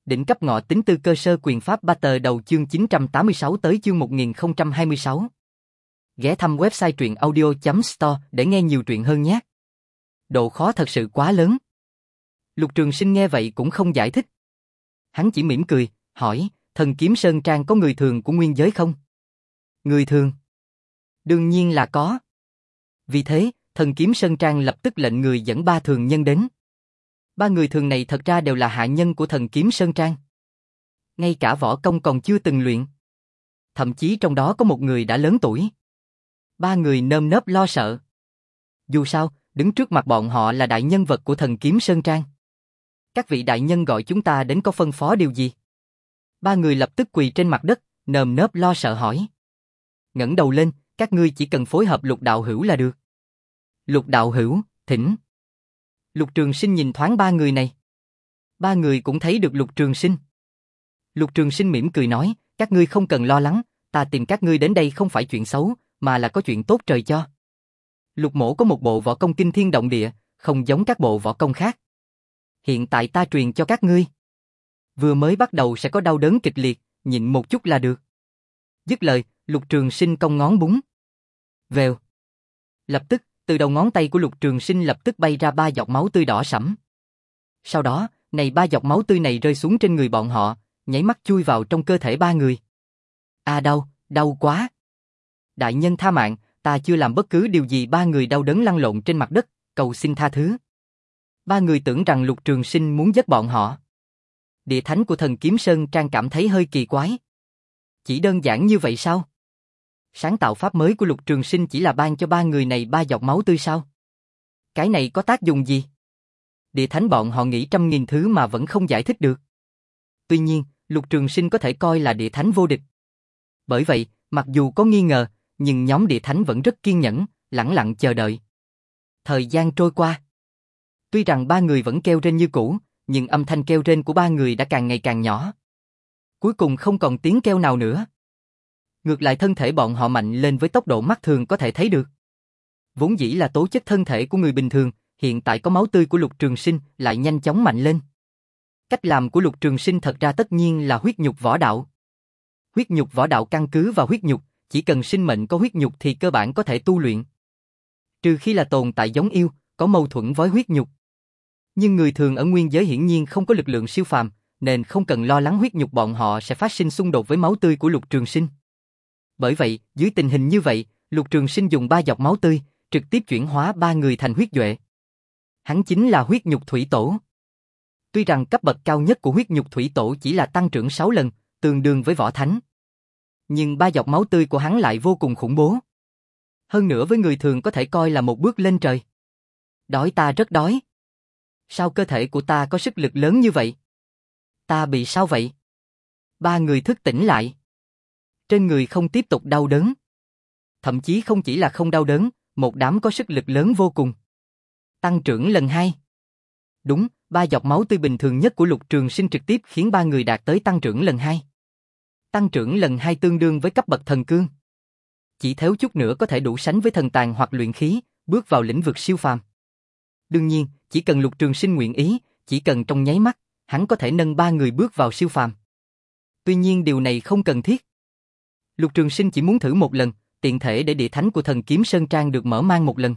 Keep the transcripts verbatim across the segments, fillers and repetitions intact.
Đỉnh cấp ngọ tính tư cơ sơ quyền pháp ba tờ đầu chương chín trăm tám mươi sáu tới chương một nghìn không trăm hai mươi sáu. Ghé thăm website truyện audio chấm store để nghe nhiều truyện hơn nhé. Độ khó thật sự quá lớn. Lục Trường Sinh nghe vậy cũng không giải thích. Hắn chỉ mỉm cười, hỏi, thần kiếm Sơn Trang có người thường của nguyên giới không? Người thường? Đương nhiên là có. Vì thế, thần kiếm Sơn Trang lập tức lệnh người dẫn ba thường nhân đến. Ba người thường này thật ra đều là hạ nhân của thần kiếm Sơn Trang. Ngay cả võ công còn chưa từng luyện. Thậm chí trong đó có một người đã lớn tuổi. Ba người nơm nớp lo sợ. Dù sao, đứng trước mặt bọn họ là đại nhân vật của thần kiếm Sơn Trang. Các vị đại nhân gọi chúng ta đến có phân phó điều gì? Ba người lập tức quỳ trên mặt đất, nơm nớp lo sợ hỏi. Ngẩng đầu lên, các ngươi chỉ cần phối hợp Lục đạo hữu là được. Lục đạo hữu, thỉnh. Lục Trường Sinh nhìn thoáng ba người này. Ba người cũng thấy được Lục Trường Sinh. Lục Trường Sinh mỉm cười nói, các ngươi không cần lo lắng, ta tìm các ngươi đến đây không phải chuyện xấu, mà là có chuyện tốt trời cho. Lục mỗ có một bộ võ công kinh thiên động địa, không giống các bộ võ công khác. Hiện tại ta truyền cho các ngươi. Vừa mới bắt đầu sẽ có đau đớn kịch liệt, nhịn một chút là được. Dứt lời, Lục Trường Sinh cong ngón búng. Vèo. Lập tức, từ đầu ngón tay của Lục Trường Sinh lập tức bay ra ba giọt máu tươi đỏ sẫm. Sau đó, này ba giọt máu tươi này rơi xuống trên người bọn họ, nháy mắt chui vào trong cơ thể ba người. A đau, đau quá. Đại nhân tha mạng, ta chưa làm bất cứ điều gì. Ba người đau đớn lăn lộn trên mặt đất, cầu xin tha thứ. Ba người tưởng rằng Lục Trường Sinh muốn giết bọn họ. Địa thánh của thần kiếm Sơn Trang cảm thấy hơi kỳ quái. Chỉ đơn giản như vậy sao? Sáng tạo pháp mới của Lục Trường Sinh chỉ là ban cho ba người này ba giọt máu tươi sao? Cái này có tác dụng gì? Địa thánh bọn họ nghĩ trăm nghìn thứ mà vẫn không giải thích được. Tuy nhiên, Lục Trường Sinh có thể coi là địa thánh vô địch. Bởi vậy, mặc dù có nghi ngờ, nhưng nhóm địa thánh vẫn rất kiên nhẫn, lẳng lặng chờ đợi. Thời gian trôi qua. Tuy rằng ba người vẫn kêu rên như cũ, nhưng âm thanh kêu rên của ba người đã càng ngày càng nhỏ. Cuối cùng không còn tiếng kêu nào nữa. Ngược lại thân thể bọn họ mạnh lên với tốc độ mắt thường có thể thấy được. Vốn dĩ là tố chất thân thể của người bình thường, hiện tại có máu tươi của Lục Trường Sinh lại nhanh chóng mạnh lên. Cách làm của Lục Trường Sinh thật ra tất nhiên là huyết nhục võ đạo. Huyết nhục võ đạo căn cứ vào huyết nhục, chỉ cần sinh mệnh có huyết nhục thì cơ bản có thể tu luyện. Trừ khi là tồn tại giống yêu, có mâu thuẫn với huyết nhục. Nhưng người thường ở nguyên giới hiển nhiên không có lực lượng siêu phàm, nên không cần lo lắng huyết nhục bọn họ sẽ phát sinh xung đột với máu tươi của Lục Trường Sinh. Bởi vậy, dưới tình hình như vậy, Lục Trường Sinh dùng ba giọt máu tươi, trực tiếp chuyển hóa ba người thành huyết duệ. Hắn chính là huyết nhục thủy tổ. Tuy rằng cấp bậc cao nhất của huyết nhục thủy tổ chỉ là tăng trưởng sáu lần, tương đương với võ thánh. Nhưng ba giọt máu tươi của hắn lại vô cùng khủng bố. Hơn nữa với người thường có thể coi là một bước lên trời. Đói, ta rất đói. Sao cơ thể của ta có sức lực lớn như vậy? Ta bị sao vậy? Ba người thức tỉnh lại. Trên người không tiếp tục đau đớn. Thậm chí không chỉ là không đau đớn, một đám có sức lực lớn vô cùng. Tăng trưởng lần hai. Đúng, ba giọt máu tươi bình thường nhất của Lục Trường Sinh trực tiếp khiến ba người đạt tới tăng trưởng lần hai. Tăng trưởng lần hai tương đương với cấp bậc thần cương. Chỉ thiếu chút nữa có thể đủ sánh với thần tàn hoặc luyện khí, bước vào lĩnh vực siêu phàm. Đương nhiên, chỉ cần Lục Trường Sinh nguyện ý, chỉ cần trong nháy mắt, hắn có thể nâng ba người bước vào siêu phàm. Tuy nhiên điều này không cần thiết. Lục Trường Sinh chỉ muốn thử một lần, tiện thể để địa thánh của thần kiếm Sơn Trang được mở mang một lần.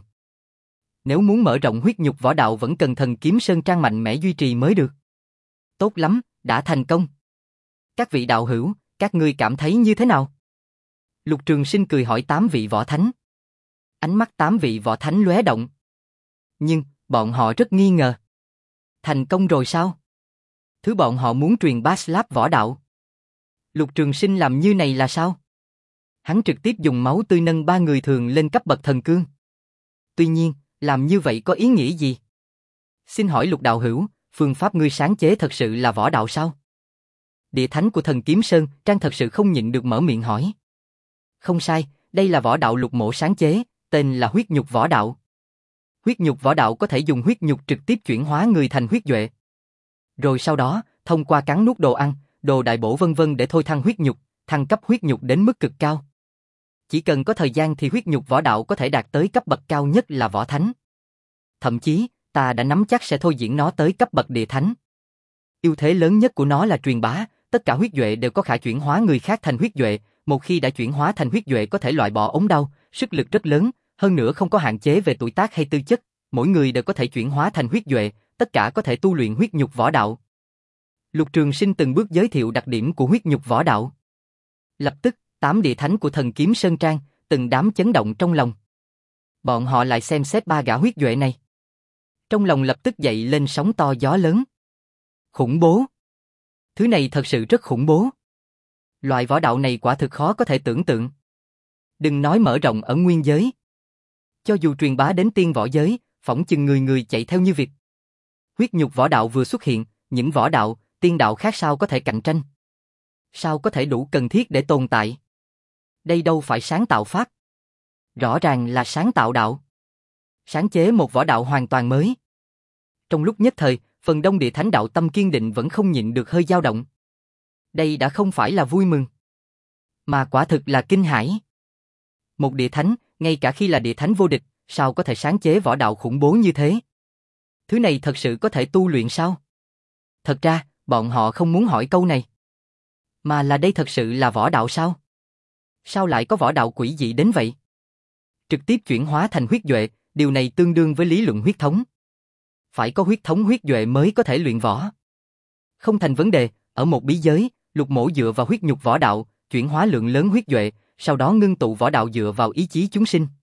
Nếu muốn mở rộng huyết nhục võ đạo vẫn cần thần kiếm Sơn Trang mạnh mẽ duy trì mới được. Tốt lắm, đã thành công. Các vị đạo hữu, các ngươi cảm thấy như thế nào? Lục Trường Sinh cười hỏi tám vị võ thánh. Ánh mắt tám vị võ thánh lóe động. Nhưng, bọn họ rất nghi ngờ. Thành công rồi sao? Thứ bọn họ muốn truyền bá slap võ đạo. Lục Trường Sinh làm như này là sao? Hắn trực tiếp dùng máu tươi nâng ba người thường lên cấp bậc thần cương. Tuy nhiên, làm như vậy có ý nghĩa gì? Xin hỏi Lục đạo hữu, phương pháp ngươi sáng chế thật sự là võ đạo sao? Địa thánh của thần kiếm Sơn Trang thật sự không nhịn được mở miệng hỏi. Không sai, đây là võ đạo Lục mỗ sáng chế, tên là huyết nhục võ đạo. Huyết nhục võ đạo có thể dùng huyết nhục trực tiếp chuyển hóa người thành huyết duệ. Rồi sau đó, thông qua cắn nuốt đồ ăn, đồ đại bổ vân vân để thôi thăng huyết nhục, thăng cấp huyết nhục đến mức cực cao. Chỉ cần có thời gian thì huyết nhục võ đạo có thể đạt tới cấp bậc cao nhất là võ thánh. Thậm chí, ta đã nắm chắc sẽ thôi diễn nó tới cấp bậc địa thánh. Ưu thế lớn nhất của nó là truyền bá, tất cả huyết duệ đều có khả chuyển hóa người khác thành huyết duệ, một khi đã chuyển hóa thành huyết duệ có thể loại bỏ ống đau, sức lực rất lớn, hơn nữa không có hạn chế về tuổi tác hay tư chất, mỗi người đều có thể chuyển hóa thành huyết duệ, tất cả có thể tu luyện huyết nhục võ đạo. Lục Trường Sinh từng bước giới thiệu đặc điểm của huyết nhục võ đạo. Lập tức, tám địa thánh của Thần Kiếm Sơn Trang, từng đám chấn động trong lòng. Bọn họ lại xem xét ba gã huyết duệ này. Trong lòng lập tức dậy lên sóng to gió lớn. Khủng bố! Thứ này thật sự rất khủng bố. Loại võ đạo này quả thực khó có thể tưởng tượng. Đừng nói mở rộng ở nguyên giới. Cho dù truyền bá đến tiên võ giới, phỏng chừng người người chạy theo như việc. Huyết nhục võ đạo vừa xuất hiện, những võ đạo, tiên đạo khác sao có thể cạnh tranh? Sao có thể đủ cần thiết để tồn tại? Đây đâu phải sáng tạo pháp. Rõ ràng là sáng tạo đạo. Sáng chế một võ đạo hoàn toàn mới. Trong lúc nhất thời, phần đông địa thánh đạo tâm kiên định vẫn không nhịn được hơi dao động. Đây đã không phải là vui mừng, mà quả thực là kinh hãi. Một địa thánh, ngay cả khi là địa thánh vô địch, sao có thể sáng chế võ đạo khủng bố như thế? Thứ này thật sự có thể tu luyện sao? Thật ra, bọn họ không muốn hỏi câu này. Mà là đây thật sự là võ đạo sao? Sao lại có võ đạo quỷ dị đến vậy? Trực tiếp chuyển hóa thành huyết duệ, điều này tương đương với lý luận huyết thống. Phải có huyết thống huyết duệ mới có thể luyện võ. Không thành vấn đề, ở một bí giới, Lục Mỗ dựa vào huyết nhục võ đạo, chuyển hóa lượng lớn huyết duệ, sau đó ngưng tụ võ đạo dựa vào ý chí chúng sinh.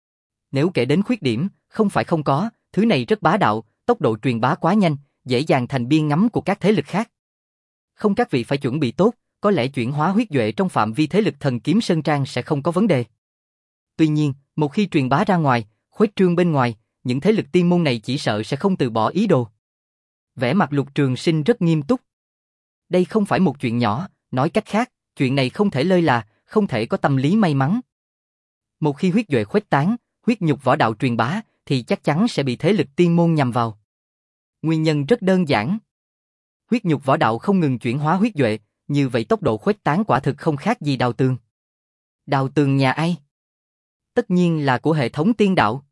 Nếu kể đến khuyết điểm, không phải không có, thứ này rất bá đạo, tốc độ truyền bá quá nhanh, dễ dàng thành biên ngắm của các thế lực khác. Không các vị phải chuẩn bị tốt, có lẽ chuyển hóa huyết duệ trong phạm vi thế lực Thần Kiếm Sơn Trang sẽ không có vấn đề. Tuy nhiên, một khi truyền bá ra ngoài, khuếch trương bên ngoài, những thế lực tiên môn này chỉ sợ sẽ không từ bỏ ý đồ. Vẻ mặt Lục Trường Sinh rất nghiêm túc. Đây không phải một chuyện nhỏ, nói cách khác, chuyện này không thể lơi là, không thể có tâm lý may mắn. Một khi huyết duệ khuếch tán, huyết nhục võ đạo truyền bá, thì chắc chắn sẽ bị thế lực tiên môn nhằm vào. Nguyên nhân rất đơn giản. Huyết nhục võ đạo không ngừng chuyển hóa huyết duệ, như vậy tốc độ khuếch tán quả thực không khác gì đào tường. Đào tường nhà ai? Tất nhiên là của hệ thống tiên đạo.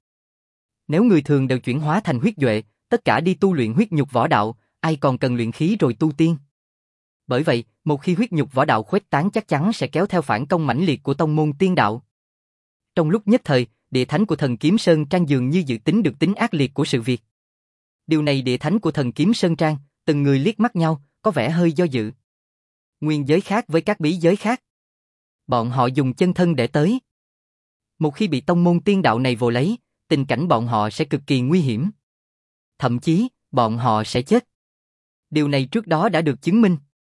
Nếu người thường đều chuyển hóa thành huyết duệ, tất cả đi tu luyện huyết nhục võ đạo, ai còn cần luyện khí rồi tu tiên? Bởi vậy, một khi huyết nhục võ đạo khuếch tán chắc chắn sẽ kéo theo phản công mãnh liệt của tông môn tiên đạo. Trong lúc nhất thời, địa thánh của Thần Kiếm Sơn Trang dường như dự tính được tính ác liệt của sự việc. Điều này địa thánh của Thần Kiếm Sơn Trang, từng người liếc mắt nhau, có vẻ hơi do dự. Nguyên giới khác với các bí giới khác. Bọn họ dùng chân thân để tới. Một khi bị tông môn tiên đạo này vồ lấy, tình cảnh bọn họ sẽ cực kỳ nguy hiểm. Thậm chí, bọn họ sẽ chết. Điều này trước đó đã được chứng minh.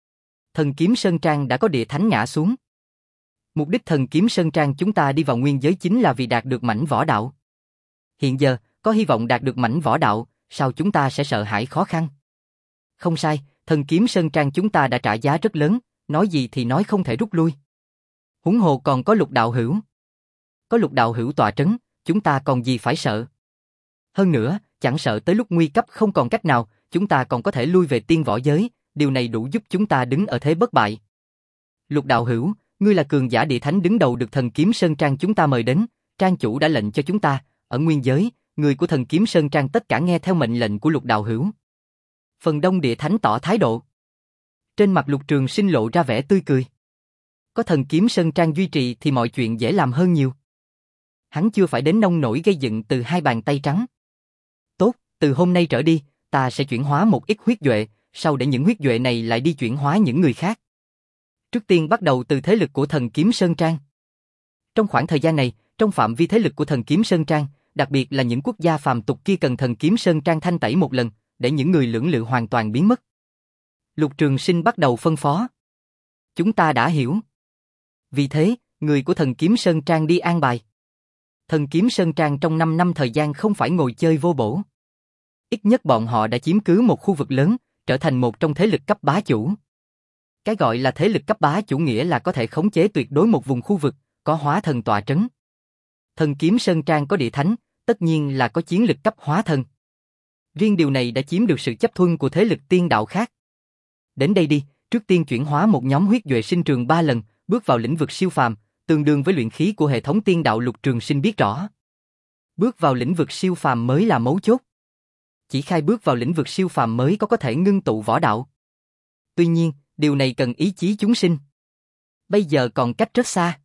Thần Kiếm Sơn Trang đã có địa thánh ngã xuống. Mục đích Thần Kiếm Sơn Trang chúng ta đi vào nguyên giới chính là vì đạt được mảnh võ đạo. Hiện giờ, có hy vọng đạt được mảnh võ đạo, sao chúng ta sẽ sợ hãi khó khăn? Không sai, Thần Kiếm Sơn Trang chúng ta đã trả giá rất lớn, nói gì thì nói không thể rút lui. Huống hồ còn có Lục đạo hữu. Có Lục đạo hữu tọa trấn, chúng ta còn gì phải sợ? Hơn nữa, chẳng sợ tới lúc nguy cấp không còn cách nào, chúng ta còn có thể lui về tiên võ giới, điều này đủ giúp chúng ta đứng ở thế bất bại. Lục đạo hữu, ngươi là cường giả địa thánh đứng đầu được Thần Kiếm Sơn Trang chúng ta mời đến, trang chủ đã lệnh cho chúng ta, ở nguyên giới, người của Thần Kiếm Sơn Trang tất cả nghe theo mệnh lệnh của Lục đạo hữu. Phần đông địa thánh tỏ thái độ. Trên mặt Lục Trường Sinh lộ ra vẻ tươi cười. Có Thần Kiếm Sơn Trang duy trì thì mọi chuyện dễ làm hơn nhiều. Hắn chưa phải đến nông nổi gây dựng từ hai bàn tay trắng. Tốt, từ hôm nay trở đi, ta sẽ chuyển hóa một ít huyết duệ, sau để những huyết duệ này lại đi chuyển hóa những người khác. Trước tiên bắt đầu từ thế lực của Thần Kiếm Sơn Trang. Trong khoảng thời gian này, trong phạm vi thế lực của Thần Kiếm Sơn Trang, đặc biệt là những quốc gia phàm tục kia cần Thần Kiếm Sơn Trang thanh tẩy một lần, để những người lưỡng lự hoàn toàn biến mất. Lục Trường Sinh bắt đầu phân phó. Chúng ta đã hiểu. Vì thế, người của Thần Kiếm Sơn Trang đi an bài. Thần Kiếm Sơn Trang trong năm năm thời gian không phải ngồi chơi vô bổ. Ít nhất bọn họ đã chiếm cứ một khu vực lớn, trở thành một trong thế lực cấp bá chủ. Cái gọi là thế lực cấp bá chủ nghĩa là có thể khống chế tuyệt đối một vùng khu vực, có hóa thần tọa trấn. Thần Kiếm Sơn Trang có địa thánh, tất nhiên là có chiến lực cấp hóa thần. Riêng điều này đã chiếm được sự chấp thuận của thế lực tiên đạo khác. Đến đây đi, trước tiên chuyển hóa một nhóm huyết duệ sinh trường ba lần, bước vào lĩnh vực siêu phàm, tương đương với luyện khí của hệ thống tiên đạo. Lục Trường Sinh biết rõ. Bước vào lĩnh vực siêu phàm mới là mấu chốt. Chỉ khai bước vào lĩnh vực siêu phàm mới có có thể ngưng tụ võ đạo. Tuy nhiên, điều này cần ý chí chúng sinh. Bây giờ còn cách rất xa.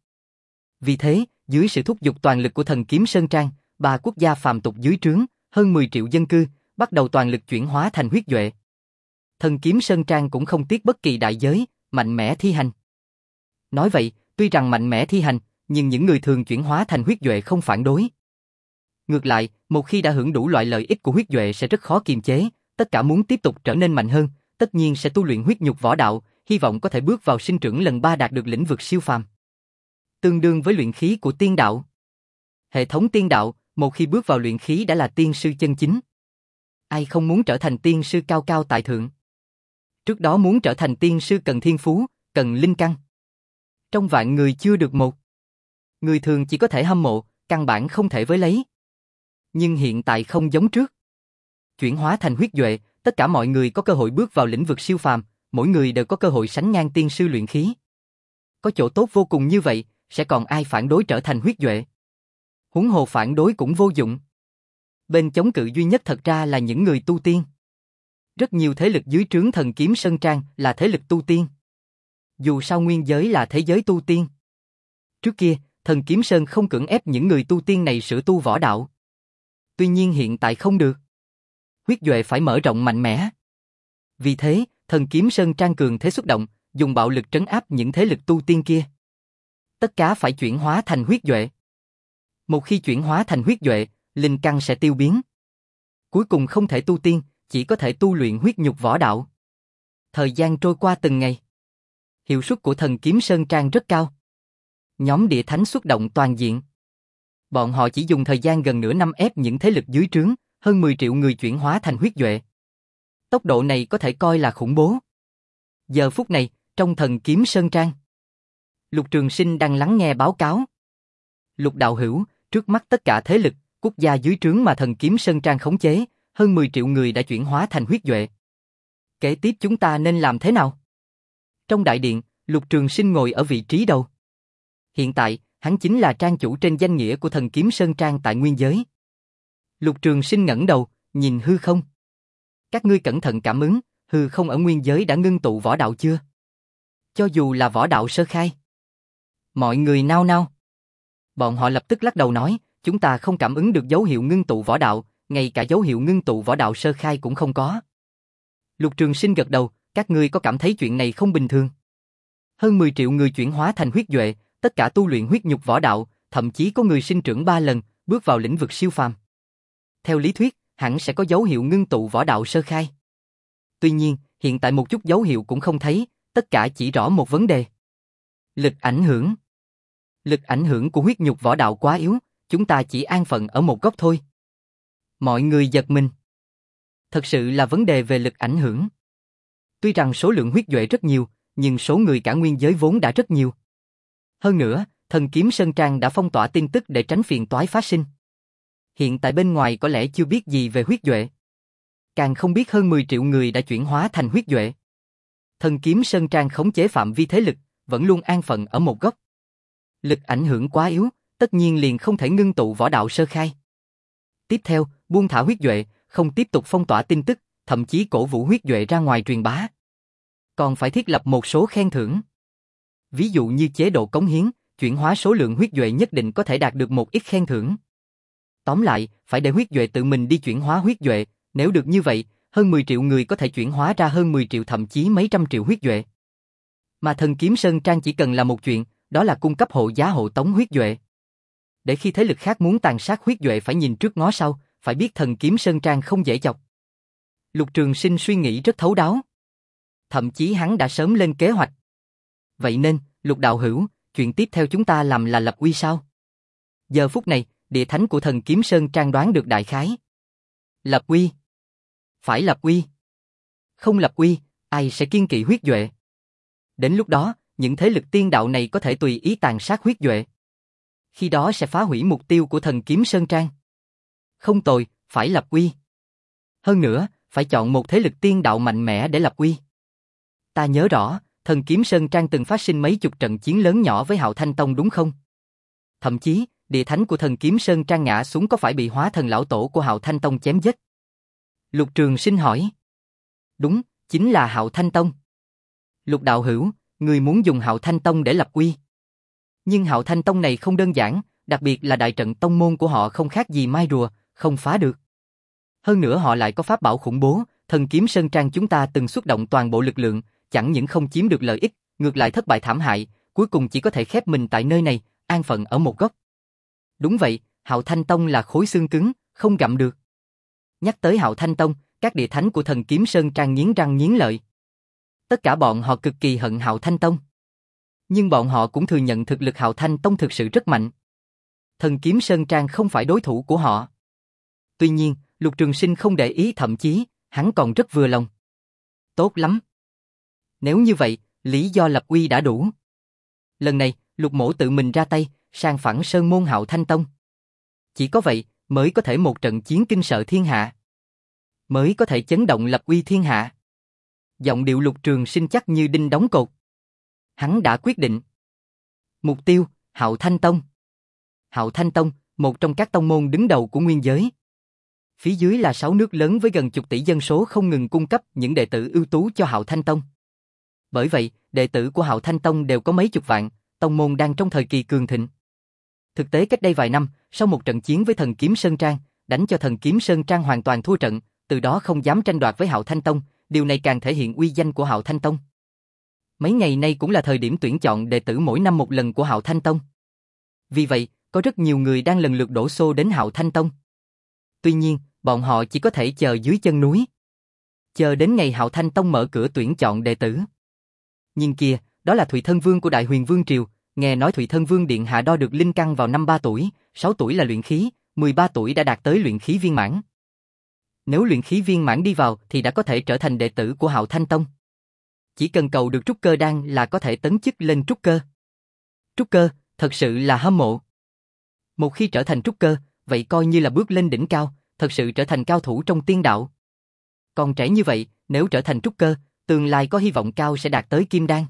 Vì thế, dưới sự thúc giục toàn lực của thần kiếm Sơn Trang, ba quốc gia phàm tục dưới trướng, hơn mười triệu dân cư, bắt đầu toàn lực chuyển hóa thành huyết duệ. Thần kiếm Sơn Trang cũng không tiếc bất kỳ đại giới, mạnh mẽ thi hành. Nói vậy, tuy rằng mạnh mẽ thi hành, nhưng những người thường chuyển hóa thành huyết duệ không phản đối. Ngược lại, một khi đã hưởng đủ loại lợi ích của huyết duệ sẽ rất khó kiềm chế, tất cả muốn tiếp tục trở nên mạnh hơn, tất nhiên sẽ tu luyện huyết nhục võ đạo, hy vọng có thể bước vào sinh trưởng lần ba đạt được lĩnh vực siêu phàm. Tương đương với luyện khí của tiên đạo. Hệ thống tiên đạo, một khi bước vào luyện khí đã là tiên sư chân chính. Ai không muốn trở thành tiên sư cao cao tại thượng? Trước đó muốn trở thành tiên sư cần thiên phú, cần linh căn. Trong vạn người chưa được một. Người thường chỉ có thể hâm mộ, căn bản không thể với lấy. Nhưng hiện tại không giống trước. Chuyển hóa thành huyết duệ, tất cả mọi người có cơ hội bước vào lĩnh vực siêu phàm, mỗi người đều có cơ hội sánh ngang tiên sư luyện khí. Có chỗ tốt vô cùng như vậy, sẽ còn ai phản đối trở thành huyết duệ? Huống hồ phản đối cũng vô dụng. Bên chống cự duy nhất thật ra là những người tu tiên. Rất nhiều thế lực dưới trướng thần kiếm Sơn Trang là thế lực tu tiên. Dù sao nguyên giới là thế giới tu tiên. Trước kia, thần kiếm Sơn không cưỡng ép những người tu tiên này sửa tu võ đạo. Tuy nhiên hiện tại không được. Huyết duệ phải mở rộng mạnh mẽ. Vì thế, thần kiếm Sơn Trang cường thế xuất động, dùng bạo lực trấn áp những thế lực tu tiên kia. Tất cả phải chuyển hóa thành huyết duệ. Một khi chuyển hóa thành huyết duệ, linh căn sẽ tiêu biến. Cuối cùng không thể tu tiên, chỉ có thể tu luyện huyết nhục võ đạo. Thời gian trôi qua từng ngày. Hiệu suất của thần kiếm Sơn Trang rất cao. Nhóm địa thánh xuất động toàn diện. Bọn họ chỉ dùng thời gian gần nửa năm ép những thế lực dưới trướng, hơn mười triệu người chuyển hóa thành huyết duệ. Tốc độ này có thể coi là khủng bố. Giờ phút này, trong thần kiếm Sơn Trang, Lục Trường Sinh đang lắng nghe báo cáo. Lục đạo hữu, trước mắt tất cả thế lực, quốc gia dưới trướng mà thần kiếm Sơn Trang khống chế, hơn mười triệu người đã chuyển hóa thành huyết duệ. Kế tiếp chúng ta nên làm thế nào? Trong đại điện, Lục Trường Sinh ngồi ở vị trí đầu. Hiện tại, hắn chính là trang chủ trên danh nghĩa của thần kiếm Sơn Trang tại nguyên giới. Lục Trường Sinh ngẩng đầu, nhìn hư không. Các ngươi cẩn thận cảm ứng, hư không ở nguyên giới đã ngưng tụ võ đạo chưa? Cho dù là võ đạo sơ khai. Mọi người nao nao. Bọn họ lập tức lắc đầu nói, chúng ta không cảm ứng được dấu hiệu ngưng tụ võ đạo, ngay cả dấu hiệu ngưng tụ võ đạo sơ khai cũng không có. Lục Trường Sinh gật đầu, các ngươi có cảm thấy chuyện này không bình thường? Hơn mười triệu người chuyển hóa thành huyết duệ, tất cả tu luyện huyết nhục võ đạo, thậm chí có người sinh trưởng ba lần, bước vào lĩnh vực siêu phàm. Theo lý thuyết, hẳn sẽ có dấu hiệu ngưng tụ võ đạo sơ khai. Tuy nhiên, hiện tại một chút dấu hiệu cũng không thấy, tất cả chỉ rõ một vấn đề. Lực ảnh hưởng. Lực ảnh hưởng của huyết nhục võ đạo quá yếu, chúng ta chỉ an phận ở một góc thôi. Mọi người giật mình. Thật sự là vấn đề về lực ảnh hưởng. Tuy rằng số lượng huyết duệ rất nhiều, nhưng số người cả nguyên giới vốn đã rất nhiều. Hơn nữa, thần kiếm Sơn Trang đã phong tỏa tin tức để tránh phiền toái phát sinh. Hiện tại bên ngoài có lẽ chưa biết gì về huyết duệ. Càng không biết hơn mười triệu người đã chuyển hóa thành huyết duệ. Thần kiếm Sơn Trang khống chế phạm vi thế lực, vẫn luôn an phận ở một góc. Lực ảnh hưởng quá yếu, tất nhiên liền không thể ngưng tụ võ đạo sơ khai. Tiếp theo, buông thả huyết duệ, không tiếp tục phong tỏa tin tức, thậm chí cổ vũ huyết duệ ra ngoài truyền bá. Còn phải thiết lập một số khen thưởng. Ví dụ như chế độ cống hiến, chuyển hóa số lượng huyết duệ nhất định có thể đạt được một ít khen thưởng. Tóm lại, phải để huyết duệ tự mình đi chuyển hóa huyết duệ, nếu được như vậy, hơn mười triệu người có thể chuyển hóa ra hơn mười triệu thậm chí mấy trăm triệu huyết duệ. Mà thần kiếm Sơn Trang chỉ cần là một chuyện, đó là cung cấp hộ giá hộ tống huyết duệ. Để khi thế lực khác muốn tàn sát huyết duệ phải nhìn trước ngó sau, phải biết thần kiếm Sơn Trang không dễ chọc. Lục Trường Sinh suy nghĩ rất thấu đáo. Thậm chí hắn đã sớm lên kế hoạch. Vậy nên, Lục đạo hữu, chuyện tiếp theo chúng ta làm là lập uy sao? Giờ phút này, địa thánh của thần kiếm Sơn Trang đoán được đại khái. Lập uy. Phải lập uy. Không lập uy, ai sẽ kiêng kỵ huyết duệ? Đến lúc đó, những thế lực tiên đạo này có thể tùy ý tàn sát huyết duệ. Khi đó sẽ phá hủy mục tiêu của thần kiếm Sơn Trang. Không tồi, phải lập uy. Hơn nữa, phải chọn một thế lực tiên đạo mạnh mẽ để lập uy. Ta nhớ rõ, thần kiếm Sơn Trang từng phát sinh mấy chục trận chiến lớn nhỏ với Hạo Thanh Tông đúng không? Thậm chí, địa thánh của thần kiếm Sơn Trang ngã xuống có phải bị hóa thần lão tổ của Hạo Thanh Tông chém giết? Lục Trường Sinh hỏi. Đúng, chính là Hạo Thanh Tông. Lục đạo hữu, người muốn dùng Hạo Thanh Tông để lập uy. Nhưng Hạo Thanh Tông này không đơn giản, đặc biệt là đại trận tông môn của họ không khác gì mai rùa, không phá được. Hơn nữa họ lại có pháp bảo khủng bố, Thần Kiếm Sơn Trang chúng ta từng xuất động toàn bộ lực lượng, chẳng những không chiếm được lợi ích, ngược lại thất bại thảm hại, cuối cùng chỉ có thể khép mình tại nơi này, an phận ở một góc. Đúng vậy, Hạo Thanh Tông là khối xương cứng, không gặm được. Nhắc tới Hạo Thanh Tông, các địa thánh của Thần Kiếm Sơn Trang nghiến răng nghiến lợi. Tất cả bọn họ cực kỳ hận Hạo Thanh Tông. Nhưng bọn họ cũng thừa nhận thực lực Hạo Thanh Tông thực sự rất mạnh. Thần Kiếm Sơn Trang không phải đối thủ của họ. Tuy nhiên, Lục Trường Sinh không để ý, thậm chí, hắn còn rất vừa lòng. Tốt lắm. Nếu như vậy, lý do lập uy đã đủ. Lần này, Lục Mỗ tự mình ra tay, sang phẳng sơn môn Hạo Thanh Tông. Chỉ có vậy, mới có thể một trận chiến kinh sợ thiên hạ. Mới có thể chấn động lập uy thiên hạ. Giọng điệu Lục Trường Sinh chắc như đinh đóng cột. Hắn đã quyết định. Mục tiêu, Hạo Thanh Tông. Hạo Thanh Tông, một trong các tông môn đứng đầu của nguyên giới. Phía dưới là sáu nước lớn với gần chục tỷ dân số không ngừng cung cấp những đệ tử ưu tú cho Hạo Thanh Tông. Bởi vậy, đệ tử của Hạo Thanh Tông đều có mấy chục vạn, tông môn đang trong thời kỳ cường thịnh. Thực tế cách đây vài năm, sau một trận chiến với Thần Kiếm Sơn Trang, đánh cho Thần Kiếm Sơn Trang hoàn toàn thua trận, từ đó không dám tranh đoạt với Hạo Thanh Tông, điều này càng thể hiện uy danh của Hạo Thanh Tông. Mấy ngày nay cũng là thời điểm tuyển chọn đệ tử mỗi năm một lần của Hạo Thanh Tông. Vì vậy, có rất nhiều người đang lần lượt đổ xô đến Hạo Thanh Tông. Tuy nhiên, bọn họ chỉ có thể chờ dưới chân núi. Chờ đến ngày Hạo Thanh Tông mở cửa tuyển chọn đệ tử. Nhưng kia, đó là Thụy Thân Vương của Đại Huyền Vương Triều, nghe nói Thụy Thân Vương Điện Hạ đo được linh căn vào năm ba tuổi, sáu tuổi là luyện khí, mười ba tuổi đã đạt tới luyện khí viên mãn. Nếu luyện khí viên mãn đi vào thì đã có thể trở thành đệ tử của Hạo Thanh Tông. Chỉ cần cầu được trúc cơ đan là có thể tấn chức lên trúc cơ. Trúc cơ, thật sự là hâm mộ. Một khi trở thành trúc cơ, vậy coi như là bước lên đỉnh cao, thật sự trở thành cao thủ trong tiên đạo. Còn trẻ như vậy, nếu trở thành trúc cơ, tương lai có hy vọng cao sẽ đạt tới kim đan.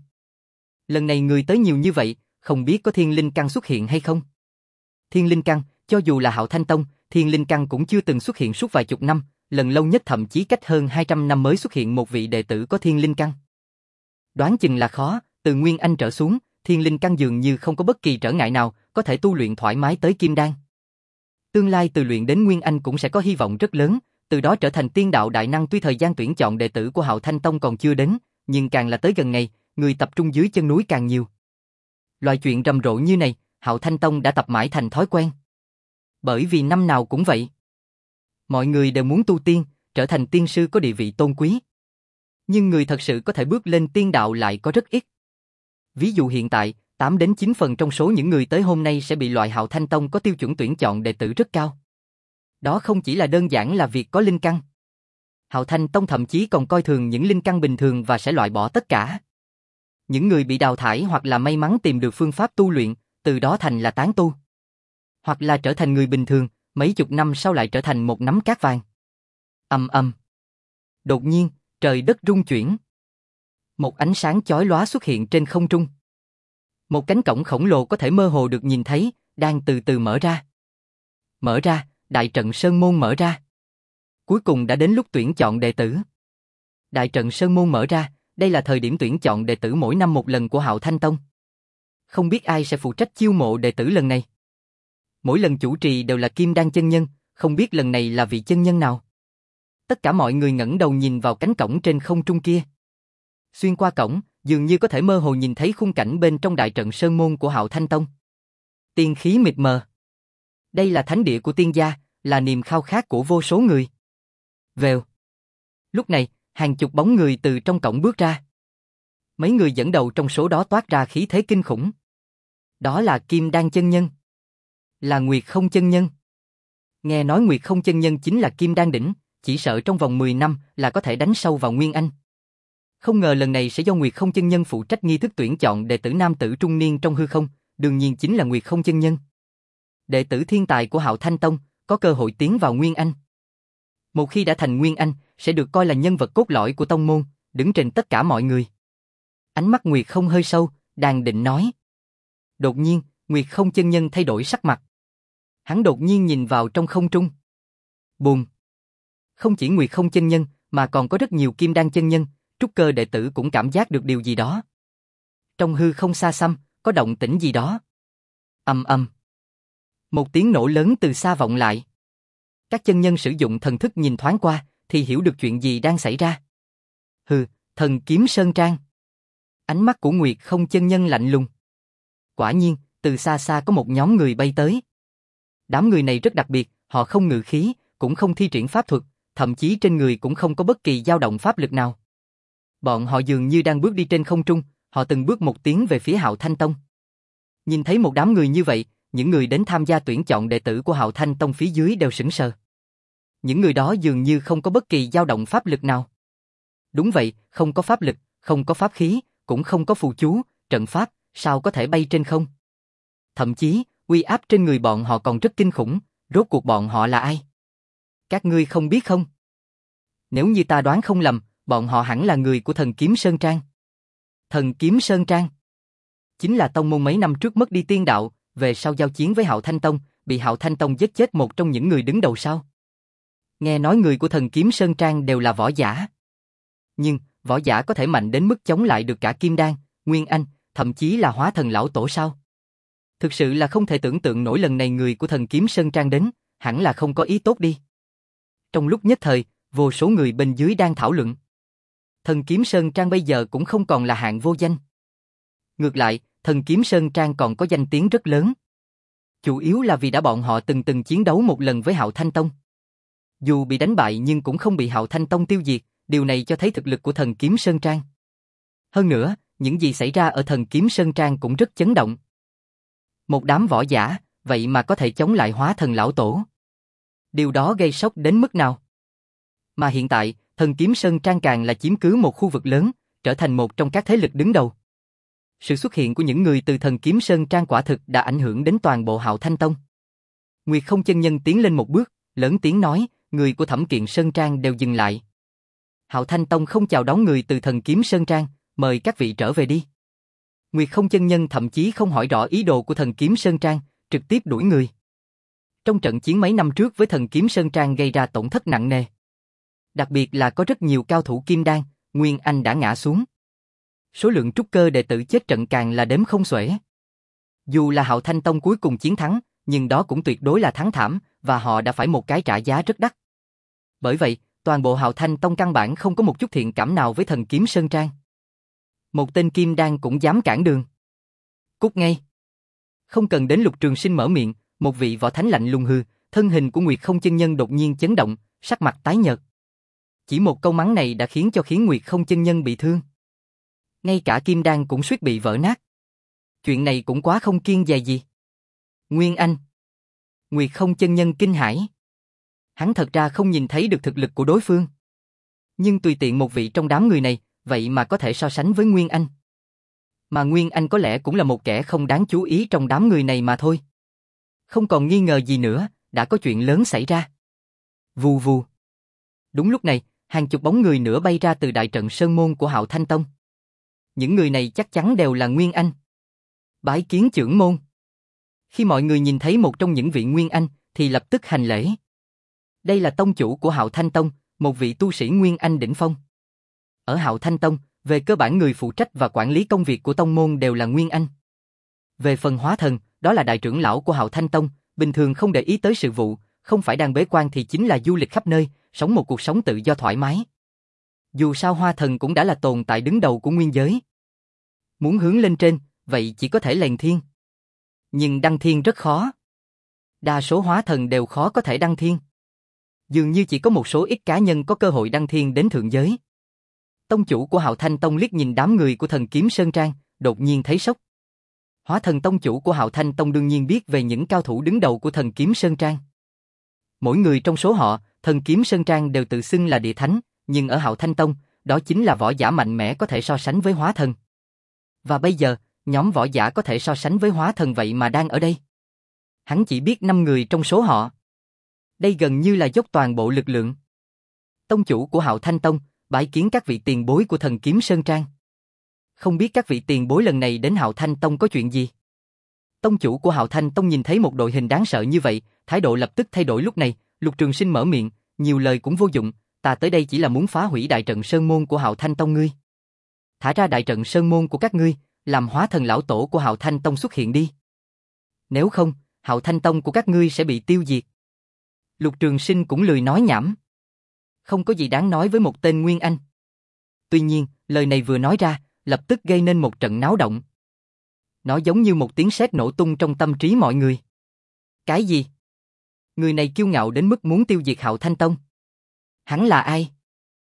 Lần này người tới nhiều như vậy, không biết có thiên linh căn xuất hiện hay không? Thiên linh căn, cho dù là Hạo Thanh Tông, thiên linh căn cũng chưa từng xuất hiện suốt vài chục năm, lần lâu nhất thậm chí cách hơn hai trăm năm mới xuất hiện một vị đệ tử có thiên linh căn. Đoán chừng là khó, từ Nguyên Anh trở xuống, thiên linh căn dường như không có bất kỳ trở ngại nào, có thể tu luyện thoải mái tới kim đan. Tương lai từ luyện đến Nguyên Anh cũng sẽ có hy vọng rất lớn, từ đó trở thành tiên đạo đại năng. Tuy thời gian tuyển chọn đệ tử của Hạo Thanh Tông còn chưa đến, nhưng càng là tới gần ngày, người tập trung dưới chân núi càng nhiều. Loại chuyện rầm rộ như này, Hạo Thanh Tông đã tập mãi thành thói quen. Bởi vì năm nào cũng vậy. Mọi người đều muốn tu tiên, trở thành tiên sư có địa vị tôn quý. Nhưng người thật sự có thể bước lên tiên đạo lại có rất ít. Ví dụ hiện tại, tám đến chín phần trong số những người tới hôm nay sẽ bị loại Hạo Thanh Tông có tiêu chuẩn tuyển chọn đệ tử rất cao. Đó không chỉ là đơn giản là việc có linh căn. Hạo Thanh Tông thậm chí còn coi thường những linh căn bình thường và sẽ loại bỏ tất cả. Những người bị đào thải hoặc là may mắn tìm được phương pháp tu luyện, từ đó thành là tán tu. Hoặc là trở thành người bình thường, mấy chục năm sau lại trở thành một nắm cát vàng. Ầm ầm. Đột nhiên, trời đất rung chuyển. Một ánh sáng chói lóa xuất hiện trên không trung. Một cánh cổng khổng lồ có thể mơ hồ được nhìn thấy, đang từ từ mở ra. Mở ra, đại trận Sơn Môn mở ra. Cuối cùng đã đến lúc tuyển chọn đệ tử. Đại trận Sơn Môn mở ra, đây là thời điểm tuyển chọn đệ tử mỗi năm một lần của Hạo Thanh Tông. Không biết ai sẽ phụ trách chiêu mộ đệ tử lần này. Mỗi lần chủ trì đều là Kim Đan chân nhân, không biết lần này là vị chân nhân nào. Tất cả mọi người ngẩng đầu nhìn vào cánh cổng trên không trung kia. Xuyên qua cổng, dường như có thể mơ hồ nhìn thấy khung cảnh bên trong đại trận Sơn Môn của Hạo Thanh Tông. Tiên khí mịt mờ. Đây là thánh địa của tiên gia, là niềm khao khát của vô số người. Vèo. Lúc này, hàng chục bóng người từ trong cổng bước ra. Mấy người dẫn đầu trong số đó toát ra khí thế kinh khủng. Đó là Kim Đan chân nhân. Là Nguyệt Không chân nhân. Nghe nói Nguyệt Không chân nhân chính là Kim Đan đỉnh, chỉ sợ trong vòng mười năm là có thể đánh sâu vào Nguyên Anh. Không ngờ lần này sẽ do Nguyệt Không chân nhân phụ trách nghi thức tuyển chọn đệ tử nam tử trung niên trong hư không, đương nhiên chính là Nguyệt Không chân nhân. Đệ tử thiên tài của Hạo Thanh Tông có cơ hội tiến vào Nguyên Anh. Một khi đã thành Nguyên Anh, sẽ được coi là nhân vật cốt lõi của tông môn, đứng trên tất cả mọi người. Ánh mắt Nguyệt Không hơi sâu, đang định nói. Đột nhiên, Nguyệt Không chân nhân thay đổi sắc mặt. Hắn đột nhiên nhìn vào trong không trung. Bùm! Không chỉ Nguyệt Không chân nhân, mà còn có rất nhiều Kim Đan chân nhân, trúc cơ đệ tử cũng cảm giác được điều gì đó. Trong hư không xa xăm, có động tĩnh gì đó. Ầm ầm. Một tiếng nổ lớn từ xa vọng lại. Các chân nhân sử dụng thần thức nhìn thoáng qua, thì hiểu được chuyện gì đang xảy ra. Hừ, Thần Kiếm Sơn Trang. Ánh mắt của Nguyệt Không chân nhân lạnh lùng. Quả nhiên, từ xa xa có một nhóm người bay tới. Đám người này rất đặc biệt, họ không ngự khí, cũng không thi triển pháp thuật, thậm chí trên người cũng không có bất kỳ dao động pháp lực nào. Bọn họ dường như đang bước đi trên không trung, họ từng bước một tiến về phía Hạo Thanh Tông. Nhìn thấy một đám người như vậy, những người đến tham gia tuyển chọn đệ tử của Hạo Thanh Tông phía dưới đều sững sờ. Những người đó dường như không có bất kỳ dao động pháp lực nào. Đúng vậy, không có pháp lực, không có pháp khí, cũng không có phù chú, trận pháp, sao có thể bay trên không? Thậm chí, uy áp trên người bọn họ còn rất kinh khủng, rốt cuộc bọn họ là ai? Các ngươi không biết không? Nếu như ta đoán không lầm, bọn họ hẳn là người của Thần Kiếm Sơn Trang. Thần Kiếm Sơn Trang chính là tông môn mấy năm trước mất đi tiên đạo, về sau giao chiến với Hạo Thanh Tông, bị Hạo Thanh Tông giết chết một trong những người đứng đầu sao? Nghe nói người của Thần Kiếm Sơn Trang đều là võ giả. Nhưng, võ giả có thể mạnh đến mức chống lại được cả Kim Đan, Nguyên Anh, thậm chí là Hóa Thần lão tổ sao? Thực sự là không thể tưởng tượng nổi lần này người của Thần Kiếm Sơn Trang đến, hẳn là không có ý tốt đi. Trong lúc nhất thời, vô số người bên dưới đang thảo luận. Thần Kiếm Sơn Trang bây giờ cũng không còn là hạng vô danh. Ngược lại, Thần Kiếm Sơn Trang còn có danh tiếng rất lớn. Chủ yếu là vì đã bọn họ từng từng chiến đấu một lần với Hạo Thanh Tông. Dù bị đánh bại nhưng cũng không bị Hạo Thanh Tông tiêu diệt, điều này cho thấy thực lực của Thần Kiếm Sơn Trang. Hơn nữa, những gì xảy ra ở Thần Kiếm Sơn Trang cũng rất chấn động. Một đám võ giả, vậy mà có thể chống lại Hóa Thần lão tổ. Điều đó gây sốc đến mức nào? Mà hiện tại, Thần Kiếm Sơn Trang càng là chiếm cứ một khu vực lớn, trở thành một trong các thế lực đứng đầu. Sự xuất hiện của những người từ Thần Kiếm Sơn Trang quả thực đã ảnh hưởng đến toàn bộ Hạo Thanh Tông. Nguyệt Không chân nhân tiến lên một bước, lớn tiếng nói, người của Thẩm Kiện Sơn Trang đều dừng lại. Hạo Thanh Tông không chào đón người từ Thần Kiếm Sơn Trang, mời các vị trở về đi. Nguyệt Không chân nhân thậm chí không hỏi rõ ý đồ của Thần Kiếm Sơn Trang, trực tiếp đuổi người. Trong trận chiến mấy năm trước với Thần Kiếm Sơn Trang gây ra tổn thất nặng nề. Đặc biệt là có rất nhiều cao thủ Kim Đan, Nguyên Anh đã ngã xuống. Số lượng trúc cơ đệ tử chết trận càng là đếm không xuể. Dù là Hạo Thanh Tông cuối cùng chiến thắng, nhưng đó cũng tuyệt đối là thắng thảm, và họ đã phải một cái trả giá rất đắt. Bởi vậy, toàn bộ Hạo Thanh Tông căn bản không có một chút thiện cảm nào với Thần Kiếm Sơn Trang. Một tên Kim Đan cũng dám cản đường. Cút ngay. Không cần đến Lục Trường Sinh mở miệng, một vị võ thánh lạnh lùng hừ, thân hình của Nguyệt Không chân nhân đột nhiên chấn động, sắc mặt tái nhợt. Chỉ một câu mắng này đã khiến cho khiến Nguyệt Không chân nhân bị thương. Ngay cả Kim Đan cũng suýt bị vỡ nát. Chuyện này cũng quá không kiêng dè gì. Nguyên Anh. Nguyệt Không chân nhân kinh hãi. Hắn thật ra không nhìn thấy được thực lực của đối phương. Nhưng tùy tiện một vị trong đám người này, vậy mà có thể so sánh với Nguyên Anh. Mà Nguyên Anh có lẽ cũng là một kẻ không đáng chú ý trong đám người này mà thôi. Không còn nghi ngờ gì nữa, đã có chuyện lớn xảy ra. Vù vù. Đúng lúc này, hàng chục bóng người nữa bay ra từ đại trận Sơn Môn của Hạo Thanh Tông. Những người này chắc chắn đều là Nguyên Anh. Bái kiến trưởng môn. Khi mọi người nhìn thấy một trong những vị Nguyên Anh, thì lập tức hành lễ. Đây là tông chủ của Hạo Thanh Tông, một vị tu sĩ Nguyên Anh đỉnh phong. Ở Hạo Thanh Tông, về cơ bản người phụ trách và quản lý công việc của tông môn đều là Nguyên Anh. Về phần Hóa Thần, đó là đại trưởng lão của Hạo Thanh Tông, bình thường không để ý tới sự vụ, không phải đang bế quan thì chính là du lịch khắp nơi, sống một cuộc sống tự do thoải mái. Dù sao Hóa Thần cũng đã là tồn tại đứng đầu của nguyên giới. Muốn hướng lên trên, vậy chỉ có thể lèn thiên. Nhưng đăng thiên rất khó. Đa số Hóa Thần đều khó có thể đăng thiên. Dường như chỉ có một số ít cá nhân có cơ hội đăng thiên đến thượng giới. Tông chủ của Hạo Thanh Tông liếc nhìn đám người của Thần Kiếm Sơn Trang, đột nhiên thấy sốc. Hóa Thần tông chủ của Hạo Thanh Tông đương nhiên biết về những cao thủ đứng đầu của Thần Kiếm Sơn Trang. Mỗi người trong số họ, Thần Kiếm Sơn Trang đều tự xưng là địa thánh, nhưng ở Hạo Thanh Tông, đó chính là võ giả mạnh mẽ có thể so sánh với Hóa Thần. Và bây giờ, nhóm võ giả có thể so sánh với Hóa Thần vậy mà đang ở đây. Hắn chỉ biết năm người trong số họ. Đây gần như là dốc toàn bộ lực lượng. Tông chủ của Hạo Thanh Tông, bái kiến các vị tiền bối của Thần Kiếm Sơn Trang. Không biết các vị tiền bối lần này đến Hạo Thanh Tông có chuyện gì? Tông chủ của Hạo Thanh Tông nhìn thấy một đội hình đáng sợ như vậy, thái độ lập tức thay đổi lúc này, Lục Trường Sinh mở miệng, nhiều lời cũng vô dụng, ta tới đây chỉ là muốn phá hủy đại trận Sơn Môn của Hạo Thanh Tông ngươi. Thả ra đại trận Sơn Môn của các ngươi, làm hóa thần lão tổ của Hạo Thanh Tông xuất hiện đi. Nếu không, Hạo Thanh Tông của các ngươi sẽ bị tiêu diệt. Lục Trường Sinh cũng lười nói nhảm. Không có gì đáng nói với một tên Nguyên Anh. Tuy nhiên, lời này vừa nói ra, lập tức gây nên một trận náo động. Nó giống như một tiếng sét nổ tung trong tâm trí mọi người. Cái gì? Người này kiêu ngạo đến mức muốn tiêu diệt Hạo Thanh Tông. Hắn là ai?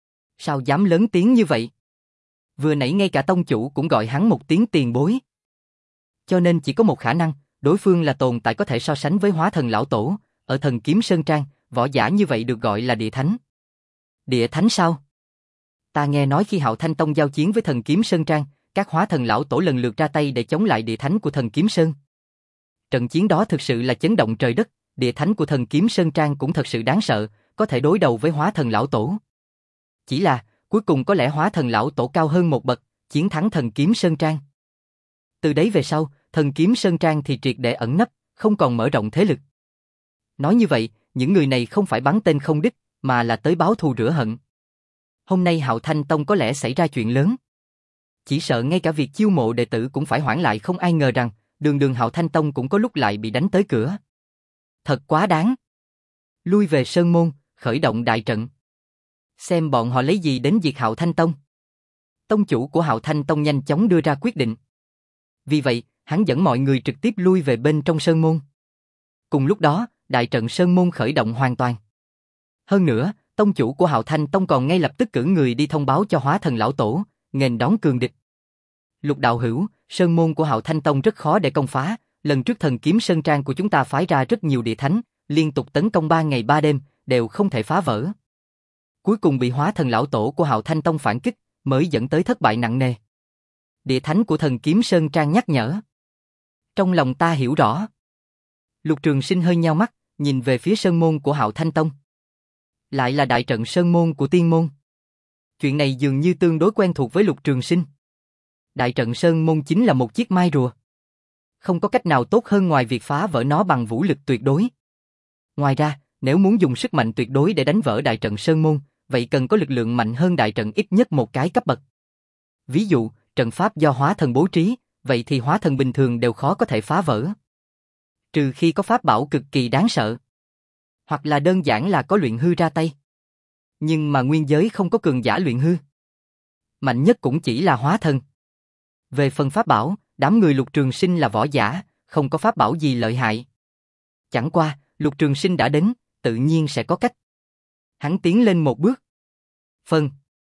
Sao dám lớn tiếng như vậy? Vừa nãy ngay cả tông chủ cũng gọi hắn một tiếng tiền bối. Cho nên chỉ có một khả năng, đối phương là tồn tại có thể so sánh với hóa thần lão tổ. Ở Thần Kiếm Sơn Trang, võ giả như vậy được gọi là địa thánh. Địa thánh sao? Ta nghe nói khi Hạo Thanh Tông giao chiến với Thần Kiếm Sơn Trang, các hóa thần lão tổ lần lượt ra tay để chống lại địa thánh của Thần Kiếm Sơn. Trận chiến đó thực sự là chấn động trời đất, địa thánh của Thần Kiếm Sơn Trang cũng thật sự đáng sợ, có thể đối đầu với hóa thần lão tổ. Chỉ là, cuối cùng có lẽ hóa thần lão tổ cao hơn một bậc, chiến thắng Thần Kiếm Sơn Trang. Từ đấy về sau, Thần Kiếm Sơn Trang thì triệt để ẩn nấp, không còn mở rộng thế lực. Nói như vậy, những người này không phải bắn tên không đích, mà là tới báo thù rửa hận. Hôm nay Hạo Thanh Tông có lẽ xảy ra chuyện lớn. Chỉ sợ ngay cả việc chiêu mộ đệ tử cũng phải hoãn lại, không ai ngờ rằng, đường đường Hạo Thanh Tông cũng có lúc lại bị đánh tới cửa. Thật quá đáng. Lui về Sơn Môn, khởi động đại trận. Xem bọn họ lấy gì đến diệt Hạo Thanh Tông. Tông chủ của Hạo Thanh Tông nhanh chóng đưa ra quyết định. Vì vậy, hắn dẫn mọi người trực tiếp lui về bên trong Sơn Môn. Cùng lúc đó, đại trận Sơn Môn khởi động hoàn toàn. Hơn nữa, tông chủ của Hạo Thanh Tông còn ngay lập tức cử người đi thông báo cho hóa thần lão tổ, nghênh đón cường địch. Lục đạo hữu, Sơn Môn của Hạo Thanh Tông rất khó để công phá, lần trước Thần Kiếm Sơn Trang của chúng ta phái ra rất nhiều địa thánh, liên tục tấn công ba ngày ba đêm, đều không thể phá vỡ. Cuối cùng bị hóa thần lão tổ của Hạo Thanh Tông phản kích, mới dẫn tới thất bại nặng nề. Địa thánh của Thần Kiếm Sơn Trang nhắc nhở. Trong lòng ta hiểu rõ. Lục Trường Sinh hơi nheo mắt, nhìn về phía Sơn Môn của Hạo Thanh Tông. Lại là đại trận Sơn Môn của Tiên Môn. Chuyện này dường như tương đối quen thuộc với Lục Trường Sinh. Đại trận Sơn Môn chính là một chiếc mai rùa. Không có cách nào tốt hơn ngoài việc phá vỡ nó bằng vũ lực tuyệt đối. Ngoài ra, nếu muốn dùng sức mạnh tuyệt đối để đánh vỡ đại trận Sơn Môn, vậy cần có lực lượng mạnh hơn đại trận ít nhất một cái cấp bậc. Ví dụ, trận pháp do hóa thần bố trí, vậy thì hóa thần bình thường đều khó có thể phá vỡ. Trừ khi có pháp bảo cực kỳ đáng sợ. Hoặc là đơn giản là có luyện hư ra tay. Nhưng mà nguyên giới không có cường giả luyện hư. Mạnh nhất cũng chỉ là hóa thần. Về phần pháp bảo, đám người Lục Trường Sinh là võ giả, không có pháp bảo gì lợi hại. Chẳng qua, Lục Trường Sinh đã đến, tự nhiên sẽ có cách. Hắn tiến lên một bước. Phân.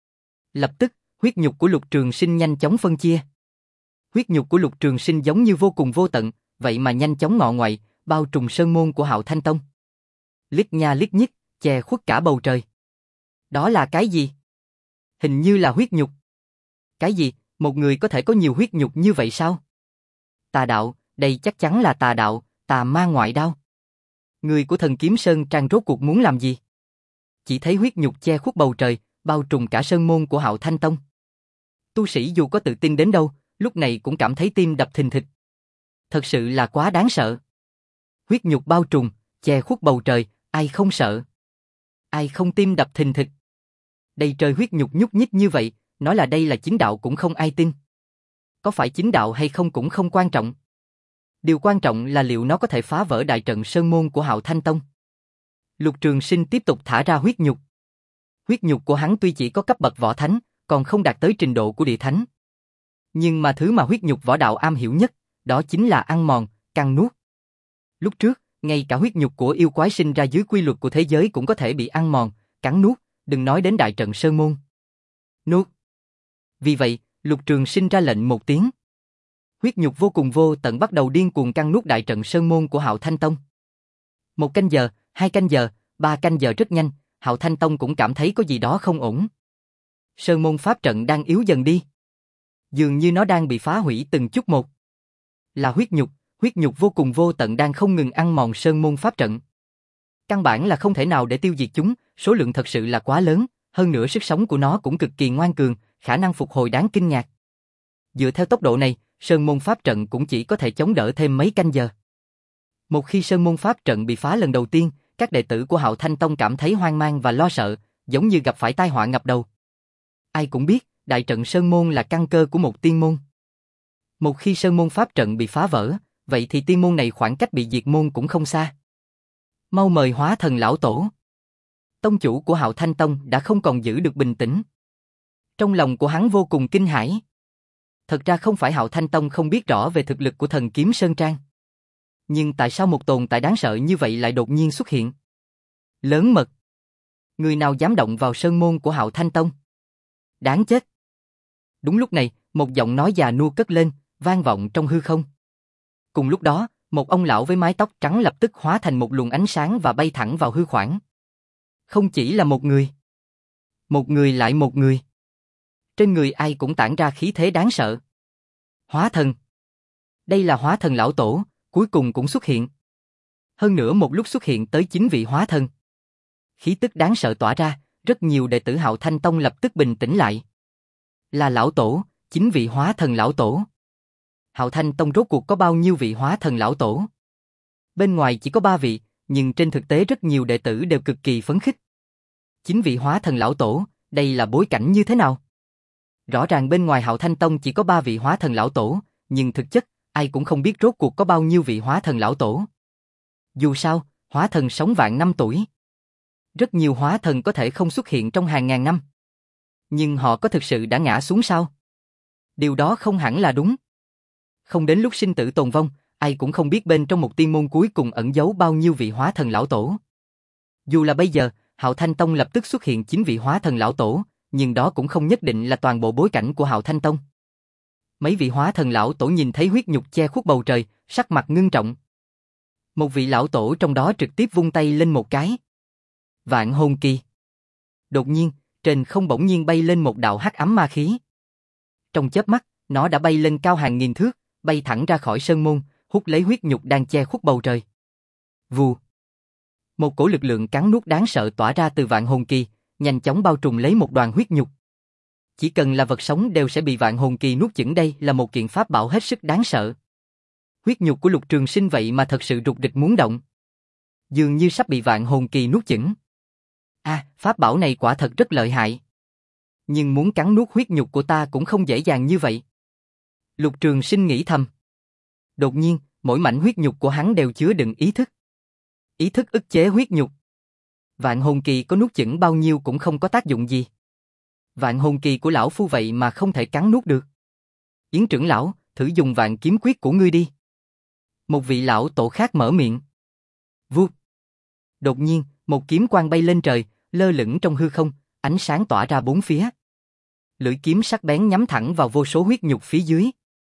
Lập tức, huyết nhục của Lục Trường Sinh nhanh chóng phân chia. Huyết nhục của Lục Trường Sinh giống như vô cùng vô tận, vậy mà nhanh chóng ngọ ngoại, bao trùm Sơn Môn của Hạo Thanh Tông. Lít nha lít nhít, che khuất cả bầu trời. Đó là cái gì? Hình như là huyết nhục. Cái gì? Một người có thể có nhiều huyết nhục như vậy sao? Tà đạo, đây chắc chắn là tà đạo, tà ma ngoại đao. Người của Thần Kiếm Sơn Trang rốt cuộc muốn làm gì? Chỉ thấy huyết nhục che khuất bầu trời, bao trùm cả Sơn Môn của Hạo Thanh Tông. Tu sĩ dù có tự tin đến đâu, lúc này cũng cảm thấy tim đập thình thịch. Thật sự là quá đáng sợ. Huyết nhục bao trùm, che khuất bầu trời, ai không sợ? Ai không tim đập thình thịch? Đầy trời huyết nhục nhúc nhích như vậy, nói là đây là chính đạo cũng không ai tin. Có phải chính đạo hay không cũng không quan trọng. Điều quan trọng là liệu nó có thể phá vỡ đại trận Sơn Môn của Hạo Thanh Tông. Lục Trường Sinh tiếp tục thả ra huyết nhục. Huyết nhục của hắn tuy chỉ có cấp bậc võ thánh, còn không đạt tới trình độ của địa thánh. Nhưng mà thứ mà huyết nhục võ đạo am hiểu nhất, đó chính là ăn mòn, cắn nuốt. Lúc trước, ngay cả huyết nhục của yêu quái sinh ra dưới quy luật của thế giới cũng có thể bị ăn mòn, cắn nuốt, đừng nói đến đại trận Sơn Môn. Nuốt. Vì vậy, Lục Trường Sinh ra lệnh một tiếng. Huyết nhục vô cùng vô tận bắt đầu điên cuồng cắn nuốt đại trận Sơn Môn của Hạo Thanh Tông. Một canh giờ, hai canh giờ, ba canh giờ rất nhanh, Hạo Thanh Tông cũng cảm thấy có gì đó không ổn. Sơn Môn pháp trận đang yếu dần đi. Dường như nó đang bị phá hủy từng chút một. Là huyết nhục, huyết nhục vô cùng vô tận đang không ngừng ăn mòn Sơn Môn pháp trận. Căn bản là không thể nào để tiêu diệt chúng, số lượng thật sự là quá lớn, hơn nữa sức sống của nó cũng cực kỳ ngoan cường, khả năng phục hồi đáng kinh ngạc. Dựa theo tốc độ này, Sơn Môn pháp trận cũng chỉ có thể chống đỡ thêm mấy canh giờ. Một khi Sơn Môn pháp trận bị phá lần đầu tiên, các đệ tử của Hạo Thanh Tông cảm thấy hoang mang và lo sợ, giống như gặp phải tai họa ngập đầu. Ai cũng biết, đại trận Sơn Môn là căn cơ của một tiên môn. Một khi Sơn Môn pháp trận bị phá vỡ, vậy thì tiên môn này khoảng cách bị diệt môn cũng không xa. Mau mời Hóa Thần lão tổ. Tông chủ của Hạo Thanh Tông đã không còn giữ được bình tĩnh. Trong lòng của hắn vô cùng kinh hãi. Thật ra không phải Hạo Thanh Tông không biết rõ về thực lực của thần kiếm Sơn Trang. Nhưng tại sao một tồn tại đáng sợ như vậy lại đột nhiên xuất hiện? Lớn mật. Người nào dám động vào sơn môn của Hạo Thanh Tông? Đáng chết. Đúng lúc này, một giọng nói già nua cất lên, vang vọng trong hư không. Cùng lúc đó, một ông lão với mái tóc trắng lập tức hóa thành một luồng ánh sáng và bay thẳng vào hư khoảng. Không chỉ là một người. Một người lại một người. Trên người ai cũng tản ra khí thế đáng sợ. Hóa thần. Đây là Hóa Thần lão tổ, cuối cùng cũng xuất hiện. Hơn nữa một lúc xuất hiện tới chín vị hóa thần. Khí tức đáng sợ tỏa ra, rất nhiều đệ tử Hạo Thanh Tông lập tức bình tĩnh lại. Là lão tổ, chín vị hóa thần lão tổ. Hạo Thanh Tông rốt cuộc có bao nhiêu vị hóa thần lão tổ? Bên ngoài chỉ có ba vị, nhưng trên thực tế rất nhiều đệ tử đều cực kỳ phấn khích. Chín vị hóa thần lão tổ, đây là bối cảnh như thế nào? Rõ ràng bên ngoài Hạo Thanh Tông chỉ có ba vị hóa thần lão tổ, nhưng thực chất, ai cũng không biết rốt cuộc có bao nhiêu vị hóa thần lão tổ. Dù sao, hóa thần sống vạn năm tuổi. Rất nhiều hóa thần có thể không xuất hiện trong hàng ngàn năm. Nhưng họ có thực sự đã ngã xuống sao? Điều đó không hẳn là đúng. Không đến lúc sinh tử tồn vong, ai cũng không biết bên trong một tiên môn cuối cùng ẩn giấu bao nhiêu vị hóa thần lão tổ. Dù là bây giờ, Hạo Thanh Tông lập tức xuất hiện chín vị hóa thần lão tổ, nhưng đó cũng không nhất định là toàn bộ bối cảnh của Hạo Thanh Tông. Mấy vị hóa thần lão tổ nhìn thấy huyết nhục che khuất bầu trời, sắc mặt ngưng trọng. Một vị lão tổ trong đó trực tiếp vung tay lên một cái. Vạn hồn kỳ. Đột nhiên, trên không bỗng nhiên bay lên một đạo hắc ám ma khí. Trong chớp mắt, nó đã bay lên cao hàng nghìn thước, bay thẳng ra khỏi sơn môn, hút lấy huyết nhục đang che khuất bầu trời. Vù. Một cổ lực lượng cắn nuốt đáng sợ tỏa ra từ vạn hồn kỳ, nhanh chóng bao trùm lấy một đoàn huyết nhục. Chỉ cần là vật sống đều sẽ bị vạn hồn kỳ nuốt chửng, đây là một kiện pháp bảo hết sức đáng sợ. Huyết nhục của Lục Trường Sinh vậy mà thật sự rục rịch muốn động. Dường như sắp bị vạn hồn kỳ nuốt chửng. À, pháp bảo này quả thật rất lợi hại. Nhưng muốn cắn nuốt huyết nhục của ta cũng không dễ dàng như vậy. Lục Trường Sinh nghĩ thầm. Đột nhiên, mỗi mảnh huyết nhục của hắn đều chứa đựng ý thức. Ý thức ức chế huyết nhục. Vạn hồn kỳ có nuốt chửng bao nhiêu cũng không có tác dụng gì. Vạn hồn kỳ của lão phu vậy mà không thể cắn nuốt được. Yến trưởng lão, thử dùng vạn kiếm quyết của ngươi đi. Một vị lão tổ khác mở miệng. Vút. Đột nhiên, một kiếm quang bay lên trời, lơ lửng trong hư không, ánh sáng tỏa ra bốn phía. Lưỡi kiếm sắc bén nhắm thẳng vào vô số huyết nhục phía dưới.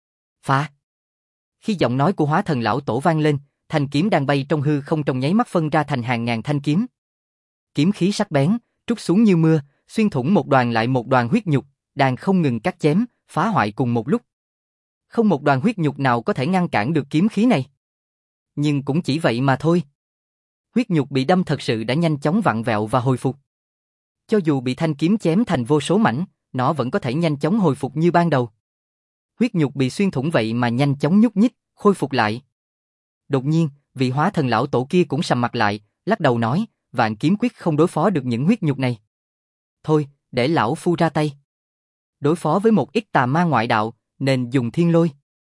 Phá. Khi giọng nói của Hóa Thần lão tổ vang lên, thanh kiếm đang bay trong hư không trong nháy mắt phân ra thành hàng ngàn thanh kiếm. Kiếm khí sắc bén, trút xuống như mưa, xuyên thủng một đoàn lại một đoàn huyết nhục, đang không ngừng cắt chém, phá hoại cùng một lúc. Không một đoàn huyết nhục nào có thể ngăn cản được kiếm khí này. Nhưng cũng chỉ vậy mà thôi. Huyết nhục bị đâm thật sự đã nhanh chóng vặn vẹo và hồi phục. Cho dù bị thanh kiếm chém thành vô số mảnh, nó vẫn có thể nhanh chóng hồi phục như ban đầu. Huyết nhục bị xuyên thủng vậy mà nhanh chóng nhúc nhích, khôi phục lại. Đột nhiên, vị Hóa Thần lão tổ kia cũng sầm mặt lại, lắc đầu nói, vạn kiếm quyết không đối phó được những huyết nhục này. Thôi, để lão phu ra tay. Đối phó với một ít tà ma ngoại đạo, nên dùng thiên lôi.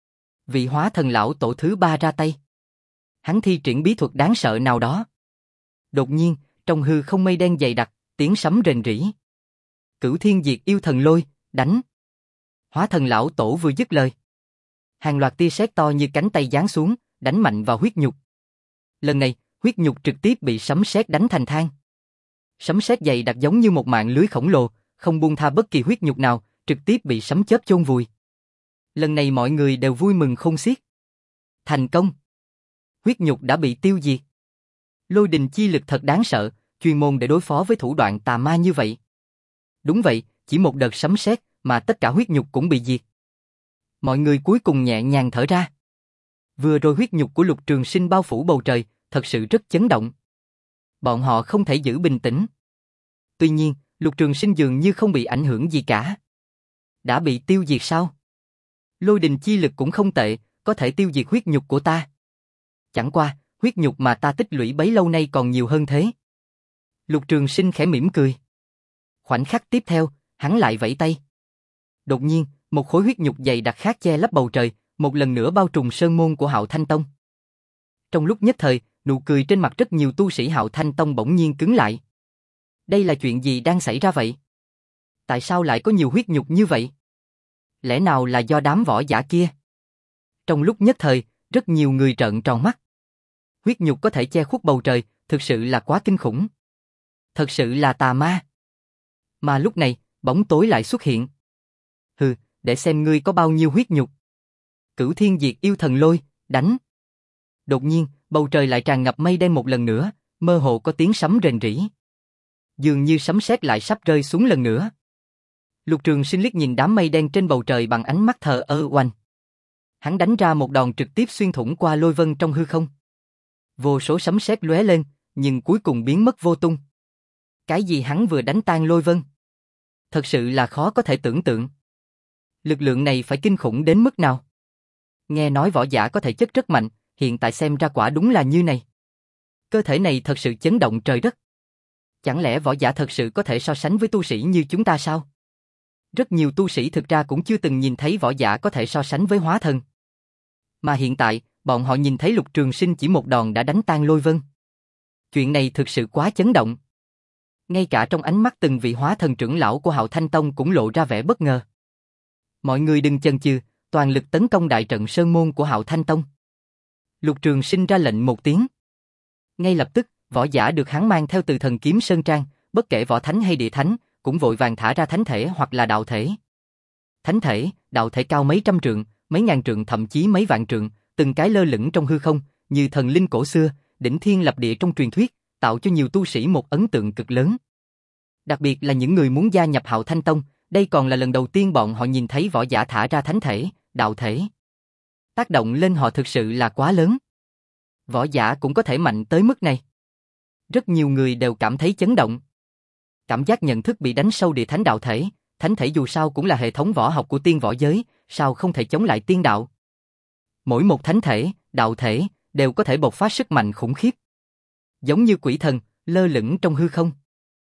Vị Hóa Thần lão tổ thứ ba ra tay. Hắn thi triển bí thuật đáng sợ nào đó. Đột nhiên, trong hư không mây đen dày đặc, tiếng sấm rền rĩ. Cửu Thiên Diệt Yêu Thần Lôi, đánh. Hóa Thần lão tổ vừa dứt lời, hàng loạt tia sét to như cánh tay giáng xuống, đánh mạnh vào huyết nhục. Lần này, huyết nhục trực tiếp bị sấm sét đánh thành than. Sấm sét dày đặc giống như một mạng lưới khổng lồ, không buông tha bất kỳ huyết nhục nào, trực tiếp bị sấm chớp chôn vùi. Lần này mọi người đều vui mừng khôn xiết. Thành công. Huyết nhục đã bị tiêu diệt. Lôi đình chi lực thật đáng sợ, chuyên môn để đối phó với thủ đoạn tà ma như vậy. Đúng vậy, chỉ một đợt sấm sét mà tất cả huyết nhục cũng bị diệt. Mọi người cuối cùng nhẹ nhàng thở ra. Vừa rồi huyết nhục của Lục Trường Sinh bao phủ bầu trời, thật sự rất chấn động. Bọn họ không thể giữ bình tĩnh. Tuy nhiên, Lục Trường Sinh dường như không bị ảnh hưởng gì cả. Đã bị tiêu diệt sao? Lôi đình chi lực cũng không tệ, có thể tiêu diệt huyết nhục của ta. Chẳng qua, huyết nhục mà ta tích lũy bấy lâu nay còn nhiều hơn thế. Lục Trường Sinh khẽ mỉm cười. Khoảnh khắc tiếp theo, hắn lại vẫy tay. Đột nhiên, một khối huyết nhục dày đặc khác che lấp bầu trời, một lần nữa bao trùm sơn môn của Hạo Thanh Tông. Trong lúc nhất thời, nụ cười trên mặt rất nhiều tu sĩ Hạo Thanh Tông bỗng nhiên cứng lại. Đây là chuyện gì đang xảy ra vậy? Tại sao lại có nhiều huyết nhục như vậy? Lẽ nào là do đám võ giả kia? Trong lúc nhất thời, rất nhiều người trợn tròn mắt. Huyết nhục có thể che khuất bầu trời, thực sự là quá kinh khủng. Thật sự là tà ma. Mà lúc này, bóng tối lại xuất hiện. Hừ, để xem ngươi có bao nhiêu huyết nhục. Cửu Thiên Diệt Yêu Thần Lôi, đánh. Đột nhiên, bầu trời lại tràn ngập mây đen một lần nữa, mơ hồ có tiếng sấm rền rĩ. Dường như sấm sét lại sắp rơi xuống lần nữa. Lục Trường Sinh liếc nhìn đám mây đen trên bầu trời bằng ánh mắt thờ ơ oanh. Hắn đánh ra một đòn trực tiếp xuyên thủng qua lôi vân trong hư không. Vô số sấm sét lóe lên, nhưng cuối cùng biến mất vô tung. Cái gì hắn vừa đánh tan lôi vân? Thật sự là khó có thể tưởng tượng. Lực lượng này phải kinh khủng đến mức nào? Nghe nói võ giả có thể chất rất mạnh, hiện tại xem ra quả đúng là như này. Cơ thể này thật sự chấn động trời đất. Chẳng lẽ võ giả thật sự có thể so sánh với tu sĩ như chúng ta sao? Rất nhiều tu sĩ thực ra cũng chưa từng nhìn thấy võ giả có thể so sánh với hóa thần. Mà hiện tại, bọn họ nhìn thấy Lục Trường Sinh chỉ một đòn đã đánh tan lôi vân. Chuyện này thực sự quá chấn động. Ngay cả trong ánh mắt từng vị hóa thần trưởng lão của Hạo Thanh Tông cũng lộ ra vẻ bất ngờ. Mọi người đừng chần chừ, toàn lực tấn công đại trận sơn môn của Hạo Thanh Tông. Lục Trường Sinh ra lệnh một tiếng. Ngay lập tức, võ giả được hắn mang theo từ thần kiếm sơn trang, bất kể võ thánh hay địa thánh, cũng vội vàng thả ra thánh thể hoặc là đạo thể. Thánh thể, đạo thể cao mấy trăm trượng, mấy ngàn trượng thậm chí mấy vạn trượng, từng cái lơ lửng trong hư không, như thần linh cổ xưa, đỉnh thiên lập địa trong truyền thuyết, tạo cho nhiều tu sĩ một ấn tượng cực lớn. Đặc biệt là những người muốn gia nhập Hạo Thanh Tông, đây còn là lần đầu tiên bọn họ nhìn thấy võ giả thả ra thánh thể, đạo thể. Tác động lên họ thực sự là quá lớn. Võ giả cũng có thể mạnh tới mức này. Rất nhiều người đều cảm thấy chấn động. Cảm giác nhận thức bị đánh sâu địa thánh đạo thể, thánh thể dù sao cũng là hệ thống võ học của tiên võ giới, sao không thể chống lại tiên đạo. Mỗi một thánh thể, đạo thể, đều có thể bộc phát sức mạnh khủng khiếp. Giống như quỷ thần, lơ lửng trong hư không.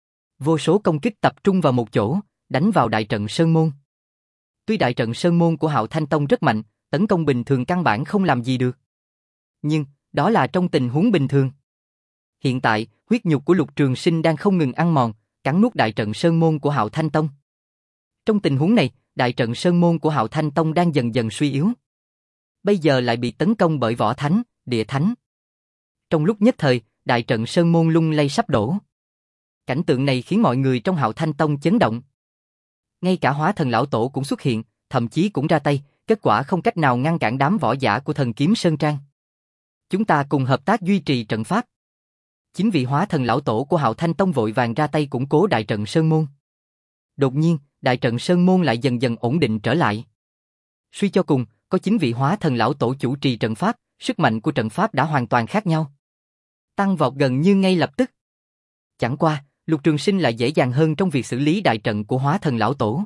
Vô số công kích tập trung vào một chỗ, đánh vào đại trận Sơn Môn. Tuy đại trận Sơn Môn của Hạo Thanh Tông rất mạnh, tấn công bình thường căn bản không làm gì được. Nhưng, đó là trong tình huống bình thường. Hiện tại, huyết nhục của Lục Trường Sinh đang không ngừng ăn mòn, cắn nuốt đại trận Sơn Môn của Hạo Thanh Tông. Trong tình huống này, đại trận Sơn Môn của Hạo Thanh Tông đang dần dần suy yếu. Bây giờ lại bị tấn công bởi võ thánh, địa thánh. Trong lúc nhất thời, đại trận Sơn Môn lung lay sắp đổ. Cảnh tượng này khiến mọi người trong Hạo Thanh Tông chấn động. Ngay cả hóa thần lão tổ cũng xuất hiện, thậm chí cũng ra tay, kết quả không cách nào ngăn cản đám võ giả của thần kiếm Sơn Trang. Chúng ta cùng hợp tác duy trì trận pháp. Chính vị hóa thần lão tổ của Hạo Thanh Tông vội vàng ra tay củng cố đại trận Sơn Môn. Đột nhiên, đại trận Sơn Môn lại dần dần ổn định trở lại. Suy cho cùng, có chính vị hóa thần lão tổ chủ trì trận pháp, sức mạnh của trận pháp đã hoàn toàn khác nhau. Tăng vọt gần như ngay lập tức. Chẳng qua, Lục Trường Sinh lại dễ dàng hơn trong việc xử lý đại trận của hóa thần lão tổ.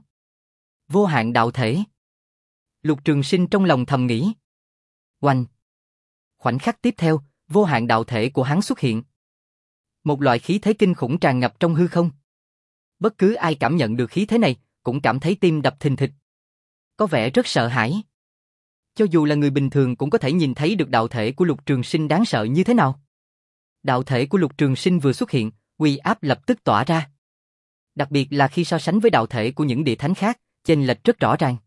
Vô hạn đạo thể. Lục Trường Sinh trong lòng thầm nghĩ. Oanh. Khoảnh khắc tiếp theo, vô hạn đạo thể của hắn xuất hiện. Một loại khí thế kinh khủng tràn ngập trong hư không. Bất cứ ai cảm nhận được khí thế này, cũng cảm thấy tim đập thình thịch. Có vẻ rất sợ hãi. Cho dù là người bình thường cũng có thể nhìn thấy được đạo thể của Lục Trường Sinh đáng sợ như thế nào. Đạo thể của Lục Trường Sinh vừa xuất hiện, uy áp lập tức tỏa ra. Đặc biệt là khi so sánh với đạo thể của những địa thánh khác, chênh lệch rất rõ ràng.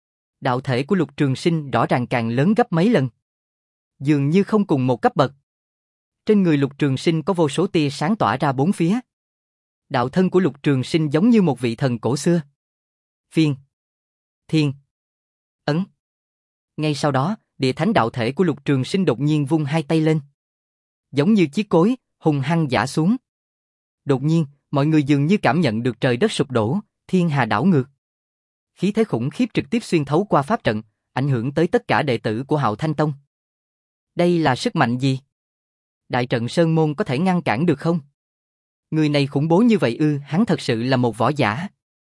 Đạo thể của Lục Trường Sinh rõ ràng càng lớn gấp mấy lần. Dường như không cùng một cấp bậc. Trên người Lục Trường Sinh có vô số tia sáng tỏa ra bốn phía. Đạo thân của Lục Trường Sinh giống như một vị thần cổ xưa. Phiên. Thiên. Ấn. Ngay sau đó, địa thánh đạo thể của Lục Trường Sinh đột nhiên vung hai tay lên. Giống như chiếc cối, hùng hăng giã xuống. Đột nhiên, mọi người dường như cảm nhận được trời đất sụp đổ, thiên hà đảo ngược. Khí thế khủng khiếp trực tiếp xuyên thấu qua pháp trận, ảnh hưởng tới tất cả đệ tử của Hạo Thanh Tông. Đây là sức mạnh gì? Đại trận Sơn Môn có thể ngăn cản được không? Người này khủng bố như vậy ư? Hắn thật sự là một võ giả.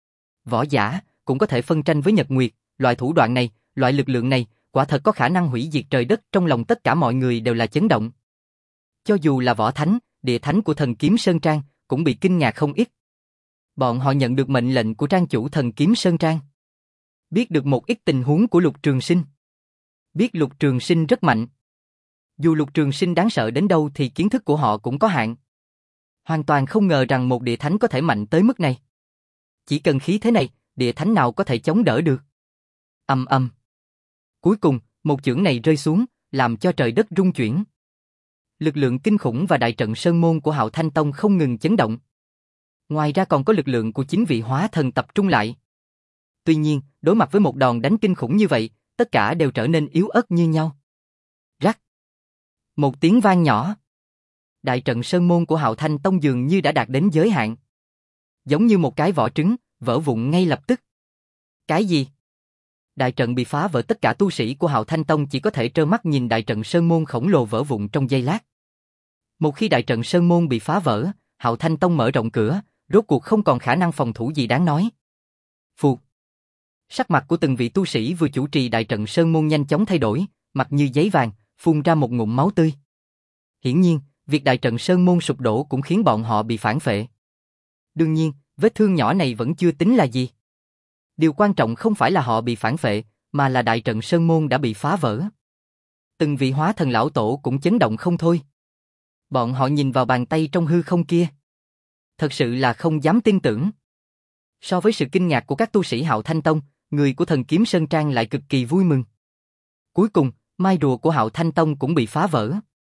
Võ giả cũng có thể phân tranh với Nhật Nguyệt, loại thủ đoạn này, loại lực lượng này, quả thật có khả năng hủy diệt trời đất. Trong lòng tất cả mọi người đều là chấn động. Cho dù là võ thánh, địa thánh của thần kiếm Sơn Trang, cũng bị kinh ngạc không ít. Bọn họ nhận được mệnh lệnh của trang chủ Thần Kiếm Sơn Trang. Biết được một ít tình huống của Lục Trường Sinh. Biết Lục Trường Sinh rất mạnh. Dù Lục Trường Sinh đáng sợ đến đâu thì kiến thức của họ cũng có hạn. Hoàn toàn không ngờ rằng một địa thánh có thể mạnh tới mức này. Chỉ cần khí thế này, địa thánh nào có thể chống đỡ được. Ầm ầm. Cuối cùng, một chưởng này rơi xuống, làm cho trời đất rung chuyển. Lực lượng kinh khủng và đại trận sơn môn của Hạo Thanh Tông không ngừng chấn động. Ngoài ra còn có lực lượng của chính vị hóa thần tập trung lại. Tuy nhiên, đối mặt với một đòn đánh kinh khủng như vậy, tất cả đều trở nên yếu ớt như nhau. Rắc. Một tiếng vang nhỏ. Đại trận sơn môn của Hạo Thanh Tông dường như đã đạt đến giới hạn. Giống như một cái vỏ trứng, vỡ vụn ngay lập tức. Cái gì? Đại trận bị phá vỡ, tất cả tu sĩ của Hạo Thanh Tông chỉ có thể trơ mắt nhìn đại trận sơn môn khổng lồ vỡ vụn trong giây lát. Một khi đại trận sơn môn bị phá vỡ, Hạo Thanh Tông mở rộng cửa, rốt cuộc không còn khả năng phòng thủ gì đáng nói. Phụt. Sắc mặt của từng vị tu sĩ vừa chủ trì đại trận sơn môn nhanh chóng thay đổi, mặt như giấy vàng, phun ra một ngụm máu tươi. Hiển nhiên, việc đại trận sơn môn sụp đổ cũng khiến bọn họ bị phản phệ. Đương nhiên, vết thương nhỏ này vẫn chưa tính là gì. Điều quan trọng không phải là họ bị phản phệ, mà là đại trận sơn môn đã bị phá vỡ. Từng vị hóa thần lão tổ cũng chấn động không thôi. Bọn họ nhìn vào bàn tay trong hư không kia. Thật sự là không dám tin tưởng. So với sự kinh ngạc của các tu sĩ Hạo Thanh Tông, người của Thần Kiếm Sơn Trang lại cực kỳ vui mừng. Cuối cùng, mai rùa của Hạo Thanh Tông cũng bị phá vỡ.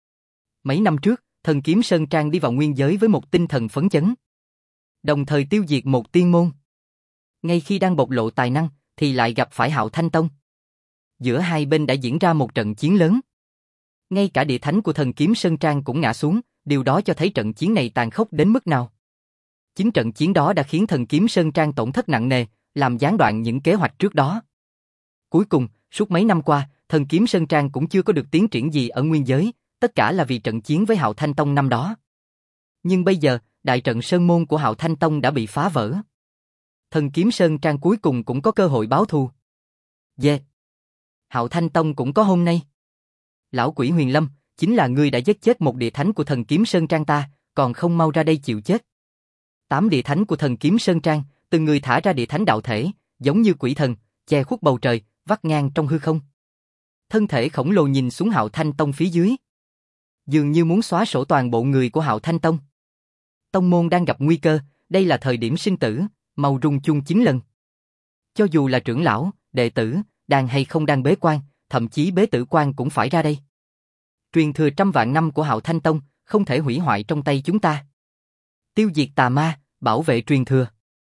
Mấy năm trước, Thần Kiếm Sơn Trang đi vào nguyên giới với một tinh thần phấn chấn. Đồng thời tiêu diệt một tiên môn. Ngay khi đang bộc lộ tài năng, thì lại gặp phải Hạo Thanh Tông. Giữa hai bên đã diễn ra một trận chiến lớn. Ngay cả địa thánh của Thần Kiếm Sơn Trang cũng ngã xuống, điều đó cho thấy trận chiến này tàn khốc đến mức nào. Chính trận chiến đó đã khiến Thần Kiếm Sơn Trang tổn thất nặng nề, làm gián đoạn những kế hoạch trước đó. Cuối cùng, suốt mấy năm qua, Thần Kiếm Sơn Trang cũng chưa có được tiến triển gì ở nguyên giới, tất cả là vì trận chiến với Hạo Thanh Tông năm đó. Nhưng bây giờ, đại trận sơn môn của Hạo Thanh Tông đã bị phá vỡ. Thần Kiếm Sơn Trang cuối cùng cũng có cơ hội báo thù. Yeah. Hạo Thanh Tông cũng có hôm nay. Lão quỷ Huyền Lâm, chính là ngươi đã giết chết một địa thánh của Thần Kiếm Sơn Trang ta, còn không mau ra đây chịu chết. Tám địa thánh của Thần Kiếm Sơn Trang, từng người thả ra địa thánh đạo thể, giống như quỷ thần, che khuất bầu trời, vắt ngang trong hư không. Thân thể khổng lồ nhìn xuống Hạo Thanh Tông phía dưới. Dường như muốn xóa sổ toàn bộ người của Hạo Thanh Tông. Tông môn đang gặp nguy cơ, đây là thời điểm sinh tử, mau rung chung chín lần. Cho dù là trưởng lão, đệ tử, đang hay không đang bế quan, thậm chí bế tử quan cũng phải ra đây. Truyền thừa trăm vạn năm của Hạo Thanh Tông, không thể hủy hoại trong tay chúng ta. Tiêu diệt tà ma, bảo vệ truyền thừa.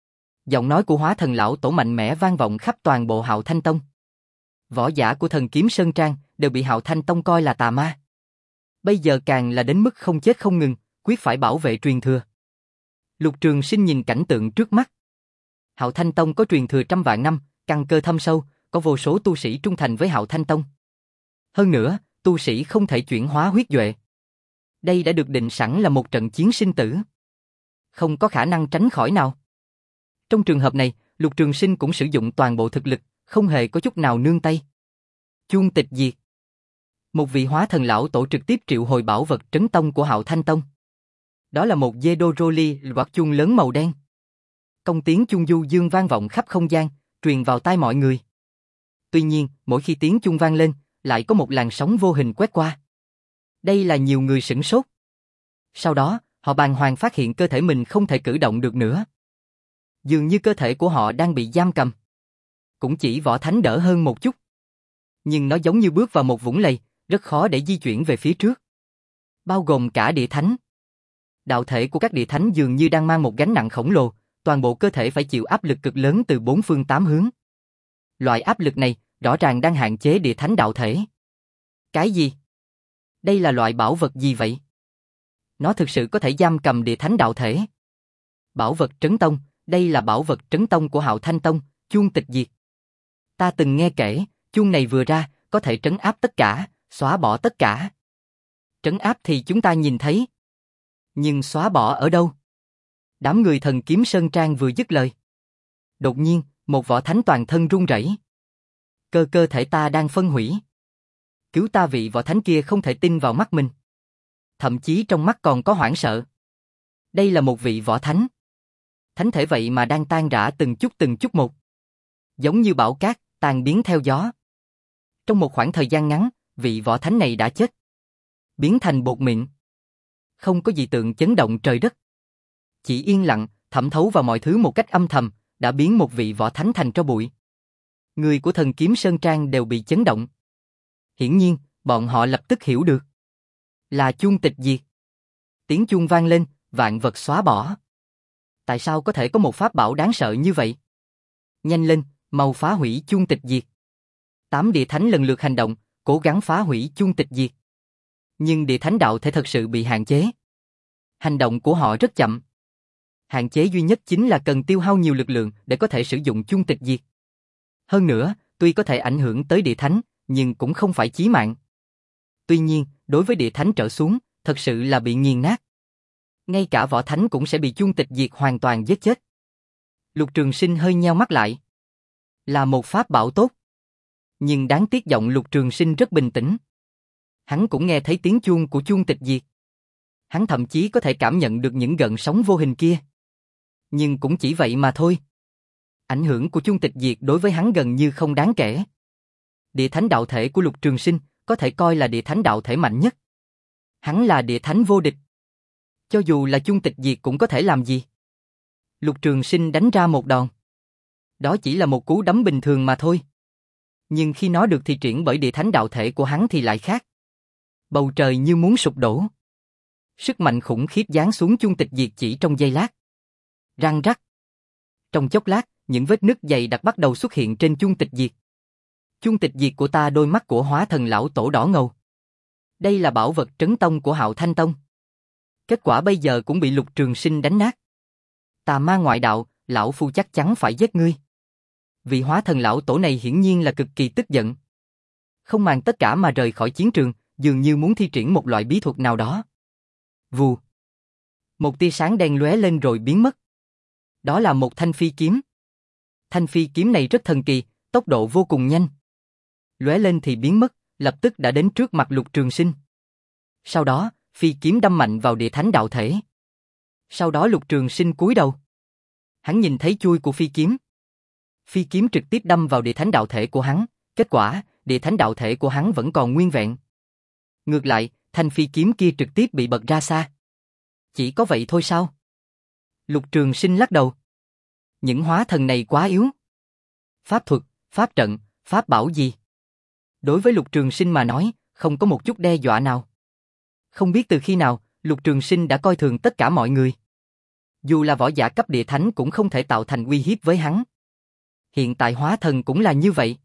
Giọng nói của hóa thần lão tổ mạnh mẽ vang vọng khắp toàn bộ Hạo Thanh Tông. Võ giả của Thần Kiếm Sơn Trang đều bị Hạo Thanh Tông coi là tà ma. Bây giờ càng là đến mức không chết không ngừng, quyết phải bảo vệ truyền thừa. Lục Trường Sinh nhìn cảnh tượng trước mắt. Hạo Thanh Tông có truyền thừa trăm vạn năm, căn cơ thâm sâu, có vô số tu sĩ trung thành với Hạo Thanh Tông. Hơn nữa, tu sĩ không thể chuyển hóa huyết duệ. Đây đã được định sẵn là một trận chiến sinh tử. Không có khả năng tránh khỏi nào. Trong trường hợp này, Lục Trường Sinh cũng sử dụng toàn bộ thực lực, không hề có chút nào nương tay. Chuông tịch diệt. Một vị hóa thần lão tổ trực tiếp triệu hồi bảo vật trấn tông của Hạo Thanh Tông. Đó là một dê đô rô ly hoặc chuông lớn màu đen. Công tiếng chuông du dương vang vọng khắp không gian, truyền vào tai mọi người. Tuy nhiên, mỗi khi tiếng chuông vang lên, lại có một làn sóng vô hình quét qua. Đây là nhiều người sửng sốt. Sau đó, họ bàng hoàng phát hiện cơ thể mình không thể cử động được nữa. Dường như cơ thể của họ đang bị giam cầm. Cũng chỉ võ thánh đỡ hơn một chút. Nhưng nó giống như bước vào một vũng lầy, rất khó để di chuyển về phía trước. Bao gồm cả địa thánh. Đạo thể của các địa thánh dường như đang mang một gánh nặng khổng lồ, toàn bộ cơ thể phải chịu áp lực cực lớn từ bốn phương tám hướng. Loại áp lực này rõ ràng đang hạn chế địa thánh đạo thể. Cái gì? Đây là loại bảo vật gì vậy? Nó thực sự có thể giam cầm địa thánh đạo thể. Bảo vật trấn tông, đây là bảo vật trấn tông của Hạo Thanh Tông, chuông tịch diệt. Ta từng nghe kể, chuông này vừa ra, có thể trấn áp tất cả, xóa bỏ tất cả. Trấn áp thì chúng ta nhìn thấy. Nhưng xóa bỏ ở đâu? Đám người Thần Kiếm Sơn Trang vừa dứt lời. Đột nhiên, một võ thánh toàn thân run rẩy. Cơ cơ thể ta đang phân hủy. Cứu ta, vị võ thánh kia không thể tin vào mắt mình. Thậm chí trong mắt còn có hoảng sợ. Đây là một vị võ thánh. Thánh thể vậy mà đang tan rã từng chút từng chút một. Giống như bão cát, tan biến theo gió. Trong một khoảng thời gian ngắn, vị võ thánh này đã chết. Biến thành bột mịn. Không có dị tượng chấn động trời đất. Chỉ yên lặng, thẩm thấu vào mọi thứ một cách âm thầm, đã biến một vị võ thánh thành tro bụi. Người của Thần Kiếm Sơn Trang đều bị chấn động. Hiển nhiên, bọn họ lập tức hiểu được. Là chuông tịch diệt. Tiếng chuông vang lên, vạn vật xóa bỏ. Tại sao có thể có một pháp bảo đáng sợ như vậy? Nhanh lên, mau phá hủy chuông tịch diệt. Tám địa thánh lần lượt hành động, cố gắng phá hủy chuông tịch diệt. Nhưng địa thánh đạo thể thật sự bị hạn chế. Hành động của họ rất chậm. Hạn chế duy nhất chính là cần tiêu hao nhiều lực lượng để có thể sử dụng chuông tịch diệt. Hơn nữa, tuy có thể ảnh hưởng tới địa thánh, nhưng cũng không phải chí mạng. Tuy nhiên, đối với địa thánh trở xuống, thật sự là bị nghiền nát. Ngay cả võ thánh cũng sẽ bị chuông tịch diệt hoàn toàn giết chết. Lục Trường Sinh hơi nheo mắt lại. Là một pháp bảo tốt. Nhưng đáng tiếc giọng Lục Trường Sinh rất bình tĩnh. Hắn cũng nghe thấy tiếng chuông của chuông tịch diệt. Hắn thậm chí có thể cảm nhận được những gợn sóng vô hình kia. Nhưng cũng chỉ vậy mà thôi. Ảnh hưởng của chuông tịch diệt đối với hắn gần như không đáng kể. Địa thánh đạo thể của Lục Trường Sinh có thể coi là địa thánh đạo thể mạnh nhất. Hắn là địa thánh vô địch. Cho dù là chuông tịch diệt cũng có thể làm gì. Lục Trường Sinh đánh ra một đòn. Đó chỉ là một cú đấm bình thường mà thôi. Nhưng khi nó được thi triển bởi địa thánh đạo thể của hắn thì lại khác. Bầu trời như muốn sụp đổ. Sức mạnh khủng khiếp giáng xuống chuông tịch diệt chỉ trong giây lát. Răng rắc. Trong chốc lát, những vết nứt dày đặc bắt đầu xuất hiện trên chuông tịch diệt. Chuông tịch diệt của ta, đôi mắt của Hóa Thần lão tổ đỏ ngầu. Đây là bảo vật trấn tông của Hạo Thanh Tông. Kết quả bây giờ cũng bị Lục Trường Sinh đánh nát. Tà ma ngoại đạo, lão phu chắc chắn phải giết ngươi. Vị Hóa Thần lão tổ này hiển nhiên là cực kỳ tức giận. Không màng tất cả mà rời khỏi chiến trường, dường như muốn thi triển một loại bí thuật nào đó. Vù. Một tia sáng đen lóe lên rồi biến mất. Đó là một thanh phi kiếm. Thanh phi kiếm này rất thần kỳ, tốc độ vô cùng nhanh. Lóe lên thì biến mất, lập tức đã đến trước mặt Lục Trường Sinh. Sau đó, phi kiếm đâm mạnh vào địa thánh đạo thể. Sau đó Lục Trường Sinh cúi đầu. Hắn nhìn thấy chui của phi kiếm. Phi kiếm trực tiếp đâm vào địa thánh đạo thể của hắn, kết quả, địa thánh đạo thể của hắn vẫn còn nguyên vẹn. Ngược lại, thanh phi kiếm kia trực tiếp bị bật ra xa. Chỉ có vậy thôi sao? Lục Trường Sinh lắc đầu. Những hóa thần này quá yếu. Pháp thuật, pháp trận, pháp bảo gì? Đối với Lục Trường Sinh mà nói, không có một chút đe dọa nào. Không biết từ khi nào, Lục Trường Sinh đã coi thường tất cả mọi người. Dù là võ giả cấp địa thánh cũng không thể tạo thành uy hiếp với hắn. Hiện tại hóa thần cũng là như vậy.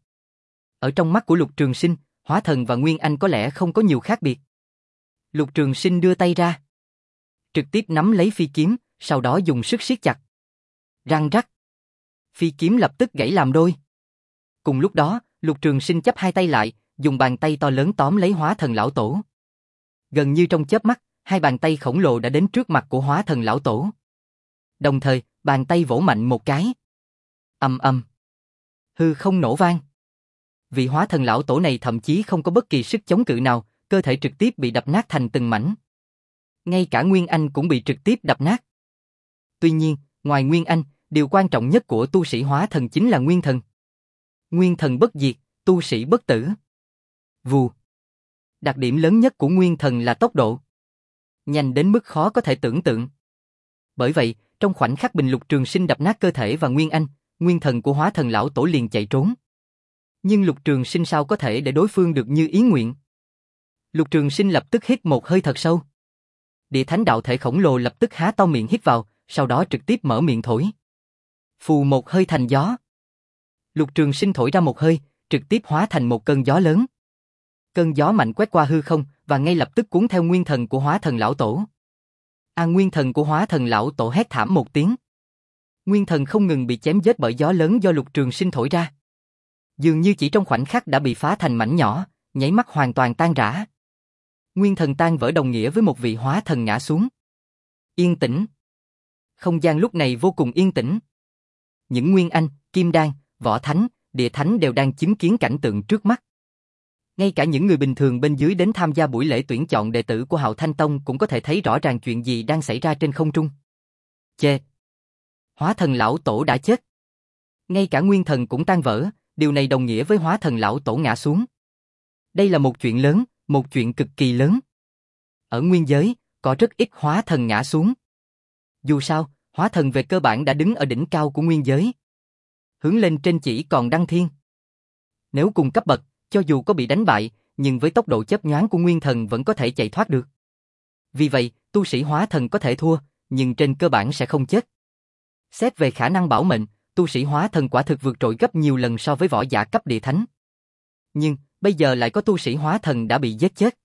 Ở trong mắt của Lục Trường Sinh, hóa thần và Nguyên Anh có lẽ không có nhiều khác biệt. Lục Trường Sinh đưa tay ra. Trực tiếp nắm lấy phi kiếm, sau đó dùng sức siết chặt. Răng rắc. Phi kiếm lập tức gãy làm đôi. Cùng lúc đó, Lục Trường Sinh chắp hai tay lại, dùng bàn tay to lớn tóm lấy Hóa Thần lão tổ. Gần như trong chớp mắt, hai bàn tay khổng lồ đã đến trước mặt của Hóa Thần lão tổ. Đồng thời, bàn tay vỗ mạnh một cái. Ầm ầm. Hư không nổ vang. Vị Hóa Thần lão tổ này thậm chí không có bất kỳ sức chống cự nào, cơ thể trực tiếp bị đập nát thành từng mảnh. Ngay cả Nguyên Anh cũng bị trực tiếp đập nát. Tuy nhiên, ngoài Nguyên Anh, điều quan trọng nhất của tu sĩ hóa thần chính là Nguyên Thần. Nguyên Thần bất diệt, tu sĩ bất tử. Vù. Đặc điểm lớn nhất của Nguyên Thần là tốc độ. Nhanh đến mức khó có thể tưởng tượng. Bởi vậy, trong khoảnh khắc bình Lục Trường Sinh đập nát cơ thể và Nguyên Anh, Nguyên Thần của Hóa Thần lão tổ liền chạy trốn. Nhưng Lục Trường Sinh sao có thể để đối phương được như ý nguyện? Lục Trường Sinh lập tức hít một hơi thật sâu. Địa thánh đạo thể khổng lồ lập tức há to miệng hít vào, sau đó trực tiếp mở miệng thổi. Phù một hơi thành gió. Lục Trường Sinh thổi ra một hơi, trực tiếp hóa thành một cơn gió lớn. Cơn gió mạnh quét qua hư không và ngay lập tức cuốn theo Nguyên Thần của Hóa Thần lão tổ. A Nguyên Thần của Hóa Thần lão tổ hét thảm một tiếng. Nguyên Thần không ngừng bị chém giết bởi gió lớn do Lục Trường Sinh thổi ra. Dường như chỉ trong khoảnh khắc đã bị phá thành mảnh nhỏ, nháy mắt hoàn toàn tan rã. Nguyên Thần tan vỡ đồng nghĩa với một vị hóa thần ngã xuống. Yên tĩnh. Không gian lúc này vô cùng yên tĩnh. Những Nguyên Anh, Kim Đan, Võ Thánh, Địa Thánh đều đang chứng kiến cảnh tượng trước mắt. Ngay cả những người bình thường bên dưới đến tham gia buổi lễ tuyển chọn đệ tử của Hạo Thanh Tông cũng có thể thấy rõ ràng chuyện gì đang xảy ra trên không trung. Chê! Hóa thần lão tổ đã chết. Ngay cả nguyên thần cũng tan vỡ, điều này đồng nghĩa với hóa thần lão tổ ngã xuống. Đây là một chuyện lớn, một chuyện cực kỳ lớn. Ở nguyên giới, có rất ít hóa thần ngã xuống. Dù sao, hóa thần về cơ bản đã đứng ở đỉnh cao của nguyên giới. Hướng lên trên chỉ còn đăng thiên. Nếu cùng cấp bậc, cho dù có bị đánh bại, nhưng với tốc độ chớp nhoáng của nguyên thần vẫn có thể chạy thoát được. Vì vậy, tu sĩ hóa thần có thể thua, nhưng trên cơ bản sẽ không chết. Xét về khả năng bảo mệnh, tu sĩ hóa thần quả thực vượt trội gấp nhiều lần so với võ giả cấp địa thánh. Nhưng, bây giờ lại có tu sĩ hóa thần đã bị giết chết.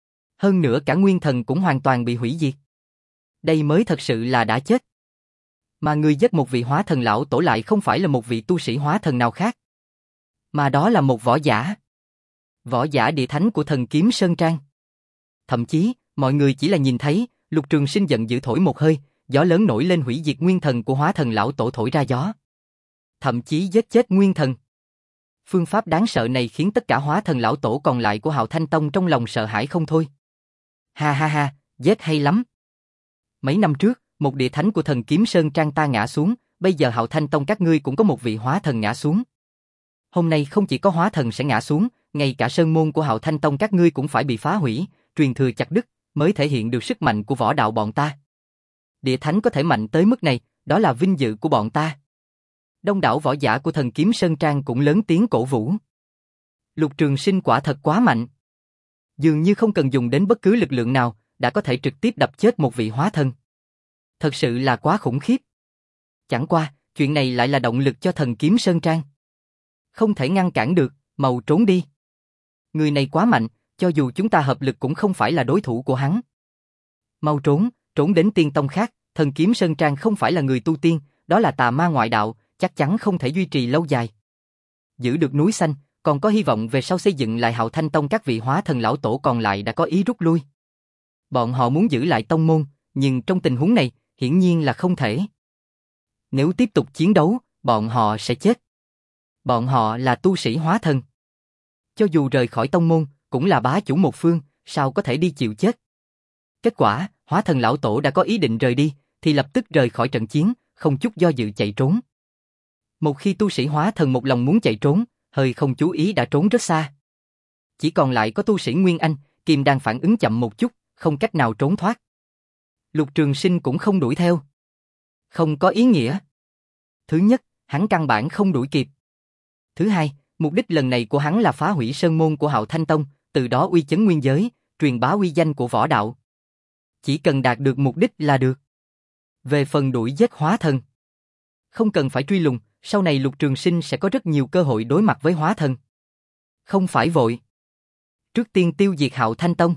Hơn nữa cả nguyên thần cũng hoàn toàn bị hủy diệt. Đây mới thật sự là đã chết. Mà người giết một vị hóa thần lão tổ lại không phải là một vị tu sĩ hóa thần nào khác. Mà đó là một võ giả. Võ giả địa thánh của thần kiếm Sơn Trang. Thậm chí, mọi người chỉ là nhìn thấy, Lục Trường Sinh giận dữ thổi một hơi, gió lớn nổi lên hủy diệt nguyên thần của hóa thần lão tổ thổi ra gió. Thậm chí giết chết nguyên thần. Phương pháp đáng sợ này khiến tất cả hóa thần lão tổ còn lại của Hạo Thanh Tông trong lòng sợ hãi không thôi. Ha ha ha, giết hay lắm. Mấy năm trước, một địa thánh của thần kiếm Sơn Trang ta ngã xuống, bây giờ Hạo Thanh Tông các ngươi cũng có một vị hóa thần ngã xuống. Hôm nay không chỉ có hóa thần sẽ ngã xuống, ngay cả sơn môn của Hạo Thanh Tông các ngươi cũng phải bị phá hủy, truyền thừa chặt đứt, mới thể hiện được sức mạnh của võ đạo bọn ta. Địa thánh có thể mạnh tới mức này, đó là vinh dự của bọn ta. Đông đảo võ giả của thần kiếm Sơn Trang cũng lớn tiếng cổ vũ. Lục Trường Sinh quả thật quá mạnh. Dường như không cần dùng đến bất cứ lực lượng nào, đã có thể trực tiếp đập chết một vị hóa thần. Thật sự là quá khủng khiếp. Chẳng qua, chuyện này lại là động lực cho thần kiếm Sơn Trang. Không thể ngăn cản được, mau trốn đi. Người này quá mạnh, cho dù chúng ta hợp lực cũng không phải là đối thủ của hắn. Mau trốn, trốn đến tiên tông khác, thần kiếm Sơn Trang không phải là người tu tiên, đó là tà ma ngoại đạo, chắc chắn không thể duy trì lâu dài. Giữ được núi xanh, còn có hy vọng về sau xây dựng lại Hạo Thanh Tông, các vị hóa thần lão tổ còn lại đã có ý rút lui. Bọn họ muốn giữ lại tông môn, nhưng trong tình huống này, hiển nhiên là không thể. Nếu tiếp tục chiến đấu, bọn họ sẽ chết. Bọn họ là tu sĩ hóa thần. Cho dù rời khỏi tông môn, cũng là bá chủ một phương, sao có thể đi chịu chết. Kết quả, hóa thần lão tổ đã có ý định rời đi, thì lập tức rời khỏi trận chiến, không chút do dự chạy trốn. Một khi tu sĩ hóa thần một lòng muốn chạy trốn, hơi không chú ý đã trốn rất xa. Chỉ còn lại có tu sĩ Nguyên Anh, Kim Đan phản ứng chậm một chút, không cách nào trốn thoát. Lục Trường Sinh cũng không đuổi theo. Không có ý nghĩa. Thứ nhất, hắn căn bản không đuổi kịp. Thứ hai, mục đích lần này của hắn là phá hủy sơn môn của Hạo Thanh Tông, từ đó uy chấn nguyên giới, truyền bá uy danh của võ đạo. Chỉ cần đạt được mục đích là được. Về phần đuổi giết hóa thần, không cần phải truy lùng, sau này Lục Trường Sinh sẽ có rất nhiều cơ hội đối mặt với hóa thần. Không phải vội. Trước tiên tiêu diệt Hạo Thanh Tông.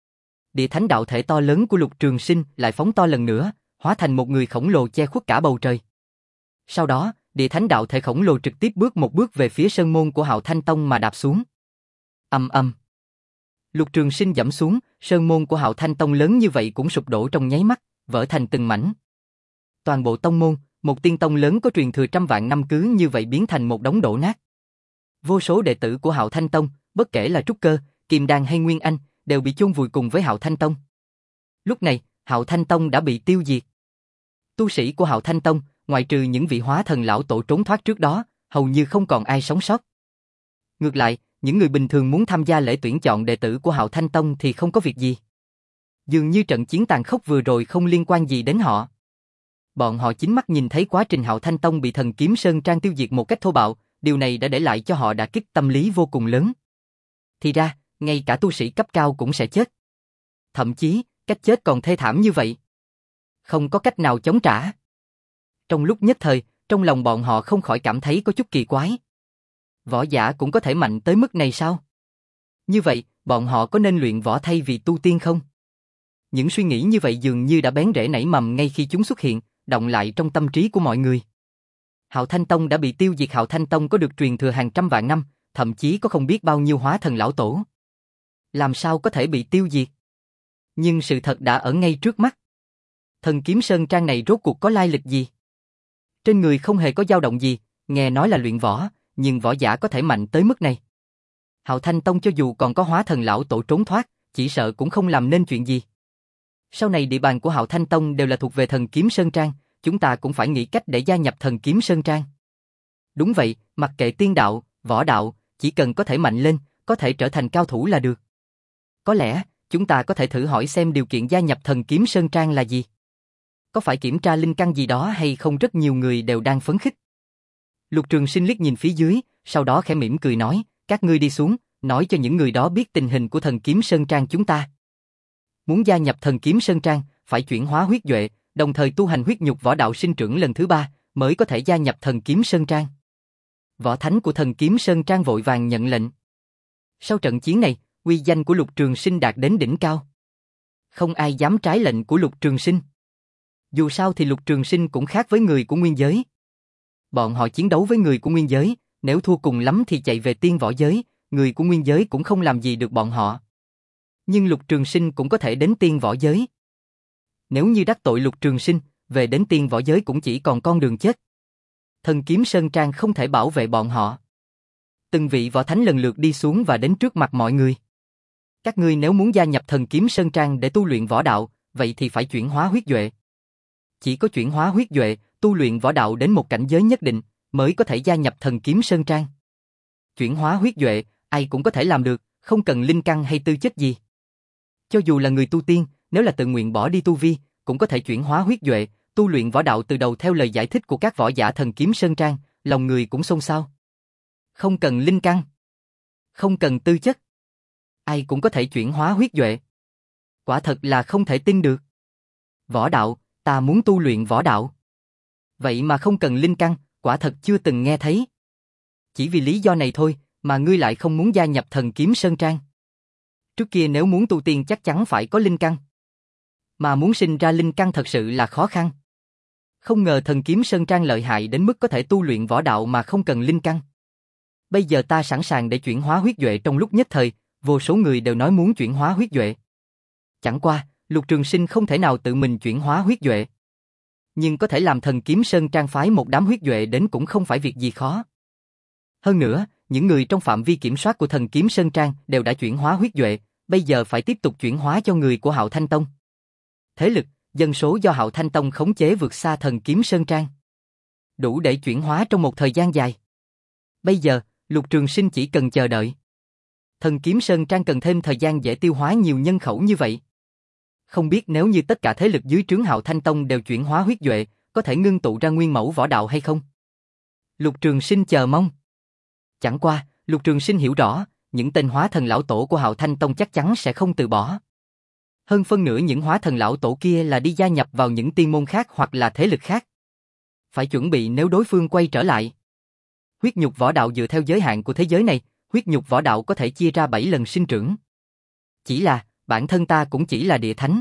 Địa thánh đạo thể to lớn của Lục Trường Sinh lại phóng to lần nữa, hóa thành một người khổng lồ che khuất cả bầu trời. Sau đó, địa thánh đạo thể khổng lồ trực tiếp bước một bước về phía sơn môn của Hạo Thanh Tông mà đạp xuống. Ầm ầm. Lục Trường Sinh giẫm xuống, sơn môn của Hạo Thanh Tông lớn như vậy cũng sụp đổ trong nháy mắt, vỡ thành từng mảnh. Toàn bộ tông môn, một tiên tông lớn có truyền thừa trăm vạn năm cứ như vậy biến thành một đống đổ nát. Vô số đệ tử của Hạo Thanh Tông, bất kể là trúc cơ, kim đan hay nguyên anh, đều bị chôn vùi cùng với Hạo Thanh Tông. Lúc này, Hạo Thanh Tông đã bị tiêu diệt. Tu sĩ của Hạo Thanh Tông, ngoại trừ những vị hóa thần lão tổ trốn thoát trước đó, hầu như không còn ai sống sót. Ngược lại, những người bình thường muốn tham gia lễ tuyển chọn đệ tử của Hạo Thanh Tông thì không có việc gì. Dường như trận chiến tàn khốc vừa rồi không liên quan gì đến họ. Bọn họ chính mắt nhìn thấy quá trình Hạo Thanh Tông bị thần kiếm Sơn Trang tiêu diệt một cách thô bạo, điều này đã để lại cho họ đả kích tâm lý vô cùng lớn. Thì ra, ngay cả tu sĩ cấp cao cũng sẽ chết. Thậm chí, cách chết còn thê thảm như vậy. Không có cách nào chống trả. Trong lúc nhất thời, trong lòng bọn họ không khỏi cảm thấy có chút kỳ quái. Võ giả cũng có thể mạnh tới mức này sao? Như vậy, bọn họ có nên luyện võ thay vì tu tiên không? Những suy nghĩ như vậy dường như đã bén rễ nảy mầm ngay khi chúng xuất hiện, động lại trong tâm trí của mọi người. Hạo Thanh Tông đã bị tiêu diệt. Hạo Thanh Tông có được truyền thừa hàng trăm vạn năm, thậm chí có không biết bao nhiêu hóa thần lão tổ. Làm sao có thể bị tiêu diệt? Nhưng sự thật đã ở ngay trước mắt. Thần kiếm Sơn Trang này rốt cuộc có lai lịch gì? Trên người không hề có dao động gì, nghe nói là luyện võ, nhưng võ giả có thể mạnh tới mức này. Hạo Thanh Tông cho dù còn có hóa thần lão tổ trốn thoát, chỉ sợ cũng không làm nên chuyện gì. Sau này địa bàn của Hạo Thanh Tông đều là thuộc về thần kiếm Sơn Trang, chúng ta cũng phải nghĩ cách để gia nhập Thần Kiếm Sơn Trang. Đúng vậy, mặc kệ tiên đạo, võ đạo, chỉ cần có thể mạnh lên, có thể trở thành cao thủ là được. Có lẽ, chúng ta có thể thử hỏi xem điều kiện gia nhập Thần Kiếm Sơn Trang là gì. Có phải kiểm tra linh căn gì đó hay không? Rất nhiều người đều đang phấn khích. Lục Trường Sinh liếc nhìn phía dưới, sau đó khẽ mỉm cười nói, các ngươi đi xuống, nói cho những người đó biết tình hình của Thần Kiếm Sơn Trang chúng ta. Muốn gia nhập Thần Kiếm Sơn Trang, phải chuyển hóa huyết duệ, đồng thời tu hành huyết nhục võ đạo sinh trưởng lần thứ ba, mới có thể gia nhập Thần Kiếm Sơn Trang. Võ thánh của Thần Kiếm Sơn Trang vội vàng nhận lệnh. Sau trận chiến này, uy danh của Lục Trường Sinh đạt đến đỉnh cao. Không ai dám trái lệnh của Lục Trường Sinh. Dù sao thì Lục Trường Sinh cũng khác với người của nguyên giới. Bọn họ chiến đấu với người của nguyên giới, nếu thua cùng lắm thì chạy về tiên võ giới, người của nguyên giới cũng không làm gì được bọn họ. Nhưng Lục Trường Sinh cũng có thể đến tiên võ giới. Nếu như đắc tội Lục Trường Sinh, về đến tiên võ giới cũng chỉ còn con đường chết. Thần Kiếm Sơn Trang không thể bảo vệ bọn họ. Từng vị võ thánh lần lượt đi xuống và đến trước mặt mọi người. Các ngươi nếu muốn gia nhập Thần Kiếm Sơn Trang để tu luyện võ đạo, vậy thì phải chuyển hóa huyết duệ. Chỉ có chuyển hóa huyết duệ, tu luyện võ đạo đến một cảnh giới nhất định, mới có thể gia nhập Thần Kiếm Sơn Trang. Chuyển hóa huyết duệ, ai cũng có thể làm được, không cần linh căn hay tư chất gì. Cho dù là người tu tiên, nếu là tự nguyện bỏ đi tu vi, cũng có thể chuyển hóa huyết duệ, tu luyện võ đạo từ đầu theo lời giải thích của các võ giả Thần Kiếm Sơn Trang, lòng người cũng xôn xao. Không cần linh căn, không cần tư chất, ai cũng có thể chuyển hóa huyết duệ. Quả thật là không thể tin được. Võ đạo, ta muốn tu luyện võ đạo. Vậy mà không cần linh căn, quả thật chưa từng nghe thấy. Chỉ vì lý do này thôi mà ngươi lại không muốn gia nhập Thần Kiếm Sơn Trang. Trước kia nếu muốn tu tiên chắc chắn phải có linh căn. Mà muốn sinh ra linh căn thật sự là khó khăn. Không ngờ Thần Kiếm Sơn Trang lợi hại đến mức có thể tu luyện võ đạo mà không cần linh căn. Bây giờ ta sẵn sàng để chuyển hóa huyết duệ trong lúc nhất thời, vô số người đều nói muốn chuyển hóa huyết duệ. Chẳng qua, Lục Trường Sinh không thể nào tự mình chuyển hóa huyết duệ. Nhưng có thể làm Thần Kiếm Sơn Trang phái một đám huyết duệ đến cũng không phải việc gì khó. Hơn nữa, những người trong phạm vi kiểm soát của Thần Kiếm Sơn Trang đều đã chuyển hóa huyết duệ, bây giờ phải tiếp tục chuyển hóa cho người của Hạo Thanh Tông. Thế lực, dân số do Hạo Thanh Tông khống chế vượt xa Thần Kiếm Sơn Trang. Đủ để chuyển hóa trong một thời gian dài. Bây giờ, Lục Trường Sinh chỉ cần chờ đợi. Thần Kiếm Sơn Trang cần thêm thời gian dễ tiêu hóa nhiều nhân khẩu như vậy. Không biết nếu như tất cả thế lực dưới trướng Hạo Thanh Tông đều chuyển hóa huyết duệ, có thể ngưng tụ ra nguyên mẫu võ đạo hay không? Lục Trường Sinh chờ mong. Chẳng qua, Lục Trường Sinh hiểu rõ, những tên hóa thần lão tổ của Hạo Thanh Tông chắc chắn sẽ không từ bỏ. Hơn phân nửa những hóa thần lão tổ kia là đi gia nhập vào những tiên môn khác hoặc là thế lực khác. Phải chuẩn bị nếu đối phương quay trở lại. Huyết nhục võ đạo dựa theo giới hạn của thế giới này, huyết nhục võ đạo có thể chia ra bảy lần sinh trưởng. Chỉ là, bản thân ta cũng chỉ là địa thánh.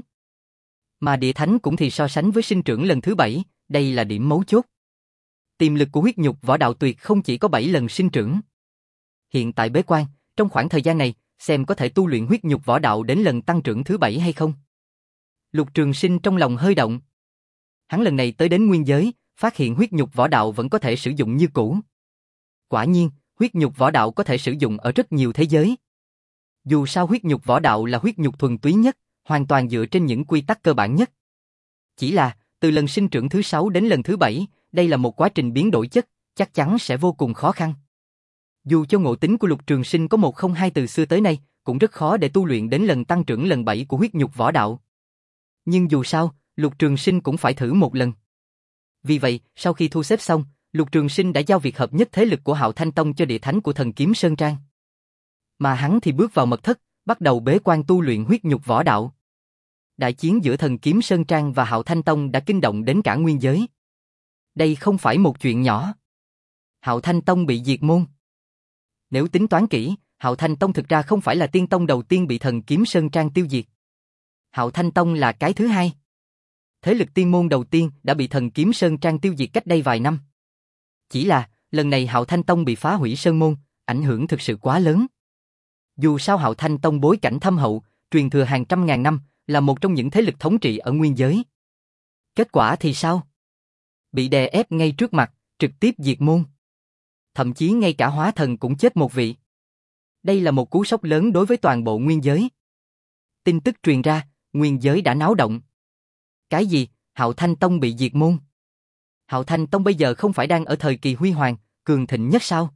Mà địa thánh cũng thì so sánh với sinh trưởng lần thứ bảy, đây là điểm mấu chốt. Tiềm lực của huyết nhục võ đạo tuyệt không chỉ có bảy lần sinh trưởng. Hiện tại bế quan, trong khoảng thời gian này, xem có thể tu luyện huyết nhục võ đạo đến lần tăng trưởng thứ bảy hay không. Lục Trường Sinh trong lòng hơi động. Hắn lần này tới đến nguyên giới, phát hiện huyết nhục võ đạo vẫn có thể sử dụng như cũ. Quả nhiên, huyết nhục võ đạo có thể sử dụng ở rất nhiều thế giới. Dù sao huyết nhục võ đạo là huyết nhục thuần túy nhất, hoàn toàn dựa trên những quy tắc cơ bản nhất. Chỉ là, từ lần sinh trưởng thứ sáu đến lần thứ bảy, đây là một quá trình biến đổi chất, chắc chắn sẽ vô cùng khó khăn. Dù cho ngộ tính của Lục Trường Sinh có một không hai từ xưa tới nay, cũng rất khó để tu luyện đến lần tăng trưởng lần bảy của huyết nhục võ đạo. Nhưng dù sao, Lục Trường Sinh cũng phải thử một lần. Vì vậy, sau khi thu xếp xong, Lục Trường Sinh đã giao việc hợp nhất thế lực của Hạo Thanh Tông cho địa thánh của Thần Kiếm Sơn Trang. Mà hắn thì bước vào mật thất, bắt đầu bế quan tu luyện huyết nhục võ đạo. Đại chiến giữa Thần Kiếm Sơn Trang và Hạo Thanh Tông đã kinh động đến cả nguyên giới. Đây không phải một chuyện nhỏ. Hạo Thanh Tông bị diệt môn. Nếu tính toán kỹ, Hạo Thanh Tông thực ra không phải là tiên tông đầu tiên bị Thần Kiếm Sơn Trang tiêu diệt. Hạo Thanh Tông là cái thứ hai. Thế lực tiên môn đầu tiên đã bị Thần Kiếm Sơn Trang tiêu diệt cách đây vài năm. Chỉ là, lần này Hạo Thanh Tông bị phá hủy sơn môn, ảnh hưởng thực sự quá lớn. Dù sao Hạo Thanh Tông bối cảnh thâm hậu, truyền thừa hàng trăm ngàn năm, là một trong những thế lực thống trị ở nguyên giới. Kết quả thì sao? Bị đè ép ngay trước mặt, trực tiếp diệt môn. Thậm chí ngay cả hóa thần cũng chết một vị. Đây là một cú sốc lớn đối với toàn bộ nguyên giới. Tin tức truyền ra, nguyên giới đã náo động. Cái gì? Hạo Thanh Tông bị diệt môn? Hạo Thanh Tông bây giờ không phải đang ở thời kỳ huy hoàng, cường thịnh nhất sao?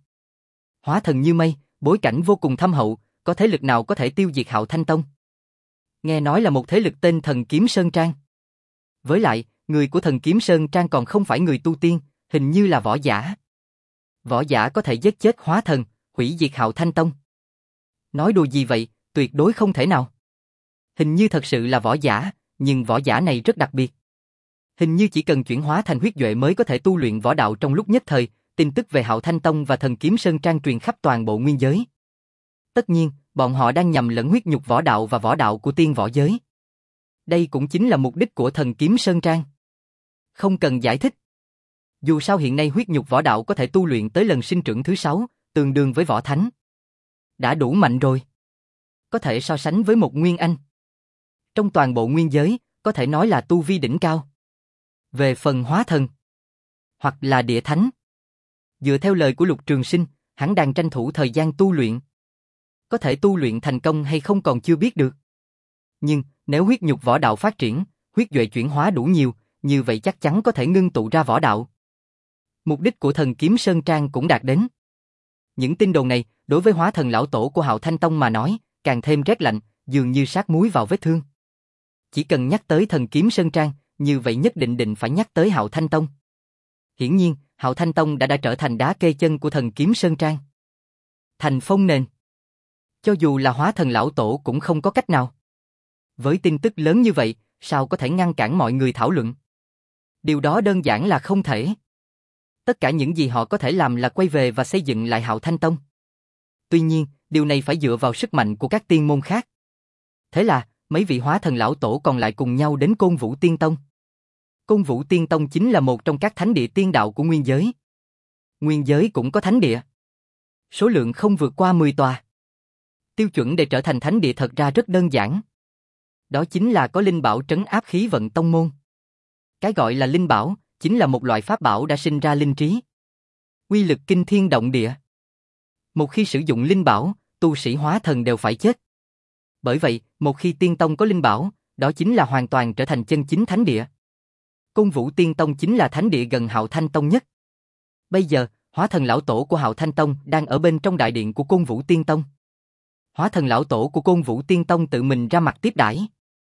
Hóa thần như mây, bối cảnh vô cùng thâm hậu, có thế lực nào có thể tiêu diệt Hạo Thanh Tông? Nghe nói là một thế lực tên Thần Kiếm Sơn Trang. Với lại, người của Thần Kiếm Sơn Trang còn không phải người tu tiên, hình như là võ giả. Võ giả có thể giết chết hóa thần, hủy diệt Hạo Thanh Tông. Nói đùa gì vậy, tuyệt đối không thể nào. Hình như thật sự là võ giả, nhưng võ giả này rất đặc biệt. Hình như chỉ cần chuyển hóa thành huyết duệ mới có thể tu luyện võ đạo trong lúc nhất thời, tin tức về Hạo Thanh Tông và Thần Kiếm Sơn Trang truyền khắp toàn bộ nguyên giới. Tất nhiên, bọn họ đang nhầm lẫn huyết nhục võ đạo và võ đạo của tiên võ giới. Đây cũng chính là mục đích của Thần Kiếm Sơn Trang. Không cần giải thích. Dù sao hiện nay huyết nhục võ đạo có thể tu luyện tới lần sinh trưởng thứ sáu, tương đương với võ thánh. Đã đủ mạnh rồi. Có thể so sánh với một nguyên anh. Trong toàn bộ nguyên giới, có thể nói là tu vi đỉnh cao. Về phần hóa thần, hoặc là địa thánh. Dựa theo lời của Lục Trường Sinh, hắn đang tranh thủ thời gian tu luyện. Có thể tu luyện thành công hay không còn chưa biết được. Nhưng, nếu huyết nhục võ đạo phát triển, huyết duệ chuyển hóa đủ nhiều, như vậy chắc chắn có thể ngưng tụ ra võ đạo. Mục đích của Thần Kiếm Sơn Trang cũng đạt đến. Những tin đồn này, đối với hóa thần lão tổ của Hạo Thanh Tông mà nói, càng thêm rét lạnh, dường như sát muối vào vết thương. Chỉ cần nhắc tới Thần Kiếm Sơn Trang, như vậy nhất định định phải nhắc tới Hạo Thanh Tông. Hiển nhiên, Hạo Thanh Tông đã đã trở thành đá kê chân của Thần Kiếm Sơn Trang. Thành phong nền. Cho dù là hóa thần lão tổ cũng không có cách nào. Với tin tức lớn như vậy, sao có thể ngăn cản mọi người thảo luận? Điều đó đơn giản là không thể. Tất cả những gì họ có thể làm là quay về và xây dựng lại Hạo Thanh Tông. Tuy nhiên, điều này phải dựa vào sức mạnh của các tiên môn khác. Thế là, mấy vị hóa thần lão tổ còn lại cùng nhau đến Côn Vũ Tiên Tông. Côn Vũ Tiên Tông chính là một trong các thánh địa tiên đạo của nguyên giới. Nguyên giới cũng có thánh địa. Số lượng không vượt qua mười tòa. Tiêu chuẩn để trở thành thánh địa thật ra rất đơn giản. Đó chính là có linh bảo trấn áp khí vận tông môn. Cái gọi là linh bảo, chính là một loại pháp bảo đã sinh ra linh trí. Uy lực kinh thiên động địa. Một khi sử dụng linh bảo, tu sĩ hóa thần đều phải chết. Bởi vậy, một khi tiên tông có linh bảo, đó chính là hoàn toàn trở thành chân chính thánh địa. Côn Vũ Tiên Tông chính là thánh địa gần Hạo Thanh Tông nhất. Bây giờ, hóa thần lão tổ của Hạo Thanh Tông đang ở bên trong đại điện của Côn Vũ Tiên Tông. Hóa thần lão tổ của Côn Vũ Tiên Tông tự mình ra mặt tiếp đãi.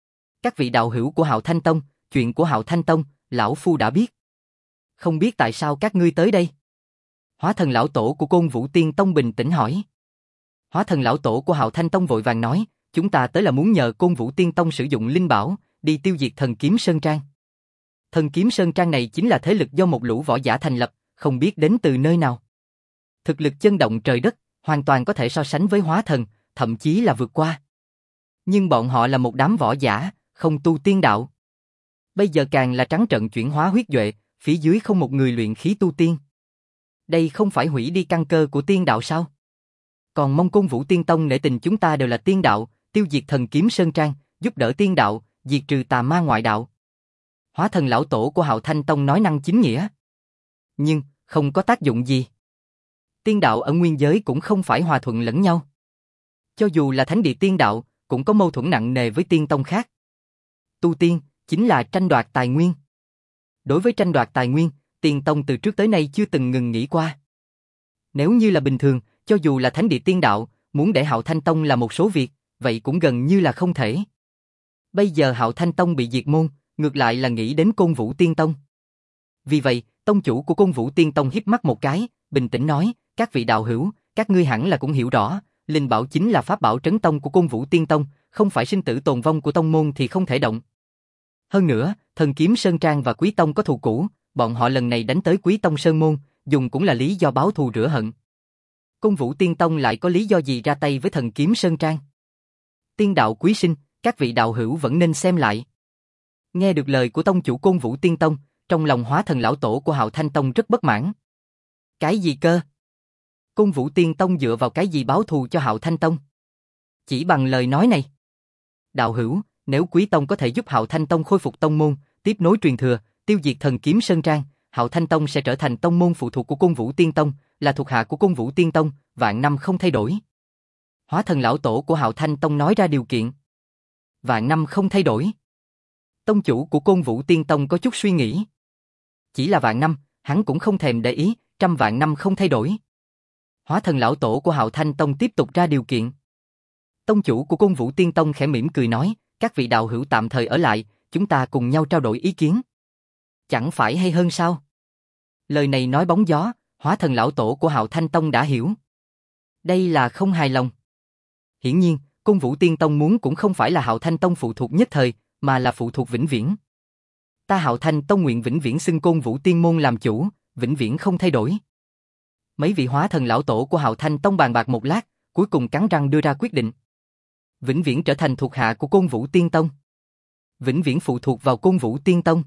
Các vị đạo hữu của Hạo Thanh Tông, chuyện của Hạo Thanh Tông, lão phu đã biết. Không biết tại sao các ngươi tới đây? Hóa thần lão tổ của Côn Vũ Tiên Tông bình tĩnh hỏi. Hóa thần lão tổ của Hạo Thanh Tông vội vàng nói, chúng ta tới là muốn nhờ Côn Vũ Tiên Tông sử dụng linh bảo, đi tiêu diệt Thần Kiếm Sơn Trang. Thần Kiếm Sơn Trang này chính là thế lực do một lũ võ giả thành lập, không biết đến từ nơi nào. Thực lực chấn động trời đất, hoàn toàn có thể so sánh với hóa thần, thậm chí là vượt qua. Nhưng bọn họ là một đám võ giả, không tu tiên đạo. Bây giờ càng là trắng trợn chuyển hóa huyết duệ, phía dưới không một người luyện khí tu tiên. Đây không phải hủy đi căn cơ của tiên đạo sao? Còn mong Côn Vũ Tiên Tông nể tình chúng ta đều là tiên đạo, tiêu diệt Thần Kiếm Sơn Trang, giúp đỡ tiên đạo, diệt trừ tà ma ngoại đạo. Hóa thần lão tổ của Hạo Thanh Tông nói năng chính nghĩa. Nhưng, không có tác dụng gì. Tiên đạo ở nguyên giới cũng không phải hòa thuận lẫn nhau. Cho dù là thánh địa tiên đạo, cũng có mâu thuẫn nặng nề với tiên tông khác. Tu tiên, chính là tranh đoạt tài nguyên. Đối với tranh đoạt tài nguyên, tiên tông từ trước tới nay chưa từng ngừng nghĩ qua. Nếu như là bình thường, cho dù là thánh địa tiên đạo, muốn để Hạo Thanh Tông là một số việc, vậy cũng gần như là không thể. Bây giờ Hạo Thanh Tông bị diệt môn, ngược lại là nghĩ đến Côn Vũ Tiên Tông. Vì vậy, tông chủ của Côn Vũ Tiên Tông híp mắt một cái, bình tĩnh nói, các vị đạo hữu, các ngươi hẳn là cũng hiểu rõ, linh bảo chính là pháp bảo trấn tông của Côn Vũ Tiên Tông, không phải sinh tử tồn vong của tông môn thì không thể động. Hơn nữa, Thần Kiếm Sơn Trang và Quý Tông có thù cũ, bọn họ lần này đánh tới Quý Tông Sơn Môn, dùng cũng là lý do báo thù rửa hận. Côn Vũ Tiên Tông lại có lý do gì ra tay với Thần Kiếm Sơn Trang? Tiên đạo quý sinh, các vị đạo hữu vẫn nên xem lại. Nghe được lời của tông chủ Côn Vũ Tiên Tông, trong lòng hóa thần lão tổ của Hạo Thanh Tông rất bất mãn. Cái gì cơ? Côn Vũ Tiên Tông dựa vào cái gì báo thù cho Hạo Thanh Tông? Chỉ bằng lời nói này. Đạo hữu, nếu Quý Tông có thể giúp Hạo Thanh Tông khôi phục tông môn, tiếp nối truyền thừa, tiêu diệt Thần Kiếm Sơn Trang, Hạo Thanh Tông sẽ trở thành tông môn phụ thuộc của Côn Vũ Tiên Tông, là thuộc hạ của Côn Vũ Tiên Tông, vạn năm không thay đổi. Hóa thần lão tổ của Hạo Thanh Tông nói ra điều kiện. Vạn năm không thay đổi. Tông chủ của Côn Vũ Tiên Tông có chút suy nghĩ. Chỉ là vạn năm, hắn cũng không thèm để ý, trăm vạn năm không thay đổi. Hóa thần lão tổ của Hạo Thanh Tông tiếp tục ra điều kiện. Tông chủ của Côn Vũ Tiên Tông khẽ mỉm cười nói, các vị đạo hữu tạm thời ở lại, chúng ta cùng nhau trao đổi ý kiến. Chẳng phải hay hơn sao? Lời này nói bóng gió, hóa thần lão tổ của Hạo Thanh Tông đã hiểu. Đây là không hài lòng. Hiển nhiên, Côn Vũ Tiên Tông muốn cũng không phải là Hạo Thanh Tông phụ thuộc nhất thời, mà là phụ thuộc vĩnh viễn. Ta Hạo Thanh Tông nguyện vĩnh viễn xưng Côn Vũ Tiên môn làm chủ, vĩnh viễn không thay đổi. Mấy vị hóa thần lão tổ của Hạo Thanh Tông bàn bạc một lát, cuối cùng cắn răng đưa ra quyết định. Vĩnh viễn trở thành thuộc hạ của Côn Vũ Tiên Tông. Vĩnh viễn phụ thuộc vào Côn Vũ Tiên Tông.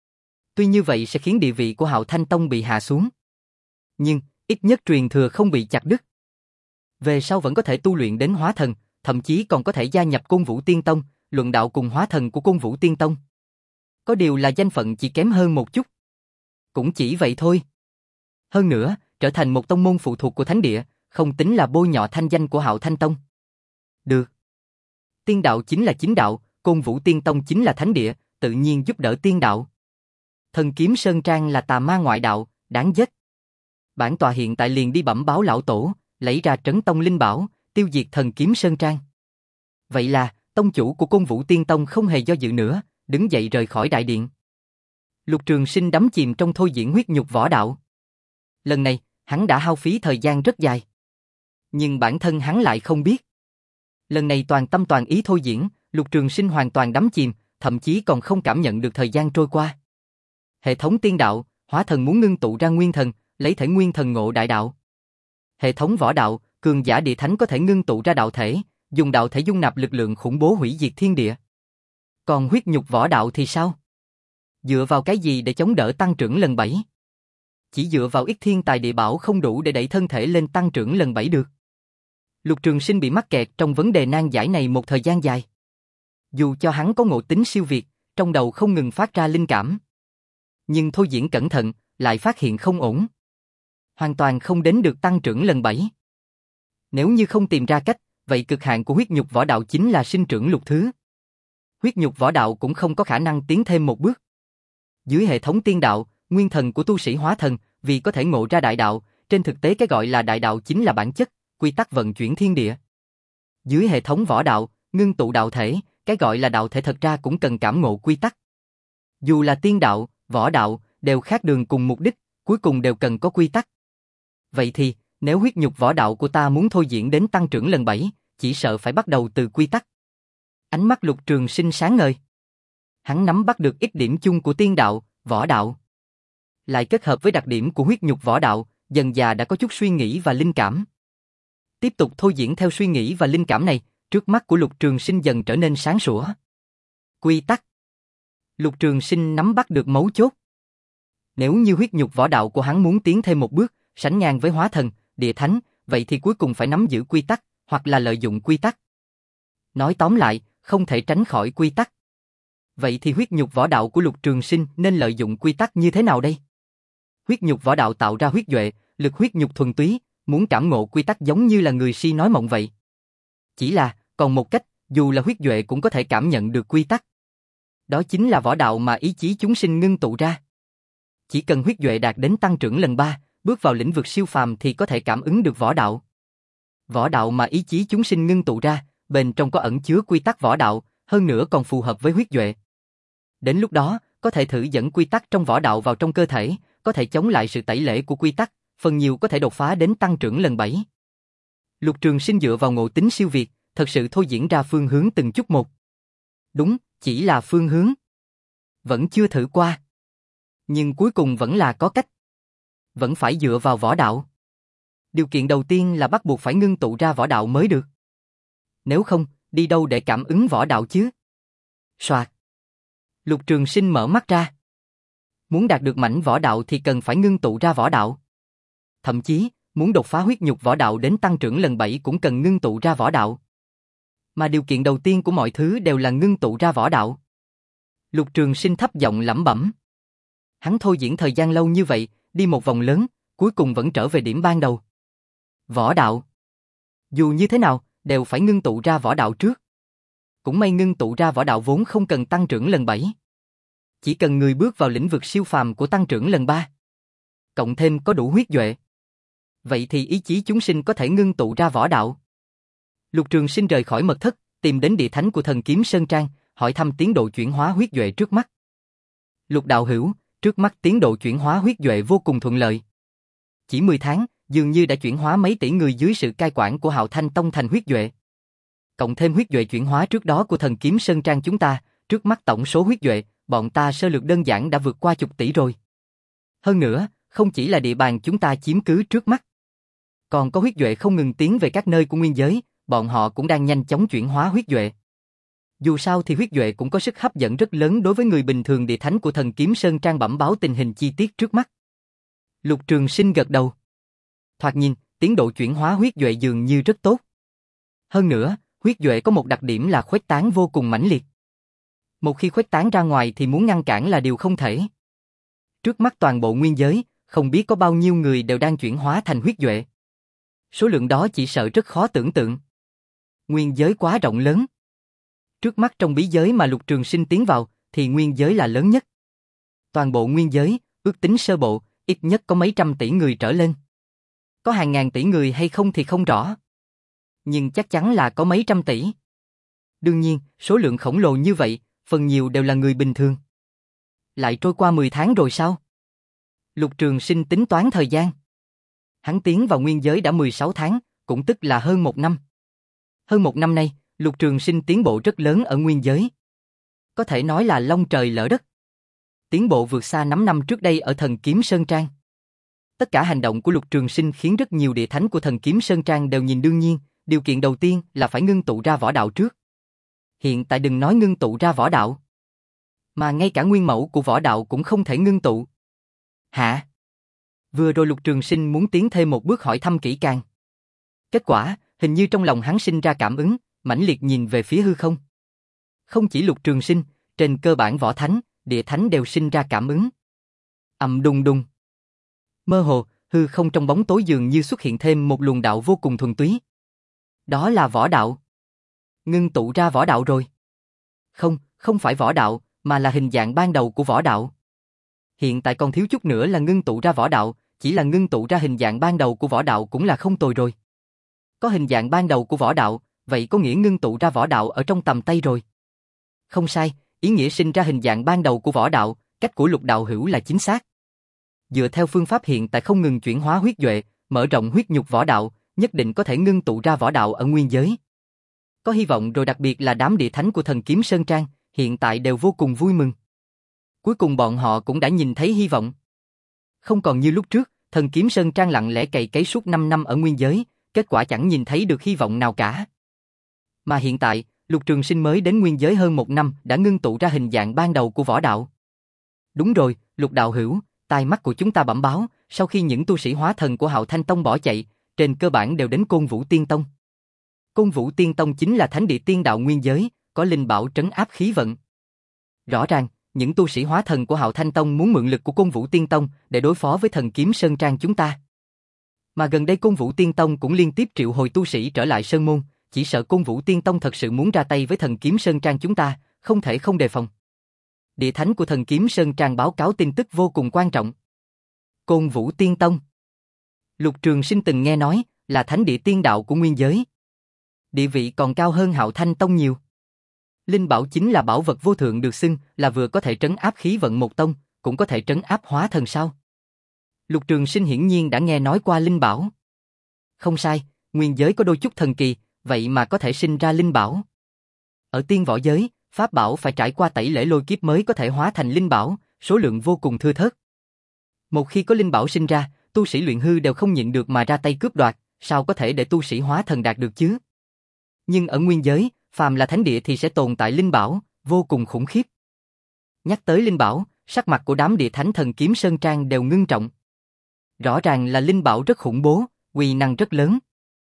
Tuy như vậy sẽ khiến địa vị của Hạo Thanh Tông bị hạ xuống. Nhưng, ít nhất truyền thừa không bị chặt đứt. Về sau vẫn có thể tu luyện đến hóa thần, thậm chí còn có thể gia nhập Côn Vũ Tiên Tông, luận đạo cùng hóa thần của Côn Vũ Tiên Tông. Có điều là danh phận chỉ kém hơn một chút. Cũng chỉ vậy thôi. Hơn nữa, trở thành một tông môn phụ thuộc của Thánh Địa, không tính là bôi nhọ thanh danh của Hạo Thanh Tông. Được. Tiên đạo chính là chính đạo, Côn Vũ Tiên Tông chính là Thánh Địa, tự nhiên giúp đỡ tiên đạo. Thần kiếm Sơn Trang là tà ma ngoại đạo, đáng giết. Bản tọa hiện tại liền đi bẩm báo lão tổ, lấy ra trấn tông linh bảo, tiêu diệt thần kiếm Sơn Trang. Vậy là, tông chủ của Côn Vũ Tiên Tông không hề do dự nữa, đứng dậy rời khỏi đại điện. Lục Trường Sinh đắm chìm trong thôi diễn huyết nhục võ đạo. Lần này, hắn đã hao phí thời gian rất dài. Nhưng bản thân hắn lại không biết. Lần này toàn tâm toàn ý thôi diễn, Lục Trường Sinh hoàn toàn đắm chìm, thậm chí còn không cảm nhận được thời gian trôi qua. Hệ thống tiên đạo, hóa thần muốn ngưng tụ ra nguyên thần, lấy thể nguyên thần ngộ đại đạo. Hệ thống võ đạo, cường giả địa thánh có thể ngưng tụ ra đạo thể, dùng đạo thể dung nạp lực lượng khủng bố hủy diệt thiên địa. Còn huyết nhục võ đạo thì sao? Dựa vào cái gì để chống đỡ tăng trưởng lần bảy? Chỉ dựa vào ít thiên tài địa bảo không đủ để đẩy thân thể lên tăng trưởng lần bảy được. Lục Trường Sinh bị mắc kẹt trong vấn đề nan giải này một thời gian dài. Dù cho hắn có ngộ tính siêu việt, trong đầu không ngừng phát ra linh cảm. Nhưng thôi diễn cẩn thận, lại phát hiện không ổn. Hoàn toàn không đến được tăng trưởng lần bảy. Nếu như không tìm ra cách, vậy cực hạn của huyết nhục võ đạo chính là sinh trưởng lục thứ. Huyết nhục võ đạo cũng không có khả năng tiến thêm một bước. Dưới hệ thống tiên đạo, nguyên thần của tu sĩ hóa thần, vì có thể ngộ ra đại đạo, trên thực tế cái gọi là đại đạo chính là bản chất, quy tắc vận chuyển thiên địa. Dưới hệ thống võ đạo, ngưng tụ đạo thể, cái gọi là đạo thể thật ra cũng cần cảm ngộ quy tắc. Dù là tiên đạo, võ đạo, đều khác đường cùng mục đích, cuối cùng đều cần có quy tắc. Vậy thì, nếu huyết nhục võ đạo của ta muốn thôi diễn đến tăng trưởng lần bảy, chỉ sợ phải bắt đầu từ quy tắc. Ánh mắt Lục Trường Sinh sáng ngời. Hắn nắm bắt được ít điểm chung của tiên đạo, võ đạo. Lại kết hợp với đặc điểm của huyết nhục võ đạo, dần dà đã có chút suy nghĩ và linh cảm. Tiếp tục thôi diễn theo suy nghĩ và linh cảm này, trước mắt của Lục Trường Sinh dần trở nên sáng sủa. Quy tắc. Lục Trường Sinh nắm bắt được mấu chốt. Nếu như huyết nhục võ đạo của hắn muốn tiến thêm một bước, sánh ngang với hóa thần, địa thánh, vậy thì cuối cùng phải nắm giữ quy tắc, hoặc là lợi dụng quy tắc. Nói tóm lại, không thể tránh khỏi quy tắc. Vậy thì huyết nhục võ đạo của Lục Trường Sinh nên lợi dụng quy tắc như thế nào đây? Huyết nhục võ đạo tạo ra huyết duệ, lực huyết nhục thuần túy, muốn cảm ngộ quy tắc giống như là người si nói mộng vậy. Chỉ là, còn một cách, dù là huyết duệ cũng có thể cảm nhận được quy tắc. Đó chính là võ đạo mà ý chí chúng sinh ngưng tụ ra. Chỉ cần huyết duệ đạt đến tăng trưởng lần ba, bước vào lĩnh vực siêu phàm thì có thể cảm ứng được võ đạo. Võ đạo mà ý chí chúng sinh ngưng tụ ra, bên trong có ẩn chứa quy tắc võ đạo, hơn nữa còn phù hợp với huyết duệ. Đến lúc đó, có thể thử dẫn quy tắc trong võ đạo vào trong cơ thể, có thể chống lại sự tẩy lễ của quy tắc, phần nhiều có thể đột phá đến tăng trưởng lần bảy. Lục Trường Sinh dựa vào ngộ tính siêu việt, thật sự thôi diễn ra phương hướng từng chút một. Đúng, chỉ là phương hướng. Vẫn chưa thử qua. Nhưng cuối cùng vẫn là có cách. Vẫn phải dựa vào võ đạo. Điều kiện đầu tiên là bắt buộc phải ngưng tụ ra võ đạo mới được. Nếu không, đi đâu để cảm ứng võ đạo chứ? Soạt. Lục Trường Sinh mở mắt ra. Muốn đạt được mảnh võ đạo thì cần phải ngưng tụ ra võ đạo. Thậm chí, muốn đột phá huyết nhục võ đạo đến tăng trưởng lần bảy cũng cần ngưng tụ ra võ đạo. Mà điều kiện đầu tiên của mọi thứ đều là ngưng tụ ra võ đạo. Lục Trường Sinh thấp giọng lẩm bẩm. Hắn thôi diễn thời gian lâu như vậy, đi một vòng lớn, cuối cùng vẫn trở về điểm ban đầu. Võ đạo. Dù như thế nào, đều phải ngưng tụ ra võ đạo trước. Cũng may ngưng tụ ra võ đạo vốn không cần tăng trưởng lần bảy. Chỉ cần người bước vào lĩnh vực siêu phàm của tăng trưởng lần ba, cộng thêm có đủ huyết duệ, vậy thì ý chí chúng sinh có thể ngưng tụ ra võ đạo. Lục Trường Sinh rời khỏi mật thất, tìm đến địa thánh của thần kiếm Sơn Trang, hỏi thăm tiến độ chuyển hóa huyết duệ trước mắt. Lục đạo hữu, trước mắt tiến độ chuyển hóa huyết duệ vô cùng thuận lợi. Chỉ mười tháng, dường như đã chuyển hóa mấy tỷ người dưới sự cai quản của Hạo Thanh Tông thành huyết duệ. Cộng thêm huyết duệ chuyển hóa trước đó của thần kiếm Sơn Trang chúng ta, trước mắt tổng số huyết duệ, bọn ta sơ lược đơn giản đã vượt qua chục tỷ rồi. Hơn nữa, không chỉ là địa bàn chúng ta chiếm cứ trước mắt, còn có huyết duệ không ngừng tiến về các nơi của nguyên giới, bọn họ cũng đang nhanh chóng chuyển hóa huyết duệ. Dù sao thì huyết duệ cũng có sức hấp dẫn rất lớn đối với người bình thường. Địa thánh của thần kiếm Sơn Trang bẩm báo tình hình chi tiết trước mắt. Lục Trường Sinh gật đầu. Thoạt nhìn, tiến độ chuyển hóa huyết duệ dường như rất tốt. Hơn nữa, huyết duệ có một đặc điểm là khuếch tán vô cùng mãnh liệt. Một khi khuếch tán ra ngoài thì muốn ngăn cản là điều không thể. Trước mắt toàn bộ nguyên giới, không biết có bao nhiêu người đều đang chuyển hóa thành huyết duệ. Số lượng đó chỉ sợ rất khó tưởng tượng. Nguyên giới quá rộng lớn. Trước mắt trong bí giới mà Lục Trường Sinh tiến vào, thì nguyên giới là lớn nhất. Toàn bộ nguyên giới, ước tính sơ bộ, ít nhất có mấy trăm tỷ người trở lên. Có hàng ngàn tỷ người hay không thì không rõ. Nhưng chắc chắn là có mấy trăm tỷ. Đương nhiên, số lượng khổng lồ như vậy, phần nhiều đều là người bình thường. Lại trôi qua mười tháng rồi sao? Lục Trường Sinh tính toán thời gian. Hắn tiến vào nguyên giới đã mười sáu tháng, cũng tức là hơn một năm. Hơn một năm nay, Lục Trường Sinh tiến bộ rất lớn ở nguyên giới. Có thể nói là long trời lỡ đất. Tiến bộ vượt xa năm năm trước đây ở thần kiếm Sơn Trang. Tất cả hành động của Lục Trường Sinh khiến rất nhiều địa thánh của thần kiếm Sơn Trang đều nhìn đương nhiên, điều kiện đầu tiên là phải ngưng tụ ra võ đạo trước. Hiện tại đừng nói ngưng tụ ra võ đạo, mà ngay cả nguyên mẫu của võ đạo cũng không thể ngưng tụ. Hả? Vừa rồi Lục Trường Sinh muốn tiến thêm một bước hỏi thăm kỹ càng. Kết quả, hình như trong lòng hắn sinh ra cảm ứng, mãnh liệt nhìn về phía hư không. Không chỉ Lục Trường Sinh, trên cơ bản võ thánh, địa thánh đều sinh ra cảm ứng. Ầm đùng đùng. Mơ hồ, hư không trong bóng tối dường như xuất hiện thêm một luồng đạo vô cùng thuần túy. Đó là võ đạo. Ngưng tụ ra võ đạo rồi. Không, không phải võ đạo, mà là hình dạng ban đầu của võ đạo. Hiện tại còn thiếu chút nữa là ngưng tụ ra võ đạo, chỉ là ngưng tụ ra hình dạng ban đầu của võ đạo cũng là không tồi rồi. Có hình dạng ban đầu của võ đạo, vậy có nghĩa ngưng tụ ra võ đạo ở trong tầm tay rồi. Không sai, ý nghĩa sinh ra hình dạng ban đầu của võ đạo, cách của Lục đạo hữu là chính xác. Dựa theo phương pháp hiện tại không ngừng chuyển hóa huyết duệ, mở rộng huyết nhục võ đạo, nhất định có thể ngưng tụ ra võ đạo ở nguyên giới. Có hy vọng rồi, đặc biệt là đám địa thánh của thần kiếm Sơn Trang, hiện tại đều vô cùng vui mừng. Cuối cùng bọn họ cũng đã nhìn thấy hy vọng. Không còn như lúc trước, thần kiếm Sơn Trang lặng lẽ cày cấy suốt năm năm ở nguyên giới, kết quả chẳng nhìn thấy được hy vọng nào cả. Mà hiện tại, Lục Trường Sinh mới đến nguyên giới hơn một năm đã ngưng tụ ra hình dạng ban đầu của võ đạo. Đúng rồi, Lục đạo hữu, tai mắt của chúng ta bẩm báo, sau khi những tu sĩ hóa thần của Hạo Thanh Tông bỏ chạy, trên cơ bản đều đến Côn Vũ Tiên Tông. Côn Vũ Tiên Tông chính là thánh địa tiên đạo nguyên giới, có linh bảo trấn áp khí vận. Rõ ràng, những tu sĩ hóa thần của Hạo Thanh Tông muốn mượn lực của Côn Vũ Tiên Tông để đối phó với thần kiếm Sơn Trang chúng ta. Mà gần đây Côn Vũ Tiên Tông cũng liên tiếp triệu hồi tu sĩ trở lại Sơn Môn, chỉ sợ Côn Vũ Tiên Tông thật sự muốn ra tay với thần kiếm Sơn Trang chúng ta, không thể không đề phòng. Địa thánh của thần kiếm Sơn Trang báo cáo tin tức vô cùng quan trọng. Côn Vũ Tiên Tông, Lục Trường Sinh từng nghe nói, là thánh địa tiên đạo của nguyên giới. Địa vị còn cao hơn Hạo Thanh Tông nhiều. Linh bảo chính là bảo vật vô thượng, được xưng là vừa có thể trấn áp khí vận một tông, cũng có thể trấn áp hóa thần sao. Lục Trường Sinh hiển nhiên đã nghe nói qua linh bảo. Không sai, nguyên giới có đôi chút thần kỳ, vậy mà có thể sinh ra linh bảo. Ở tiên võ giới, pháp bảo phải trải qua tẩy lễ lôi kiếp mới có thể hóa thành linh bảo, số lượng vô cùng thưa thớt. Một khi có linh bảo sinh ra, tu sĩ luyện hư đều không nhịn được mà ra tay cướp đoạt, sao có thể để tu sĩ hóa thần đạt được chứ? Nhưng ở nguyên giới, phàm là thánh địa thì sẽ tồn tại linh bảo, vô cùng khủng khiếp. Nhắc tới linh bảo, sắc mặt của đám địa thánh thần kiếm Sơn Trang đều ngưng trọng. Rõ ràng là linh bảo rất khủng bố, uy năng rất lớn.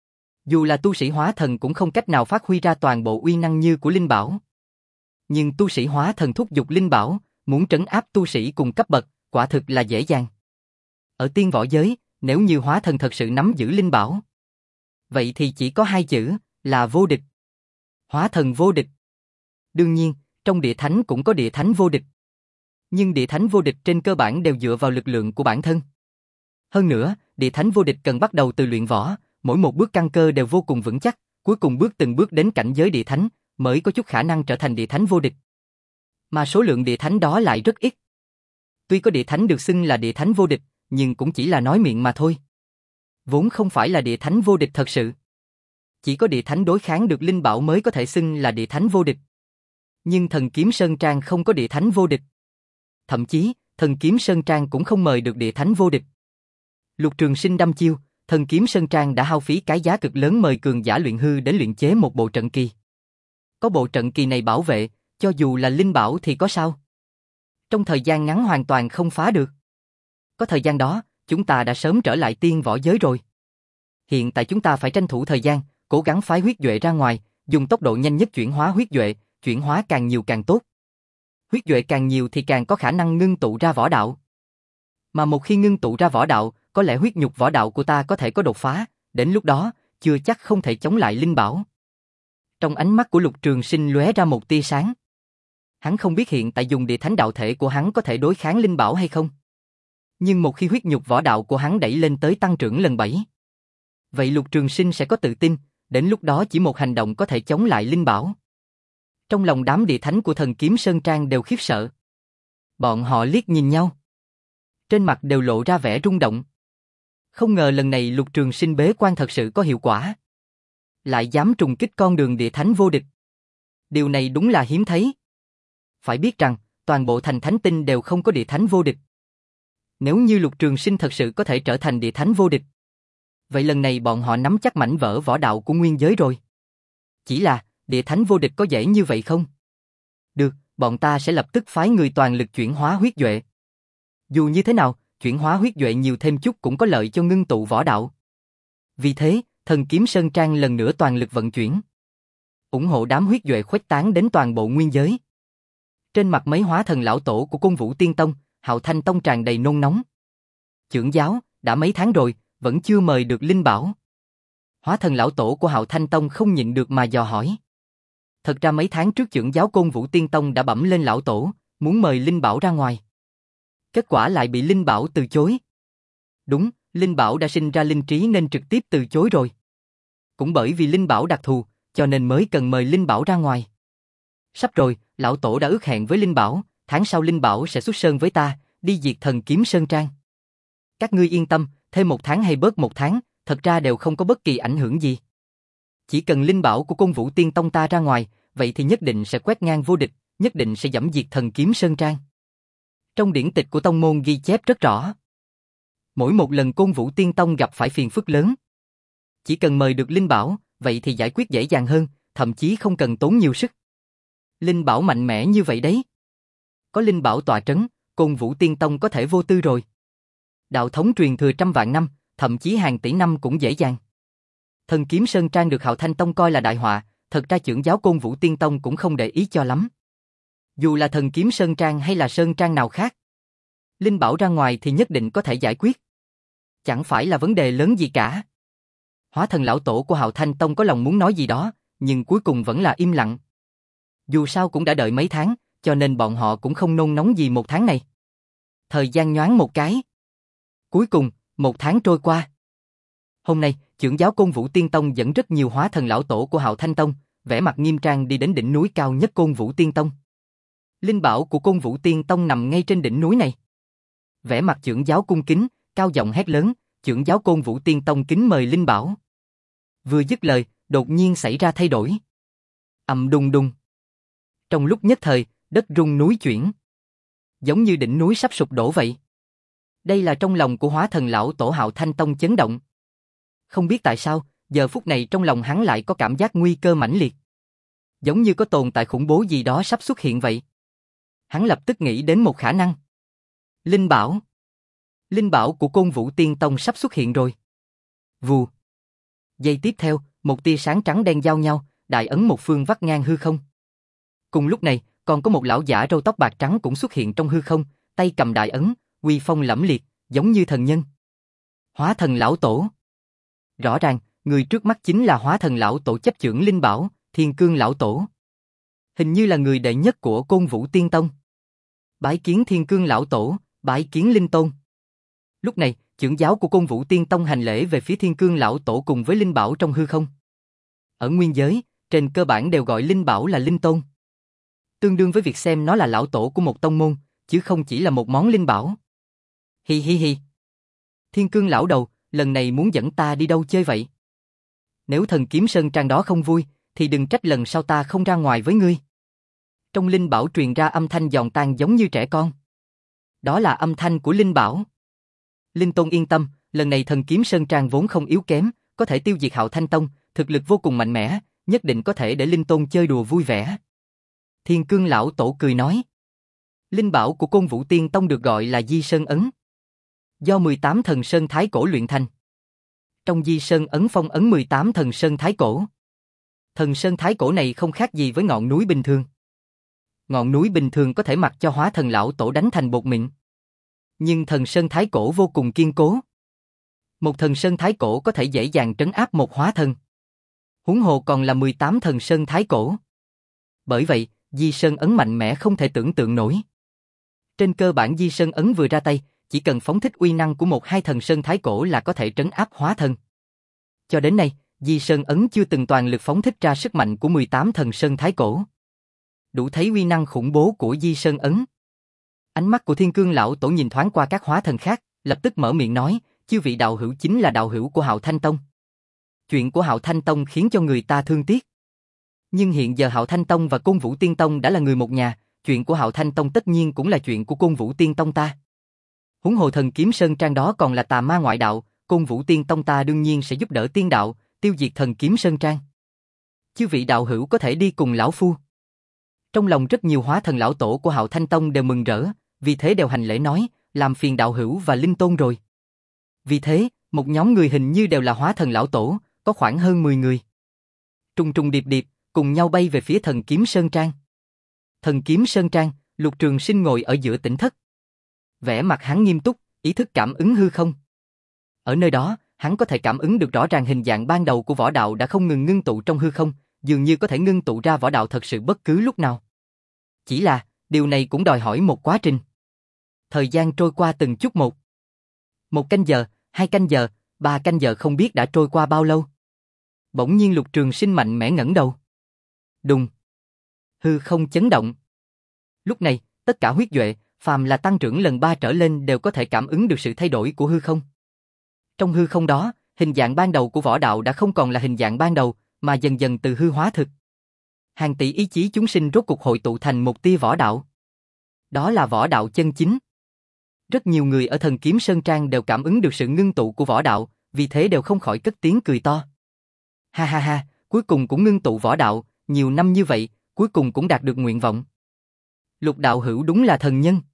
Dù là tu sĩ hóa thần cũng không cách nào phát huy ra toàn bộ uy năng như của linh bảo. Nhưng tu sĩ hóa thần thúc giục linh bảo, muốn trấn áp tu sĩ cùng cấp bậc, quả thực là dễ dàng. Ở tiên võ giới, nếu như hóa thần thật sự nắm giữ linh bảo, vậy thì chỉ có hai chữ, là vô địch. Hóa thần vô địch. Đương nhiên, trong địa thánh cũng có địa thánh vô địch. Nhưng địa thánh vô địch trên cơ bản đều dựa vào lực lượng của bản thân. Hơn nữa, địa thánh vô địch cần bắt đầu từ luyện võ, mỗi một bước căn cơ đều vô cùng vững chắc, cuối cùng bước từng bước đến cảnh giới địa thánh, mới có chút khả năng trở thành địa thánh vô địch. Mà số lượng địa thánh đó lại rất ít. Tuy có địa thánh được xưng là địa thánh vô địch, nhưng cũng chỉ là nói miệng mà thôi. Vốn không phải là địa thánh vô địch thật sự. Chỉ có địa thánh đối kháng được linh bảo mới có thể xưng là địa thánh vô địch. Nhưng thần kiếm Sơn Trang không có địa thánh vô địch. Thậm chí, thần kiếm Sơn Trang cũng không mời được địa thánh vô địch. Lục Trường Sinh đăm chiêu, thần kiếm Sơn Trang đã hao phí cái giá cực lớn mời cường giả luyện hư đến luyện chế một bộ trận kỳ. Có bộ trận kỳ này bảo vệ, cho dù là linh bảo thì có sao? Trong thời gian ngắn hoàn toàn không phá được. Có thời gian đó, chúng ta đã sớm trở lại tiên võ giới rồi. Hiện tại chúng ta phải tranh thủ thời gian, cố gắng phái huyết duệ ra ngoài, dùng tốc độ nhanh nhất chuyển hóa huyết duệ, chuyển hóa càng nhiều càng tốt. Huyết duệ càng nhiều thì càng có khả năng ngưng tụ ra võ đạo. Mà một khi ngưng tụ ra võ đạo, có lẽ huyết nhục võ đạo của ta có thể có đột phá, đến lúc đó, chưa chắc không thể chống lại linh bảo. Trong ánh mắt của Lục Trường Sinh lóe ra một tia sáng. Hắn không biết hiện tại dùng địa thánh đạo thể của hắn có thể đối kháng linh bảo hay không. Nhưng một khi huyết nhục võ đạo của hắn đẩy lên tới tăng trưởng lần bảy, vậy Lục Trường Sinh sẽ có tự tin, đến lúc đó chỉ một hành động có thể chống lại linh bảo. Trong lòng đám địa thánh của thần kiếm Sơn Trang đều khiếp sợ. Bọn họ liếc nhìn nhau. Trên mặt đều lộ ra vẻ rung động. Không ngờ lần này Lục Trường Sinh bế quan thật sự có hiệu quả. Lại dám trùng kích con đường địa thánh vô địch. Điều này đúng là hiếm thấy. Phải biết rằng, toàn bộ thành thánh tinh đều không có địa thánh vô địch. Nếu như Lục Trường Sinh thật sự có thể trở thành địa thánh vô địch, vậy lần này bọn họ nắm chắc mảnh vỡ võ đạo của nguyên giới rồi. Chỉ là, địa thánh vô địch có dễ như vậy không? Được, bọn ta sẽ lập tức phái người toàn lực chuyển hóa huyết duệ. Dù như thế nào, chuyển hóa huyết duệ nhiều thêm chút cũng có lợi cho ngưng tụ võ đạo. Vì thế, thần kiếm Sơn Trang lần nữa toàn lực vận chuyển, ủng hộ đám huyết duệ khuếch tán đến toàn bộ nguyên giới. Trên mặt mấy hóa thần lão tổ của Côn Vũ Tiên Tông, Hạo Thanh Tông tràn đầy nôn nóng. Trưởng giáo, đã mấy tháng rồi, vẫn chưa mời được linh bảo. Hóa thần lão tổ của Hạo Thanh Tông không nhịn được mà dò hỏi. Thật ra mấy tháng trước trưởng giáo Côn Vũ Tiên Tông đã bẩm lên lão tổ, muốn mời linh bảo ra ngoài. Kết quả lại bị linh bảo từ chối. Đúng, linh bảo đã sinh ra linh trí nên trực tiếp từ chối rồi. Cũng bởi vì linh bảo đặc thù, cho nên mới cần mời linh bảo ra ngoài. Sắp rồi, lão tổ đã ước hẹn với linh bảo, tháng sau linh bảo sẽ xuất sơn với ta, đi diệt thần kiếm Sơn Trang. Các ngươi yên tâm, thêm một tháng hay bớt một tháng, thật ra đều không có bất kỳ ảnh hưởng gì. Chỉ cần linh bảo của Côn Vũ Tiên Tông ta ra ngoài, vậy thì nhất định sẽ quét ngang vô địch, nhất định sẽ dẫm diệt thần kiếm Sơn Trang. Trong điển tịch của tông môn ghi chép rất rõ. Mỗi một lần Côn Vũ Tiên Tông gặp phải phiền phức lớn, chỉ cần mời được linh bảo, vậy thì giải quyết dễ dàng hơn, thậm chí không cần tốn nhiều sức. Linh bảo mạnh mẽ như vậy đấy. Có linh bảo tọa trấn, Côn Vũ Tiên Tông có thể vô tư rồi. Đạo thống truyền thừa trăm vạn năm, thậm chí hàng tỷ năm cũng dễ dàng. Thần kiếm Sơn Trang được Hạo Thanh Tông coi là đại họa, thật ra trưởng giáo Côn Vũ Tiên Tông cũng không để ý cho lắm. Dù là thần kiếm Sơn Trang hay là Sơn Trang nào khác, linh bảo ra ngoài thì nhất định có thể giải quyết. Chẳng phải là vấn đề lớn gì cả. Hóa thần lão tổ của Hạo Thanh Tông có lòng muốn nói gì đó, nhưng cuối cùng vẫn là im lặng. Dù sao cũng đã đợi mấy tháng, cho nên bọn họ cũng không nôn nóng gì một tháng này. Thời gian nhoáng một cái. Cuối cùng, một tháng trôi qua. Hôm nay, trưởng giáo Côn Vũ Tiên Tông dẫn rất nhiều hóa thần lão tổ của Hạo Thanh Tông, vẻ mặt nghiêm trang đi đến đỉnh núi cao nhất Côn Vũ Tiên Tông. Linh bảo của Côn Vũ Tiên Tông nằm ngay trên đỉnh núi này. Vẻ mặt trưởng giáo cung kính, cao giọng hét lớn, trưởng giáo Côn Vũ Tiên Tông kính mời linh bảo. Vừa dứt lời, đột nhiên xảy ra thay đổi. Ầm đùng đùng. Trong lúc nhất thời, đất rung núi chuyển. Giống như đỉnh núi sắp sụp đổ vậy. Đây là trong lòng của hóa thần lão tổ Hạo Thanh Tông chấn động. Không biết tại sao, giờ phút này trong lòng hắn lại có cảm giác nguy cơ mãnh liệt. Giống như có tồn tại khủng bố gì đó sắp xuất hiện vậy. Hắn lập tức nghĩ đến một khả năng. Linh bảo. Linh bảo của Côn Vũ Tiên Tông sắp xuất hiện rồi. Vù. Giây tiếp theo, một tia sáng trắng đen giao nhau, đại ấn một phương vắt ngang hư không. Cùng lúc này, còn có một lão giả râu tóc bạc trắng cũng xuất hiện trong hư không, tay cầm đại ấn, uy phong lẫm liệt, giống như thần nhân. Hóa thần lão tổ. Rõ ràng, người trước mắt chính là hóa thần lão tổ chấp chưởng linh bảo, Thiên Cương lão tổ. Hình như là người đệ nhất của Côn Vũ Tiên Tông. Bái kiến Thiên Cương lão tổ, bái kiến Linh Tôn. Lúc này, trưởng giáo của Côn Vũ Tiên Tông hành lễ về phía Thiên Cương lão tổ cùng với Linh Bảo trong hư không. Ở nguyên giới, trên cơ bản đều gọi Linh Bảo là Linh Tôn. Tương đương với việc xem nó là lão tổ của một tông môn, chứ không chỉ là một món linh bảo. Hi hi hi. Thiên Cương lão đầu, lần này muốn dẫn ta đi đâu chơi vậy? Nếu thần kiếm sơn trang đó không vui, thì đừng trách lần sau ta không ra ngoài với ngươi. Trong linh bảo truyền ra âm thanh giòn tan giống như trẻ con. Đó là âm thanh của linh bảo. Linh Tôn yên tâm, lần này thần kiếm sơn trang vốn không yếu kém, có thể tiêu diệt Hạo Thanh Tông, thực lực vô cùng mạnh mẽ, nhất định có thể để Linh Tôn chơi đùa vui vẻ. Thiên Cương lão tổ cười nói. Linh bảo của Côn Vũ Tiên Tông được gọi là Di Sơn Ấn. Do mười tám thần sơn thái cổ luyện thành. Trong Di Sơn Ấn phong ấn mười tám thần sơn thái cổ. Thần sơn thái cổ này không khác gì với ngọn núi bình thường. Ngọn núi bình thường có thể mặc cho hóa thần lão tổ đánh thành bột mịn. Nhưng thần sơn thái cổ vô cùng kiên cố. Một thần sơn thái cổ có thể dễ dàng trấn áp một hóa thần. Huống hồ còn là mười tám thần sơn thái cổ. Bởi vậy, Di Sơn Ấn mạnh mẽ không thể tưởng tượng nổi. Trên cơ bản Di Sơn Ấn vừa ra tay, chỉ cần phóng thích uy năng của một hai thần sơn thái cổ là có thể trấn áp hóa thần. Cho đến nay, Di Sơn Ấn chưa từng toàn lực phóng thích ra sức mạnh của mười tám thần sơn thái cổ. Đủ thấy uy năng khủng bố của Di Sơn Ấn. Ánh mắt của Thiên Cương lão tổ nhìn thoáng qua các hóa thần khác, lập tức mở miệng nói, chư vị đạo hữu chính là đạo hữu của Hạo Thanh Tông. Chuyện của Hạo Thanh Tông khiến cho người ta thương tiếc. Nhưng hiện giờ Hạo Thanh Tông và Côn Vũ Tiên Tông đã là người một nhà, chuyện của Hạo Thanh Tông tất nhiên cũng là chuyện của Côn Vũ Tiên Tông ta. Huống hồ thần kiếm sơn trang đó còn là tà ma ngoại đạo, Côn Vũ Tiên Tông ta đương nhiên sẽ giúp đỡ tiên đạo, tiêu diệt thần kiếm sơn trang. Chư vị đạo hữu có thể đi cùng lão phu. Trong lòng rất nhiều hóa thần lão tổ của Hạo Thanh Tông đều mừng rỡ, vì thế đều hành lễ nói, làm phiền đạo hữu và Linh Tôn rồi. Vì thế, một nhóm người hình như đều là hóa thần lão tổ, có khoảng hơn mười người. Trùng trùng điệp điệp, cùng nhau bay về phía thần kiếm sơn trang. Thần kiếm sơn trang, Lục Trường Sinh ngồi ở giữa tỉnh thất. Vẻ mặt hắn nghiêm túc, ý thức cảm ứng hư không. Ở nơi đó, hắn có thể cảm ứng được rõ ràng hình dạng ban đầu của võ đạo đã không ngừng ngưng tụ trong hư không, dường như có thể ngưng tụ ra võ đạo thật sự bất cứ lúc nào. Chỉ là, điều này cũng đòi hỏi một quá trình. Thời gian trôi qua từng chút một. Một canh giờ, hai canh giờ, ba canh giờ không biết đã trôi qua bao lâu. Bỗng nhiên Lục Trường Sinh mạnh mẽ ngẩng đầu. Đùng. Hư không chấn động. Lúc này, tất cả huyết duệ, phàm là tăng trưởng lần ba trở lên đều có thể cảm ứng được sự thay đổi của hư không. Trong hư không đó, hình dạng ban đầu của võ đạo đã không còn là hình dạng ban đầu, mà dần dần từ hư hóa thực. Hàng tỷ ý chí chúng sinh rốt cuộc hội tụ thành một tia võ đạo. Đó là võ đạo chân chính. Rất nhiều người ở thần kiếm sơn trang đều cảm ứng được sự ngưng tụ của võ đạo, vì thế đều không khỏi cất tiếng cười to. Ha ha ha, cuối cùng cũng ngưng tụ võ đạo, nhiều năm như vậy, cuối cùng cũng đạt được nguyện vọng. Lục đạo hữu đúng là thần nhân.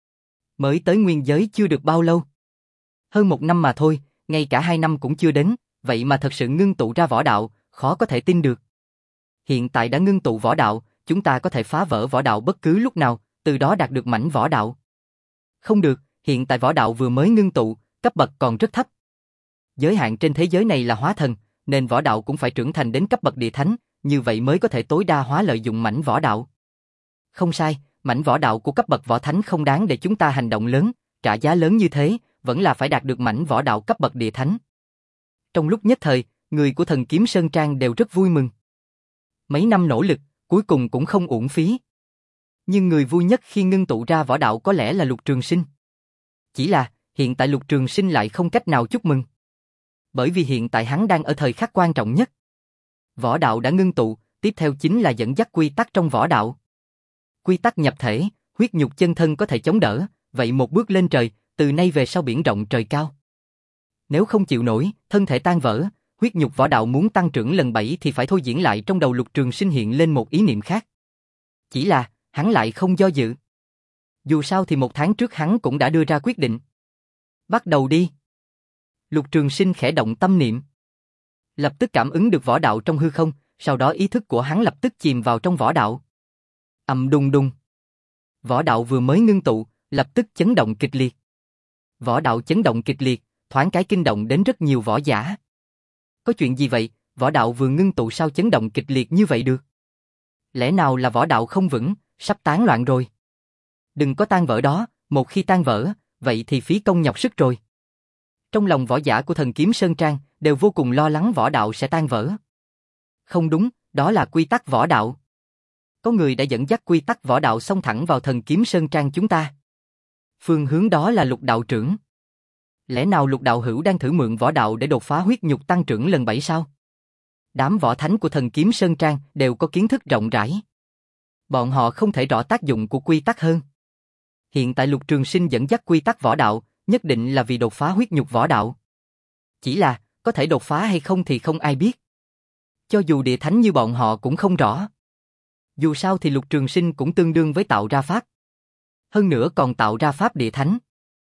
Mới tới nguyên giới chưa được bao lâu. Hơn một năm mà thôi, ngay cả hai năm cũng chưa đến, vậy mà thật sự ngưng tụ ra võ đạo, khó có thể tin được. Hiện tại đã ngưng tụ võ đạo, chúng ta có thể phá vỡ võ đạo bất cứ lúc nào, từ đó đạt được mảnh võ đạo. Không được, hiện tại võ đạo vừa mới ngưng tụ, cấp bậc còn rất thấp. Giới hạn trên thế giới này là hóa thần, nên võ đạo cũng phải trưởng thành đến cấp bậc địa thánh, như vậy mới có thể tối đa hóa lợi dụng mảnh võ đạo. Không sai, mảnh võ đạo của cấp bậc võ thánh không đáng để chúng ta hành động lớn, trả giá lớn như thế, vẫn là phải đạt được mảnh võ đạo cấp bậc địa thánh. Trong lúc nhất thời, người của thần kiếm sơn trang đều rất vui mừng. Mấy năm nỗ lực, cuối cùng cũng không uổng phí. Nhưng người vui nhất khi ngưng tụ ra võ đạo có lẽ là Lục Trường Sinh. Chỉ là, hiện tại Lục Trường Sinh lại không cách nào chúc mừng. Bởi vì hiện tại hắn đang ở thời khắc quan trọng nhất. Võ đạo đã ngưng tụ, tiếp theo chính là dẫn dắt quy tắc trong võ đạo. Quy tắc nhập thể, huyết nhục chân thân có thể chống đỡ, vậy một bước lên trời, từ nay về sau biển rộng trời cao. Nếu không chịu nổi, thân thể tan vỡ, huyết nhục võ đạo muốn tăng trưởng lần bảy thì phải thôi diễn lại. Trong đầu Lục Trường Sinh hiện lên một ý niệm khác. Chỉ là, hắn lại không do dự. Dù sao thì một tháng trước hắn cũng đã đưa ra quyết định. Bắt đầu đi. Lục Trường Sinh khẽ động tâm niệm. Lập tức cảm ứng được võ đạo trong hư không, sau đó ý thức của hắn lập tức chìm vào trong võ đạo. Ầm đùng đùng. Võ đạo vừa mới ngưng tụ, lập tức chấn động kịch liệt. Võ đạo chấn động kịch liệt, thoáng cái kinh động đến rất nhiều võ giả. Có chuyện gì vậy, võ đạo vừa ngưng tụ sao chấn động kịch liệt như vậy được? Lẽ nào là võ đạo không vững, sắp tán loạn rồi? Đừng có tan vỡ đó, một khi tan vỡ, vậy thì phí công nhọc sức rồi. Trong lòng võ giả của thần kiếm Sơn Trang đều vô cùng lo lắng võ đạo sẽ tan vỡ. Không đúng, đó là quy tắc võ đạo. Có người đã dẫn dắt quy tắc võ đạo xông thẳng vào thần kiếm Sơn Trang chúng ta. Phương hướng đó là Lục đạo trưởng. Lẽ nào Lục đạo hữu đang thử mượn võ đạo để đột phá huyết nhục tăng trưởng lần bảy sao? Đám võ thánh của thần kiếm Sơn Trang đều có kiến thức rộng rãi. Bọn họ không thể rõ tác dụng của quy tắc hơn. Hiện tại Lục Trường Sinh dẫn dắt quy tắc võ đạo, nhất định là vì đột phá huyết nhục võ đạo. Chỉ là, có thể đột phá hay không thì không ai biết. Cho dù địa thánh như bọn họ cũng không rõ. Dù sao thì Lục Trường Sinh cũng tương đương với tạo ra pháp. Hơn nữa còn tạo ra pháp địa thánh.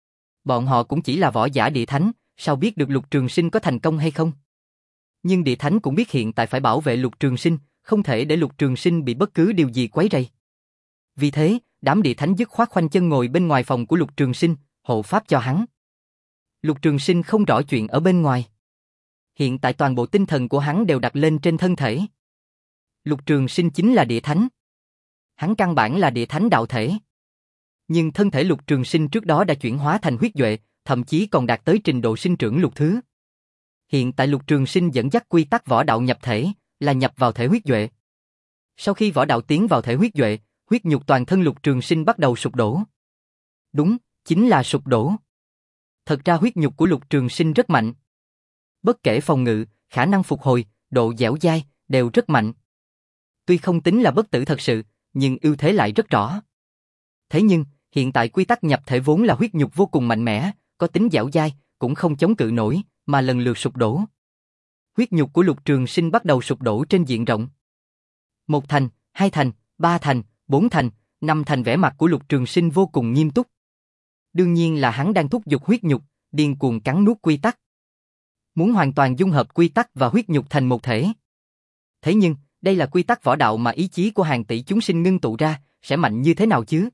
Bọn họ cũng chỉ là võ giả địa thánh, sao biết được Lục Trường Sinh có thành công hay không? Nhưng địa thánh cũng biết hiện tại phải bảo vệ Lục Trường Sinh, không thể để Lục Trường Sinh bị bất cứ điều gì quấy rầy. Vì thế, đám địa thánh dứt khoát khoanh chân ngồi bên ngoài phòng của Lục Trường Sinh, hộ pháp cho hắn. Lục Trường Sinh không rõ chuyện ở bên ngoài. Hiện tại toàn bộ tinh thần của hắn đều đặt lên trên thân thể. Lục Trường Sinh chính là địa thánh. Hắn căn bản là địa thánh đạo thể. Nhưng thân thể Lục Trường Sinh trước đó đã chuyển hóa thành huyết duệ, thậm chí còn đạt tới trình độ sinh trưởng lục thứ. Hiện tại Lục Trường Sinh dẫn dắt quy tắc võ đạo nhập thể, là nhập vào thể huyết duệ. Sau khi võ đạo tiến vào thể huyết duệ, huyết nhục toàn thân Lục Trường Sinh bắt đầu sụp đổ. Đúng, chính là sụp đổ. Thật ra huyết nhục của Lục Trường Sinh rất mạnh. Bất kể phòng ngự, khả năng phục hồi, độ dẻo dai, đều rất mạnh. Tuy không tính là bất tử thật sự, nhưng ưu thế lại rất rõ. Thế nhưng, hiện tại quy tắc nhập thể vốn là huyết nhục vô cùng mạnh mẽ, có tính dẻo dai, cũng không chống cự nổi, mà lần lượt sụp đổ. Huyết nhục của Lục Trường Sinh bắt đầu sụp đổ trên diện rộng. Một thành, hai thành, ba thành, bốn thành, năm thành, vẻ mặt của Lục Trường Sinh vô cùng nghiêm túc. Đương nhiên là hắn đang thúc giục huyết nhục, điên cuồng cắn nuốt quy tắc. Muốn hoàn toàn dung hợp quy tắc và huyết nhục thành một thể. Thế nhưng, đây là quy tắc võ đạo mà ý chí của hàng tỷ chúng sinh ngưng tụ ra, sẽ mạnh như thế nào chứ?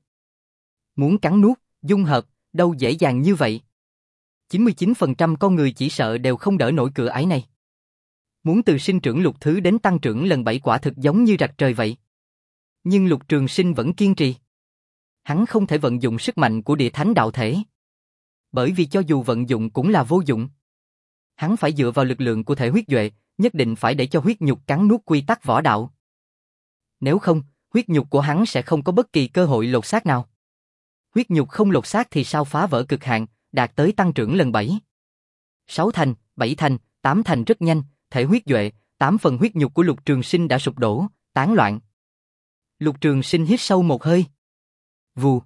Muốn cắn nuốt, dung hợp, đâu dễ dàng như vậy. chín mươi chín phần trăm con người chỉ sợ đều không đỡ nổi cửa ải này. Muốn từ sinh trưởng lục thứ đến tăng trưởng lần bảy quả thực giống như rạch trời vậy. Nhưng Lục Trường Sinh vẫn kiên trì. Hắn không thể vận dụng sức mạnh của địa thánh đạo thể. Bởi vì cho dù vận dụng cũng là vô dụng. Hắn phải dựa vào lực lượng của thể huyết duệ, nhất định phải để cho huyết nhục cắn nuốt quy tắc võ đạo. Nếu không, huyết nhục của hắn sẽ không có bất kỳ cơ hội lột xác nào. Huyết nhục không lột xác thì sao phá vỡ cực hạn, đạt tới tăng trưởng lần bảy. Sáu thành, bảy thành, tám thành rất nhanh, thể huyết duệ, tám phần huyết nhục của Lục Trường Sinh đã sụp đổ, tán loạn. Lục Trường Sinh hít sâu một hơi. Vù.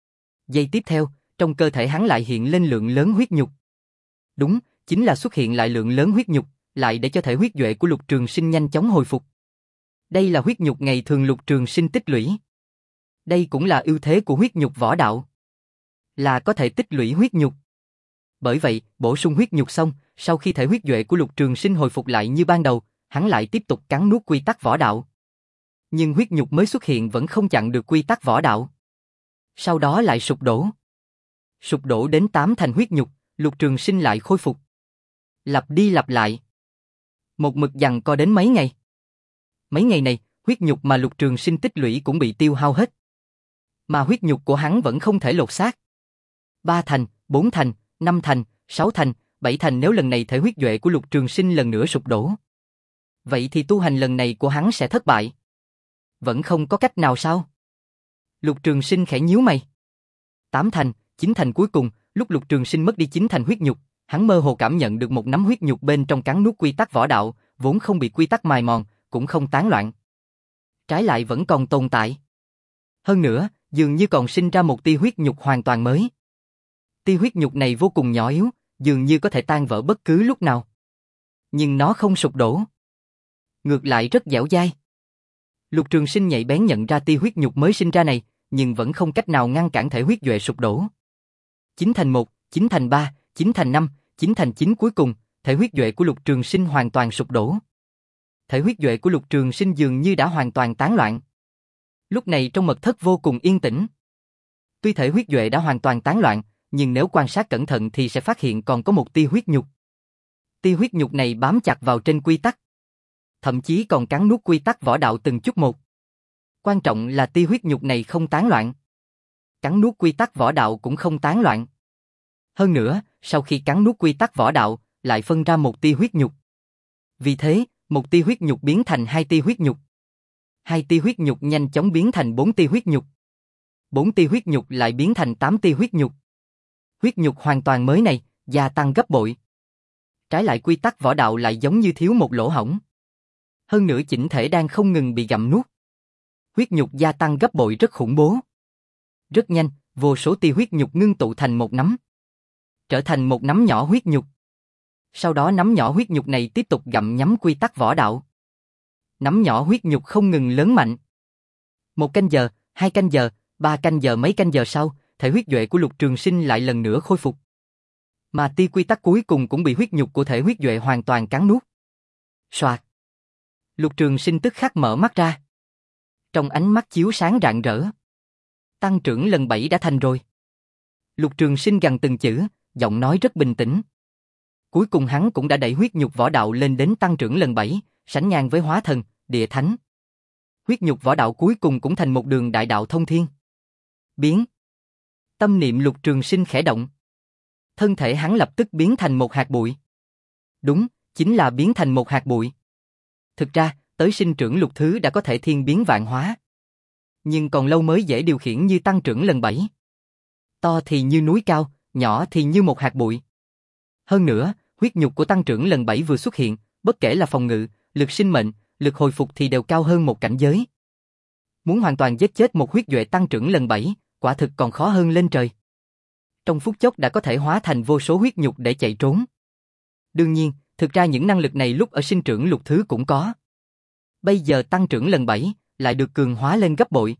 Giây tiếp theo, trong cơ thể hắn lại hiện lên lượng lớn huyết nhục. Đúng, chính là xuất hiện lại lượng lớn huyết nhục, lại để cho thể huyết duệ của Lục Trường Sinh nhanh chóng hồi phục. Đây là huyết nhục ngày thường Lục Trường Sinh tích lũy. Đây cũng là ưu thế của huyết nhục võ đạo. Là có thể tích lũy huyết nhục. Bởi vậy, bổ sung huyết nhục xong, sau khi thể huyết duệ của Lục Trường Sinh hồi phục lại như ban đầu, hắn lại tiếp tục cắn nuốt quy tắc võ đạo. Nhưng huyết nhục mới xuất hiện vẫn không chặn được quy tắc võ đạo. Sau đó lại sụp đổ. Sụp đổ đến tám thành huyết nhục, Lục Trường Sinh lại khôi phục. Lặp đi lặp lại. Một mực giằng co đến mấy ngày. Mấy ngày này, huyết nhục mà Lục Trường Sinh tích lũy cũng bị tiêu hao hết. Mà huyết nhục của hắn vẫn không thể lột xác. Ba thành, bốn thành, năm thành, sáu thành, bảy thành, nếu lần này thể huyết duệ của Lục Trường Sinh lần nữa sụp đổ. Vậy thì tu hành lần này của hắn sẽ thất bại. Vẫn không có cách nào sao? Lục Trường Sinh khẽ nhíu mày. Tám thành, chín thành cuối cùng, lúc Lục Trường Sinh mất đi chín thành huyết nhục, hắn mơ hồ cảm nhận được một nắm huyết nhục bên trong cắn nuốt quy tắc võ đạo, vốn không bị quy tắc mài mòn, cũng không tán loạn. Trái lại vẫn còn tồn tại. Hơn nữa, dường như còn sinh ra một tia huyết nhục hoàn toàn mới. Tia huyết nhục này vô cùng nhỏ yếu, dường như có thể tan vỡ bất cứ lúc nào. Nhưng nó không sụp đổ. Ngược lại rất dẻo dai. Lục Trường Sinh nhạy bén nhận ra tia huyết nhục mới sinh ra này, nhưng vẫn không cách nào ngăn cản thể huyết duệ sụp đổ. Chín thành một, chín thành ba, chín thành năm, chín thành chín, cuối cùng, thể huyết duệ của Lục Trường Sinh hoàn toàn sụp đổ. Thể huyết duệ của Lục Trường Sinh dường như đã hoàn toàn tán loạn. Lúc này trong mật thất vô cùng yên tĩnh. Tuy thể huyết duệ đã hoàn toàn tán loạn, nhưng nếu quan sát cẩn thận thì sẽ phát hiện còn có một tia huyết nhục. Tia huyết nhục này bám chặt vào trên quy tắc. Thậm chí còn cắn nuốt quy tắc võ đạo từng chút một. Quan trọng là tia huyết nhục này không tán loạn. Cắn nuốt quy tắc võ đạo cũng không tán loạn. Hơn nữa, sau khi cắn nuốt quy tắc võ đạo, lại phân ra một tia huyết nhục. Vì thế, một tia huyết nhục biến thành hai tia huyết nhục. Hai tia huyết nhục nhanh chóng biến thành bốn tia huyết nhục. Bốn tia huyết nhục lại biến thành tám tia huyết nhục. Huyết nhục hoàn toàn mới này, gia tăng gấp bội. Trái lại quy tắc võ đạo lại giống như thiếu một lỗ hổng. Hơn nữa chỉnh thể đang không ngừng bị gặm nuốt. Huyết nhục gia tăng gấp bội rất khủng bố. Rất nhanh, vô số tia huyết nhục ngưng tụ thành một nắm. Trở thành một nắm nhỏ huyết nhục. Sau đó nắm nhỏ huyết nhục này tiếp tục gặm nhấm quy tắc võ đạo. Nắm nhỏ huyết nhục không ngừng lớn mạnh. Một canh giờ, hai canh giờ, ba canh giờ mấy canh giờ sau, thể huyết duệ của Lục Trường Sinh lại lần nữa khôi phục. Mà tia quy tắc cuối cùng cũng bị huyết nhục của thể huyết duệ hoàn toàn cắn nuốt. Soạt. Lục Trường Sinh tức khắc mở mắt ra. Trong ánh mắt chiếu sáng rạng rỡ. Tăng trưởng lần bảy đã thành rồi. Lục Trường Sinh gằn từng chữ, giọng nói rất bình tĩnh. Cuối cùng hắn cũng đã đẩy huyết nhục võ đạo lên đến tăng trưởng lần bảy, sánh ngang với hóa thần, địa thánh. Huyết nhục võ đạo cuối cùng cũng thành một đường đại đạo thông thiên. Biến. Tâm niệm Lục Trường Sinh khẽ động. Thân thể hắn lập tức biến thành một hạt bụi. Đúng, chính là biến thành một hạt bụi. Thực ra, tới sinh trưởng lục thứ đã có thể thiên biến vạn hóa. Nhưng còn lâu mới dễ điều khiển như tăng trưởng lần bảy. To thì như núi cao, nhỏ thì như một hạt bụi. Hơn nữa, huyết nhục của tăng trưởng lần bảy vừa xuất hiện, bất kể là phòng ngự, lực sinh mệnh, lực hồi phục thì đều cao hơn một cảnh giới. Muốn hoàn toàn giết chết một huyết duệ tăng trưởng lần bảy, quả thực còn khó hơn lên trời. Trong phút chốc đã có thể hóa thành vô số huyết nhục để chạy trốn. Đương nhiên, thực ra những năng lực này lúc ở sinh trưởng lục thứ cũng có. Bây giờ tăng trưởng lần bảy, lại được cường hóa lên gấp bội.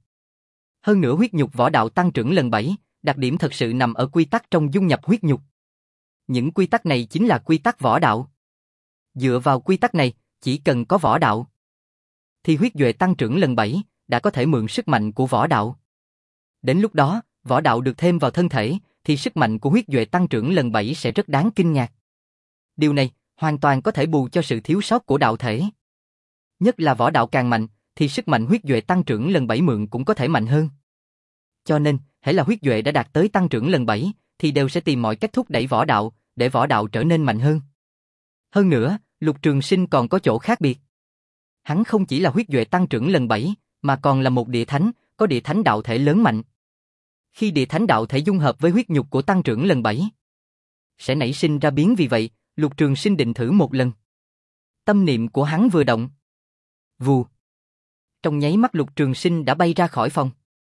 Hơn nữa huyết nhục võ đạo tăng trưởng lần bảy, đặc điểm thật sự nằm ở quy tắc trong dung nhập huyết nhục. Những quy tắc này chính là quy tắc võ đạo. Dựa vào quy tắc này, chỉ cần có võ đạo, thì huyết duệ tăng trưởng lần bảy, đã có thể mượn sức mạnh của võ đạo. Đến lúc đó, võ đạo được thêm vào thân thể, thì sức mạnh của huyết duệ tăng trưởng lần bảy sẽ rất đáng kinh ngạc. Điều này, hoàn toàn có thể bù cho sự thiếu sót của đạo thể. Nhất là võ đạo càng mạnh, thì sức mạnh huyết duệ tăng trưởng lần bảy mượn cũng có thể mạnh hơn. Cho nên, hễ là huyết duệ đã đạt tới tăng trưởng lần bảy, thì đều sẽ tìm mọi cách thúc đẩy võ đạo, để võ đạo trở nên mạnh hơn. Hơn nữa, Lục Trường Sinh còn có chỗ khác biệt. Hắn không chỉ là huyết duệ tăng trưởng lần bảy, mà còn là một địa thánh, có địa thánh đạo thể lớn mạnh. Khi địa thánh đạo thể dung hợp với huyết nhục của tăng trưởng lần bảy, sẽ nảy sinh ra biến, vì vậy, Lục Trường Sinh định thử một lần. Tâm niệm của hắn vừa động. Vù. Trong nháy mắt Lục Trường Sinh đã bay ra khỏi phòng.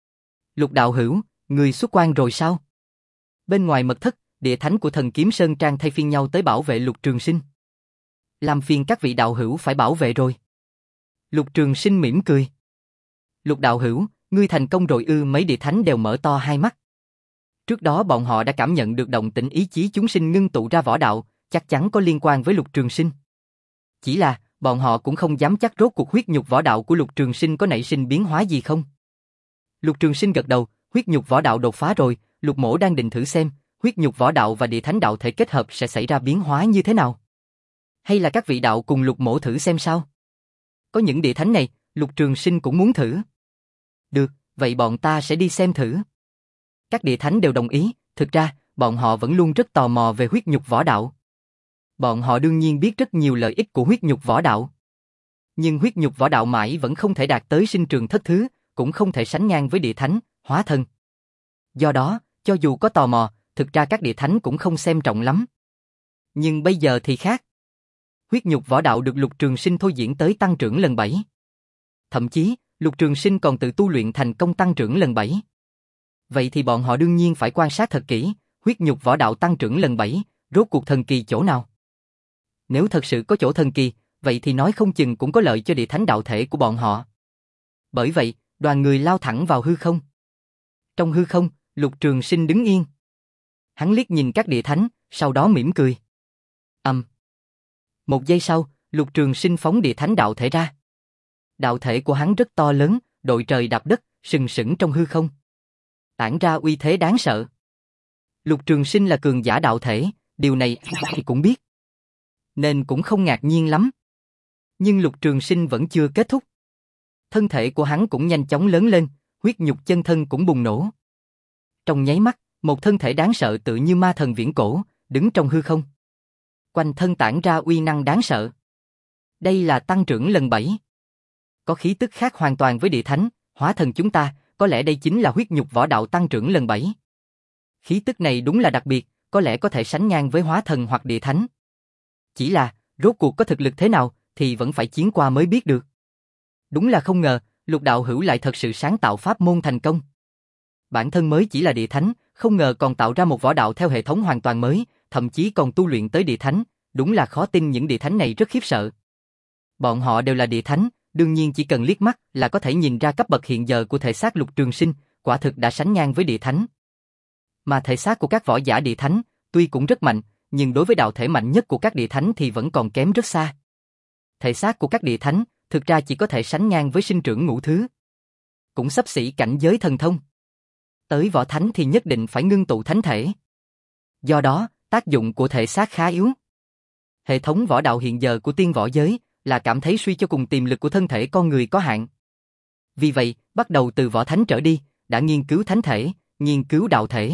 Lục đạo hữu, người xuất quan rồi sao? Bên ngoài mật thất, địa thánh của Thần Kiếm Sơn Trang thay phiên nhau tới bảo vệ Lục Trường Sinh. Làm phiền các vị đạo hữu phải bảo vệ rồi. Lục Trường Sinh mỉm cười. Lục đạo hữu, ngươi thành công rồi ư? Mấy địa thánh đều mở to hai mắt. Trước đó bọn họ đã cảm nhận được động tĩnh ý chí chúng sinh ngưng tụ ra võ đạo, chắc chắn có liên quan với Lục Trường Sinh. Chỉ là, bọn họ cũng không dám chắc rốt cuộc huyết nhục võ đạo của Lục Trường Sinh có nảy sinh biến hóa gì không. Lục Trường Sinh gật đầu, huyết nhục võ đạo đột phá rồi, Lục mỗ đang định thử xem, huyết nhục võ đạo và địa thánh đạo thể kết hợp sẽ xảy ra biến hóa như thế nào. Hay là các vị đạo cùng Lục mỗ thử xem sao? Có những địa thánh này, Lục Trường Sinh cũng muốn thử. Được, vậy bọn ta sẽ đi xem thử. Các địa thánh đều đồng ý, thực ra, bọn họ vẫn luôn rất tò mò về huyết nhục võ đạo. Bọn họ đương nhiên biết rất nhiều lợi ích của huyết nhục võ đạo. Nhưng huyết nhục võ đạo mãi vẫn không thể đạt tới sinh trường thất thứ, cũng không thể sánh ngang với địa thánh, hóa thân. Do đó, cho dù có tò mò, thực ra các địa thánh cũng không xem trọng lắm. Nhưng bây giờ thì khác. Huyết nhục võ đạo được Lục Trường Sinh thôi diễn tới tăng trưởng lần bảy. Thậm chí, Lục Trường Sinh còn tự tu luyện thành công tăng trưởng lần bảy. Vậy thì bọn họ đương nhiên phải quan sát thật kỹ, huyết nhục võ đạo tăng trưởng lần bảy, rốt cuộc thần kỳ chỗ nào. Nếu thật sự có chỗ thần kỳ, vậy thì nói không chừng cũng có lợi cho địa thánh đạo thể của bọn họ. Bởi vậy, đoàn người lao thẳng vào hư không. Trong hư không, Lục Trường Sinh đứng yên. Hắn liếc nhìn các địa thánh, sau đó mỉm cười. Ầm. Um. Một giây sau, Lục Trường Sinh phóng địa thánh đạo thể ra. Đạo thể của hắn rất to lớn, đội trời đạp đất, sừng sững trong hư không. Tản ra uy thế đáng sợ. Lục Trường Sinh là cường giả đạo thể, điều này ai cũng biết. Nên cũng không ngạc nhiên lắm. Nhưng Lục Trường Sinh vẫn chưa kết thúc. Thân thể của hắn cũng nhanh chóng lớn lên, huyết nhục chân thân cũng bùng nổ. Trong nháy mắt, một thân thể đáng sợ tự như ma thần viễn cổ, đứng trong hư không. Quanh thân tản ra uy năng đáng sợ. Đây là tăng trưởng lần bảy. Có khí tức khác hoàn toàn với địa thánh, hóa thần chúng ta, có lẽ đây chính là huyết nhục võ đạo tăng trưởng lần bảy. Khí tức này đúng là đặc biệt, có lẽ có thể sánh ngang với hóa thần hoặc địa thánh. Chỉ là, rốt cuộc có thực lực thế nào, thì vẫn phải chiến qua mới biết được. Đúng là không ngờ, Lục đạo hữu lại thật sự sáng tạo pháp môn thành công. Bản thân mới chỉ là địa thánh, không ngờ còn tạo ra một võ đạo theo hệ thống hoàn toàn mới, thậm chí còn tu luyện tới địa thánh, đúng là khó tin những địa thánh này rất khiếp sợ. Bọn họ đều là địa thánh, đương nhiên chỉ cần liếc mắt là có thể nhìn ra cấp bậc hiện giờ của thể xác Lục Trường Sinh, quả thực đã sánh ngang với địa thánh. Mà thể xác của các võ giả địa thánh, tuy cũng rất mạnh, nhưng đối với đạo thể mạnh nhất của các địa thánh thì vẫn còn kém rất xa. Thể xác của các địa thánh, thực ra chỉ có thể sánh ngang với sinh trưởng ngũ thứ. Cũng xấp xỉ cảnh giới thần thông. Tới võ thánh thì nhất định phải ngưng tụ thánh thể. Do đó, tác dụng của thể xác khá yếu. Hệ thống võ đạo hiện giờ của tiên võ giới là cảm thấy suy cho cùng tiềm lực của thân thể con người có hạn. Vì vậy, bắt đầu từ võ thánh trở đi, đã nghiên cứu thánh thể, nghiên cứu đạo thể.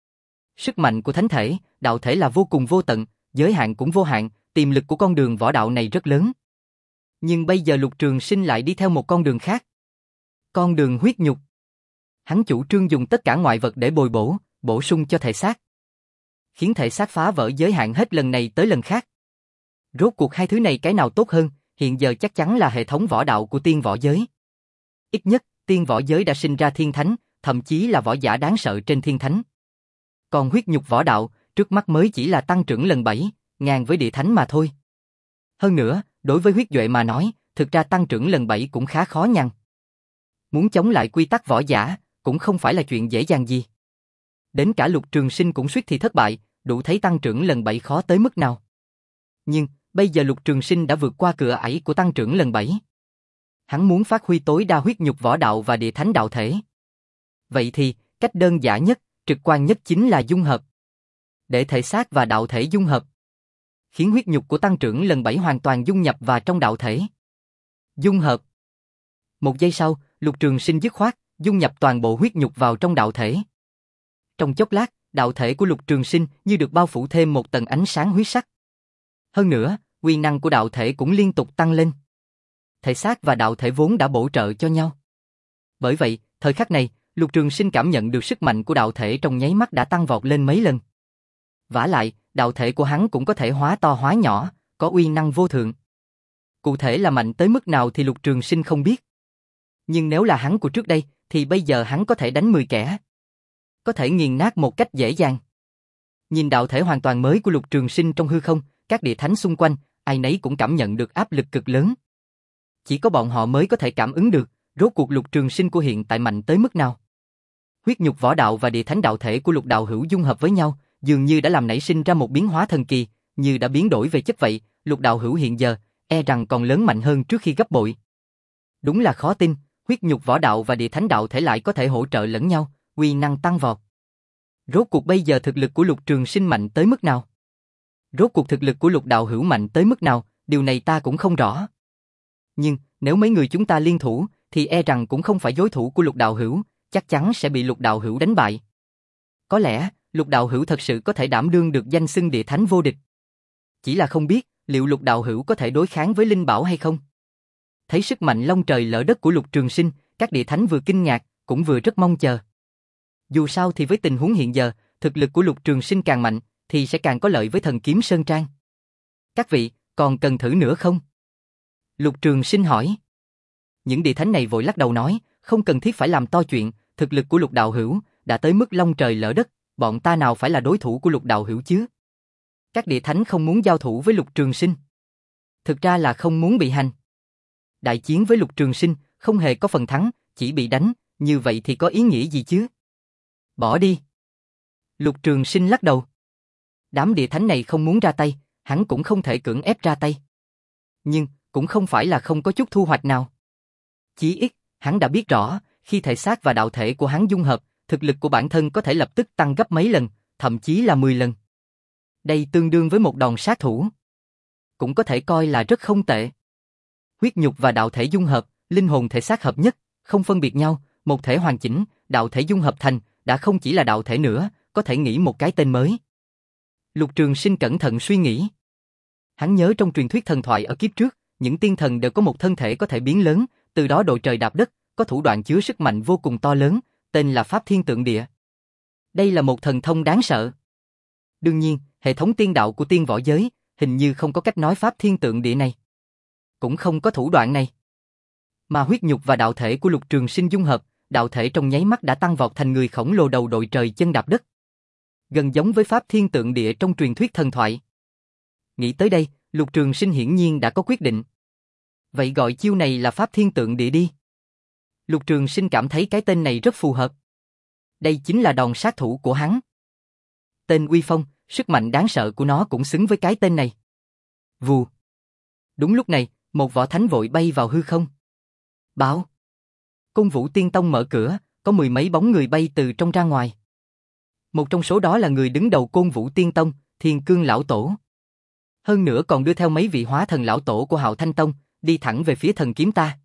Sức mạnh của thánh thể, đạo thể là vô cùng vô tận, giới hạn cũng vô hạn, tiềm lực của con đường võ đạo này rất lớn. Nhưng bây giờ Lục Trường Sinh lại đi theo một con đường khác. Con đường huyết nhục. Hắn chủ trương dùng tất cả ngoại vật để bồi bổ, bổ sung cho thể xác. Khiến thể xác phá vỡ giới hạn hết lần này tới lần khác. Rốt cuộc hai thứ này cái nào tốt hơn, hiện giờ chắc chắn là hệ thống võ đạo của tiên võ giới. Ít nhất, tiên võ giới đã sinh ra thiên thánh, thậm chí là võ giả đáng sợ trên thiên thánh. Còn huyết nhục võ đạo, trước mắt mới chỉ là tăng trưởng lần bảy, ngang với địa thánh mà thôi. Hơn nữa, đối với huyết duệ mà nói, thực ra tăng trưởng lần bảy cũng khá khó nhằn. Muốn chống lại quy tắc võ giả, cũng không phải là chuyện dễ dàng gì. Đến cả Lục Trường Sinh cũng suýt thì thất bại, đủ thấy tăng trưởng lần bảy khó tới mức nào. Nhưng, bây giờ Lục Trường Sinh đã vượt qua cửa ải của tăng trưởng lần bảy. Hắn muốn phát huy tối đa huyết nhục võ đạo và địa thánh đạo thể. Vậy thì, cách đơn giản nhất, trực quan nhất chính là dung hợp. Để thể xác và đạo thể dung hợp. Khiến huyết nhục của tăng trưởng lần bảy hoàn toàn dung nhập vào trong đạo thể. Dung hợp. Một giây sau, Lục Trường Sinh dứt khoát, dung nhập toàn bộ huyết nhục vào trong đạo thể. Trong chốc lát, đạo thể của Lục Trường Sinh như được bao phủ thêm một tầng ánh sáng huyết sắc. Hơn nữa, uy năng của đạo thể cũng liên tục tăng lên. Thể xác và đạo thể vốn đã bổ trợ cho nhau. Bởi vậy, thời khắc này, Lục Trường Sinh cảm nhận được sức mạnh của đạo thể trong nháy mắt đã tăng vọt lên mấy lần. Vả lại, đạo thể của hắn cũng có thể hóa to hóa nhỏ, có uy năng vô thượng. Cụ thể là mạnh tới mức nào thì Lục Trường Sinh không biết. Nhưng nếu là hắn của trước đây, thì bây giờ hắn có thể đánh mười kẻ. Có thể nghiền nát một cách dễ dàng. Nhìn đạo thể hoàn toàn mới của Lục Trường Sinh trong hư không, các địa thánh xung quanh, ai nấy cũng cảm nhận được áp lực cực lớn. Chỉ có bọn họ mới có thể cảm ứng được, rốt cuộc Lục Trường Sinh của hiện tại mạnh tới mức nào. Huyết nhục võ đạo và địa thánh đạo thể của Lục đạo hữu dung hợp với nhau, dường như đã làm nảy sinh ra một biến hóa thần kỳ, như đã biến đổi về chất vậy, Lục đạo hữu hiện giờ, e rằng còn lớn mạnh hơn trước khi gấp bội. Đúng là khó tin, huyết nhục võ đạo và địa thánh đạo thể lại có thể hỗ trợ lẫn nhau, uy năng tăng vọt. Rốt cuộc bây giờ thực lực của Lục Trường Sinh mạnh tới mức nào? Rốt cuộc thực lực của Lục đạo hữu mạnh tới mức nào, điều này ta cũng không rõ. Nhưng, nếu mấy người chúng ta liên thủ, thì e rằng cũng không phải đối thủ của Lục đạo hữu, chắc chắn sẽ bị Lục đạo hữu đánh bại. Có lẽ, Lục đạo hữu thật sự có thể đảm đương được danh xưng địa thánh vô địch. Chỉ là không biết, liệu Lục đạo hữu có thể đối kháng với Linh Bảo hay không? Thấy sức mạnh long trời lỡ đất của Lục Trường Sinh, các địa thánh vừa kinh ngạc, cũng vừa rất mong chờ. Dù sao thì với tình huống hiện giờ, thực lực của Lục Trường Sinh càng mạnh, thì sẽ càng có lợi với thần kiếm Sơn Trang. Các vị, còn cần thử nữa không? Lục Trường Sinh hỏi. Những địa thánh này vội lắc đầu nói, không cần thiết phải làm to chuyện, thực lực của Lục đạo hữu đã tới mức long trời lỡ đất, bọn ta nào phải là đối thủ của Lục đạo hữu chứ? Các địa thánh không muốn giao thủ với Lục Trường Sinh. Thực ra là không muốn bị hành. Đại chiến với Lục Trường Sinh, không hề có phần thắng, chỉ bị đánh, như vậy thì có ý nghĩa gì chứ? Bỏ đi. Lục Trường Sinh lắc đầu. Đám địa thánh này không muốn ra tay, hắn cũng không thể cưỡng ép ra tay. Nhưng, cũng không phải là không có chút thu hoạch nào. Chí ít, hắn đã biết rõ, khi thể xác và đạo thể của hắn dung hợp, thực lực của bản thân có thể lập tức tăng gấp mấy lần, thậm chí là mười lần. Đây tương đương với một đòn sát thủ. Cũng có thể coi là rất không tệ. Huyết nhục và đạo thể dung hợp, linh hồn thể xác hợp nhất, không phân biệt nhau, một thể hoàn chỉnh, đạo thể dung hợp thành, đã không chỉ là đạo thể nữa, có thể nghĩ một cái tên mới. Lục Trường Sinh cẩn thận suy nghĩ. Hắn nhớ trong truyền thuyết thần thoại ở kiếp trước, những tiên thần đều có một thân thể có thể biến lớn, từ đó đội trời đạp đất, có thủ đoạn chứa sức mạnh vô cùng to lớn, tên là Pháp Thiên Tượng Địa. Đây là một thần thông đáng sợ. Đương nhiên, hệ thống tiên đạo của tiên võ giới, hình như không có cách nói Pháp Thiên Tượng Địa này. Cũng không có thủ đoạn này. Mà huyết nhục và đạo thể của Lục Trường Sinh dung hợp, đạo thể trong nháy mắt đã tăng vọt thành người khổng lồ đầu đội trời chân đạp đất. Gần giống với Pháp Thiên Tượng Địa trong truyền thuyết thần thoại. Nghĩ tới đây, Lục Trường Sinh hiển nhiên đã có quyết định. Vậy gọi chiêu này là Pháp Thiên Tượng Địa đi. Lục Trường Sinh cảm thấy cái tên này rất phù hợp. Đây chính là đòn sát thủ của hắn. Tên uy phong, sức mạnh đáng sợ của nó cũng xứng với cái tên này. Vù. Đúng lúc này, một võ thánh vội bay vào hư không. Báo. Côn Vũ Tiên Tông mở cửa, có mười mấy bóng người bay từ trong ra ngoài. Một trong số đó là người đứng đầu Côn Vũ Tiên Tông, Thiên Cương Lão Tổ. Hơn nữa còn đưa theo mấy vị hóa thần lão tổ của Hạo Thanh Tông, đi thẳng về phía thần kiếm ta.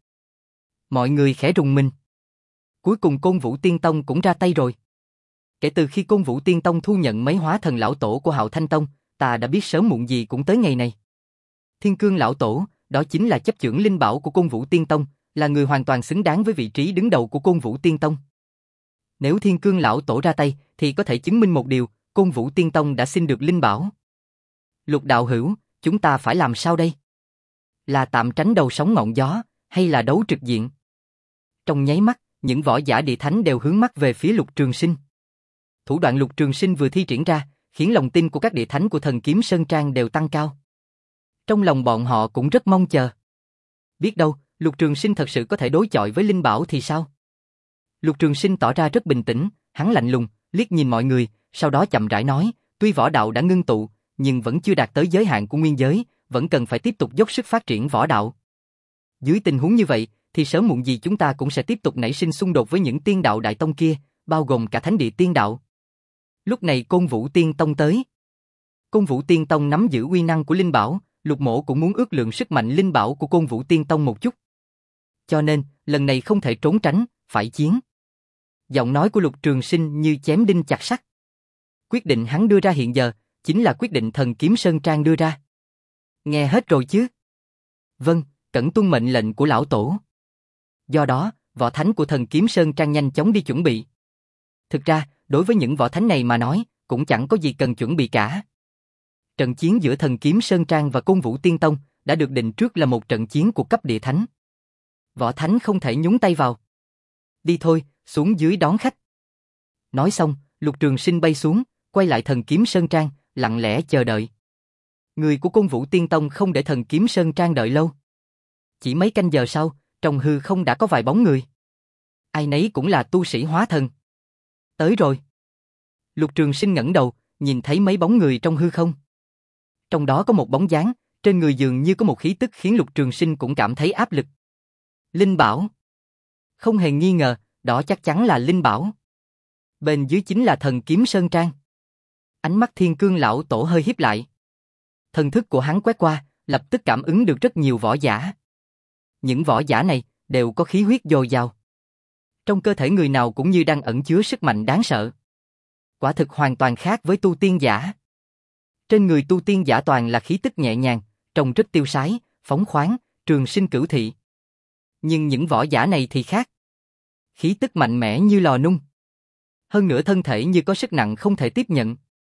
Mọi người khẽ rùng mình. Cuối cùng Côn Vũ Tiên Tông cũng ra tay rồi. Kể từ khi Côn Vũ Tiên Tông thu nhận mấy hóa thần lão tổ của Hạo Thanh Tông, ta đã biết sớm muộn gì cũng tới ngày này. Thiên Cương Lão Tổ, đó chính là chấp chưởng linh bảo của Côn Vũ Tiên Tông, là người hoàn toàn xứng đáng với vị trí đứng đầu của Côn Vũ Tiên Tông. Nếu Thiên Cương Lão Tổ ra tay, thì có thể chứng minh một điều, Côn Vũ Tiên Tông đã xin được linh bảo. Lục đạo hữu, chúng ta phải làm sao đây? Là tạm tránh đầu sóng ngọn gió, hay là đấu trực diện? Trong nháy mắt, những võ giả địa thánh đều hướng mắt về phía Lục Trường Sinh. Thủ đoạn Lục Trường Sinh vừa thi triển ra, khiến lòng tin của các địa thánh của Thần Kiếm Sơn Trang đều tăng cao. Trong lòng bọn họ cũng rất mong chờ. Biết đâu, Lục Trường Sinh thật sự có thể đối chọi với linh bảo thì sao? Lục Trường Sinh tỏ ra rất bình tĩnh, hắn lạnh lùng, liếc nhìn mọi người, sau đó chậm rãi nói, tuy võ đạo đã ngưng tụ, nhưng vẫn chưa đạt tới giới hạn của nguyên giới, vẫn cần phải tiếp tục dốc sức phát triển võ đạo. Dưới tình huống như vậy, thì sớm muộn gì chúng ta cũng sẽ tiếp tục nảy sinh xung đột với những tiên đạo đại tông kia, bao gồm cả thánh địa tiên đạo. Lúc này Côn Vũ Tiên Tông tới. Côn Vũ Tiên Tông nắm giữ uy năng của linh bảo, Lục Mỗ cũng muốn ước lượng sức mạnh linh bảo của Côn Vũ Tiên Tông một chút. Cho nên, lần này không thể trốn tránh, phải chiến. Giọng nói của Lục Trường Sinh như chém đinh chặt sắt. Quyết định hắn đưa ra hiện giờ, chính là quyết định Thần Kiếm Sơn Trang đưa ra. Nghe hết rồi chứ? Vâng, cẩn tuân mệnh lệnh của lão tổ. Do đó, võ thánh của Thần Kiếm Sơn Trang nhanh chóng đi chuẩn bị. Thực ra, đối với những võ thánh này mà nói, cũng chẳng có gì cần chuẩn bị cả. Trận chiến giữa Thần Kiếm Sơn Trang và Côn Vũ Tiên Tông đã được định trước là một trận chiến của cấp địa thánh. Võ thánh không thể nhúng tay vào. Đi thôi, xuống dưới đón khách. Nói xong, Lục Trường Sinh bay xuống, quay lại Thần Kiếm Sơn Trang, lặng lẽ chờ đợi. Người của Côn Vũ Tiên Tông không để Thần Kiếm Sơn Trang đợi lâu. Chỉ mấy canh giờ sau, trong hư không đã có vài bóng người. Ai nấy cũng là tu sĩ hóa thần. Tới rồi. Lục Trường Sinh ngẩng đầu, nhìn thấy mấy bóng người trong hư không. Trong đó có một bóng dáng, trên người dường như có một khí tức khiến Lục Trường Sinh cũng cảm thấy áp lực. Linh bảo. Không hề nghi ngờ, đó chắc chắn là linh bảo. Bên dưới chính là Thần Kiếm Sơn Trang. Ánh mắt Thiên Cương Lão Tổ hơi híp lại. Thần thức của hắn quét qua, lập tức cảm ứng được rất nhiều võ giả. Những võ giả này đều có khí huyết dồi dào. Trong cơ thể người nào cũng như đang ẩn chứa sức mạnh đáng sợ. Quả thực hoàn toàn khác với tu tiên giả. Trên người tu tiên giả toàn là khí tức nhẹ nhàng, trông rất tiêu sái, phóng khoáng, trường sinh cửu thị. Nhưng những võ giả này thì khác. Khí tức mạnh mẽ như lò nung. Hơn nữa thân thể như có sức nặng không thể tiếp nhận.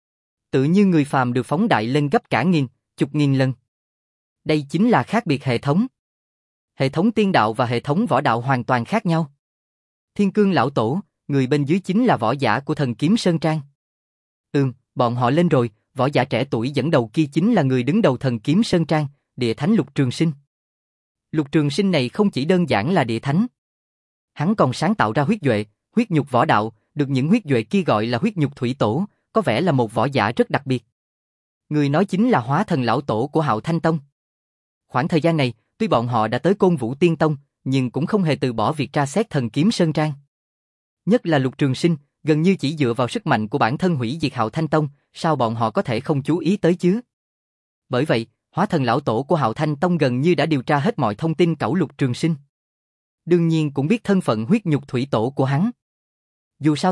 Tự như người phàm được phóng đại lên gấp cả nghìn, chục nghìn lần. Đây chính là khác biệt hệ thống. Hệ thống tiên đạo và hệ thống võ đạo hoàn toàn khác nhau. Thiên Cương Lão Tổ, người bên dưới chính là võ giả của Thần Kiếm Sơn Trang. Ừm, bọn họ lên rồi, võ giả trẻ tuổi dẫn đầu kia chính là người đứng đầu Thần Kiếm Sơn Trang, địa thánh Lục Trường Sinh. Lục Trường Sinh này không chỉ đơn giản là địa thánh. Hắn còn sáng tạo ra huyết duệ, huyết nhục võ đạo, được những huyết duệ kia gọi là huyết nhục thủy tổ, có vẻ là một võ giả rất đặc biệt. Người nói chính là hóa thần lão tổ của Hạo Thanh Tông. Khoảng thời gian này, tuy bọn họ đã tới Côn Vũ Tiên Tông, nhưng cũng không hề từ bỏ việc tra xét Thần Kiếm Sơn Trang. Nhất là Lục Trường Sinh, gần như chỉ dựa vào sức mạnh của bản thân hủy diệt Hạo Thanh Tông, sao bọn họ có thể không chú ý tới chứ? Bởi vậy, hóa thần lão tổ của Hạo Thanh Tông gần như đã điều tra hết mọi thông tin cẩu Lục Trường Sinh. Đương nhiên cũng biết thân phận huyết nhục thủy tổ của hắn. Dù sao thì,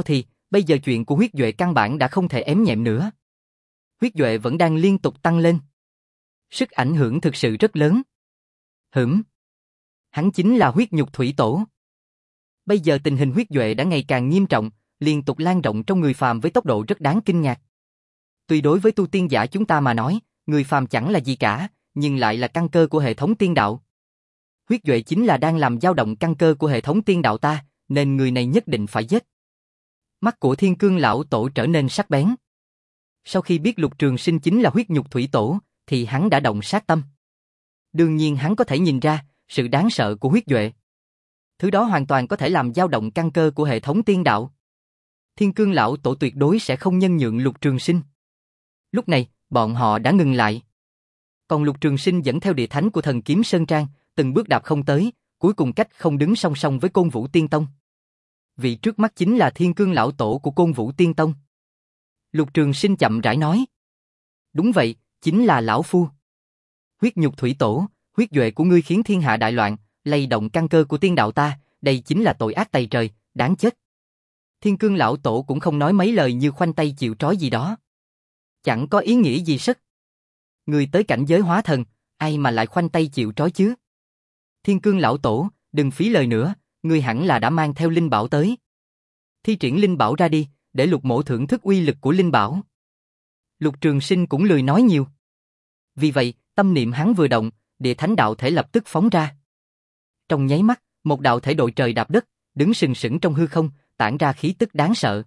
Bây giờ chuyện của huyết duệ căn bản đã không thể ém nhẹm nữa. Huyết duệ vẫn đang liên tục tăng lên. Sức ảnh hưởng thực sự rất lớn. Hửm. Hắn chính là huyết nhục thủy tổ. Bây giờ tình hình huyết duệ đã ngày càng nghiêm trọng, liên tục lan rộng trong người phàm với tốc độ rất đáng kinh ngạc. Tuy đối với tu tiên giả chúng ta mà nói, người phàm chẳng là gì cả, nhưng lại là căn cơ của hệ thống tiên đạo. Huyết duệ chính là đang làm dao động căn cơ của hệ thống tiên đạo ta, nên người này nhất định phải giết. Mắt của Thiên Cương lão tổ trở nên sắc bén. Sau khi biết Lục Trường Sinh chính là huyết nhục thủy tổ, thì hắn đã động sát tâm. Đương nhiên hắn có thể nhìn ra sự đáng sợ của huyết duệ. Thứ đó hoàn toàn có thể làm dao động căn cơ của hệ thống tiên đạo. Thiên Cương lão tổ tuyệt đối sẽ không nhân nhượng Lục Trường Sinh. Lúc này, bọn họ đã ngừng lại. Còn Lục Trường Sinh dẫn theo địa thánh của Thần Kiếm Sơn Trang, từng bước đạp không tới, cuối cùng cách không đứng song song với Côn Vũ Tiên Tông. Vị trước mắt chính là Thiên Cương lão tổ của Côn Vũ Tiên Tông. Lục Trường Sinh chậm rãi nói. Đúng vậy, chính là lão phu. Huyết nhục thủy tổ, huyết duệ của ngươi khiến thiên hạ đại loạn, lay động căn cơ của tiên đạo ta, đây chính là tội ác tày trời, đáng chết. Thiên Cương lão tổ cũng không nói mấy lời như khoanh tay chịu trói gì đó. Chẳng có ý nghĩa gì sức. Người tới cảnh giới hóa thần, ai mà lại khoanh tay chịu trói chứ? Thiên Cương lão tổ, đừng phí lời nữa, ngươi hẳn là đã mang theo linh bảo tới. Thi triển linh bảo ra đi, để Lục mỗ thưởng thức uy lực của linh bảo. Lục Trường Sinh cũng lười nói nhiều. Vì vậy, tâm niệm hắn vừa động, địa thánh đạo thể lập tức phóng ra. Trong nháy mắt, một đạo thể đội trời đạp đất, đứng sừng sững trong hư không, tản ra khí tức đáng sợ.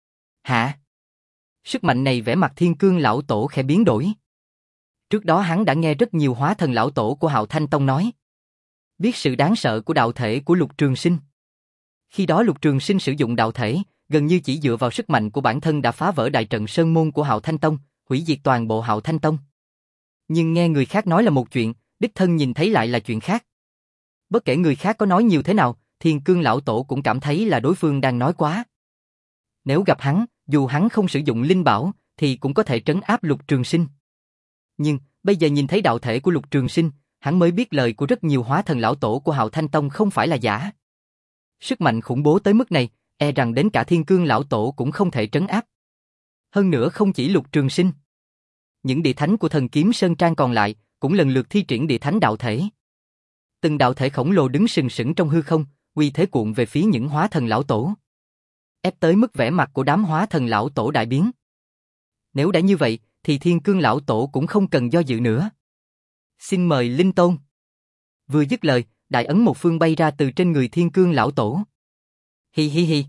Hả? Sức mạnh này vẻ mặt Thiên Cương lão tổ khẽ biến đổi. Trước đó hắn đã nghe rất nhiều hóa thần lão tổ của Hạo Thanh Tông nói. Biết sự đáng sợ của đạo thể của Lục Trường Sinh. Khi đó Lục Trường Sinh sử dụng đạo thể, gần như chỉ dựa vào sức mạnh của bản thân đã phá vỡ đại trận sơn môn của Hạo Thanh Tông, hủy diệt toàn bộ Hạo Thanh Tông. Nhưng nghe người khác nói là một chuyện, đích thân nhìn thấy lại là chuyện khác. Bất kể người khác có nói nhiều thế nào, Thiên Cương lão tổ cũng cảm thấy là đối phương đang nói quá. Nếu gặp hắn, dù hắn không sử dụng linh bảo, thì cũng có thể trấn áp Lục Trường Sinh. Nhưng, bây giờ nhìn thấy đạo thể của Lục Trường Sinh, hắn mới biết lời của rất nhiều hóa thần lão tổ của Hạo Thanh Tông không phải là giả. Sức mạnh khủng bố tới mức này, e rằng đến cả Thiên Cương lão tổ cũng không thể trấn áp. Hơn nữa không chỉ Lục Trường Sinh. Những địa thánh của Thần Kiếm Sơn Trang còn lại, cũng lần lượt thi triển địa thánh đạo thể. Từng đạo thể khổng lồ đứng sừng sững trong hư không, uy thế cuộn về phía những hóa thần lão tổ. Ép tới mức vẻ mặt của đám hóa thần lão tổ đại biến. Nếu đã như vậy, thì Thiên Cương lão tổ cũng không cần do dự nữa. Xin mời Linh Tôn. Vừa dứt lời, đại ấn một phương bay ra từ trên người Thiên Cương lão tổ. Hi hi hi.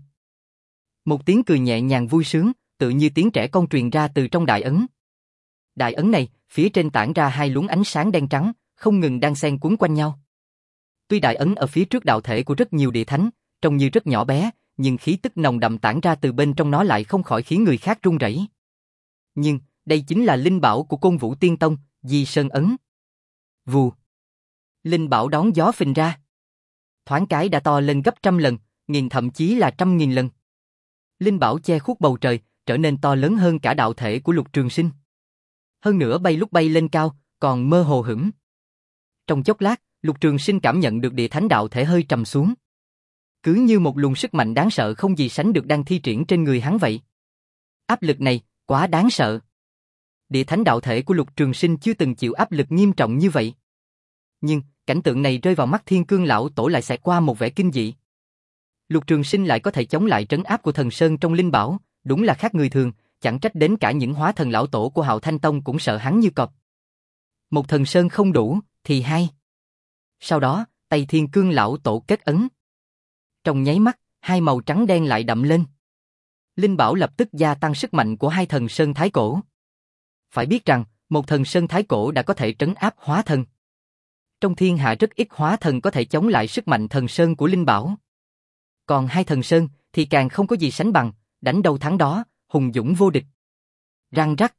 Một tiếng cười nhẹ nhàng vui sướng, tự như tiếng trẻ con truyền ra từ trong đại ấn. Đại ấn này, phía trên tản ra hai luồng ánh sáng đen trắng, không ngừng đang xen quấn quanh nhau. Tuy đại ấn ở phía trước đạo thể của rất nhiều địa thánh, trông như rất nhỏ bé, nhưng khí tức nồng đậm tản ra từ bên trong nó lại không khỏi khiến người khác run rẩy. Nhưng, đây chính là linh bảo của Côn Vũ Tiên Tông, Di Sơn Ấn. Vù. Linh bảo đón gió phình ra. Thoáng cái đã to lên gấp trăm lần, nghìn thậm chí là trăm nghìn lần. Linh bảo che khuất bầu trời, trở nên to lớn hơn cả đạo thể của Lục Trường Sinh. Hơn nữa bay lúc bay lên cao, còn mơ hồ hửng. Trong chốc lát, Lục Trường Sinh cảm nhận được địa thánh đạo thể hơi trầm xuống. Cứ như một luồng sức mạnh đáng sợ không gì sánh được đang thi triển trên người hắn vậy. Áp lực này, quá đáng sợ. Địa thánh đạo thể của Lục Trường Sinh chưa từng chịu áp lực nghiêm trọng như vậy. Nhưng, cảnh tượng này rơi vào mắt Thiên Cương lão tổ lại xẹt qua một vẻ kinh dị. Lục Trường Sinh lại có thể chống lại trấn áp của thần sơn trong linh bảo, đúng là khác người thường, chẳng trách đến cả những hóa thần lão tổ của Hạo Thanh Tông cũng sợ hắn như cọp. Một thần sơn không đủ, thì hai. Sau đó, tay Thiên Cương lão tổ kết ấn. Trong nháy mắt, hai màu trắng đen lại đậm lên. Linh bảo lập tức gia tăng sức mạnh của hai thần sơn thái cổ. Phải biết rằng, một thần sơn thái cổ đã có thể trấn áp hóa thần. Trong thiên hạ rất ít hóa thần có thể chống lại sức mạnh thần sơn của linh bảo. Còn hai thần sơn thì càng không có gì sánh bằng, đánh đâu thắng đó, hùng dũng vô địch. Răng rắc.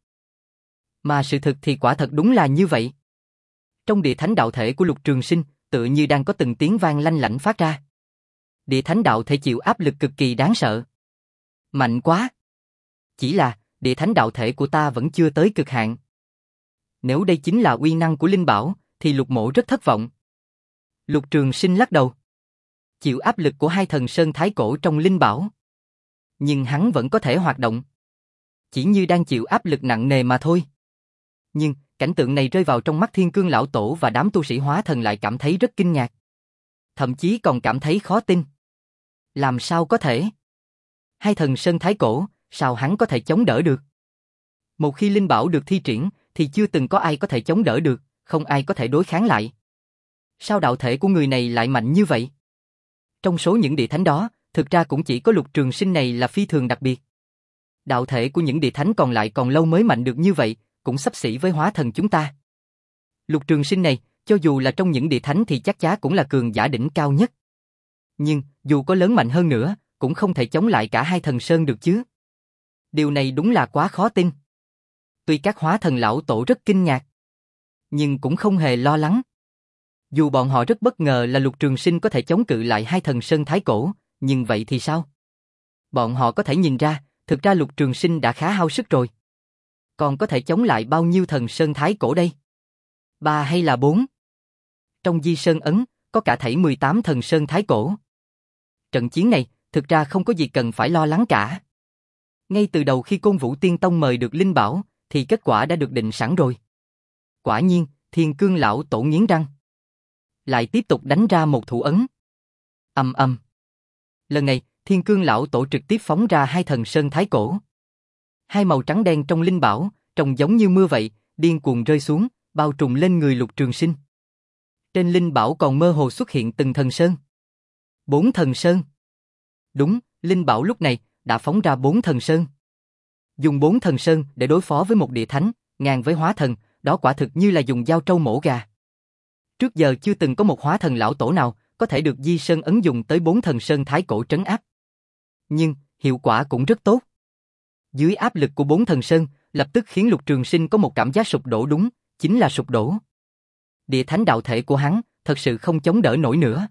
Mà sự thực thì quả thật đúng là như vậy. Trong địa thánh đạo thể của Lục Trường Sinh, tựa như đang có từng tiếng vang lanh lảnh phát ra. Địa thánh đạo thể chịu áp lực cực kỳ đáng sợ. Mạnh quá. Chỉ là, địa thánh đạo thể của ta vẫn chưa tới cực hạn. Nếu đây chính là uy năng của linh bảo, thì Lục mỗ rất thất vọng. Lục Trường Sinh lắc đầu. Chịu áp lực của hai thần sơn thái cổ trong linh bảo. Nhưng hắn vẫn có thể hoạt động. Chỉ như đang chịu áp lực nặng nề mà thôi. Nhưng, cảnh tượng này rơi vào trong mắt Thiên Cương lão tổ và đám tu sĩ hóa thần lại cảm thấy rất kinh ngạc. Thậm chí còn cảm thấy khó tin. Làm sao có thể? Hai thần sơn thái cổ, sao hắn có thể chống đỡ được? Một khi linh bảo được thi triển, thì chưa từng có ai có thể chống đỡ được, không ai có thể đối kháng lại. Sao đạo thể của người này lại mạnh như vậy? Trong số những địa thánh đó, thực ra cũng chỉ có Lục Trường Sinh này là phi thường đặc biệt. Đạo thể của những địa thánh còn lại còn lâu mới mạnh được như vậy, cũng xấp xỉ với hóa thần chúng ta. Lục Trường Sinh này, cho dù là trong những địa thánh thì chắc chắn cũng là cường giả đỉnh cao nhất. Nhưng, dù có lớn mạnh hơn nữa, cũng không thể chống lại cả hai thần sơn được chứ. Điều này đúng là quá khó tin. Tuy các hóa thần lão tổ rất kinh ngạc, nhưng cũng không hề lo lắng. Dù bọn họ rất bất ngờ là Lục Trường Sinh có thể chống cự lại hai thần sơn thái cổ, nhưng vậy thì sao? Bọn họ có thể nhìn ra, thực ra Lục Trường Sinh đã khá hao sức rồi. Còn có thể chống lại bao nhiêu thần sơn thái cổ đây? Ba hay là bốn? Trong Di Sơn Ấn, có cả thảy mười tám thần sơn thái cổ. Trận chiến này, thực ra không có gì cần phải lo lắng cả. Ngay từ đầu khi Côn Vũ Tiên Tông mời được Linh Bảo, thì kết quả đã được định sẵn rồi. Quả nhiên, Thiên Cương lão tổ nghiến răng. Lại tiếp tục đánh ra một thủ ấn. Ầm ầm. Lần này, Thiên Cương lão tổ trực tiếp phóng ra hai thần sơn thái cổ. Hai màu trắng đen trong linh bảo, trông giống như mưa vậy, điên cuồng rơi xuống, bao trùm lên người Lục Trường Sinh. Trên linh bảo còn mơ hồ xuất hiện từng thần sơn. Bốn thần sơn. Đúng, linh bảo lúc này đã phóng ra bốn thần sơn. Dùng bốn thần sơn để đối phó với một địa thánh, ngang với hóa thần, đó quả thực như là dùng dao trâu mổ gà. Trước giờ chưa từng có một hóa thần lão tổ nào có thể được Di Sơn Ấn dùng tới bốn thần sơn thái cổ trấn áp. Nhưng, hiệu quả cũng rất tốt. Dưới áp lực của bốn thần sơn, lập tức khiến Lục Trường Sinh có một cảm giác sụp đổ, đúng, chính là sụp đổ. Địa thánh đạo thể của hắn, thật sự không chống đỡ nổi nữa.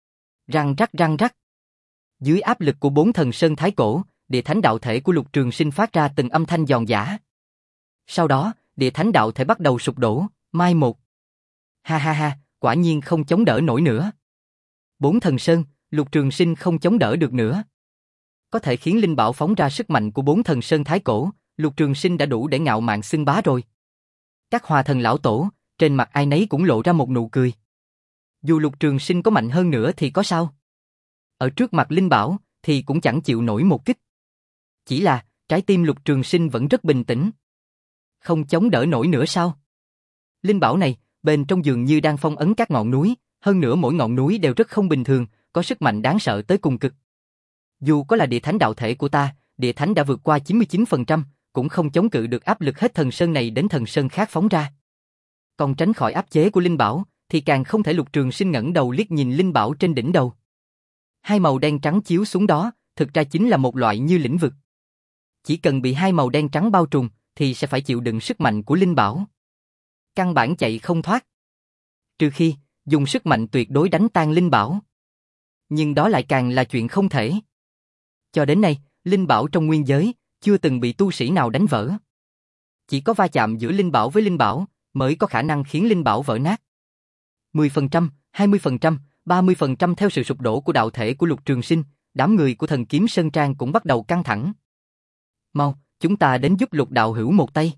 Răng rắc răng rắc. Dưới áp lực của bốn thần sơn thái cổ, địa thánh đạo thể của Lục Trường Sinh phát ra từng âm thanh giòn giã. Sau đó, địa thánh đạo thể bắt đầu sụp đổ, mai một. Ha ha ha, quả nhiên không chống đỡ nổi nữa. Bốn thần sơn, Lục Trường Sinh không chống đỡ được nữa. Có thể khiến linh bảo phóng ra sức mạnh của bốn thần sơn thái cổ, Lục Trường Sinh đã đủ để ngạo mạn xưng bá rồi. Các hòa thần lão tổ, trên mặt ai nấy cũng lộ ra một nụ cười. Dù Lục Trường Sinh có mạnh hơn nữa thì có sao? Ở trước mặt linh bảo, thì cũng chẳng chịu nổi một kích. Chỉ là, trái tim Lục Trường Sinh vẫn rất bình tĩnh. Không chống đỡ nổi nữa sao? Linh bảo này, bên trong dường như đang phong ấn các ngọn núi, hơn nữa mỗi ngọn núi đều rất không bình thường, có sức mạnh đáng sợ tới cùng cực. Dù có là địa thánh đạo thể của ta, địa thánh đã vượt qua chín mươi chín phần trăm, cũng không chống cự được áp lực hết thần sơn này đến thần sơn khác phóng ra. Còn tránh khỏi áp chế của linh bảo, thì càng không thể. Lục Trường Sinh ngẩng đầu liếc nhìn linh bảo trên đỉnh đầu. Hai màu đen trắng chiếu xuống đó, thực ra chính là một loại như lĩnh vực. Chỉ cần bị hai màu đen trắng bao trùm, thì sẽ phải chịu đựng sức mạnh của linh bảo. Căn bản chạy không thoát. Trừ khi, dùng sức mạnh tuyệt đối đánh tan linh bảo. Nhưng đó lại càng là chuyện không thể. Cho đến nay, linh bảo trong nguyên giới, chưa từng bị tu sĩ nào đánh vỡ. Chỉ có va chạm giữa linh bảo với linh bảo, mới có khả năng khiến linh bảo vỡ nát. mười phần trăm, hai mươi phần trăm, ba mươi phần trăm theo sự sụp đổ của đạo thể của Lục Trường Sinh, đám người của Thần Kiếm Sơn Trang cũng bắt đầu căng thẳng. Mau, chúng ta đến giúp Lục đạo hữu một tay.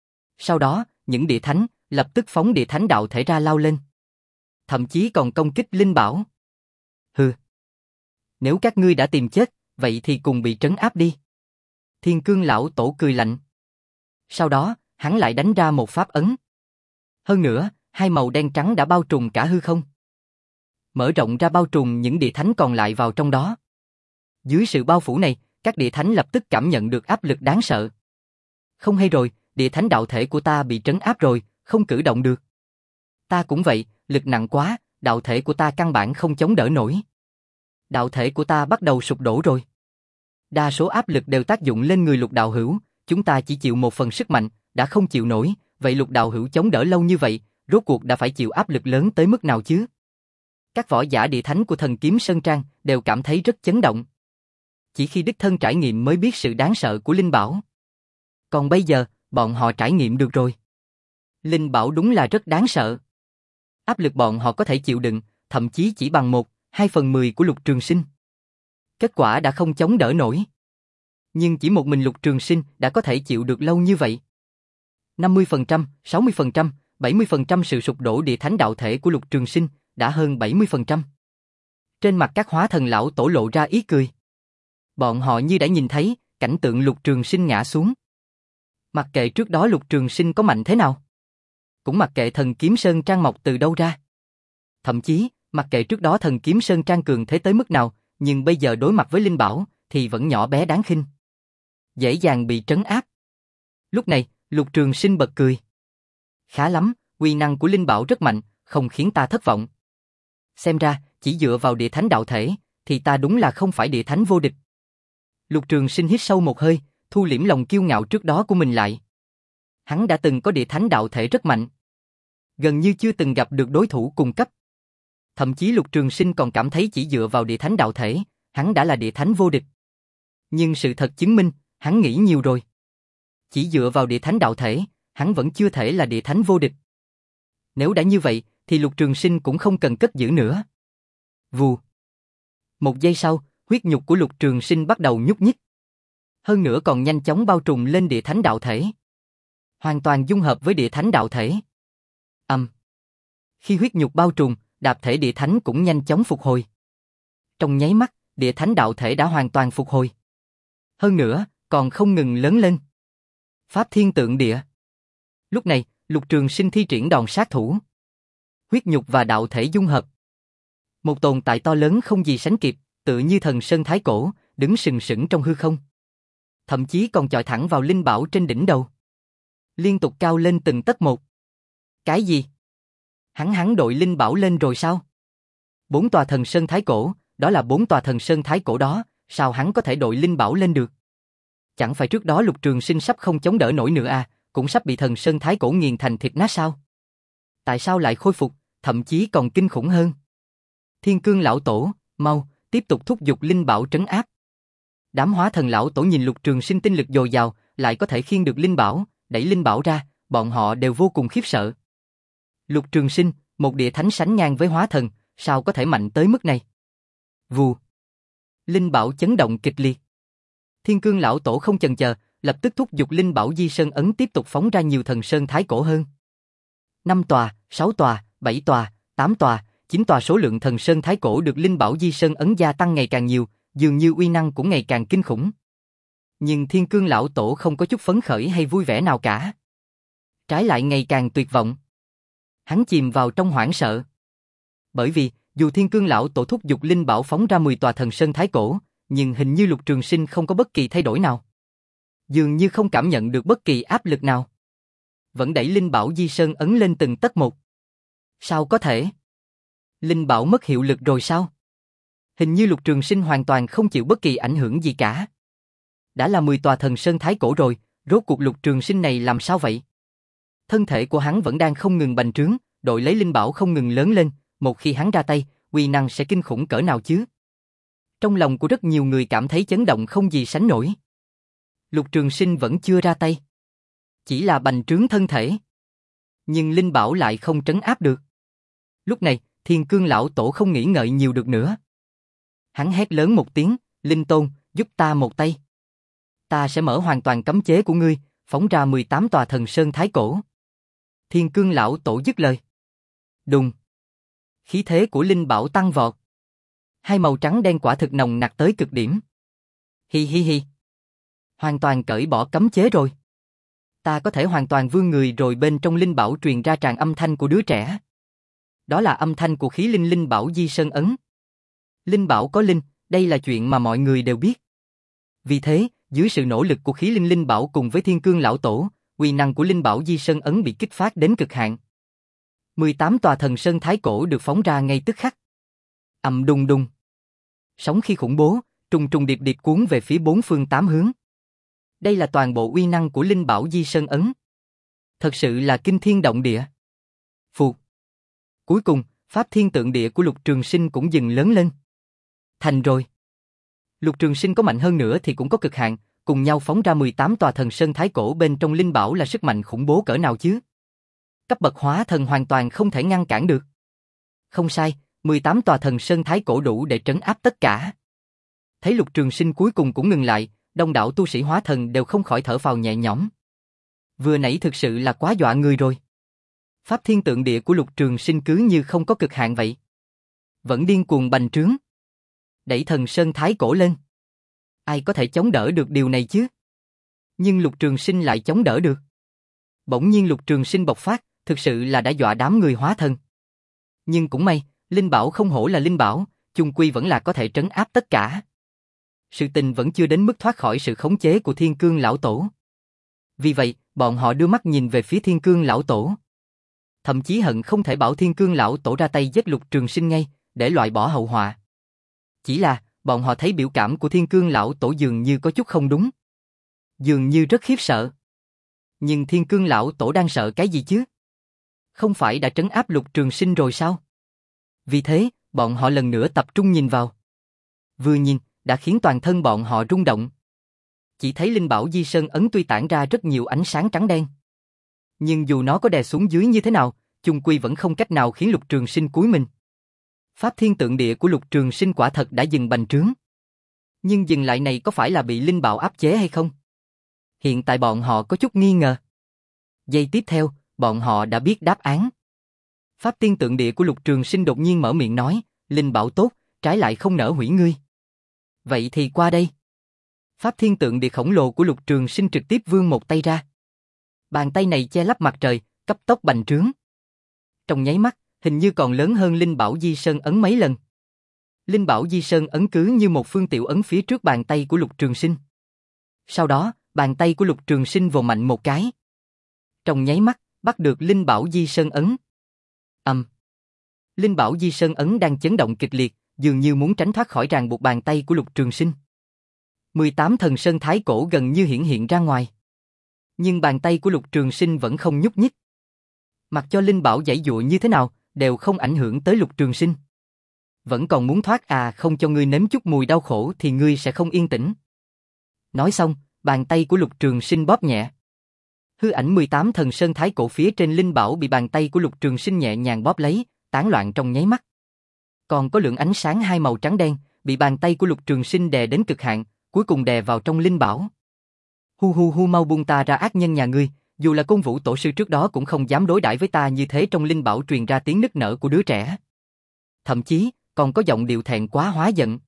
Sau đó, những địa thánh, lập tức phóng địa thánh đạo thể ra lao lên. Thậm chí còn công kích linh bảo. Hừ. Nếu các ngươi đã tìm chết, vậy thì cùng bị trấn áp đi. Thiên Cương lão tổ cười lạnh. Sau đó, hắn lại đánh ra một pháp ấn. Hơn nữa, hai màu đen trắng đã bao trùm cả hư không. Mở rộng ra bao trùm những địa thánh còn lại vào trong đó. Dưới sự bao phủ này, các địa thánh lập tức cảm nhận được áp lực đáng sợ. Không hay rồi, địa thánh đạo thể của ta bị trấn áp rồi, không cử động được. Ta cũng vậy, lực nặng quá, đạo thể của ta căn bản không chống đỡ nổi. Đạo thể của ta bắt đầu sụp đổ rồi. Đa số áp lực đều tác dụng lên người Lục đạo hữu, chúng ta chỉ chịu một phần sức mạnh, đã không chịu nổi, vậy Lục đạo hữu chống đỡ lâu như vậy, rốt cuộc đã phải chịu áp lực lớn tới mức nào chứ? Các võ giả địa thánh của Thần Kiếm Sơn Trang đều cảm thấy rất chấn động. Chỉ khi đích thân trải nghiệm mới biết sự đáng sợ của linh bảo. Còn bây giờ, bọn họ trải nghiệm được rồi. Linh bảo đúng là rất đáng sợ. Áp lực bọn họ có thể chịu đựng, thậm chí chỉ bằng một, hai phần mười của Lục Trường Sinh. Kết quả đã không chống đỡ nổi. Nhưng chỉ một mình Lục Trường Sinh đã có thể chịu được lâu như vậy. năm mươi phần trăm, sáu mươi phần trăm, bảy mươi phần trăm sự sụp đổ địa thánh đạo thể của Lục Trường Sinh đã hơn bảy mươi phần trăm. Trên mặt các hóa thần lão tổ lộ ra ý cười. Bọn họ như đã nhìn thấy cảnh tượng Lục Trường Sinh ngã xuống. Mặc kệ trước đó Lục Trường Sinh có mạnh thế nào, cũng mặc kệ thần kiếm sơn trang mọc từ đâu ra. Thậm chí, mặc kệ trước đó thần kiếm sơn trang cường thế tới mức nào, nhưng bây giờ đối mặt với Linh Bảo thì vẫn nhỏ bé đáng khinh, dễ dàng bị trấn áp. Lúc này, Lục Trường Sinh bật cười. Khá lắm, uy năng của Linh Bảo rất mạnh, không khiến ta thất vọng. Xem ra, chỉ dựa vào địa thánh đạo thể, thì ta đúng là không phải địa thánh vô địch. Lục Trường Sinh hít sâu một hơi, thu liễm lòng kiêu ngạo trước đó của mình lại. Hắn đã từng có địa thánh đạo thể rất mạnh, gần như chưa từng gặp được đối thủ cùng cấp. Thậm chí Lục Trường Sinh còn cảm thấy chỉ dựa vào địa thánh đạo thể, hắn đã là địa thánh vô địch. Nhưng sự thật chứng minh, hắn nghĩ nhiều rồi. Chỉ dựa vào địa thánh đạo thể, hắn vẫn chưa thể là địa thánh vô địch. Nếu đã như vậy, thì Lục Trường Sinh cũng không cần cất giữ nữa. Vù. Một giây sau, huyết nhục của Lục Trường Sinh bắt đầu nhúc nhích. Hơn nữa còn nhanh chóng bao trùm lên địa thánh đạo thể. Hoàn toàn dung hợp với địa thánh đạo thể. Âm. Um. Khi huyết nhục bao trùm, đạp thể địa thánh cũng nhanh chóng phục hồi. Trong nháy mắt, địa thánh đạo thể đã hoàn toàn phục hồi. Hơn nữa, còn không ngừng lớn lên. Pháp thiên tượng địa. Lúc này, Lục Trường Sinh thi triển đòn sát thủ. Huyết nhục và đạo thể dung hợp. Một tồn tại to lớn không gì sánh kịp, tự như thần sơn thái cổ, đứng sừng sững trong hư không. Thậm chí còn chọi thẳng vào linh bảo trên đỉnh đầu. Liên tục cao lên từng tấc một. Cái gì? Hắn hắn đội linh bảo lên rồi sao? Bốn tòa thần sơn thái cổ, đó là bốn tòa thần sơn thái cổ đó, sao hắn có thể đội linh bảo lên được? Chẳng phải trước đó Lục Trường Sinh sắp không chống đỡ nổi nữa à, cũng sắp bị thần sơn thái cổ nghiền thành thịt nát sao? Tại sao lại khôi phục, thậm chí còn kinh khủng hơn? Thiên Cương lão tổ, mau, tiếp tục thúc giục linh bảo trấn áp. Đám hóa thần lão tổ nhìn Lục Trường Sinh tinh lực dồi dào, lại có thể khiêng được linh bảo, đẩy linh bảo ra, bọn họ đều vô cùng khiếp sợ. Lục Trường Sinh, một địa thánh sánh ngang với hóa thần, sao có thể mạnh tới mức này? Vù. Linh bảo chấn động kịch liệt. Thiên Cương lão tổ không chần chờ, lập tức thúc giục linh bảo Di Sơn ấn tiếp tục phóng ra nhiều thần sơn thái cổ hơn. Năm tòa, sáu tòa, bảy tòa, tám tòa, chín tòa, số lượng thần sơn thái cổ được linh bảo Di Sơn ấn gia tăng ngày càng nhiều, dường như uy năng cũng ngày càng kinh khủng. Nhưng Thiên Cương lão tổ không có chút phấn khởi hay vui vẻ nào cả. Trái lại ngày càng tuyệt vọng. Hắn chìm vào trong hoảng sợ. Bởi vì, dù Thiên Cương lão tổ thúc giục linh bảo phóng ra mười tòa thần sơn thái cổ, nhưng hình như Lục Trường Sinh không có bất kỳ thay đổi nào. Dường như không cảm nhận được bất kỳ áp lực nào. Vẫn đẩy linh bảo Di Sơn ấn lên từng tấc một. Sao có thể? Linh bảo mất hiệu lực rồi sao? Hình như Lục Trường Sinh hoàn toàn không chịu bất kỳ ảnh hưởng gì cả. Đã là mười tòa thần sơn thái cổ rồi, rốt cuộc Lục Trường Sinh này làm sao vậy? Thân thể của hắn vẫn đang không ngừng bành trướng, đội lấy linh bảo không ngừng lớn lên, một khi hắn ra tay, uy năng sẽ kinh khủng cỡ nào chứ? Trong lòng của rất nhiều người cảm thấy chấn động không gì sánh nổi. Lục Trường Sinh vẫn chưa ra tay. Chỉ là bành trướng thân thể. Nhưng linh bảo lại không trấn áp được. Lúc này, Thiên Cương lão tổ không nghĩ ngợi nhiều được nữa. Hắn hét lớn một tiếng, Linh Tôn, giúp ta một tay. Ta sẽ mở hoàn toàn cấm chế của ngươi, phóng ra mười tám tòa thần sơn thái cổ. Thiên Cương lão tổ dứt lời. Đùng. Khí thế của linh bảo tăng vọt. Hai màu trắng đen quả thực nồng nặc tới cực điểm. Hi hi hi. Hoàn toàn cởi bỏ cấm chế rồi. Ta có thể hoàn toàn vươn người rồi, bên trong linh bảo truyền ra tràn âm thanh của đứa trẻ. Đó là âm thanh của khí linh linh bảo Di Sơn ấn. Linh bảo có linh, đây là chuyện mà mọi người đều biết. Vì thế, dưới sự nỗ lực của khí linh linh bảo cùng với Thiên Cương lão tổ, uy năng của linh bảo Di Sơn ấn bị kích phát đến cực hạn. mười tám tòa thần sơn thái cổ được phóng ra ngay tức khắc. Ầm đùng đùng. Sóng khí khủng bố, trùng trùng điệp điệp cuốn về phía bốn phương tám hướng. Đây là toàn bộ uy năng của linh bảo Di Sơn ấn. Thật sự là kinh thiên động địa. Phù. Cuối cùng, pháp thiên tượng địa của Lục Trường Sinh cũng dừng lớn lên. Thành rồi. Lục Trường Sinh có mạnh hơn nữa thì cũng có cực hạn, cùng nhau phóng ra mười tám tòa thần sơn thái cổ bên trong linh bảo là sức mạnh khủng bố cỡ nào chứ? Cấp bậc hóa thần hoàn toàn không thể ngăn cản được. Không sai, mười tám tòa thần sơn thái cổ đủ để trấn áp tất cả. Thấy Lục Trường Sinh cuối cùng cũng ngừng lại, đông đảo tu sĩ hóa thần đều không khỏi thở phào nhẹ nhõm. Vừa nãy thực sự là quá dọa người rồi. Pháp thiên tượng địa của Lục Trường Sinh cứ như không có cực hạn vậy. Vẫn điên cuồng bành trướng. Đẩy thần sơn thái cổ lên. Ai có thể chống đỡ được điều này chứ? Nhưng Lục Trường Sinh lại chống đỡ được. Bỗng nhiên Lục Trường Sinh bộc phát, thực sự là đã dọa đám người hóa thần. Nhưng cũng may, linh bảo không hổ là linh bảo, chung quy vẫn là có thể trấn áp tất cả. Sự tình vẫn chưa đến mức thoát khỏi sự khống chế của Thiên Cương lão tổ. Vì vậy, bọn họ đưa mắt nhìn về phía Thiên Cương lão tổ. Thậm chí hận không thể bảo Thiên Cương lão tổ ra tay giết Lục Trường Sinh ngay, để loại bỏ hậu họa. Chỉ là, bọn họ thấy biểu cảm của Thiên Cương lão tổ dường như có chút không đúng. Dường như rất khiếp sợ. Nhưng Thiên Cương lão tổ đang sợ cái gì chứ? Không phải đã trấn áp Lục Trường Sinh rồi sao? Vì thế, bọn họ lần nữa tập trung nhìn vào. Vừa nhìn, đã khiến toàn thân bọn họ rung động. Chỉ thấy linh bảo Di Sơn ấn tuy tản ra rất nhiều ánh sáng trắng đen. Nhưng dù nó có đè xuống dưới như thế nào, chung quy vẫn không cách nào khiến Lục Trường Sinh cúi mình. Pháp thiên tượng địa của Lục Trường Sinh quả thật đã dừng bành trướng. Nhưng dừng lại này có phải là bị linh bảo áp chế hay không? Hiện tại bọn họ có chút nghi ngờ. Giây tiếp theo, bọn họ đã biết đáp án. Pháp thiên tượng địa của Lục Trường Sinh đột nhiên mở miệng nói, linh bảo tốt, trái lại không nỡ hủy ngươi. Vậy thì qua đây. Pháp thiên tượng địa khổng lồ của Lục Trường Sinh trực tiếp vươn một tay ra. Bàn tay này che lấp mặt trời, cấp tốc bành trướng. Trong nháy mắt, hình như còn lớn hơn linh bảo Di Sơn ấn mấy lần. Linh bảo Di Sơn ấn cứ như một phương tiểu ấn phía trước bàn tay của Lục Trường Sinh. Sau đó, bàn tay của Lục Trường Sinh vồ mạnh một cái. Trong nháy mắt, bắt được linh bảo Di Sơn ấn. Ầm. Linh bảo Di Sơn ấn đang chấn động kịch liệt, dường như muốn tránh thoát khỏi ràng buộc bàn tay của Lục Trường Sinh. mười tám thần sơn thái cổ gần như hiển hiện ra ngoài. Nhưng bàn tay của Lục Trường Sinh vẫn không nhúc nhích. Mặc cho linh bảo giãy giụa như thế nào, đều không ảnh hưởng tới Lục Trường Sinh. Vẫn còn muốn thoát à, không cho ngươi nếm chút mùi đau khổ thì ngươi sẽ không yên tĩnh. Nói xong, bàn tay của Lục Trường Sinh bóp nhẹ. Hư ảnh mười tám thần sơn thái cổ phía trên linh bảo bị bàn tay của Lục Trường Sinh nhẹ nhàng bóp lấy, tán loạn trong nháy mắt. Còn có lượng ánh sáng hai màu trắng đen, bị bàn tay của Lục Trường Sinh đè đến cực hạn, cuối cùng đè vào trong linh bảo. Hu hu hu, mau buông ta ra ác nhân nhà ngươi, dù là Côn Vũ tổ sư trước đó cũng không dám đối đãi với ta như thế. Trong linh bảo truyền ra tiếng nức nở của đứa trẻ. Thậm chí, còn có giọng điệu thẹn quá hóa giận.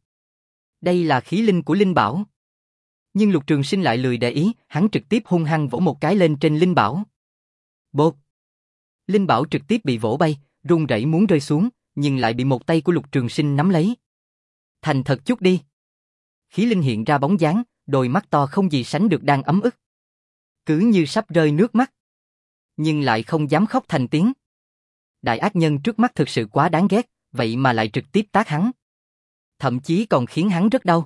Đây là khí linh của linh bảo. Nhưng Lục Trường Sinh lại lười để ý, hắn trực tiếp hung hăng vỗ một cái lên trên linh bảo. Bột! Linh bảo trực tiếp bị vỗ bay, rung rẩy muốn rơi xuống, nhưng lại bị một tay của Lục Trường Sinh nắm lấy. Thành thật chút đi. Khí linh hiện ra bóng dáng, đôi mắt to không gì sánh được đang ấm ức. Cứ như sắp rơi nước mắt. Nhưng lại không dám khóc thành tiếng. Đại ác nhân trước mắt thực sự quá đáng ghét, vậy mà lại trực tiếp tát hắn. Thậm chí còn khiến hắn rất đau.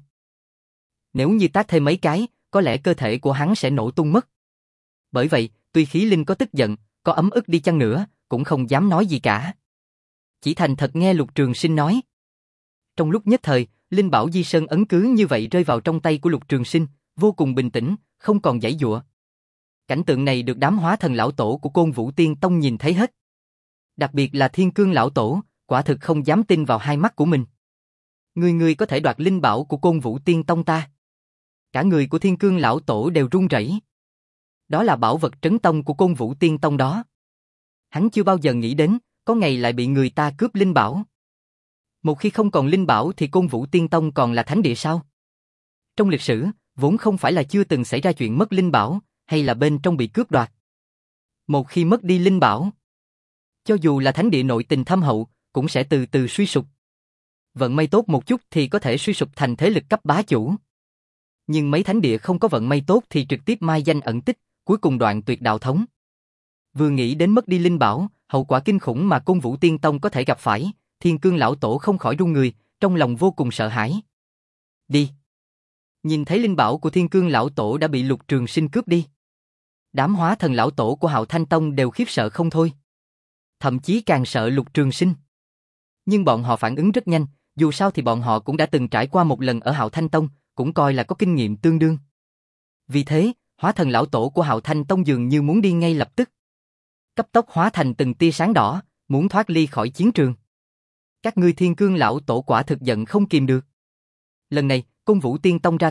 Nếu như tát thêm mấy cái, có lẽ cơ thể của hắn sẽ nổ tung mất. Bởi vậy, tuy khí linh có tức giận, có ấm ức đi chăng nữa, cũng không dám nói gì cả. Chỉ thành thật nghe Lục Trường Sinh nói. Trong lúc nhất thời, linh bảo Di Sơn ấn cứ như vậy rơi vào trong tay của Lục Trường Sinh, vô cùng bình tĩnh, không còn giãy giụa. Cảnh tượng này được đám hóa thần lão tổ của Côn Vũ Tiên Tông nhìn thấy hết. Đặc biệt là Thiên Cương lão tổ, quả thực không dám tin vào hai mắt của mình. Người người có thể đoạt linh bảo của Côn Vũ Tiên Tông ta? Cả người của Thiên Cương lão tổ đều run rẩy. Đó là bảo vật trấn tông của Côn Vũ Tiên Tông đó. Hắn chưa bao giờ nghĩ đến, có ngày lại bị người ta cướp linh bảo. Một khi không còn linh bảo thì Côn Vũ Tiên Tông còn là thánh địa sao? Trong lịch sử, vốn không phải là chưa từng xảy ra chuyện mất linh bảo, hay là bên trong bị cướp đoạt. Một khi mất đi linh bảo, cho dù là thánh địa nội tình thâm hậu, cũng sẽ từ từ suy sụp. Vận may tốt một chút thì có thể suy sụp thành thế lực cấp bá chủ. Nhưng mấy thánh địa không có vận may tốt thì trực tiếp mai danh ẩn tích, cuối cùng đoạn tuyệt đạo thống. Vừa nghĩ đến mất đi linh bảo, hậu quả kinh khủng mà Côn Vũ Tiên Tông có thể gặp phải, Thiên Cương lão tổ không khỏi run người, trong lòng vô cùng sợ hãi. Đi! Nhìn thấy linh bảo của Thiên Cương lão tổ đã bị Lục Trường Sinh cướp đi. Đám hóa thần lão tổ của Hạo Thanh Tông đều khiếp sợ không thôi. Thậm chí càng sợ Lục Trường Sinh. Nhưng bọn họ phản ứng rất nhanh, dù sao thì bọn họ cũng đã từng trải qua một lần ở Hạo Thanh Tông, cũng coi là có kinh nghiệm tương đương. Vì thế, hóa thần lão tổ của Hạo Thanh Tông dường như muốn đi ngay lập tức. Cấp tốc hóa thành từng tia sáng đỏ, muốn thoát ly khỏi chiến trường. Các ngươi Thiên Cương lão tổ quả thực giận không kìm được. Lần này, Côn Vũ Tiên Tông ra tay,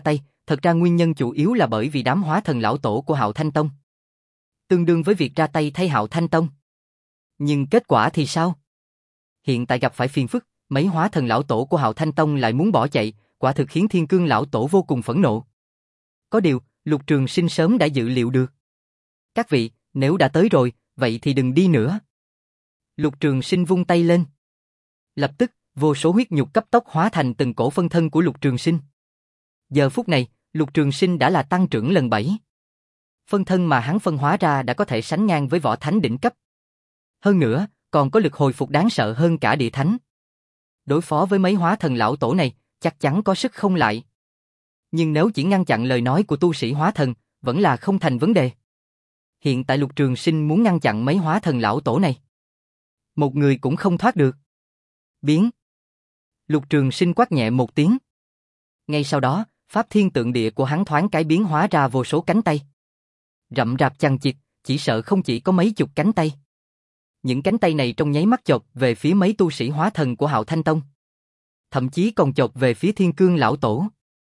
thật ra nguyên nhân chủ yếu là bởi vì đám hóa thần lão tổ của Hạo Thanh Tông. Tương đương với việc ra tay thay Hạo Thanh Tông. Nhưng kết quả thì sao? Hiện tại gặp phải phiền phức, mấy hóa thần lão tổ của Hạo Thanh Tông lại muốn bỏ chạy, quả thực khiến Thiên Cương lão tổ vô cùng phẫn nộ. Có điều, Lục Trường Sinh sớm đã dự liệu được. Các vị, nếu đã tới rồi, vậy thì đừng đi nữa. Lục Trường Sinh vung tay lên. Lập tức, vô số huyết nhục cấp tốc hóa thành từng cổ phân thân của Lục Trường Sinh. Giờ phút này, Lục Trường Sinh đã là tăng trưởng lần bảy. Phân thân mà hắn phân hóa ra đã có thể sánh ngang với võ thánh đỉnh cấp. Hơn nữa, còn có lực hồi phục đáng sợ hơn cả địa thánh. Đối phó với mấy hóa thần lão tổ này, chắc chắn có sức không lại. Nhưng nếu chỉ ngăn chặn lời nói của tu sĩ hóa thần, vẫn là không thành vấn đề. Hiện tại Lục Trường Sinh muốn ngăn chặn mấy hóa thần lão tổ này. Một người cũng không thoát được. Biến. Lục Trường Sinh quát nhẹ một tiếng. Ngay sau đó, pháp thiên tượng địa của hắn thoáng cái biến hóa ra vô số cánh tay. Rậm rạp chằng chịt, chỉ sợ không chỉ có mấy chục cánh tay. Những cánh tay này trong nháy mắt chộp về phía mấy tu sĩ hóa thần của Hạo Thanh Tông. Thậm chí còn chộp về phía Thiên Cương lão tổ.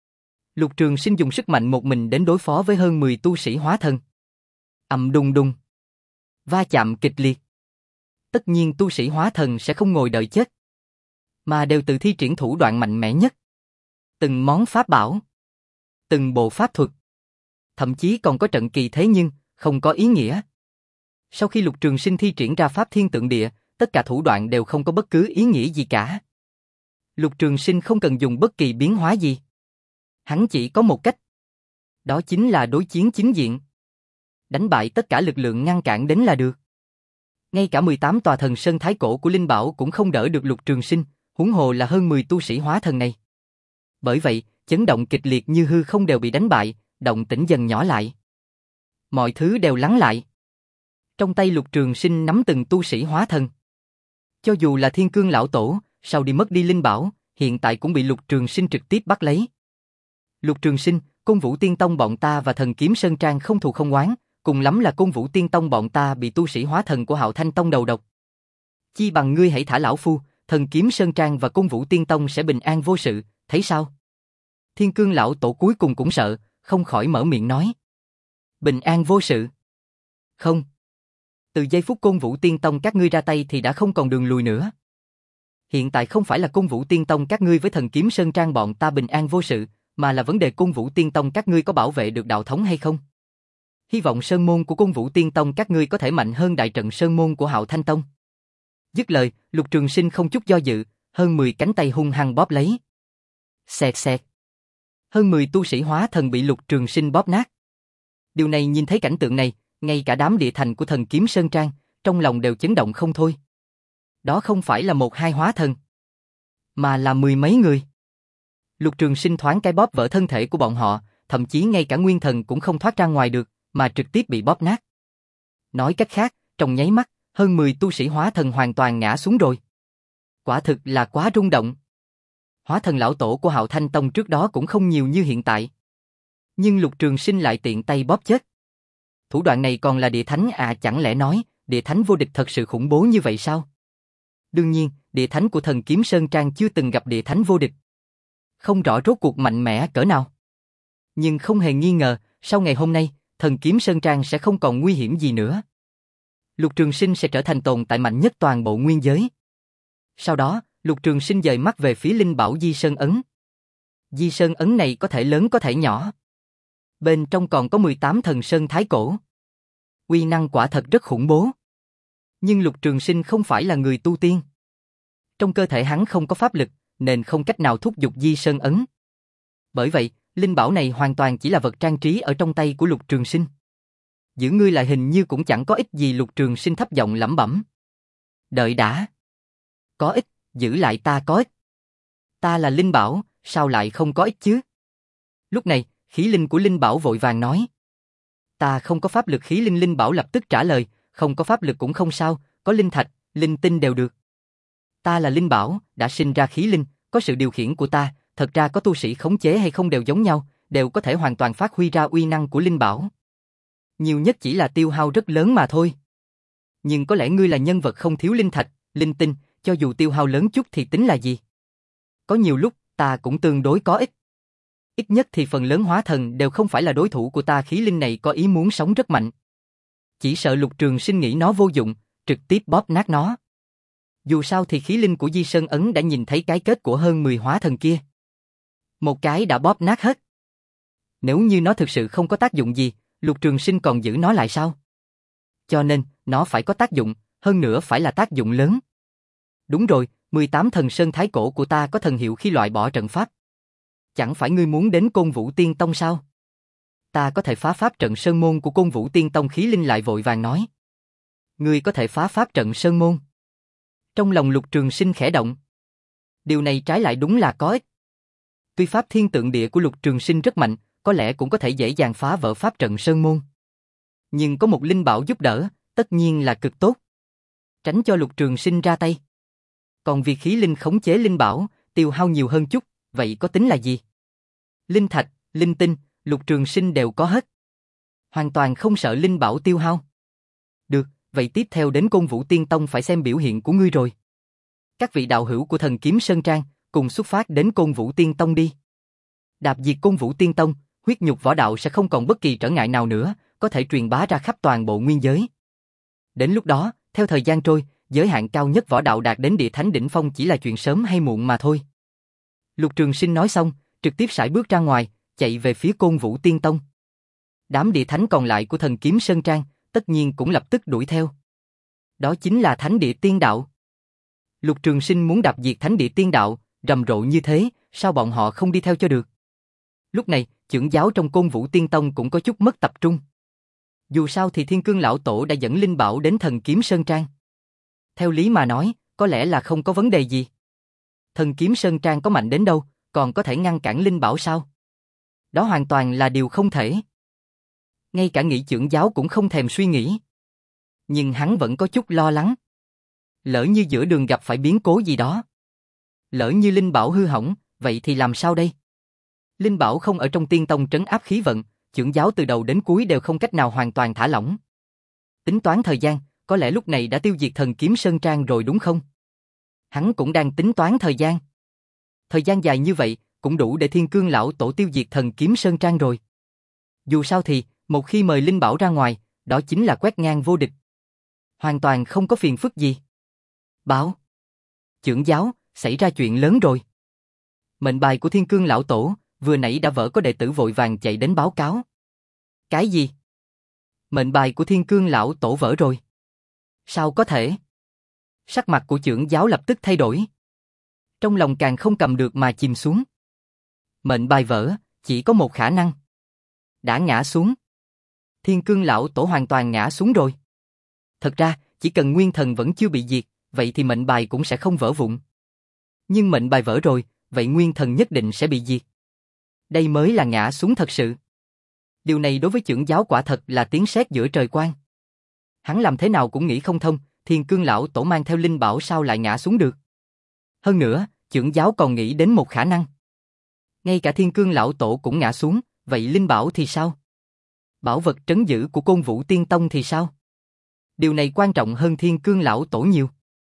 Lục Trường Sinh dùng sức mạnh một mình đến đối phó với hơn mười tu sĩ hóa thần. Ầm đùng đùng. Va chạm kịch liệt. Tất nhiên tu sĩ hóa thần sẽ không ngồi đợi chết, mà đều tự thi triển thủ đoạn mạnh mẽ nhất. Từng món pháp bảo, từng bộ pháp thuật, thậm chí còn có trận kỳ thế nhưng không có ý nghĩa. Sau khi Lục Trường Sinh thi triển ra pháp thiên tượng địa, tất cả thủ đoạn đều không có bất cứ ý nghĩa gì cả. Lục Trường Sinh không cần dùng bất kỳ biến hóa gì. Hắn chỉ có một cách. Đó chính là đối chiến chính diện. Đánh bại tất cả lực lượng ngăn cản đến là được. Ngay cả mười tám tòa thần sơn thái cổ của Linh Bảo cũng không đỡ được Lục Trường Sinh, huống hồ là hơn mười tu sĩ hóa thần này. Bởi vậy, chấn động kịch liệt như hư không đều bị đánh bại, động tĩnh dần nhỏ lại. Mọi thứ đều lắng lại. Trong tay Lục Trường Sinh nắm từng tu sĩ hóa thần. Cho dù là Thiên Cương lão tổ, sau đi mất đi Linh Bảo, hiện tại cũng bị Lục Trường Sinh trực tiếp bắt lấy. Lục Trường Sinh, Côn Vũ Tiên Tông bọn ta và Thần Kiếm Sơn Trang không thù không oán, cùng lắm là Côn Vũ Tiên Tông bọn ta bị tu sĩ hóa thần của Hạo Thanh Tông đầu độc. Chi bằng ngươi hãy thả lão phu, Thần Kiếm Sơn Trang và Côn Vũ Tiên Tông sẽ bình an vô sự, thấy sao? Thiên Cương lão tổ cuối cùng cũng sợ, không khỏi mở miệng nói. Bình an vô sự? Không. Từ giây phút Côn Vũ Tiên Tông các ngươi ra tay thì đã không còn đường lùi nữa. Hiện tại không phải là Côn Vũ Tiên Tông các ngươi với Thần Kiếm Sơn Trang bọn ta bình an vô sự, mà là vấn đề Côn Vũ Tiên Tông các ngươi có bảo vệ được đạo thống hay không. Hy vọng sơn môn của Côn Vũ Tiên Tông các ngươi có thể mạnh hơn đại trận sơn môn của Hạo Thanh Tông. Dứt lời, Lục Trường Sinh không chút do dự, hơn mười cánh tay hung hăng bóp lấy. Xẹt xẹt. Hơn mười tu sĩ hóa thần bị Lục Trường Sinh bóp nát. Điều này nhìn thấy cảnh tượng này, ngay cả đám địa thành của Thần Kiếm Sơn Trang, trong lòng đều chấn động không thôi. Đó không phải là một hai hóa thần, mà là mười mấy người. Lục Trường Sinh thoáng cái bóp vỡ thân thể của bọn họ, thậm chí ngay cả nguyên thần cũng không thoát ra ngoài được, mà trực tiếp bị bóp nát. Nói cách khác, trong nháy mắt, hơn mười tu sĩ hóa thần hoàn toàn ngã xuống rồi. Quả thực là quá rung động. Hóa thần lão tổ của Hạo Thanh Tông trước đó cũng không nhiều như hiện tại. Nhưng Lục Trường Sinh lại tiện tay bóp chết. Thủ đoạn này còn là địa thánh à, chẳng lẽ nói, địa thánh vô địch thật sự khủng bố như vậy sao? Đương nhiên, địa thánh của Thần Kiếm Sơn Trang chưa từng gặp địa thánh vô địch. Không rõ rốt cuộc mạnh mẽ cỡ nào. Nhưng không hề nghi ngờ, sau ngày hôm nay, Thần Kiếm Sơn Trang sẽ không còn nguy hiểm gì nữa. Lục Trường Sinh sẽ trở thành tồn tại mạnh nhất toàn bộ nguyên giới. Sau đó, Lục Trường Sinh dời mắt về phía Linh Bảo Di Sơn Ấn. Di Sơn Ấn này có thể lớn có thể nhỏ. Bên trong còn có mười tám thần sơn thái cổ. Uy năng quả thật rất khủng bố. Nhưng Lục Trường Sinh không phải là người tu tiên. Trong cơ thể hắn không có pháp lực, nên không cách nào thúc giục Di Sơn Ấn. Bởi vậy, Linh Bảo này hoàn toàn chỉ là vật trang trí ở trong tay của Lục Trường Sinh. Giữ ngươi lại hình như cũng chẳng có ích gì. Lục Trường Sinh thấp giọng lẩm bẩm. Đợi đã. Có ích, giữ lại ta có ích. Ta là Linh Bảo, sao lại không có ích chứ? Lúc này, khí linh của Linh Bảo vội vàng nói. Ta không có pháp lực. Khí linh Linh Bảo lập tức trả lời, không có pháp lực cũng không sao, có linh thạch, linh tinh đều được. Ta là Linh Bảo, đã sinh ra khí linh, có sự điều khiển của ta, thật ra có tu sĩ khống chế hay không đều giống nhau, đều có thể hoàn toàn phát huy ra uy năng của Linh Bảo. Nhiều nhất chỉ là tiêu hao rất lớn mà thôi. Nhưng có lẽ ngươi là nhân vật không thiếu linh thạch, linh tinh, cho dù tiêu hao lớn chút thì tính là gì? Có nhiều lúc, ta cũng tương đối có ích. Ít nhất thì phần lớn hóa thần đều không phải là đối thủ của ta, khí linh này có ý muốn sống rất mạnh. Chỉ sợ Lục Trường Sinh nghĩ nó vô dụng, trực tiếp bóp nát nó. Dù sao thì khí linh của Di Sơn Ấn đã nhìn thấy cái kết của hơn mười hóa thần kia. Một cái đã bóp nát hết. Nếu như nó thực sự không có tác dụng gì, Lục Trường Sinh còn giữ nó lại sao? Cho nên, nó phải có tác dụng, hơn nữa phải là tác dụng lớn. Đúng rồi, mười tám thần sơn thái cổ của ta có thần hiệu khi loại bỏ trận pháp. Chẳng phải ngươi muốn đến Côn Vũ Tiên Tông sao? Ta có thể phá pháp trận sơn môn của Côn Vũ Tiên Tông, khí linh lại vội vàng nói. Ngươi có thể phá pháp trận sơn môn? Trong lòng Lục Trường Sinh khẽ động. Điều này trái lại đúng là có ích. Tuy pháp thiên tượng địa của Lục Trường Sinh rất mạnh, có lẽ cũng có thể dễ dàng phá vỡ pháp trận sơn môn. Nhưng có một linh bảo giúp đỡ, tất nhiên là cực tốt. Tránh cho Lục Trường Sinh ra tay. Còn việc khí linh khống chế linh bảo, tiêu hao nhiều hơn chút, vậy có tính là gì? Linh thạch, linh tinh, Lục Trường Sinh đều có hết. Hoàn toàn không sợ linh bảo tiêu hao. Được, vậy tiếp theo đến Côn Vũ Tiên Tông phải xem biểu hiện của ngươi rồi. Các vị đạo hữu của Thần Kiếm Sơn Trang, cùng xuất phát đến Côn Vũ Tiên Tông đi. Đạp diệt Côn Vũ Tiên Tông, huyết nhục võ đạo sẽ không còn bất kỳ trở ngại nào nữa, có thể truyền bá ra khắp toàn bộ nguyên giới. Đến lúc đó, theo thời gian trôi, giới hạn cao nhất võ đạo đạt đến địa thánh đỉnh phong chỉ là chuyện sớm hay muộn mà thôi. Lục Trường Sinh nói xong, trực tiếp sải bước ra ngoài, chạy về phía Côn Vũ Tiên Tông. Đám địa thánh còn lại của Thần Kiếm Sơn Trang, tất nhiên cũng lập tức đuổi theo. Đó chính là Thánh Địa Tiên Đạo. Lục Trường Sinh muốn đạp diệt Thánh Địa Tiên Đạo, rầm rộ như thế, sao bọn họ không đi theo cho được? Lúc này, trưởng giáo trong Côn Vũ Tiên Tông cũng có chút mất tập trung. Dù sao thì Thiên Cương Lão Tổ đã dẫn linh bảo đến Thần Kiếm Sơn Trang. Theo lý mà nói, có lẽ là không có vấn đề gì. Thần Kiếm Sơn Trang có mạnh đến đâu, còn có thể ngăn cản linh bảo sao? Đó hoàn toàn là điều không thể. Ngay cả nghị trưởng giáo cũng không thèm suy nghĩ. Nhưng hắn vẫn có chút lo lắng. Lỡ như giữa đường gặp phải biến cố gì đó. Lỡ như linh bảo hư hỏng, vậy thì làm sao đây? Linh bảo không ở trong tiên tông trấn áp khí vận, trưởng giáo từ đầu đến cuối đều không cách nào hoàn toàn thả lỏng. Tính toán thời gian, có lẽ lúc này đã tiêu diệt Thần Kiếm Sơn Trang rồi đúng không? Hắn cũng đang tính toán thời gian. Thời gian dài như vậy, cũng đủ để Thiên Cương Lão Tổ tiêu diệt Thần Kiếm Sơn Trang rồi. Dù sao thì, một khi mời linh bảo ra ngoài, đó chính là quét ngang vô địch. Hoàn toàn không có phiền phức gì. Báo. Trưởng giáo, xảy ra chuyện lớn rồi. Mệnh bài của Thiên Cương Lão Tổ, vừa nãy đã vỡ, có đệ tử vội vàng chạy đến báo cáo. Cái gì? Mệnh bài của Thiên Cương Lão Tổ vỡ rồi. Sao có thể? Sắc mặt của trưởng giáo lập tức thay đổi. Trong lòng càng không cầm được mà chìm xuống. Mệnh bài vỡ, chỉ có một khả năng. Đã ngã xuống. Thiên Cương Lão Tổ hoàn toàn ngã xuống rồi. Thật ra, chỉ cần nguyên thần vẫn chưa bị diệt, vậy thì mệnh bài cũng sẽ không vỡ vụn. Nhưng mệnh bài vỡ rồi, vậy nguyên thần nhất định sẽ bị diệt. Đây mới là ngã xuống thật sự. Điều này đối với trưởng giáo quả thật là tiếng sét giữa trời quang. Hắn làm thế nào cũng nghĩ không thông, Thiên Cương Lão Tổ mang theo linh bảo sao lại ngã xuống được. Hơn nữa, trưởng giáo còn nghĩ đến một khả năng. Ngay cả Thiên Cương Lão Tổ cũng ngã xuống, vậy linh bảo thì sao? Bảo vật trấn giữ của Côn Vũ Tiên Tông thì sao? Điều này quan trọng hơn Thiên Cương Lão Tổ nhiều.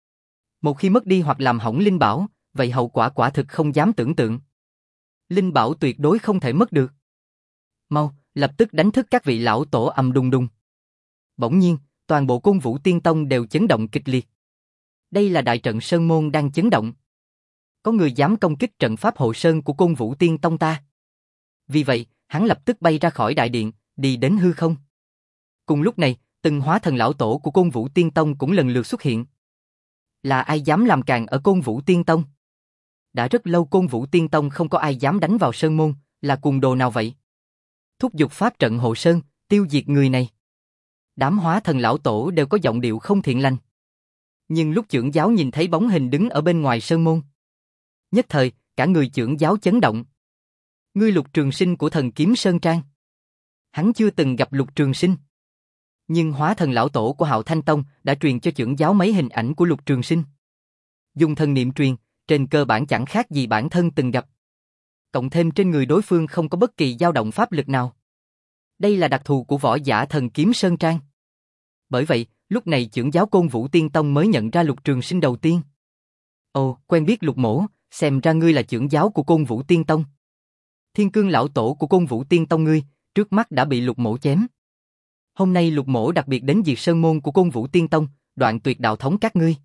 Một khi mất đi hoặc làm hỏng linh bảo, vậy hậu quả quả thực không dám tưởng tượng. Linh bảo tuyệt đối không thể mất được. Mau, lập tức đánh thức các vị lão tổ, ầm đùng đùng. Bỗng nhiên, toàn bộ Côn Vũ Tiên Tông đều chấn động kịch liệt. Đây là đại trận Sơn Môn đang chấn động. Có người dám công kích trận pháp hộ sơn của Côn Vũ Tiên Tông ta. Vì vậy, hắn lập tức bay ra khỏi đại điện, đi đến hư không. Cùng lúc này, từng hóa thần lão tổ của Côn Vũ Tiên Tông cũng lần lượt xuất hiện. Là ai dám làm càn ở Côn Vũ Tiên Tông? Đã rất lâu Côn Vũ Tiên Tông không có ai dám đánh vào Sơn Môn, là cuồng đồ nào vậy? Thúc giục pháp trận hộ sơn, tiêu diệt người này. Đám hóa thần lão tổ đều có giọng điệu không thiện lành. Nhưng lúc trưởng giáo nhìn thấy bóng hình đứng ở bên ngoài Sơn Môn, nhất thời, cả người trưởng giáo chấn động. Ngươi Lục Trường Sinh của Thần Kiếm Sơn Trang. Hắn chưa từng gặp Lục Trường Sinh. Nhưng hóa thần lão tổ của Hạo Thanh Tông đã truyền cho trưởng giáo mấy hình ảnh của Lục Trường Sinh. Dùng thần niệm truyền, trên cơ bản chẳng khác gì bản thân từng gặp. Cộng thêm trên người đối phương không có bất kỳ dao động pháp lực nào. Đây là đặc thù của võ giả Thần Kiếm Sơn Trang. Bởi vậy, lúc này trưởng giáo Côn Vũ Tiên Tông mới nhận ra Lục Trường Sinh đầu tiên. Ồ, quen biết Lục Mỗ, xem ra ngươi là trưởng giáo của Côn Vũ Tiên Tông. Thiên Cương lão tổ của Côn Vũ Tiên Tông ngươi, trước mắt đã bị Lục Mỗ chém. Hôm nay Lục Mỗ đặc biệt đến diệt sơn môn của Côn Vũ Tiên Tông, đoạn tuyệt đạo thống các ngươi.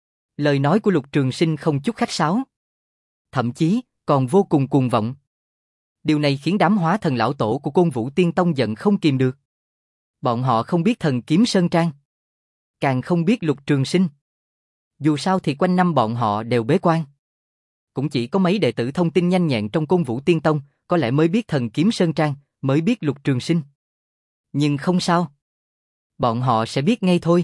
Lời nói của Lục Trường Sinh không chút khách sáo, thậm chí còn vô cùng cuồng vọng. Điều này khiến đám hóa thần lão tổ của Côn Vũ Tiên Tông giận không kìm được. Bọn họ không biết thần kiếm Sơn Trang, càng không biết Lục Trường Sinh. Dù sao thì quanh năm bọn họ đều bế quan. Cũng chỉ có mấy đệ tử thông tin nhanh nhẹn trong Côn Vũ Tiên Tông, có lẽ mới biết thần kiếm Sơn Trang, mới biết Lục Trường Sinh. Nhưng không sao. Bọn họ sẽ biết ngay thôi.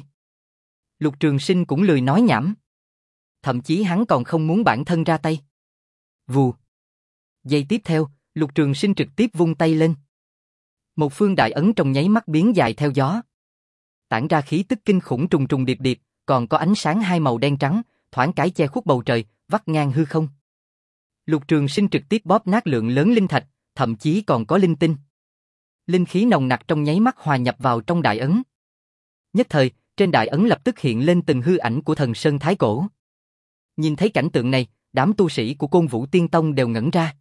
Lục Trường Sinh cũng lười nói nhảm. Thậm chí hắn còn không muốn bản thân ra tay. Vù. Giây tiếp theo, Lục Trường Sinh trực tiếp vung tay lên. Một phương đại ấn trong nháy mắt biến dài theo gió. Tản ra khí tức kinh khủng trùng trùng điệp điệp, còn có ánh sáng hai màu đen trắng, thoáng cái che khuất bầu trời, vắt ngang hư không. Lục Trường Sinh trực tiếp bóp nát lượng lớn linh thạch, thậm chí còn có linh tinh. Linh khí nồng nặc trong nháy mắt hòa nhập vào trong đại ấn. Nhất thời, trên đại ấn lập tức hiện lên từng hư ảnh của thần sơn thái cổ. Nhìn thấy cảnh tượng này, đám tu sĩ của Côn Vũ Tiên Tông đều ngẩn ra.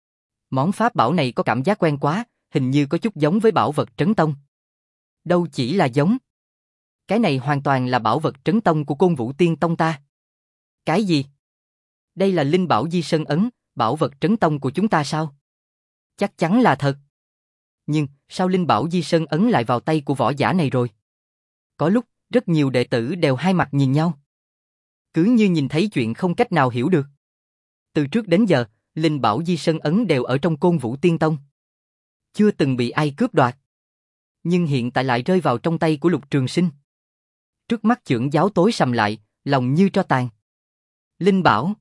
Món pháp bảo này có cảm giác quen quá, hình như có chút giống với bảo vật Trấn Tông. Đâu chỉ là giống. Cái này hoàn toàn là bảo vật Trấn Tông của Côn Vũ Tiên Tông ta. Cái gì? Đây là linh bảo Di Sơn Ấn, bảo vật Trấn Tông của chúng ta sao? Chắc chắn là thật. Nhưng, sao linh bảo Di Sơn Ấn lại vào tay của võ giả này rồi? Có lúc, rất nhiều đệ tử đều hai mặt nhìn nhau. Cứ như nhìn thấy chuyện không cách nào hiểu được. Từ trước đến giờ, linh bảo Di Sơn Ấn đều ở trong Côn Vũ Tiên Tông. Chưa từng bị ai cướp đoạt. Nhưng hiện tại lại rơi vào trong tay của Lục Trường Sinh. Trước mắt chưởng giáo tối sầm lại, lòng như tro tàn. Linh bảo.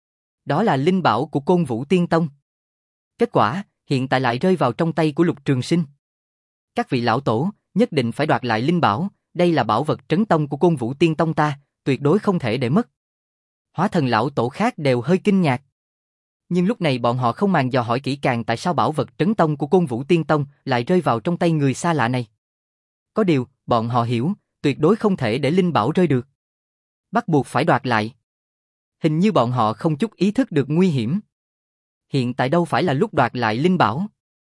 Đó là linh bảo của Côn Vũ Tiên Tông. Kết quả, hiện tại lại rơi vào trong tay của Lục Trường Sinh. Các vị lão tổ, nhất định phải đoạt lại linh bảo, đây là bảo vật Trấn Tông của Côn Vũ Tiên Tông ta, tuyệt đối không thể để mất. Hóa thần lão tổ khác đều hơi kinh ngạc. Nhưng lúc này bọn họ không màng dò hỏi kỹ càng tại sao bảo vật Trấn Tông của Côn Vũ Tiên Tông lại rơi vào trong tay người xa lạ này. Có điều, bọn họ hiểu, tuyệt đối không thể để linh bảo rơi được. Bắt buộc phải đoạt lại. Hình như bọn họ không chút ý thức được nguy hiểm. Hiện tại đâu phải là lúc đoạt lại linh bảo,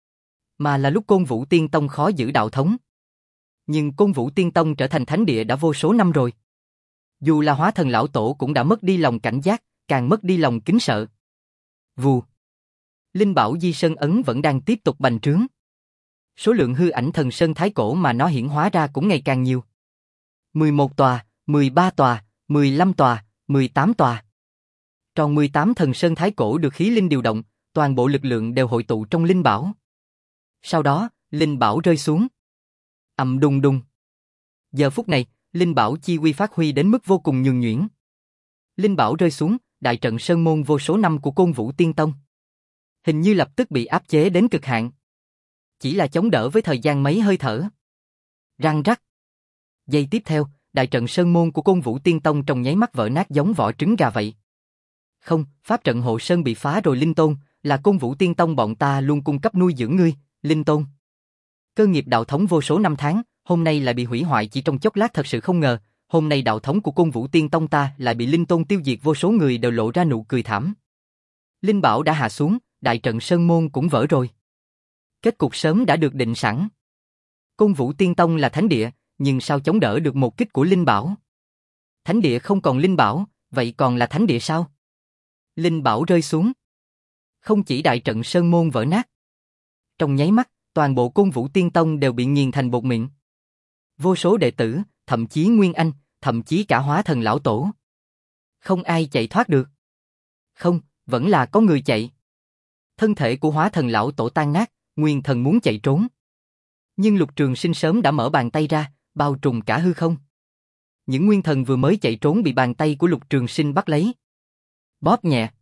mà là lúc Côn Vũ Tiên Tông khó giữ đạo thống. Nhưng Côn Vũ Tiên Tông trở thành thánh địa đã vô số năm rồi. Dù là hóa thần lão tổ cũng đã mất đi lòng cảnh giác, càng mất đi lòng kính sợ. Vù. Linh bảo Di Sơn Ấn vẫn đang tiếp tục bành trướng. Số lượng hư ảnh thần sơn thái cổ mà nó hiển hóa ra cũng ngày càng nhiều. mười một tòa, mười ba tòa, mười lăm tòa, mười tám tòa. Tròn mười tám thần sơn thái cổ được khí linh điều động, toàn bộ lực lượng đều hội tụ trong linh bảo. Sau đó, linh bảo rơi xuống. Ầm đùng đùng. Giờ phút này, linh bảo chi uy phát huy đến mức vô cùng nhuần nhuyễn. Linh bảo rơi xuống, đại trận sơn môn vô số năm của Côn Vũ Tiên Tông hình như lập tức bị áp chế đến cực hạn. Chỉ là chống đỡ với thời gian mấy hơi thở. Răng rắc. Giây tiếp theo, đại trận sơn môn của Côn Vũ Tiên Tông trong nháy mắt vỡ nát giống vỏ trứng gà vậy. Không, pháp trận hộ sơn bị phá rồi Linh Tôn, là Côn Vũ Tiên Tông bọn ta luôn cung cấp nuôi dưỡng ngươi, Linh Tôn. Cơ nghiệp đạo thống vô số năm tháng, hôm nay lại bị hủy hoại chỉ trong chốc lát, thật sự không ngờ, hôm nay đạo thống của Côn Vũ Tiên Tông ta lại bị Linh Tôn tiêu diệt, vô số người đều lộ ra nụ cười thảm. Linh bảo đã hạ xuống, đại trận sơn môn cũng vỡ rồi. Kết cục sớm đã được định sẵn. Côn Vũ Tiên Tông là thánh địa, nhưng sao chống đỡ được một kích của linh bảo? Thánh địa không còn linh bảo, vậy còn là thánh địa sao? Linh bảo rơi xuống. Không chỉ đại trận sơn môn vỡ nát. Trong nháy mắt, toàn bộ Côn Vũ Tiên Tông đều bị nghiền thành bột mịn. Vô số đệ tử, thậm chí Nguyên Anh, thậm chí cả hóa thần lão tổ. Không ai chạy thoát được. Không, vẫn là có người chạy. Thân thể của hóa thần lão tổ tan nát, Nguyên Thần muốn chạy trốn. Nhưng Lục Trường Sinh sớm đã mở bàn tay ra, bao trùm cả hư không. Những Nguyên Thần vừa mới chạy trốn bị bàn tay của Lục Trường Sinh bắt lấy. Bóp nhẹ.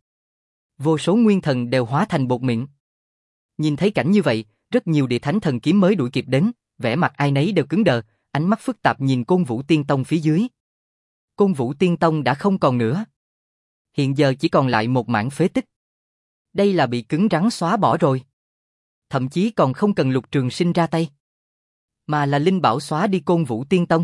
Vô số Nguyên Thần đều hóa thành bột mịn. Nhìn thấy cảnh như vậy, rất nhiều địa thánh thần kiếm mới đuổi kịp đến, vẻ mặt ai nấy đều cứng đờ, ánh mắt phức tạp nhìn Côn Vũ Tiên Tông phía dưới. Côn Vũ Tiên Tông đã không còn nữa. Hiện giờ chỉ còn lại một mảng phế tích. Đây là bị cứng rắn xóa bỏ rồi. Thậm chí còn không cần Lục Trường Sinh ra tay, mà là linh bảo xóa đi Côn Vũ Tiên Tông.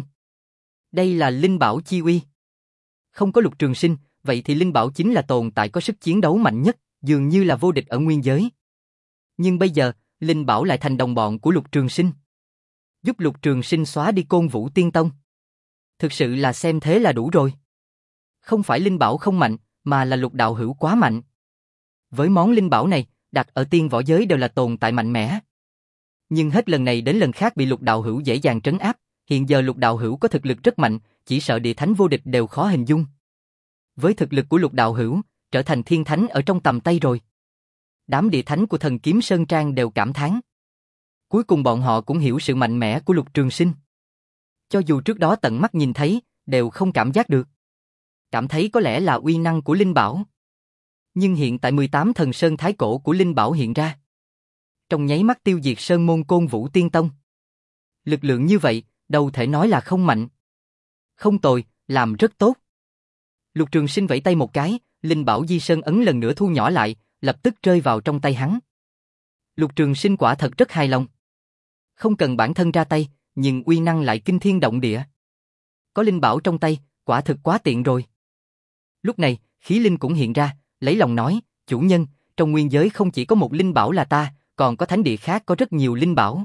Đây là linh bảo chi uy. Không có Lục Trường Sinh, vậy thì linh bảo chính là tồn tại có sức chiến đấu mạnh nhất, dường như là vô địch ở nguyên giới. Nhưng bây giờ, Linh Bảo lại thành đồng bọn của Lục Trường Sinh. Giúp Lục Trường Sinh xóa đi Côn Vũ Tiên Tông. Thực sự là xem thế là đủ rồi. Không phải Linh Bảo không mạnh, mà là Lục đạo hữu quá mạnh. Với món Linh Bảo này, đặt ở tiên võ giới đều là tồn tại mạnh mẽ. Nhưng hết lần này đến lần khác bị Lục đạo hữu dễ dàng trấn áp, hiện giờ Lục đạo hữu có thực lực rất mạnh, chỉ sợ địa thánh vô địch đều khó hình dung. Với thực lực của Lục đạo hữu, trở thành thiên thánh ở trong tầm tay rồi. Đám địa thánh của Thần Kiếm Sơn Trang đều cảm thán. Cuối cùng bọn họ cũng hiểu sự mạnh mẽ của Lục Trường Sinh. Cho dù trước đó tận mắt nhìn thấy, đều không cảm giác được. Cảm thấy có lẽ là uy năng của Linh Bảo. Nhưng hiện tại mười tám thần sơn thái cổ của Linh Bảo hiện ra. Trong nháy mắt tiêu diệt sơn môn Côn Vũ Tiên Tông. Lực lượng như vậy, đâu thể nói là không mạnh. Không tồi, làm rất tốt. Lục Trường Sinh vẫy tay một cái, Linh Bảo Di Sơn ấn lần nữa thu nhỏ lại, lập tức rơi vào trong tay hắn. Lục Trường Sinh quả thật rất hài lòng. Không cần bản thân ra tay, nhưng uy năng lại kinh thiên động địa. Có Linh Bảo trong tay, quả thực quá tiện rồi. Lúc này, Khí Linh cũng hiện ra, lấy lòng nói, chủ nhân, trong nguyên giới không chỉ có một Linh Bảo là ta, còn có thánh địa khác có rất nhiều Linh Bảo.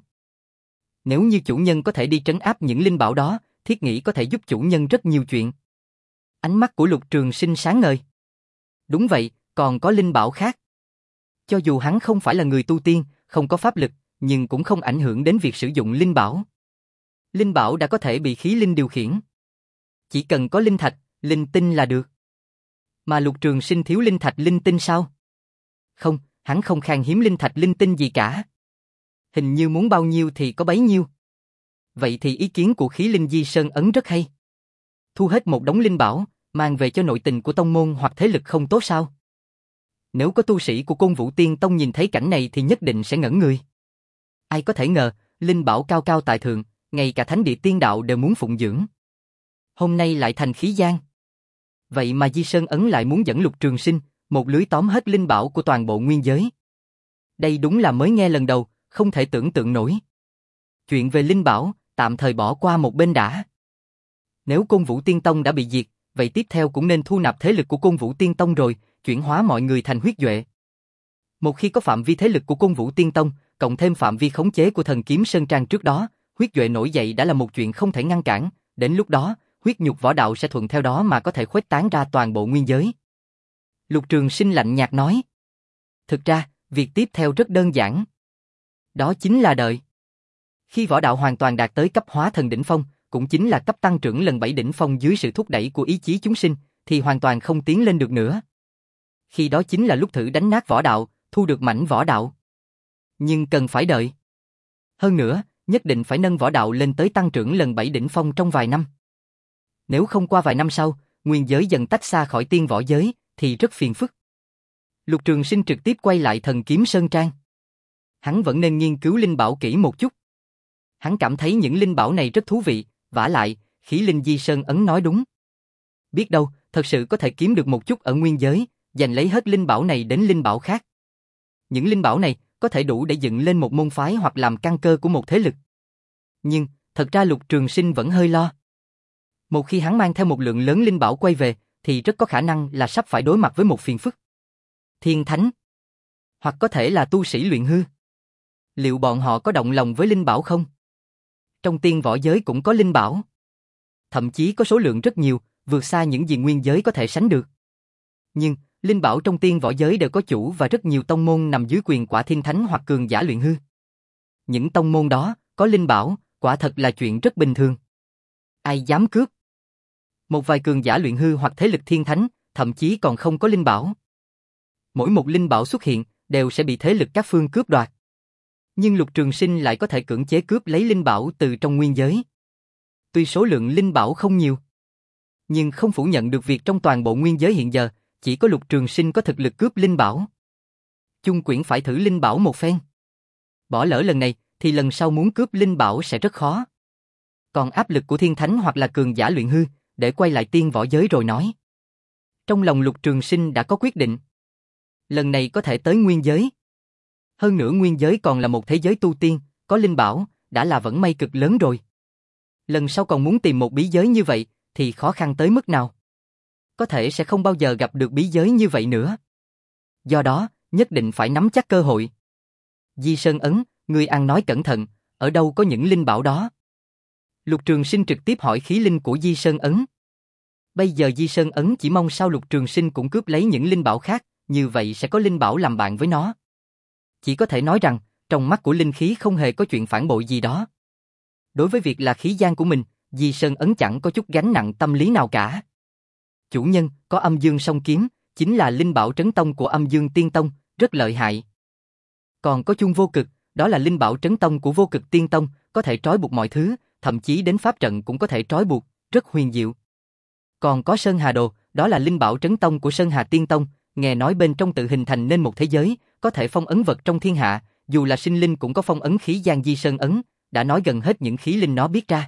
Nếu như chủ nhân có thể đi trấn áp những Linh Bảo đó, thiết nghĩ có thể giúp chủ nhân rất nhiều chuyện. Ánh mắt của Lục Trường Sinh sáng ngời. Đúng vậy, còn có Linh Bảo khác. Cho dù hắn không phải là người tu tiên, không có pháp lực, nhưng cũng không ảnh hưởng đến việc sử dụng Linh Bảo. Linh Bảo đã có thể bị khí linh điều khiển. Chỉ cần có linh thạch, linh tinh là được. Mà Lục Trường Sinh thiếu linh thạch linh tinh sao? Không, hắn không khan hiếm linh thạch linh tinh gì cả. Hình như muốn bao nhiêu thì có bấy nhiêu. Vậy thì ý kiến của Khí Linh Di Sơn ấn rất hay. Thu hết một đống linh bảo, mang về cho nội tình của tông môn hoặc thế lực không tốt sao? Nếu có tu sĩ của Côn Vũ Tiên Tông nhìn thấy cảnh này thì nhất định sẽ ngẩn người. Ai có thể ngờ, linh bảo cao cao tại thượng, ngay cả thánh địa tiên đạo đều muốn phụng dưỡng. Hôm nay lại thành khí giang. Vậy mà Di Sơn ấn lại muốn dẫn Lục Trường Sinh, một lưới tóm hết linh bảo của toàn bộ nguyên giới. Đây đúng là mới nghe lần đầu, không thể tưởng tượng nổi. Chuyện về linh bảo, tạm thời bỏ qua một bên đã. Nếu Côn Vũ Tiên Tông đã bị diệt, vậy tiếp theo cũng nên thu nạp thế lực của Côn Vũ Tiên Tông rồi, chuyển hóa mọi người thành huyết duệ. Một khi có phạm vi thế lực của Côn Vũ Tiên Tông, cộng thêm phạm vi khống chế của Thần Kiếm Sơn Trang trước đó, huyết duệ nổi dậy đã là một chuyện không thể ngăn cản, đến lúc đó, huyết nhục võ đạo sẽ thuận theo đó mà có thể khuếch tán ra toàn bộ nguyên giới. Lục Trường Sinh lạnh nhạt nói. Thực ra, việc tiếp theo rất đơn giản. Đó chính là đợi. Khi võ đạo hoàn toàn đạt tới cấp hóa thần đỉnh phong, cũng chính là cấp tăng trưởng lần bảy đỉnh phong dưới sự thúc đẩy của ý chí chúng sinh, thì hoàn toàn không tiến lên được nữa. Khi đó chính là lúc thử đánh nát võ đạo, thu được mảnh võ đạo. Nhưng cần phải đợi. Hơn nữa, nhất định phải nâng võ đạo lên tới tăng trưởng lần bảy đỉnh phong trong vài năm. Nếu không qua vài năm sau, nguyên giới dần tách xa khỏi tiên võ giới, thì rất phiền phức. Lục Trường Sinh trực tiếp quay lại Thần Kiếm Sơn Trang. Hắn vẫn nên nghiên cứu linh bảo kỹ một chút. Hắn cảm thấy những linh bảo này rất thú vị, vả lại, Khí Linh Di Sơn ấn nói đúng. Biết đâu, thật sự có thể kiếm được một chút ở nguyên giới, giành lấy hết linh bảo này đến linh bảo khác. Những linh bảo này có thể đủ để dựng lên một môn phái hoặc làm căn cơ của một thế lực. Nhưng, thật ra Lục Trường Sinh vẫn hơi lo. Một khi hắn mang theo một lượng lớn linh bảo quay về, thì rất có khả năng là sắp phải đối mặt với một phiền phức. Thiên Thánh, hoặc có thể là tu sĩ luyện hư. Liệu bọn họ có động lòng với linh bảo không? Trong tiên võ giới cũng có linh bảo. Thậm chí có số lượng rất nhiều, vượt xa những gì nguyên giới có thể sánh được. Nhưng, linh bảo trong tiên võ giới đều có chủ và rất nhiều tông môn nằm dưới quyền quả thiên thánh hoặc cường giả luyện hư. Những tông môn đó, có linh bảo, quả thật là chuyện rất bình thường. Ai dám cướp? Một vài cường giả luyện hư hoặc thế lực thiên thánh, thậm chí còn không có linh bảo. Mỗi một linh bảo xuất hiện, đều sẽ bị thế lực các phương cướp đoạt. Nhưng Lục Trường Sinh lại có thể cưỡng chế cướp lấy linh bảo từ trong nguyên giới. Tuy số lượng linh bảo không nhiều, nhưng không phủ nhận được việc trong toàn bộ nguyên giới hiện giờ, chỉ có Lục Trường Sinh có thực lực cướp linh bảo. Chung Quyển phải thử linh bảo một phen. Bỏ lỡ lần này, thì lần sau muốn cướp linh bảo sẽ rất khó. Còn áp lực của thiên thánh hoặc là cường giả luyện hư, để quay lại tiên võ giới rồi nói. Trong lòng Lục Trường Sinh đã có quyết định. Lần này có thể tới nguyên giới. Hơn nữa nguyên giới còn là một thế giới tu tiên, có linh bảo, đã là vẫn may cực lớn rồi. Lần sau còn muốn tìm một bí giới như vậy, thì khó khăn tới mức nào. Có thể sẽ không bao giờ gặp được bí giới như vậy nữa. Do đó, nhất định phải nắm chắc cơ hội. Di Sơn Ấn, ngươi ăn nói cẩn thận, ở đâu có những linh bảo đó? Lục Trường Sinh trực tiếp hỏi khí linh của Di Sơn Ấn. Bây giờ Di Sơn Ấn chỉ mong sao Lục Trường Sinh cũng cướp lấy những linh bảo khác, như vậy sẽ có linh bảo làm bạn với nó. Chỉ có thể nói rằng, trong mắt của linh khí không hề có chuyện phản bội gì đó. Đối với việc là khí gian của mình, Di Sơn Ấn chẳng có chút gánh nặng tâm lý nào cả. Chủ nhân, có Âm Dương Song Kiếm, chính là linh bảo trấn tông của Âm Dương Tiên Tông, rất lợi hại. Còn có Chung Vô Cực, đó là linh bảo trấn tông của Vô Cực Tiên Tông, có thể trói buộc mọi thứ, thậm chí đến pháp trận cũng có thể trói buộc, rất huyền diệu. Còn có Sơn Hà Đồ, đó là linh bảo trấn tông của Sơn Hà Tiên Tông, nghe nói bên trong tự hình thành nên một thế giới, có thể phong ấn vật trong thiên hạ, dù là sinh linh cũng có phong ấn khí gian Di Sơn Ấn, đã nói gần hết những khí linh nó biết ra.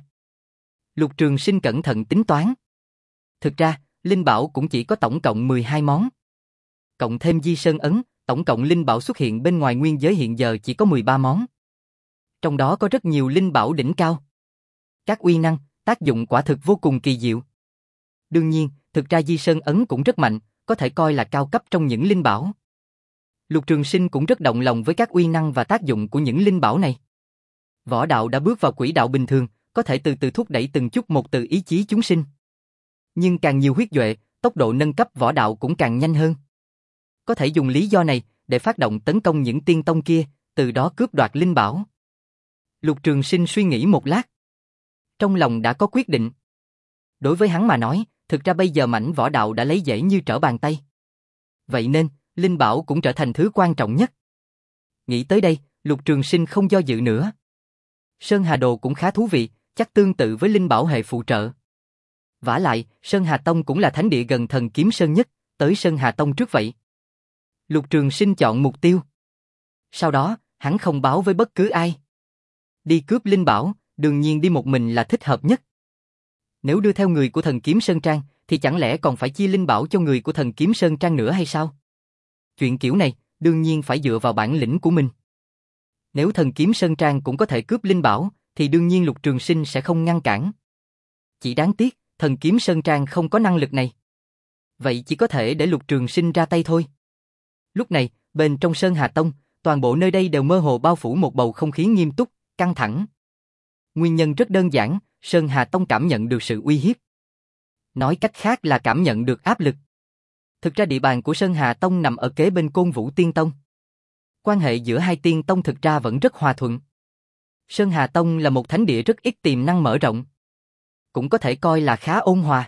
Lục Trường Sinh cẩn thận tính toán. Thực ra, linh bảo cũng chỉ có tổng cộng mười hai món. Cộng thêm Di Sơn Ấn, tổng cộng linh bảo xuất hiện bên ngoài nguyên giới hiện giờ chỉ có mười ba món. Trong đó có rất nhiều linh bảo đỉnh cao. Các uy năng, tác dụng quả thực vô cùng kỳ diệu. Đương nhiên, thực ra Di Sơn Ấn cũng rất mạnh, có thể coi là cao cấp trong những linh bảo. Lục Trường Sinh cũng rất động lòng với các uy năng và tác dụng của những linh bảo này. Võ đạo đã bước vào quỹ đạo bình thường, có thể từ từ thúc đẩy từng chút một từ ý chí chúng sinh. Nhưng càng nhiều huyết duệ, tốc độ nâng cấp võ đạo cũng càng nhanh hơn. Có thể dùng lý do này để phát động tấn công những tiên tông kia, từ đó cướp đoạt linh bảo. Lục Trường Sinh suy nghĩ một lát. Trong lòng đã có quyết định. Đối với hắn mà nói, thực ra bây giờ mảnh võ đạo đã lấy dễ như trở bàn tay. Vậy nên, linh bảo cũng trở thành thứ quan trọng nhất. Nghĩ tới đây, Lục Trường Sinh không do dự nữa. Sơn Hà Đồ cũng khá thú vị, chắc tương tự với linh bảo hệ phụ trợ. Vả lại, Sơn Hà Tông cũng là thánh địa gần Thần Kiếm Sơn nhất, tới Sơn Hà Tông trước vậy. Lục Trường Sinh chọn mục tiêu. Sau đó, hắn không báo với bất cứ ai. Đi cướp linh bảo, đương nhiên đi một mình là thích hợp nhất. Nếu đưa theo người của Thần Kiếm Sơn Trang, thì chẳng lẽ còn phải chia linh bảo cho người của Thần Kiếm Sơn Trang nữa hay sao? Chuyện kiểu này, đương nhiên phải dựa vào bản lĩnh của mình. Nếu Thần Kiếm Sơn Trang cũng có thể cướp linh bảo, thì đương nhiên Lục Trường Sinh sẽ không ngăn cản. Chỉ đáng tiếc, Thần Kiếm Sơn Trang không có năng lực này. Vậy chỉ có thể để Lục Trường Sinh ra tay thôi. Lúc này, bên trong Sơn Hà Tông, toàn bộ nơi đây đều mơ hồ bao phủ một bầu không khí nghiêm túc, căng thẳng. Nguyên nhân rất đơn giản, Sơn Hà Tông cảm nhận được sự uy hiếp. Nói cách khác là cảm nhận được áp lực. Thực ra địa bàn của Sơn Hà Tông nằm ở kế bên Côn Vũ Tiên Tông. Quan hệ giữa hai tiên tông thực ra vẫn rất hòa thuận. Sơn Hà Tông là một thánh địa rất ít tiềm năng mở rộng. Cũng có thể coi là khá ôn hòa.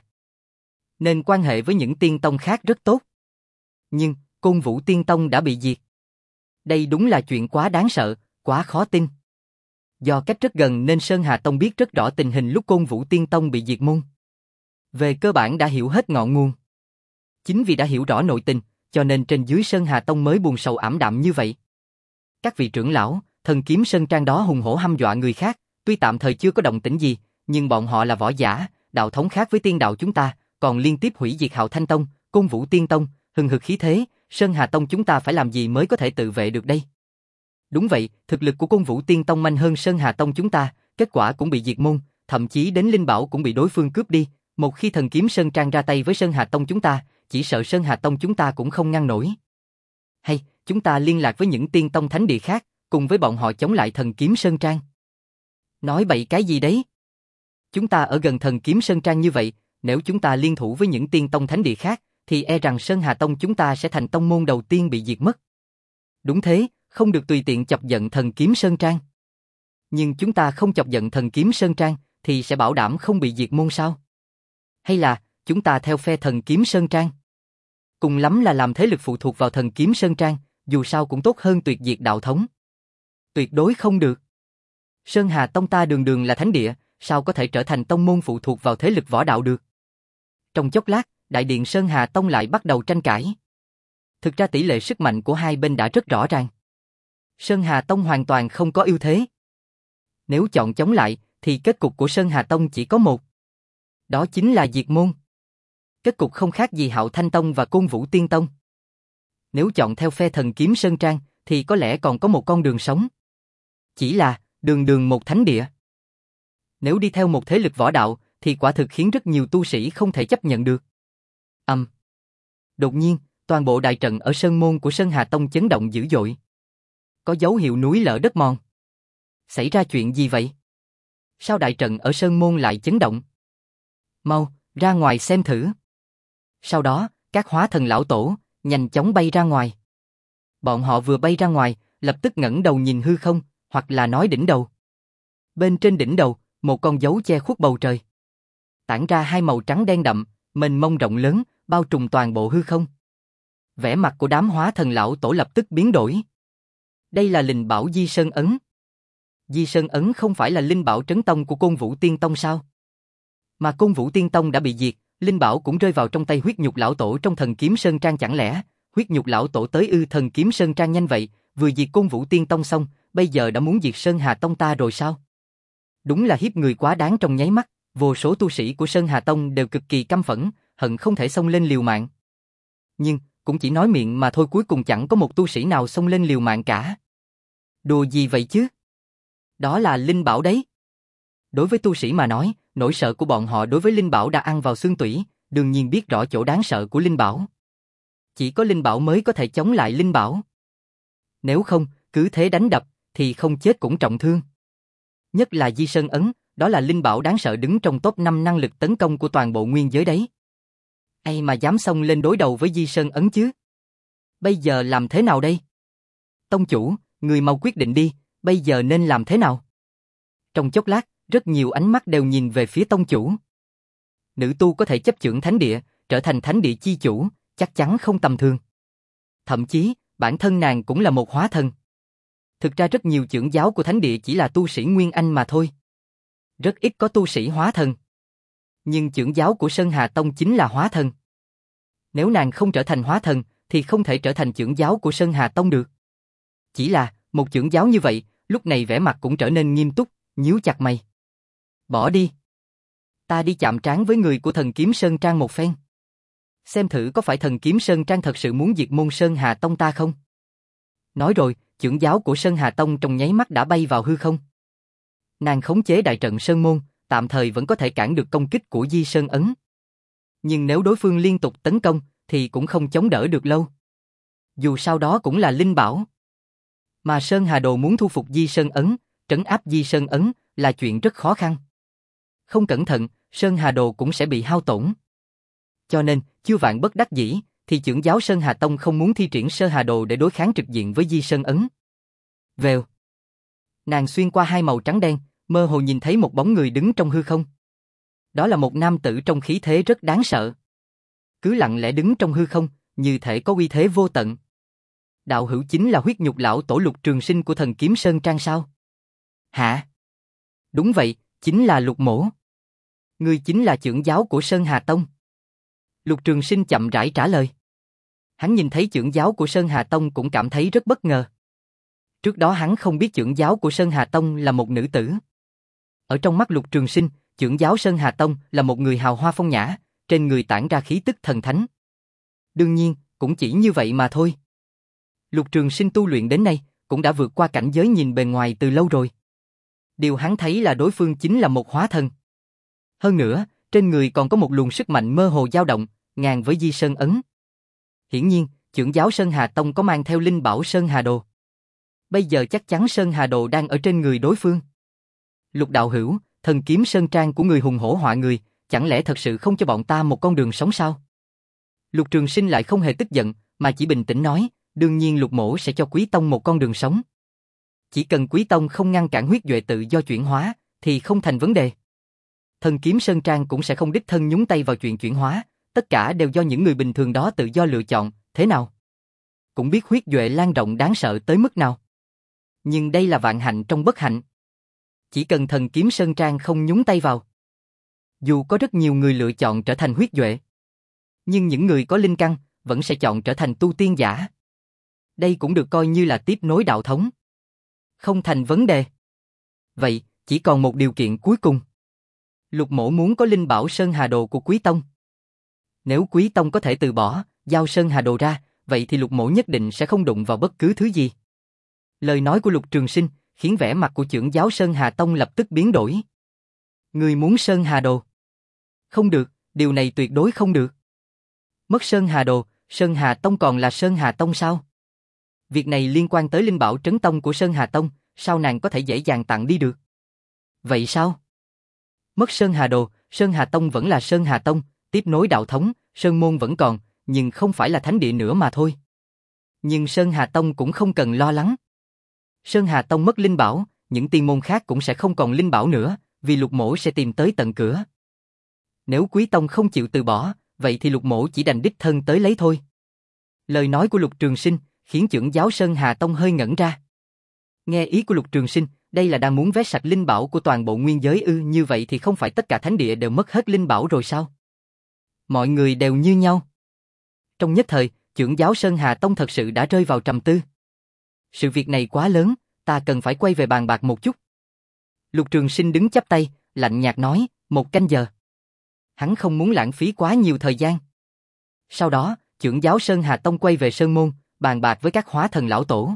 Nên quan hệ với những tiên tông khác rất tốt. Nhưng, Côn Vũ Tiên Tông đã bị diệt. Đây đúng là chuyện quá đáng sợ, quá khó tin. Do cách rất gần nên Sơn Hà Tông biết rất rõ tình hình lúc Côn Vũ Tiên Tông bị diệt môn. Về cơ bản đã hiểu hết ngọn nguồn. Chính vì đã hiểu rõ nội tình, cho nên trên dưới Sơn Hà Tông mới buồn sầu ảm đạm như vậy. Các vị trưởng lão, Thần Kiếm Sơn Trang đó hùng hổ hăm dọa người khác, tuy tạm thời chưa có động tĩnh gì, nhưng bọn họ là võ giả, đạo thống khác với tiên đạo chúng ta, còn liên tiếp hủy diệt Hạo Thanh Tông, Côn Vũ Tiên Tông, hừng hực khí thế, Sơn Hà Tông chúng ta phải làm gì mới có thể tự vệ được đây? Đúng vậy, thực lực của Côn Vũ Tiên Tông mạnh hơn Sơn Hà Tông chúng ta, kết quả cũng bị diệt môn, thậm chí đến linh bảo cũng bị đối phương cướp đi. Một khi Thần Kiếm Sơn Trang ra tay với Sơn Hà Tông chúng ta, chỉ sợ Sơn Hà Tông chúng ta cũng không ngăn nổi. Hay, chúng ta liên lạc với những tiên tông thánh địa khác, cùng với bọn họ chống lại Thần Kiếm Sơn Trang. Nói bậy cái gì đấy? Chúng ta ở gần Thần Kiếm Sơn Trang như vậy, nếu chúng ta liên thủ với những tiên tông thánh địa khác, thì e rằng Sơn Hà Tông chúng ta sẽ thành tông môn đầu tiên bị diệt mất. Đúng thế, không được tùy tiện chọc giận Thần Kiếm Sơn Trang. Nhưng chúng ta không chọc giận Thần Kiếm Sơn Trang, thì sẽ bảo đảm không bị diệt môn sao? Hay là, chúng ta theo phe Thần Kiếm Sơn Trang? Cùng lắm là làm thế lực phụ thuộc vào Thần Kiếm Sơn Trang, dù sao cũng tốt hơn tuyệt diệt đạo thống. Tuyệt đối không được. Sơn Hà Tông ta đường đường là thánh địa, sao có thể trở thành tông môn phụ thuộc vào thế lực võ đạo được? Trong chốc lát, Đại điện Sơn Hà Tông lại bắt đầu tranh cãi. Thực ra tỷ lệ sức mạnh của hai bên đã rất rõ ràng. Sơn Hà Tông hoàn toàn không có ưu thế. Nếu chọn chống lại, thì kết cục của Sơn Hà Tông chỉ có một. Đó chính là diệt môn. Kết cục không khác gì Hạo Thanh Tông và Côn Vũ Tiên Tông. Nếu chọn theo phe Thần Kiếm Sơn Trang, thì có lẽ còn có một con đường sống. Chỉ là, đường đường một thánh địa. Nếu đi theo một thế lực võ đạo, thì quả thực khiến rất nhiều tu sĩ không thể chấp nhận được. Ầm. Um. Đột nhiên, toàn bộ đại trận ở sơn môn của Sơn Hà Tông chấn động dữ dội. có dấu hiệu núi lở đất mòn. Xảy ra chuyện gì vậy? Sao đại trận ở Sơn Môn lại chấn động? Mau, ra ngoài xem thử. Sau đó, các hóa thần lão tổ, nhanh chóng bay ra ngoài. Bọn họ vừa bay ra ngoài, lập tức ngẩng đầu nhìn hư không, hoặc là nói đỉnh đầu. Bên trên đỉnh đầu, một con dấu che khuất bầu trời. Tản ra hai màu trắng đen đậm, mênh mông rộng lớn, bao trùm toàn bộ hư không. Vẻ mặt của đám hóa thần lão tổ lập tức biến đổi. Đây là linh bảo Di Sơn Ấn. Di Sơn Ấn không phải là linh bảo trấn tông của Côn Vũ Tiên Tông sao? Mà Côn Vũ Tiên Tông đã bị diệt, linh bảo cũng rơi vào trong tay huyết nhục lão tổ trong thần kiếm Sơn Trang, chẳng lẽ huyết nhục lão tổ tới ư? Thần kiếm Sơn Trang nhanh vậy, vừa diệt Côn Vũ Tiên Tông xong, bây giờ đã muốn diệt Sơn Hà Tông ta rồi sao? Đúng là hiếp người quá đáng. Trong nháy mắt, vô số tu sĩ của Sơn Hà Tông đều cực kỳ căm phẫn, hận không thể xông lên liều mạng. Nhưng, cũng chỉ nói miệng mà thôi, cuối cùng chẳng có một tu sĩ nào xông lên liều mạng cả. Đùa gì vậy chứ? Đó là linh bảo đấy. Đối với tu sĩ mà nói, nỗi sợ của bọn họ đối với linh bảo đã ăn vào xương tủy, đương nhiên biết rõ chỗ đáng sợ của linh bảo. Chỉ có linh bảo mới có thể chống lại linh bảo. Nếu không, cứ thế đánh đập, thì không chết cũng trọng thương. Nhất là Di Sơn Ấn, đó là linh bảo đáng sợ đứng trong top năm năng lực tấn công của toàn bộ nguyên giới đấy. Ai mà dám xông lên đối đầu với Di Sơn Ấn chứ? Bây giờ làm thế nào đây? Tông chủ, người mau quyết định đi, bây giờ nên làm thế nào? Trong chốc lát, rất nhiều ánh mắt đều nhìn về phía tông chủ. Nữ tu có thể chấp chưởng thánh địa, trở thành thánh địa chi chủ, chắc chắn không tầm thường. Thậm chí, bản thân nàng cũng là một hóa thần. Thực ra rất nhiều trưởng giáo của thánh địa chỉ là tu sĩ Nguyên Anh mà thôi. Rất ít có tu sĩ hóa thần. Nhưng trưởng giáo của Sơn Hà Tông chính là hóa thần. Nếu nàng không trở thành hóa thần, thì không thể trở thành trưởng giáo của Sơn Hà Tông được. Chỉ là, một trưởng giáo như vậy, lúc này vẻ mặt cũng trở nên nghiêm túc, nhíu chặt mày. Bỏ đi. Ta đi chạm trán với người của thần kiếm Sơn Trang một phen. Xem thử có phải thần kiếm Sơn Trang thật sự muốn diệt môn Sơn Hà Tông ta không? Nói rồi, trưởng giáo của Sơn Hà Tông trong nháy mắt đã bay vào hư không. Nàng khống chế đại trận Sơn Môn, tạm thời vẫn có thể cản được công kích của Di Sơn Ấn. Nhưng nếu đối phương liên tục tấn công, thì cũng không chống đỡ được lâu. Dù sao đó cũng là linh bảo. Mà Sơn Hà Đồ muốn thu phục Di Sơn Ấn, trấn áp Di Sơn Ấn, là chuyện rất khó khăn. Không cẩn thận, Sơn Hà Đồ cũng sẽ bị hao tổn. Cho nên, chưa vạn bất đắc dĩ, thì trưởng giáo Sơn Hà Tông không muốn thi triển Sơn Hà Đồ để đối kháng trực diện với Di Sơn Ấn. Vèo. Nàng xuyên qua hai màu trắng đen, mơ hồ nhìn thấy một bóng người đứng trong hư không. Đó là một nam tử trong khí thế rất đáng sợ. Cứ lặng lẽ đứng trong hư không, như thể có uy thế vô tận. Đạo hữu chính là huyết nhục lão tổ Lục Trường Sinh của thần kiếm Sơn Trang sao? Hả? Đúng vậy, chính là Lục Mỗ. Ngươi chính là trưởng giáo của Sơn Hà Tông. Lục Trường Sinh chậm rãi trả lời. Hắn nhìn thấy trưởng giáo của Sơn Hà Tông cũng cảm thấy rất bất ngờ. Trước đó hắn không biết trưởng giáo của Sơn Hà Tông là một nữ tử. Ở trong mắt Lục Trường Sinh, trưởng giáo Sơn Hà Tông là một người hào hoa phong nhã, trên người tản ra khí tức thần thánh. Đương nhiên, cũng chỉ như vậy mà thôi. Lục Trường Sinh tu luyện đến nay, cũng đã vượt qua cảnh giới nhìn bề ngoài từ lâu rồi. Điều hắn thấy là đối phương chính là một hóa thần. Hơn nữa, trên người còn có một luồng sức mạnh mơ hồ dao động, ngang với Di Sơn Ấn. Hiển nhiên, trưởng giáo Sơn Hà Tông có mang theo linh bảo Sơn Hà Đồ. Bây giờ chắc chắn Sơn Hà Đồ đang ở trên người đối phương. Lục đạo hữu, thần kiếm Sơn Trang của người hùng hổ họa người, chẳng lẽ thật sự không cho bọn ta một con đường sống sao? Lục Trường Sinh lại không hề tức giận, mà chỉ bình tĩnh nói, đương nhiên Lục Mỗ sẽ cho Quý Tông một con đường sống. Chỉ cần Quý Tông không ngăn cản huyết duệ tự do chuyển hóa, thì không thành vấn đề. Thần kiếm Sơn Trang cũng sẽ không đích thân nhúng tay vào chuyện chuyển hóa, tất cả đều do những người bình thường đó tự do lựa chọn, thế nào? Cũng biết huyết duệ lan rộng đáng sợ tới mức nào. Nhưng đây là vạn hạnh trong bất hạnh. Chỉ cần thần kiếm Sơn Trang không nhúng tay vào. Dù có rất nhiều người lựa chọn trở thành huyết duệ, nhưng những người có linh căn vẫn sẽ chọn trở thành tu tiên giả. Đây cũng được coi như là tiếp nối đạo thống. Không thành vấn đề. Vậy, chỉ còn một điều kiện cuối cùng. Lục Mỗ muốn có linh bảo Sơn Hà Đồ của Quý Tông. Nếu Quý Tông có thể từ bỏ, giao Sơn Hà Đồ ra, vậy thì Lục Mỗ nhất định sẽ không đụng vào bất cứ thứ gì. Lời nói của Lục Trường Sinh khiến vẻ mặt của trưởng giáo Sơn Hà Tông lập tức biến đổi. Người muốn Sơn Hà Đồ? Không được, điều này tuyệt đối không được. Mất Sơn Hà Đồ, Sơn Hà Tông còn là Sơn Hà Tông sao? Việc này liên quan tới linh bảo trấn tông của Sơn Hà Tông, sao nàng có thể dễ dàng tặng đi được? Vậy sao? Mất Sơn Hà Đồ, Sơn Hà Tông vẫn là Sơn Hà Tông, tiếp nối đạo thống, Sơn Môn vẫn còn, nhưng không phải là thánh địa nữa mà thôi. Nhưng Sơn Hà Tông cũng không cần lo lắng. Sơn Hà Tông mất linh bảo, những tiên môn khác cũng sẽ không còn linh bảo nữa, vì Lục Mỗ sẽ tìm tới tận cửa. Nếu Quý Tông không chịu từ bỏ, vậy thì Lục Mỗ chỉ đành đích thân tới lấy thôi. Lời nói của Lục Trường Sinh khiến trưởng giáo Sơn Hà Tông hơi ngẩn ra. Nghe ý của Lục Trường Sinh, đây là đang muốn vét sạch linh bảo của toàn bộ nguyên giới ư? Như vậy thì không phải tất cả thánh địa đều mất hết linh bảo rồi sao? Mọi người đều như nhau. Trong nhất thời, trưởng giáo Sơn Hà Tông thật sự đã rơi vào trầm tư. Sự việc này quá lớn, ta cần phải quay về bàn bạc một chút. Lục Trường Sinh đứng chắp tay, lạnh nhạt nói, một canh giờ. Hắn không muốn lãng phí quá nhiều thời gian. Sau đó, trưởng giáo Sơn Hà Tông quay về Sơn Môn, bàn bạc với các hóa thần lão tổ.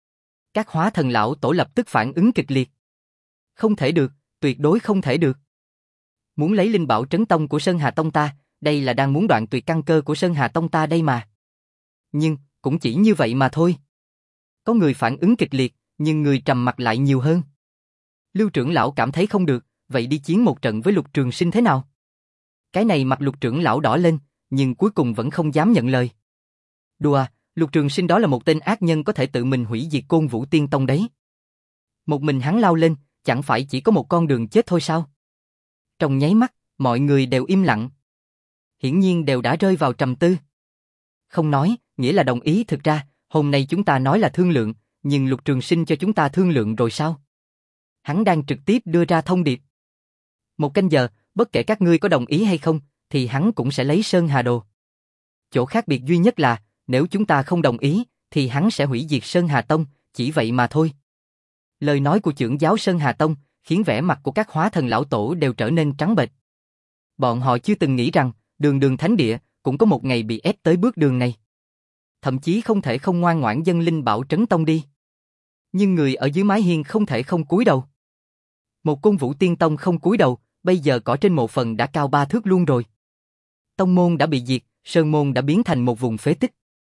Các hóa thần lão tổ lập tức phản ứng kịch liệt. Không thể được, tuyệt đối không thể được. Muốn lấy linh bảo trấn tông của Sơn Hà Tông ta, đây là đang muốn đoạn tuyệt căn cơ của Sơn Hà Tông ta đây mà. Nhưng, cũng chỉ như vậy mà thôi. Có người phản ứng kịch liệt, nhưng người trầm mặc lại nhiều hơn. Lưu trưởng lão cảm thấy không được, vậy đi chiến một trận với Lục Trường Sinh thế nào? Cái này mặt Lục trưởng lão đỏ lên, nhưng cuối cùng vẫn không dám nhận lời. Đùa, Lục Trường Sinh đó là một tên ác nhân có thể tự mình hủy diệt Côn Vũ Tiên Tông đấy. Một mình hắn lao lên, chẳng phải chỉ có một con đường chết thôi sao? Trong nháy mắt, mọi người đều im lặng. Hiển nhiên đều đã rơi vào trầm tư. Không nói, nghĩa là đồng ý. Thực ra, hôm nay chúng ta nói là thương lượng, nhưng Lục Trường Sinh cho chúng ta thương lượng rồi sao? Hắn đang trực tiếp đưa ra thông điệp. Một canh giờ, bất kể các ngươi có đồng ý hay không, thì hắn cũng sẽ lấy Sơn Hà Đồ. Chỗ khác biệt duy nhất là, nếu chúng ta không đồng ý, thì hắn sẽ hủy diệt Sơn Hà Tông, chỉ vậy mà thôi. Lời nói của trưởng giáo Sơn Hà Tông khiến vẻ mặt của các hóa thần lão tổ đều trở nên trắng bệch. Bọn họ chưa từng nghĩ rằng, đường đường thánh địa cũng có một ngày bị ép tới bước đường này. Thậm chí không thể không ngoan ngoãn dâng linh bảo trấn tông đi. Nhưng người ở dưới mái hiên không thể không cúi đầu. Một Côn Vũ Tiên Tông không cúi đầu, bây giờ cỏ trên mộ phần đã cao ba thước luôn rồi. Tông môn đã bị diệt, sơn môn đã biến thành một vùng phế tích.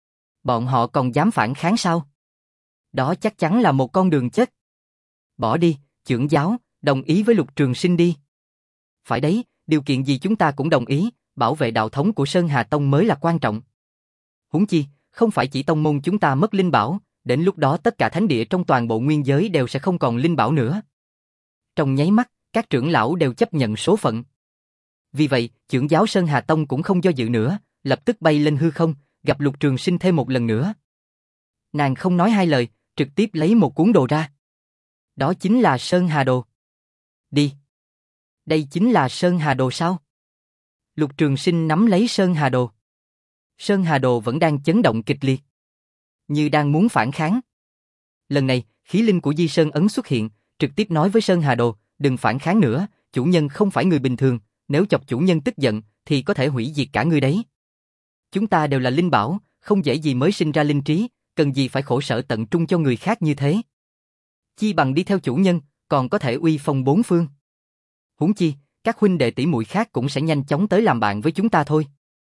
Bọn họ còn dám phản kháng sao? Đó chắc chắn là một con đường chết. Bỏ đi, trưởng giáo, đồng ý với Lục Trường Sinh đi. Phải đấy, điều kiện gì chúng ta cũng đồng ý, bảo vệ đạo thống của Sơn Hà Tông mới là quan trọng. Huống chi, không phải chỉ tông môn chúng ta mất linh bảo, đến lúc đó tất cả thánh địa trong toàn bộ nguyên giới đều sẽ không còn linh bảo nữa. Trong nháy mắt, các trưởng lão đều chấp nhận số phận. Vì vậy, trưởng giáo Sơn Hà Tông cũng không do dự nữa, lập tức bay lên hư không, gặp Lục Trường Sinh thêm một lần nữa. Nàng không nói hai lời, trực tiếp lấy một cuốn đồ ra. Đó chính là Sơn Hà Đồ. Đi. Đây chính là Sơn Hà Đồ sao? Lục Trường Sinh nắm lấy Sơn Hà Đồ. Sơn Hà Đồ vẫn đang chấn động kịch liệt, như đang muốn phản kháng. Lần này, khí linh của Di Sơn Ấn xuất hiện, trực tiếp nói với Sơn Hà Đồ, đừng phản kháng nữa, chủ nhân không phải người bình thường, nếu chọc chủ nhân tức giận, thì có thể hủy diệt cả ngươi đấy. Chúng ta đều là linh bảo, không dễ gì mới sinh ra linh trí, cần gì phải khổ sở tận trung cho người khác như thế. Chi bằng đi theo chủ nhân, còn có thể uy phong bốn phương. Huống chi, các huynh đệ tỷ muội khác cũng sẽ nhanh chóng tới làm bạn với chúng ta thôi.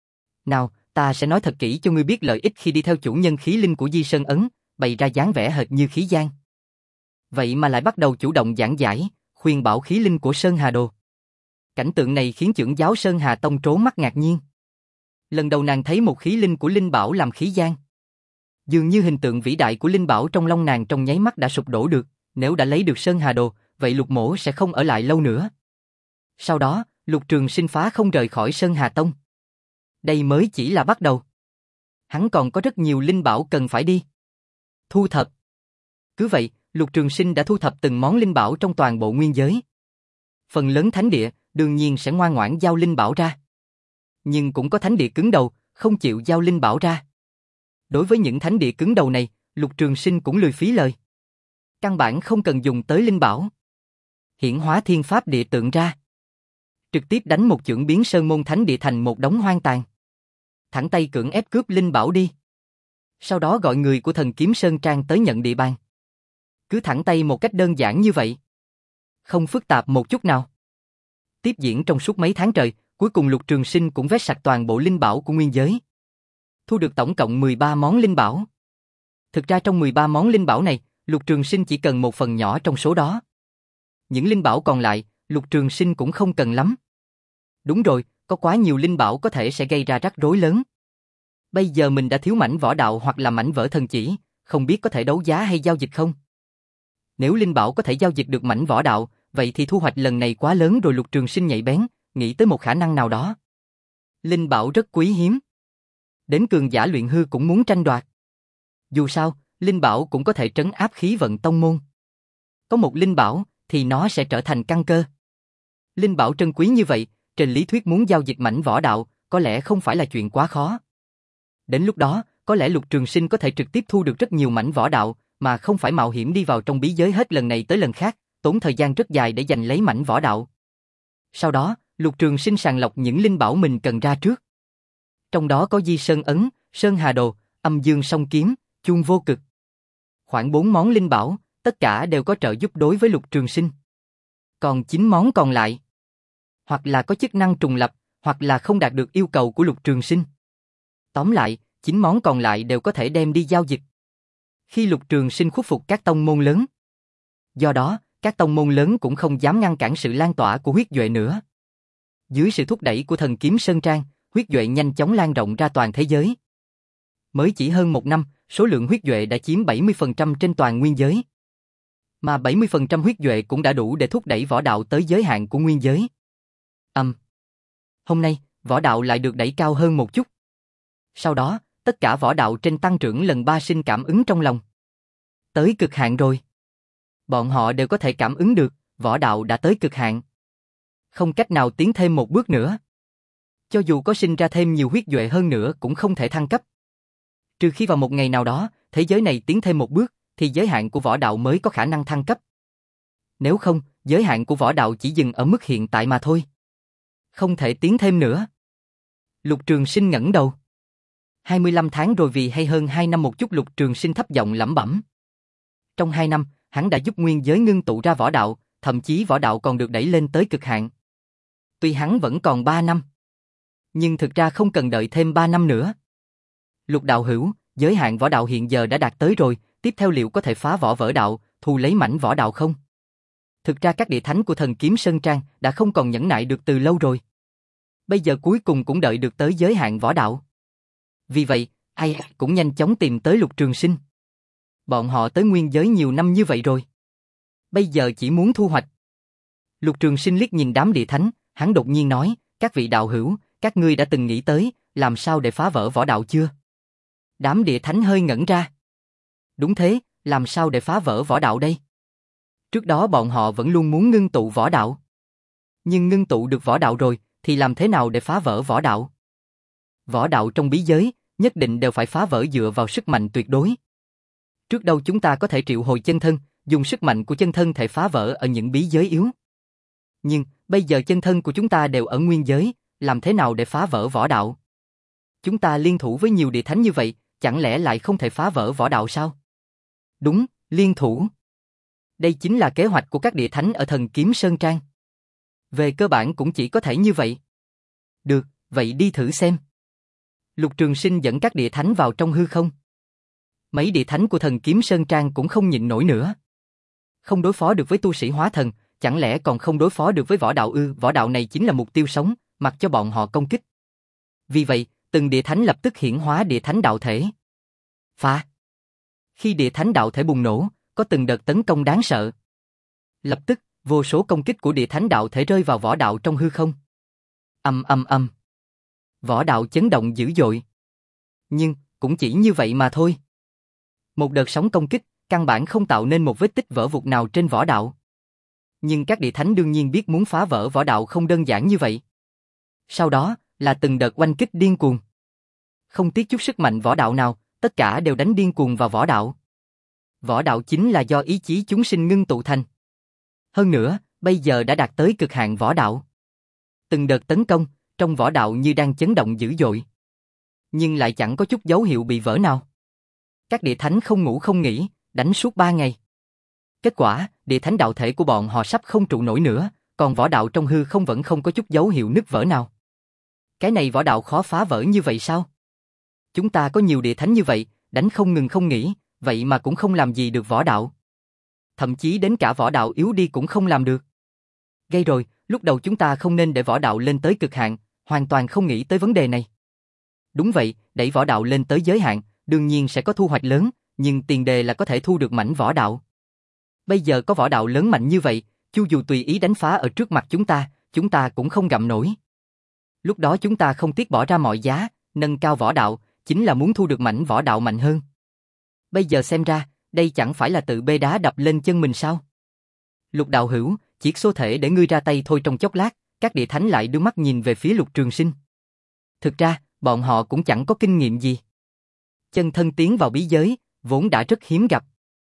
Nào, ta sẽ nói thật kỹ cho ngươi biết lợi ích khi đi theo chủ nhân khí linh của Di Sơn Ấn, bày ra dáng vẻ hệt như khí giang. Vậy mà lại bắt đầu chủ động giảng giải, khuyên bảo khí linh của Sơn Hà Đồ. Cảnh tượng này khiến trưởng giáo Sơn Hà Tông trố mắt ngạc nhiên. Lần đầu nàng thấy một khí linh của linh bảo làm khí giang. Dường như hình tượng vĩ đại của linh bảo trong lòng nàng trong nháy mắt đã sụp đổ được, nếu đã lấy được Sơn Hà Đồ, vậy Lục Mỗ sẽ không ở lại lâu nữa. Sau đó, Lục Trường Sinh phá không rời khỏi Sơn Hà Tông. Đây mới chỉ là bắt đầu. Hắn còn có rất nhiều linh bảo cần phải đi thu thập. Cứ vậy, Lục Trường Sinh đã thu thập từng món linh bảo trong toàn bộ nguyên giới. Phần lớn thánh địa đương nhiên sẽ ngoan ngoãn giao linh bảo ra. Nhưng cũng có thánh địa cứng đầu, không chịu giao linh bảo ra. Đối với những thánh địa cứng đầu này, Lục Trường Sinh cũng lười phí lời. Căn bản không cần dùng tới linh bảo. Hiển hóa thiên pháp địa tượng ra. Trực tiếp đánh một chưởng biến sơn môn thánh địa thành một đống hoang tàn. Thẳng tay cưỡng ép cướp linh bảo đi. Sau đó gọi người của thần kiếm Sơn Trang tới nhận địa bàn. Cứ thẳng tay một cách đơn giản như vậy. Không phức tạp một chút nào. Tiếp diễn trong suốt mấy tháng trời, cuối cùng Lục Trường Sinh cũng vét sạch toàn bộ linh bảo của nguyên giới. Thu được tổng cộng mười ba món linh bảo. Thực ra trong mười ba món linh bảo này, Lục Trường Sinh chỉ cần một phần nhỏ trong số đó. Những linh bảo còn lại, Lục Trường Sinh cũng không cần lắm. Đúng rồi, có quá nhiều linh bảo có thể sẽ gây ra rắc rối lớn. Bây giờ mình đã thiếu mảnh võ đạo hoặc là mảnh vỡ thần chỉ, không biết có thể đấu giá hay giao dịch không? Nếu linh bảo có thể giao dịch được mảnh võ đạo, vậy thì thu hoạch lần này quá lớn rồi. Lục Trường Sinh nhạy bén, nghĩ tới một khả năng nào đó. Linh bảo rất quý hiếm. Đến cường giả luyện hư cũng muốn tranh đoạt. Dù sao, linh bảo cũng có thể trấn áp khí vận tông môn. Có một linh bảo, thì nó sẽ trở thành căn cơ. Linh bảo trân quý như vậy, trên lý thuyết muốn giao dịch mảnh võ đạo, có lẽ không phải là chuyện quá khó. Đến lúc đó, có lẽ Lục Trường Sinh có thể trực tiếp thu được rất nhiều mảnh võ đạo, mà không phải mạo hiểm đi vào trong bí giới hết lần này tới lần khác, tốn thời gian rất dài để giành lấy mảnh võ đạo. Sau đó, Lục Trường Sinh sàng lọc những linh bảo mình cần ra trước. Trong đó có Di Sơn Ấn, Sơn Hà Đồ, Âm Dương Song Kiếm, Chuông Vô Cực. Khoảng bốn món linh bảo, tất cả đều có trợ giúp đối với Lục Trường Sinh. Còn chín món còn lại, hoặc là có chức năng trùng lập, hoặc là không đạt được yêu cầu của Lục Trường Sinh. Tóm lại, chín món còn lại đều có thể đem đi giao dịch. Khi Lục Trường Sinh khuất phục các tông môn lớn. Do đó, các tông môn lớn cũng không dám ngăn cản sự lan tỏa của huyết duệ nữa. Dưới sự thúc đẩy của thần kiếm Sơn Trang, huyết duệ nhanh chóng lan rộng ra toàn thế giới. Mới chỉ hơn một năm, số lượng huyết duệ đã chiếm bảy mươi phần trăm trên toàn nguyên giới. Mà bảy mươi phần trăm huyết duệ cũng đã đủ để thúc đẩy võ đạo tới giới hạn của nguyên giới. Âm. Um. Hôm nay, võ đạo lại được đẩy cao hơn một chút. Sau đó, tất cả võ đạo trên tăng trưởng lần ba sinh cảm ứng trong lòng. Tới cực hạn rồi. Bọn họ đều có thể cảm ứng được, võ đạo đã tới cực hạn. Không cách nào tiến thêm một bước nữa. Cho dù có sinh ra thêm nhiều huyết duệ hơn nữa cũng không thể thăng cấp. Trừ khi vào một ngày nào đó, thế giới này tiến thêm một bước, thì giới hạn của võ đạo mới có khả năng thăng cấp. Nếu không, giới hạn của võ đạo chỉ dừng ở mức hiện tại mà thôi. Không thể tiến thêm nữa. Lục Trường Sinh ngẩng đầu. hai mươi lăm tháng rồi, vì hay hơn hai năm một chút. Lục Trường Sinh thấp giọng lẩm bẩm. Trong hai năm, hắn đã giúp nguyên giới ngưng tụ ra võ đạo, thậm chí võ đạo còn được đẩy lên tới cực hạn. Tuy hắn vẫn còn ba năm, nhưng thực ra không cần đợi thêm ba năm nữa. Lục đạo hữu, giới hạn võ đạo hiện giờ đã đạt tới rồi, tiếp theo liệu có thể phá võ vỡ đạo, thu lấy mảnh võ đạo không? Thực ra các địa thánh của thần kiếm Sơn Trang đã không còn nhẫn nại được từ lâu rồi. Bây giờ cuối cùng cũng đợi được tới giới hạn võ đạo. Vì vậy, ai cũng nhanh chóng tìm tới Lục Trường Sinh. Bọn họ tới nguyên giới nhiều năm như vậy rồi. Bây giờ chỉ muốn thu hoạch. Lục Trường Sinh liếc nhìn đám địa thánh, hắn đột nhiên nói, các vị đạo hữu, các ngươi đã từng nghĩ tới, làm sao để phá vỡ võ đạo chưa? Đám địa thánh hơi ngẩn ra. Đúng thế, làm sao để phá vỡ võ đạo đây? Trước đó bọn họ vẫn luôn muốn ngưng tụ võ đạo. Nhưng ngưng tụ được võ đạo rồi, thì làm thế nào để phá vỡ võ đạo? Võ đạo trong bí giới, nhất định đều phải phá vỡ dựa vào sức mạnh tuyệt đối. Trước đâu chúng ta có thể triệu hồi chân thân, dùng sức mạnh của chân thân thể phá vỡ ở những bí giới yếu. Nhưng, bây giờ chân thân của chúng ta đều ở nguyên giới, làm thế nào để phá vỡ võ đạo? Chúng ta liên thủ với nhiều địa thánh như vậy, chẳng lẽ lại không thể phá vỡ võ đạo sao? Đúng, liên thủ. Đây chính là kế hoạch của các địa thánh ở thần kiếm Sơn Trang. Về cơ bản cũng chỉ có thể như vậy. Được, vậy đi thử xem. Lục Trường Sinh dẫn các địa thánh vào trong hư không. Mấy địa thánh của thần kiếm Sơn Trang cũng không nhịn nổi nữa. Không đối phó được với tu sĩ hóa thần, chẳng lẽ còn không đối phó được với võ đạo ư? Võ đạo này chính là mục tiêu sống, mặc cho bọn họ công kích. Vì vậy, từng địa thánh lập tức hiển hóa địa thánh đạo thể. Phá! Khi địa thánh đạo thể bùng nổ, có từng đợt tấn công đáng sợ. Lập tức, vô số công kích của địa thánh đạo thể rơi vào võ đạo trong hư không. Âm âm âm. Võ đạo chấn động dữ dội. Nhưng, cũng chỉ như vậy mà thôi. Một đợt sóng công kích, căn bản không tạo nên một vết tích vỡ vụn nào trên võ đạo. Nhưng các địa thánh đương nhiên biết muốn phá vỡ võ đạo không đơn giản như vậy. Sau đó, là từng đợt oanh kích điên cuồng. Không tiếc chút sức mạnh võ đạo nào, tất cả đều đánh điên cuồng vào võ đạo. Võ đạo chính là do ý chí chúng sinh ngưng tụ thành. Hơn nữa, bây giờ đã đạt tới cực hạn võ đạo. Từng đợt tấn công, trong võ đạo như đang chấn động dữ dội. Nhưng lại chẳng có chút dấu hiệu bị vỡ nào. Các địa thánh không ngủ không nghỉ, đánh suốt ba ngày. Kết quả, địa thánh đạo thể của bọn họ sắp không trụ nổi nữa, còn võ đạo trong hư không vẫn không có chút dấu hiệu nứt vỡ nào. Cái này võ đạo khó phá vỡ như vậy sao? Chúng ta có nhiều địa thánh như vậy, đánh không ngừng không nghỉ, vậy mà cũng không làm gì được võ đạo. Thậm chí đến cả võ đạo yếu đi cũng không làm được. Gây rồi, lúc đầu chúng ta không nên để võ đạo lên tới cực hạn, hoàn toàn không nghĩ tới vấn đề này. Đúng vậy, đẩy võ đạo lên tới giới hạn, đương nhiên sẽ có thu hoạch lớn, nhưng tiền đề là có thể thu được mảnh võ đạo. Bây giờ có võ đạo lớn mạnh như vậy, chu dù tùy ý đánh phá ở trước mặt chúng ta, chúng ta cũng không gặm nổi. Lúc đó chúng ta không tiếc bỏ ra mọi giá, nâng cao võ đạo, chính là muốn thu được mảnh võ đạo mạnh hơn. Bây giờ xem ra, đây chẳng phải là tự bê đá đập lên chân mình sao? Lục đạo hữu, chỉ số thể để ngươi ra tay thôi. Trong chốc lát, các địa thánh lại đưa mắt nhìn về phía Lục Trường Sinh. Thực ra, bọn họ cũng chẳng có kinh nghiệm gì. Chân thân tiến vào bí giới, vốn đã rất hiếm gặp.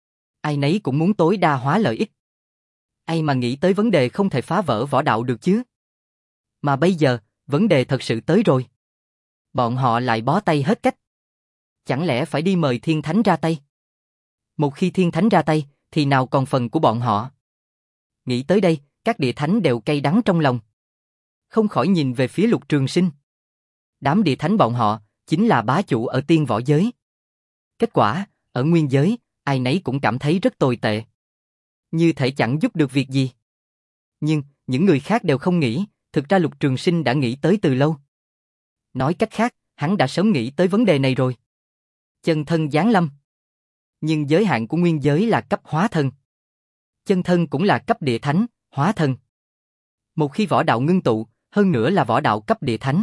Ai nấy cũng muốn tối đa hóa lợi ích. Ai mà nghĩ tới vấn đề không thể phá vỡ võ đạo được chứ? Mà bây giờ, vấn đề thật sự tới rồi. Bọn họ lại bó tay hết cách. Chẳng lẽ phải đi mời Thiên Thánh ra tay? Một khi Thiên Thánh ra tay, thì nào còn phần của bọn họ? Nghĩ tới đây, các địa thánh đều cay đắng trong lòng. Không khỏi nhìn về phía Lục Trường Sinh. Đám địa thánh bọn họ, chính là bá chủ ở tiên võ giới. Kết quả, ở nguyên giới, ai nấy cũng cảm thấy rất tồi tệ. Như thể chẳng giúp được việc gì. Nhưng, những người khác đều không nghĩ, thực ra Lục Trường Sinh đã nghĩ tới từ lâu. Nói cách khác, hắn đã sớm nghĩ tới vấn đề này rồi. Chân thân giáng lâm. Nhưng giới hạn của nguyên giới là cấp hóa thân. Chân thân cũng là cấp địa thánh, hóa thân. Một khi võ đạo ngưng tụ, hơn nữa là võ đạo cấp địa thánh.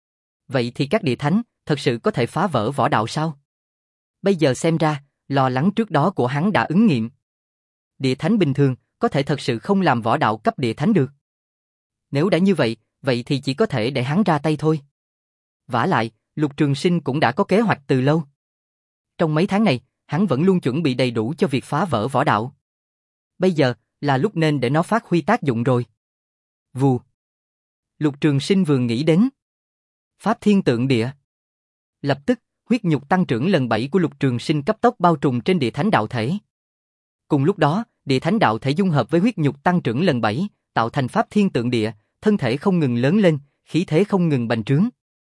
Vậy thì các địa thánh, thật sự có thể phá vỡ võ đạo sao? Bây giờ xem ra, lo lắng trước đó của hắn đã ứng nghiệm. Địa thánh bình thường, có thể thật sự không làm võ đạo cấp địa thánh được. Nếu đã như vậy, vậy thì chỉ có thể để hắn ra tay thôi. Vả lại, Lục Trường Sinh cũng đã có kế hoạch từ lâu. Trong mấy tháng này, hắn vẫn luôn chuẩn bị đầy đủ cho việc phá vỡ võ đạo. Bây giờ, là lúc nên để nó phát huy tác dụng rồi. Vù. Lục Trường Sinh vừa nghĩ đến Pháp Thiên Tượng Địa. Lập tức, huyết nhục tăng trưởng lần bảy của Lục Trường Sinh cấp tốc bao trùm trên địa thánh đạo thể. Cùng lúc đó, địa thánh đạo thể dung hợp với huyết nhục tăng trưởng lần bảy, tạo thành Pháp Thiên Tượng Địa, thân thể không ngừng lớn lên, khí thế không ngừng bành trướng.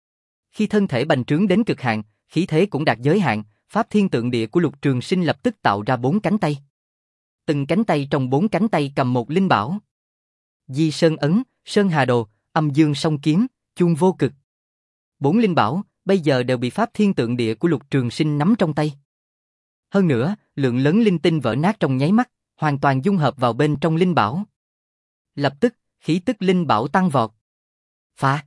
Khi thân thể bành trướng đến cực hạn, khí thế cũng đạt giới hạn, Pháp Thiên Tượng Địa của Lục Trường Sinh lập tức tạo ra bốn cánh tay. Từng cánh tay trong bốn cánh tay cầm một linh bảo. Di Sơn Ấn, Sơn Hà Đồ, Âm Dương Song Kiếm, Chuông Vô Cực. Bốn linh bảo, bây giờ đều bị Pháp Thiên Tượng Địa của Lục Trường Sinh nắm trong tay. Hơn nữa, lượng lớn linh tinh vỡ nát trong nháy mắt, hoàn toàn dung hợp vào bên trong linh bảo. Lập tức, khí tức linh bảo tăng vọt. Phá!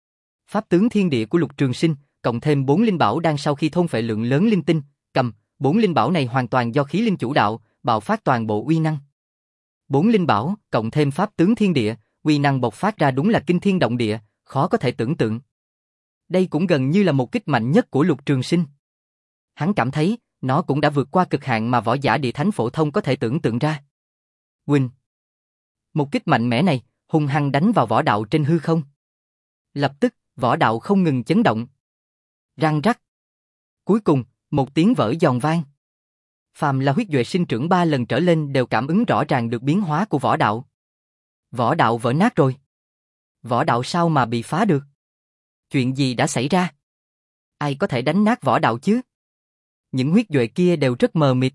Pháp tướng thiên địa của Lục Trường Sinh, cộng thêm bốn linh bảo đang sau khi thôn phệ lượng lớn linh tinh, cầm, bốn linh bảo này hoàn toàn do khí linh chủ đạo, bạo phát toàn bộ uy năng. Bốn linh bảo, cộng thêm pháp tướng thiên địa, uy năng bộc phát ra đúng là kinh thiên động địa, khó có thể tưởng tượng. Đây cũng gần như là một kích mạnh nhất của Lục Trường Sinh. Hắn cảm thấy, nó cũng đã vượt qua cực hạn mà võ giả địa thánh phổ thông có thể tưởng tượng ra. Quỳnh. Một kích mạnh mẽ này, hung hăng đánh vào võ đạo trên hư không. Lập tức, võ đạo không ngừng chấn động. Răng rắc. Cuối cùng, một tiếng vỡ giòn vang. Phàm là huyết duệ sinh trưởng ba lần trở lên đều cảm ứng rõ ràng được biến hóa của võ đạo. Võ đạo vỡ nát rồi. Võ đạo sao mà bị phá được? Chuyện gì đã xảy ra? Ai có thể đánh nát võ đạo chứ? Những huyết duệ kia đều rất mờ mịt.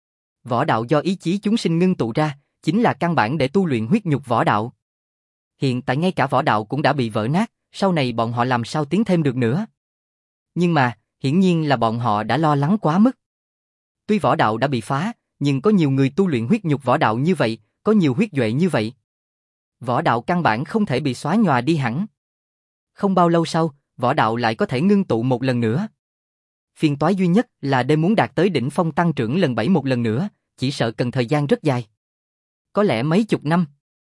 Võ đạo do ý chí chúng sinh ngưng tụ ra, chính là căn bản để tu luyện huyết nhục võ đạo. Hiện tại ngay cả võ đạo cũng đã bị vỡ nát, sau này bọn họ làm sao tiến thêm được nữa? Nhưng mà, hiển nhiên là bọn họ đã lo lắng quá mức. Tuy võ đạo đã bị phá, nhưng có nhiều người tu luyện huyết nhục võ đạo như vậy, có nhiều huyết duệ như vậy. Võ đạo căn bản không thể bị xóa nhòa đi hẳn. Không bao lâu sau, võ đạo lại có thể ngưng tụ một lần nữa. Phiền toái duy nhất là đêm muốn đạt tới đỉnh phong tăng trưởng lần bảy một lần nữa, chỉ sợ cần thời gian rất dài. Có lẽ mấy chục năm.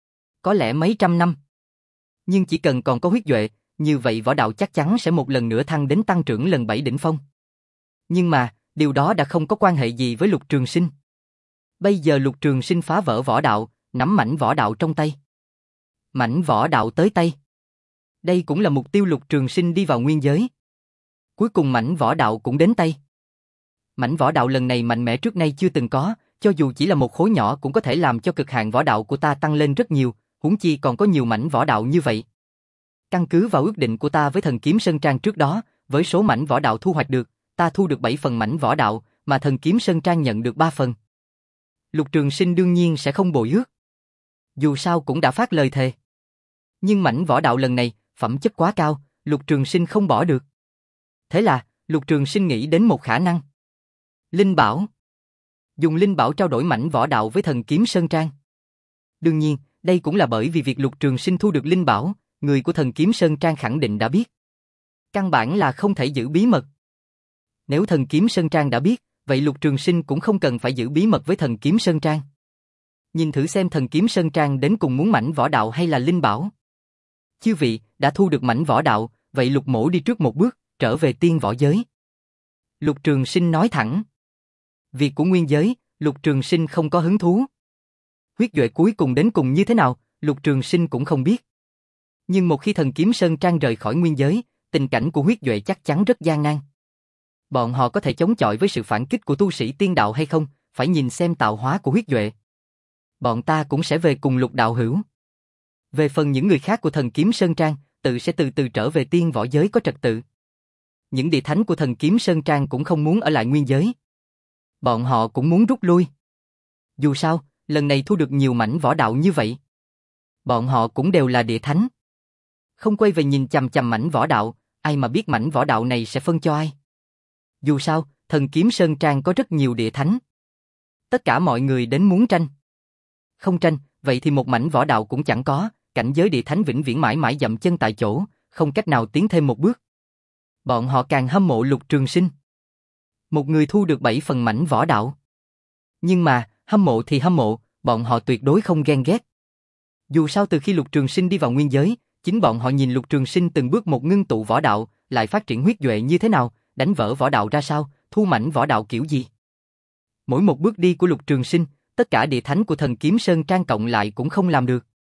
Có lẽ mấy trăm năm. Nhưng chỉ cần còn có huyết duệ, như vậy võ đạo chắc chắn sẽ một lần nữa thăng đến tăng trưởng lần bảy đỉnh phong. Nhưng mà, điều đó đã không có quan hệ gì với Lục Trường Sinh. Bây giờ Lục Trường Sinh phá vỡ võ đạo, nắm mảnh võ đạo trong tay. Mảnh võ đạo tới tay. Đây cũng là mục tiêu Lục Trường Sinh đi vào nguyên giới. Cuối cùng mảnh võ đạo cũng đến tay. Mảnh võ đạo lần này mạnh mẽ trước nay chưa từng có, cho dù chỉ là một khối nhỏ cũng có thể làm cho cực hạn võ đạo của ta tăng lên rất nhiều, huống chi còn có nhiều mảnh võ đạo như vậy. Căn cứ vào ước định của ta với thần kiếm Sơn Trang trước đó, với số mảnh võ đạo thu hoạch được, ta thu được bảy phần mảnh võ đạo, mà thần kiếm Sơn Trang nhận được ba phần. Lục Trường Sinh đương nhiên sẽ không bội ước. Dù sao cũng đã phát lời thề. Nhưng mảnh võ đạo lần này, phẩm chất quá cao, Lục Trường Sinh không bỏ được. Thế là, Lục Trường Sinh nghĩ đến một khả năng. Linh bảo. Dùng linh bảo trao đổi mảnh võ đạo với thần kiếm Sơn Trang. Đương nhiên, đây cũng là bởi vì việc Lục Trường Sinh thu được linh bảo, người của thần kiếm Sơn Trang khẳng định đã biết. Căn bản là không thể giữ bí mật. Nếu thần kiếm Sơn Trang đã biết, vậy Lục Trường Sinh cũng không cần phải giữ bí mật với thần kiếm Sơn Trang. Nhìn thử xem thần kiếm Sơn Trang đến cùng muốn mảnh võ đạo hay là linh bảo. Chư vị, đã thu được mảnh võ đạo, vậy Lục mỗ đi trước một bước, trở về tiên võ giới. Lục Trường Sinh nói thẳng. Việc của nguyên giới, Lục Trường Sinh không có hứng thú. Huyết Duệ cuối cùng đến cùng như thế nào, Lục Trường Sinh cũng không biết. Nhưng một khi thần kiếm Sơn Trang rời khỏi nguyên giới, tình cảnh của Huyết Duệ chắc chắn rất gian nan. Bọn họ có thể chống chọi với sự phản kích của tu sĩ tiên đạo hay không, phải nhìn xem tạo hóa của Huyết Duệ. Bọn ta cũng sẽ về cùng Lục đạo hữu. Về phần những người khác của thần kiếm Sơn Trang, tự sẽ từ từ trở về tiên võ giới có trật tự. Những địa thánh của thần kiếm Sơn Trang cũng không muốn ở lại nguyên giới. Bọn họ cũng muốn rút lui. Dù sao, lần này thu được nhiều mảnh võ đạo như vậy. Bọn họ cũng đều là địa thánh. Không quay về nhìn chằm chằm mảnh võ đạo, ai mà biết mảnh võ đạo này sẽ phân cho ai. Dù sao, thần kiếm Sơn Trang có rất nhiều địa thánh. Tất cả mọi người đến muốn tranh. Không tranh, vậy thì một mảnh võ đạo cũng chẳng có, cảnh giới địa thánh vĩnh viễn mãi mãi dậm chân tại chỗ, không cách nào tiến thêm một bước. Bọn họ càng hâm mộ Lục Trường Sinh. Một người thu được bảy phần mảnh võ đạo. Nhưng mà, hâm mộ thì hâm mộ, bọn họ tuyệt đối không ghen ghét. Dù sao từ khi Lục Trường Sinh đi vào nguyên giới, chính bọn họ nhìn Lục Trường Sinh từng bước một ngưng tụ võ đạo, lại phát triển huyết duệ như thế nào, đánh vỡ võ đạo ra sao, thu mảnh võ đạo kiểu gì. Mỗi một bước đi của Lục Trường Sinh, tất cả địa thánh của thần kiếm Sơn Trang cộng lại cũng không làm được.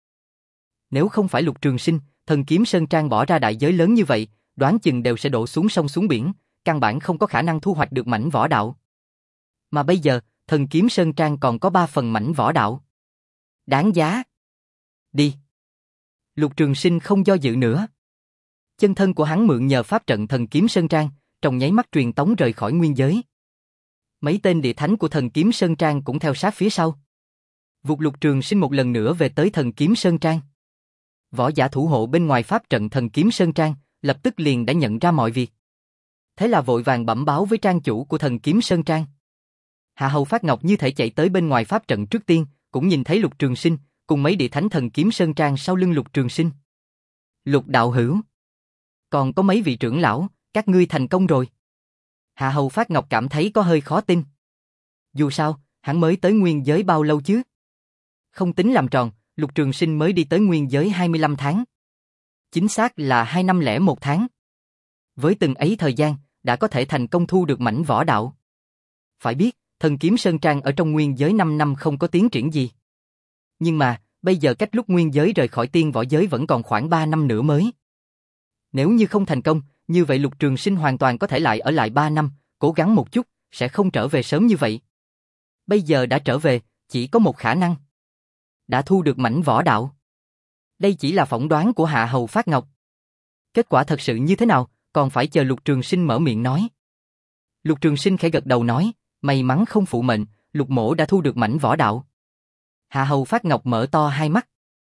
Nếu không phải Lục Trường Sinh, thần kiếm Sơn Trang bỏ ra đại giới lớn như vậy, đoán chừng đều sẽ đổ xuống sông xuống biển, căn bản không có khả năng thu hoạch được mảnh võ đạo. Mà bây giờ, thần kiếm Sơn Trang còn có ba phần mảnh võ đạo. Đáng giá. Đi. Lục Trường Sinh không do dự nữa. Chân thân của hắn mượn nhờ pháp trận thần kiếm Sơn Trang, trong nháy mắt truyền tống rời khỏi nguyên giới. Mấy tên địa thánh của thần kiếm Sơn Trang cũng theo sát phía sau. Vụt Lục Trường Sinh một lần nữa về tới thần kiếm Sơn Trang. Võ giả thủ hộ bên ngoài pháp trận thần kiếm Sơn Trang, lập tức liền đã nhận ra mọi việc. Thế là vội vàng bẩm báo với trang chủ của thần kiếm Sơn Trang. Hạ Hầu Phát Ngọc như thể chạy tới bên ngoài pháp trận trước tiên, cũng nhìn thấy Lục Trường Sinh, cùng mấy địa thánh thần kiếm Sơn Trang sau lưng Lục Trường Sinh. Lục đạo hữu. Còn có mấy vị trưởng lão, các ngươi thành công rồi. Hạ Hầu Phát Ngọc cảm thấy có hơi khó tin. Dù sao, hắn mới tới nguyên giới bao lâu chứ? Không tính làm tròn, Lục Trường Sinh mới đi tới nguyên giới hai mươi lăm tháng. Chính xác là hai năm lẻ một tháng. Với từng ấy thời gian, đã có thể thành công thu được mảnh võ đạo. Phải biết, thần kiếm Sơn Trang ở trong nguyên giới năm năm không có tiến triển gì. Nhưng mà, bây giờ cách lúc nguyên giới rời khỏi tiên võ giới vẫn còn khoảng ba năm nữa mới. Nếu như không thành công, như vậy Lục Trường Sinh hoàn toàn có thể lại ở lại ba năm, cố gắng một chút, sẽ không trở về sớm như vậy. Bây giờ đã trở về, chỉ có một khả năng. Đã thu được mảnh võ đạo. Đây chỉ là phỏng đoán của Hạ Hầu Phát Ngọc. Kết quả thật sự như thế nào, còn phải chờ Lục Trường Sinh mở miệng nói. Lục Trường Sinh khẽ gật đầu nói, may mắn không phụ mệnh, Lục mỗ đã thu được mảnh võ đạo. Hạ Hầu Phát Ngọc mở to hai mắt.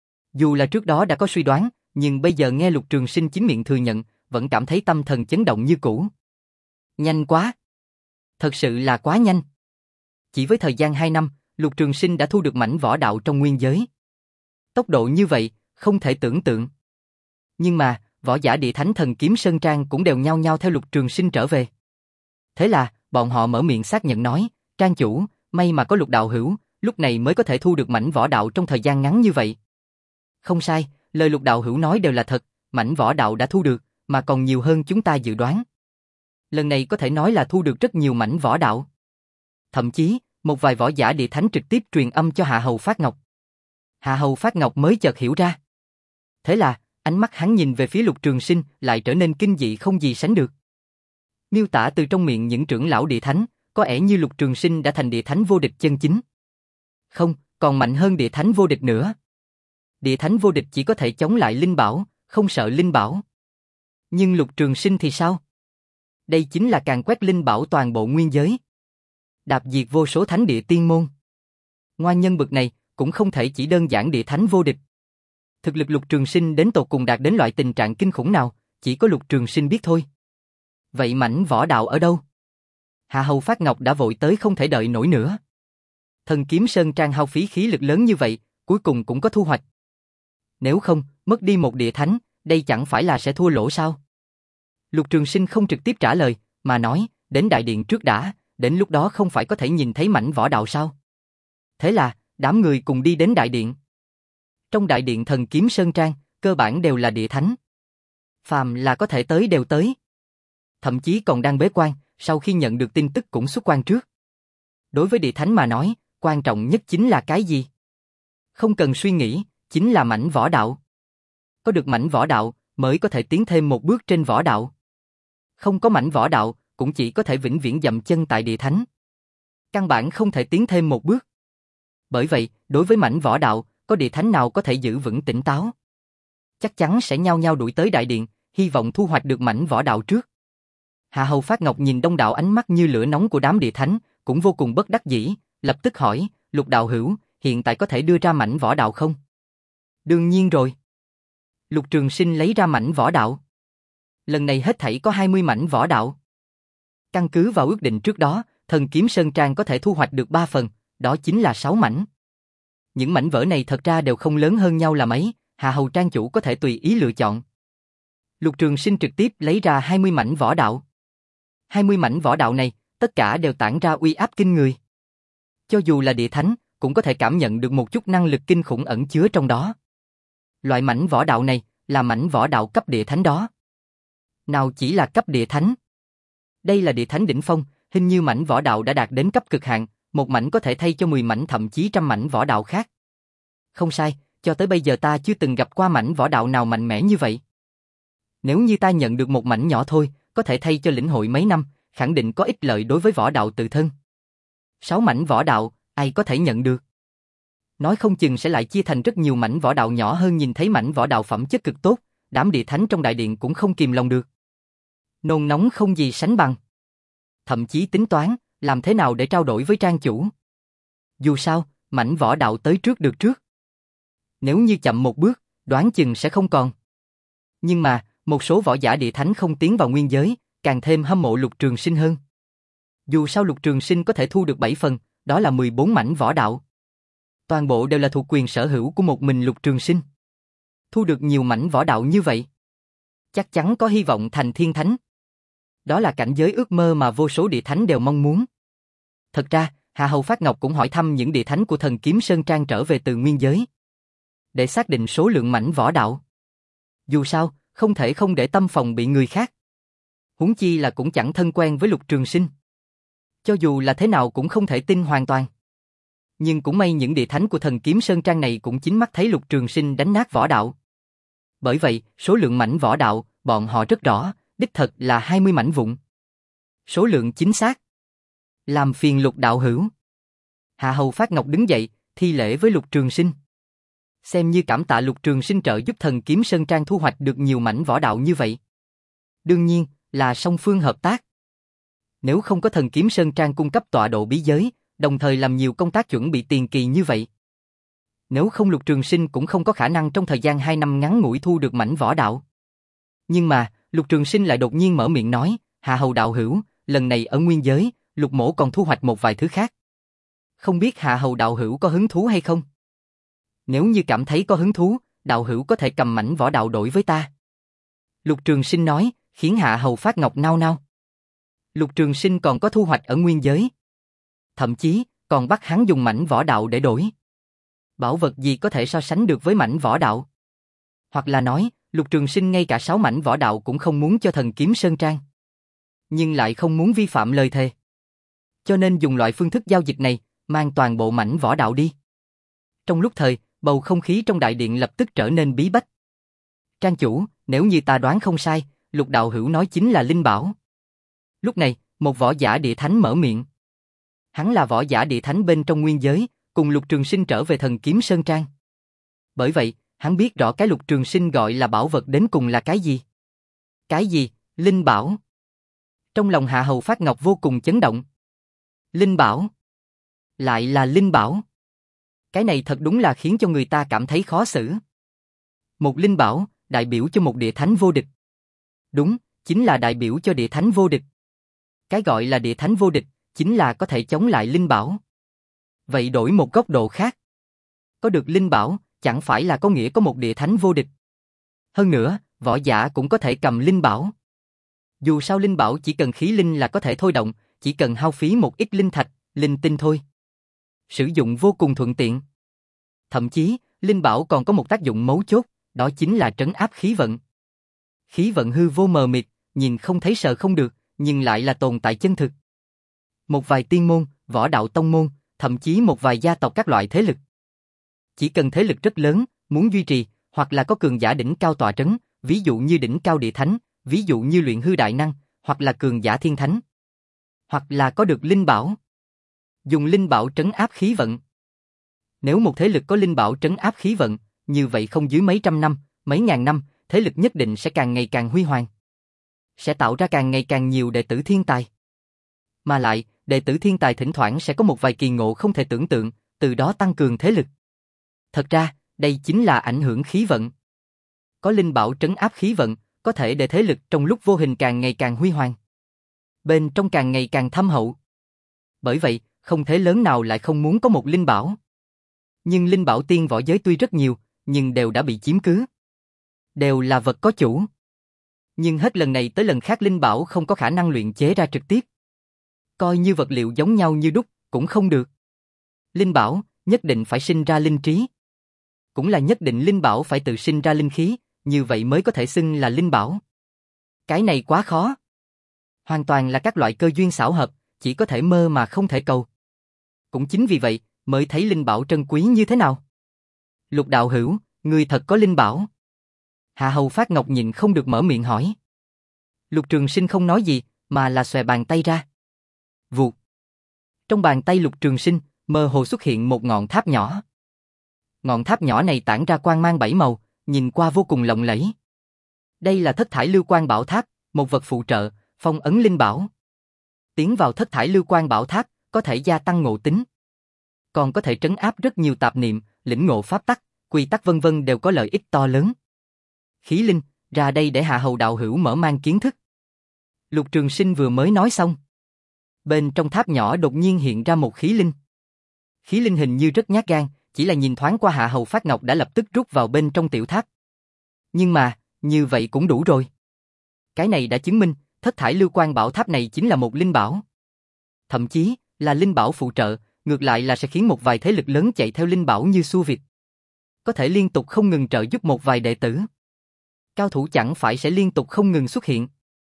Dù là trước đó đã có suy đoán, nhưng bây giờ nghe Lục Trường Sinh chính miệng thừa nhận, vẫn cảm thấy tâm thần chấn động như cũ. Nhanh quá. Thật sự là quá nhanh. Chỉ với thời gian hai năm, Lục Trường Sinh đã thu được mảnh võ đạo trong nguyên giới. Tốc độ như vậy, không thể tưởng tượng. Nhưng mà, võ giả địa thánh thần kiếm Sơn Trang cũng đều nhao nhao theo Lục Trường Sinh trở về. Thế là, bọn họ mở miệng xác nhận nói, Trang chủ, may mà có Lục đạo hữu, lúc này mới có thể thu được mảnh võ đạo trong thời gian ngắn như vậy. Không sai, lời Lục đạo hữu nói đều là thật, mảnh võ đạo đã thu được, mà còn nhiều hơn chúng ta dự đoán. Lần này có thể nói là thu được rất nhiều mảnh võ đạo. Thậm chí, một vài võ giả địa thánh trực tiếp truyền âm cho Hạ Hầu Phát Ngọc. Hạ Hầu Phát Ngọc mới chợt hiểu ra. Thế là, ánh mắt hắn nhìn về phía Lục Trường Sinh lại trở nên kinh dị không gì sánh được. Miêu tả từ trong miệng những trưởng lão địa thánh, có vẻ như Lục Trường Sinh đã thành địa thánh vô địch chân chính. Không, còn mạnh hơn địa thánh vô địch nữa. Địa thánh vô địch chỉ có thể chống lại linh bảo, không sợ linh bảo. Nhưng Lục Trường Sinh thì sao? Đây chính là càn quét linh bảo toàn bộ nguyên giới. đạp diệt vô số thánh địa tiên môn. Ngoan nhân bực này, cũng không thể chỉ đơn giản địa thánh vô địch. Thực lực Lục Trường Sinh đến tột cùng đạt đến loại tình trạng kinh khủng nào, chỉ có Lục Trường Sinh biết thôi. Vậy mảnh võ đạo ở đâu? Hạ Hầu Phát Ngọc đã vội tới không thể đợi nổi nữa. Thần kiếm sơn trang hao phí khí lực lớn như vậy, cuối cùng cũng có thu hoạch. Nếu không, mất đi một địa thánh, đây chẳng phải là sẽ thua lỗ sao? Lục Trường Sinh không trực tiếp trả lời, mà nói, đến đại điện trước đã, đến lúc đó không phải có thể nhìn thấy mảnh võ đạo sao? Thế là, đám người cùng đi đến đại điện. Trong đại điện thần kiếm sơn trang, cơ bản đều là địa thánh. Phàm là có thể tới đều tới. Thậm chí còn đang bế quan, sau khi nhận được tin tức cũng xuất quan trước. Đối với địa thánh mà nói, quan trọng nhất chính là cái gì? Không cần suy nghĩ, chính là mảnh võ đạo. Có được mảnh võ đạo, mới có thể tiến thêm một bước trên võ đạo. Không có mảnh võ đạo, cũng chỉ có thể vĩnh viễn dậm chân tại địa thánh. Căn bản không thể tiến thêm một bước. Bởi vậy, đối với mảnh võ đạo, có địa thánh nào có thể giữ vững tỉnh táo? Chắc chắn sẽ nhao nhao đuổi tới đại điện, hy vọng thu hoạch được mảnh võ đạo trước. Hạ Hầu Phát Ngọc nhìn đông đảo ánh mắt như lửa nóng của đám địa thánh, cũng vô cùng bất đắc dĩ, lập tức hỏi, Lục đạo hữu, hiện tại có thể đưa ra mảnh võ đạo không? Đương nhiên rồi. Lục Trường Sinh lấy ra mảnh võ đạo. Lần này hết thảy có hai mươi mảnh võ đạo. Căn cứ vào ước định trước đó, thần kiếm sơn trang có thể thu hoạch được ba phần, đó chính là sáu mảnh. Những mảnh vỡ này thật ra đều không lớn hơn nhau là mấy, Hạ Hầu trang chủ có thể tùy ý lựa chọn. Lục Trường Sinh trực tiếp lấy ra hai mươi mảnh võ đạo. hai mươi mảnh võ đạo này, tất cả đều tản ra uy áp kinh người. Cho dù là địa thánh, cũng có thể cảm nhận được một chút năng lực kinh khủng ẩn chứa trong đó. Loại mảnh võ đạo này, là mảnh võ đạo cấp địa thánh đó. Nào chỉ là cấp địa thánh. Đây là địa thánh đỉnh phong, hình như mảnh võ đạo đã đạt đến cấp cực hạn, một mảnh có thể thay cho mười mảnh thậm chí trăm mảnh võ đạo khác. Không sai, cho tới bây giờ ta chưa từng gặp qua mảnh võ đạo nào mạnh mẽ như vậy. Nếu như ta nhận được một mảnh nhỏ thôi, có thể thay cho lĩnh hội mấy năm, khẳng định có ích lợi đối với võ đạo tự thân. Sáu mảnh võ đạo, ai có thể nhận được? Nói không chừng sẽ lại chia thành rất nhiều mảnh võ đạo nhỏ hơn. Nhìn thấy mảnh võ đạo phẩm chất cực tốt, đám địa thánh trong đại điện cũng không kìm lòng được. Nôn nóng không gì sánh bằng. Thậm chí tính toán, làm thế nào để trao đổi với trang chủ. Dù sao, mảnh võ đạo tới trước được trước. Nếu như chậm một bước, đoán chừng sẽ không còn. Nhưng mà, một số võ giả địa thánh không tiến vào nguyên giới, càng thêm hâm mộ Lục Trường Sinh hơn. Dù sao Lục Trường Sinh có thể thu được bảy phần, đó là mười bốn mảnh võ đạo. Toàn bộ đều là thuộc quyền sở hữu của một mình Lục Trường Sinh. Thu được nhiều mảnh võ đạo như vậy, chắc chắn có hy vọng thành thiên thánh. Đó là cảnh giới ước mơ mà vô số địa thánh đều mong muốn. Thật ra, Hạ Hầu Phát Ngọc cũng hỏi thăm những địa thánh của thần kiếm sơn trang trở về từ nguyên giới, để xác định số lượng mảnh võ đạo. Dù sao, không thể không để tâm phòng bị người khác. Huống chi là cũng chẳng thân quen với Lục Trường Sinh. Cho dù là thế nào cũng không thể tin hoàn toàn. Nhưng cũng may những địa thánh của thần kiếm sơn trang này cũng chính mắt thấy Lục Trường Sinh đánh nát võ đạo. Bởi vậy, số lượng mảnh võ đạo, bọn họ rất rõ, đích thật là hai mươi mảnh vụn. Số lượng chính xác. Làm phiền Lục đạo hữu. Hạ Hầu Phát Ngọc đứng dậy, thi lễ với Lục Trường Sinh. Xem như cảm tạ Lục Trường Sinh trợ giúp thần kiếm sơn trang thu hoạch được nhiều mảnh võ đạo như vậy. Đương nhiên, là song phương hợp tác. Nếu không có thần kiếm sơn trang cung cấp tọa độ bí giới, đồng thời làm nhiều công tác chuẩn bị tiền kỳ như vậy, nếu không Lục Trường Sinh cũng không có khả năng trong thời gian hai năm ngắn ngủi thu được mảnh võ đạo. Nhưng mà, Lục Trường Sinh lại đột nhiên mở miệng nói, Hạ Hầu đạo hữu, lần này ở nguyên giới, Lục mỗ còn thu hoạch một vài thứ khác. Không biết Hạ Hầu đạo hữu có hứng thú hay không? Nếu như cảm thấy có hứng thú, đạo hữu có thể cầm mảnh võ đạo đổi với ta. Lục Trường Sinh nói, khiến Hạ Hầu Phát Ngọc nao nao. Lục Trường Sinh còn có thu hoạch ở nguyên giới. Thậm chí, còn bắt hắn dùng mảnh võ đạo để đổi. Bảo vật gì có thể so sánh được với mảnh võ đạo? Hoặc là nói, Lục Trường Sinh ngay cả sáu mảnh võ đạo cũng không muốn cho thần kiếm sơn trang. Nhưng lại không muốn vi phạm lời thề. Cho nên dùng loại phương thức giao dịch này, mang toàn bộ mảnh võ đạo đi. Trong lúc thời, bầu không khí trong đại điện lập tức trở nên bí bách. Trang chủ, nếu như ta đoán không sai, Lục đạo hữu nói chính là linh bảo. Lúc này, một võ giả địa thánh mở miệng. Hắn là võ giả địa thánh bên trong nguyên giới, cùng Lục Trường Sinh trở về thần kiếm sơn trang. Bởi vậy, hắn biết rõ cái Lục Trường Sinh gọi là bảo vật đến cùng là cái gì. Cái gì? Linh bảo? Trong lòng Hạ Hầu Phát Ngọc vô cùng chấn động. Linh bảo. Lại là linh bảo. Cái này thật đúng là khiến cho người ta cảm thấy khó xử. Một linh bảo, đại biểu cho một địa thánh vô địch. Đúng, chính là đại biểu cho địa thánh vô địch. Cái gọi là địa thánh vô địch, chính là có thể chống lại linh bảo. Vậy đổi một góc độ khác. Có được linh bảo, chẳng phải là có nghĩa có một địa thánh vô địch. Hơn nữa, võ giả cũng có thể cầm linh bảo. Dù sao linh bảo chỉ cần khí linh là có thể thôi động, chỉ cần hao phí một ít linh thạch, linh tinh thôi. Sử dụng vô cùng thuận tiện. Thậm chí, linh bảo còn có một tác dụng mấu chốt, đó chính là trấn áp khí vận. Khí vận hư vô mờ mịt, nhìn không thấy sợ không được, nhưng lại là tồn tại chân thực. Một vài tiên môn, võ đạo tông môn, thậm chí một vài gia tộc các loại thế lực. Chỉ cần thế lực rất lớn, muốn duy trì, hoặc là có cường giả đỉnh cao tọa trấn, ví dụ như đỉnh cao địa thánh, ví dụ như luyện hư đại năng, hoặc là cường giả thiên thánh. Hoặc là có được linh bảo. Dùng linh bảo trấn áp khí vận. Nếu một thế lực có linh bảo trấn áp khí vận, như vậy không dưới mấy trăm năm, mấy ngàn năm, thế lực nhất định sẽ càng ngày càng huy hoàng. Sẽ tạo ra càng ngày càng nhiều đệ tử thiên tài. Mà lại, đệ tử thiên tài thỉnh thoảng sẽ có một vài kỳ ngộ không thể tưởng tượng, từ đó tăng cường thế lực. Thật ra, đây chính là ảnh hưởng khí vận. Có linh bảo trấn áp khí vận, có thể để thế lực trong lúc vô hình càng ngày càng huy hoàng. Bên trong càng ngày càng thâm hậu. Bởi vậy, không thế lớn nào lại không muốn có một linh bảo. Nhưng linh bảo tiên võ giới tuy rất nhiều, nhưng đều đã bị chiếm cứ. Đều là vật có chủ. Nhưng hết lần này tới lần khác linh bảo không có khả năng luyện chế ra trực tiếp. Coi như vật liệu giống nhau như đúc, cũng không được. Linh bảo, nhất định phải sinh ra linh trí. Cũng là nhất định linh bảo phải tự sinh ra linh khí, như vậy mới có thể xưng là linh bảo. Cái này quá khó. Hoàn toàn là các loại cơ duyên xảo hợp, chỉ có thể mơ mà không thể cầu. Cũng chính vì vậy, mới thấy linh bảo trân quý như thế nào. Lục đạo hữu, người thật có linh bảo. Hạ Hầu Phát Ngọc nhịn không được mở miệng hỏi. Lục Trường Sinh không nói gì, mà là xòe bàn tay ra. Vụt. Trong bàn tay Lục Trường Sinh, mơ hồ xuất hiện một ngọn tháp nhỏ. Ngọn tháp nhỏ này tản ra quang mang bảy màu, nhìn qua vô cùng lộng lẫy. Đây là thất thải lưu quang bảo tháp, một vật phụ trợ, phong ấn linh bảo. Tiến vào thất thải lưu quang bảo tháp, có thể gia tăng ngộ tính. Còn có thể trấn áp rất nhiều tạp niệm, lĩnh ngộ pháp tắc, quy tắc vân vân đều có lợi ích to lớn. Khí linh, ra đây để Hạ Hầu đạo hữu mở mang kiến thức. Lục Trường Sinh vừa mới nói xong. Bên trong tháp nhỏ đột nhiên hiện ra một khí linh. Khí linh hình như rất nhát gan, chỉ là nhìn thoáng qua Hạ Hầu Phát Ngọc đã lập tức rút vào bên trong tiểu tháp. Nhưng mà, như vậy cũng đủ rồi. Cái này đã chứng minh, thất thải lưu quang bảo tháp này chính là một linh bảo. Thậm chí, là linh bảo phụ trợ, ngược lại là sẽ khiến một vài thế lực lớn chạy theo linh bảo như xua vịt. Có thể liên tục không ngừng trợ giúp một vài đệ tử. Cao thủ chẳng phải sẽ liên tục không ngừng xuất hiện.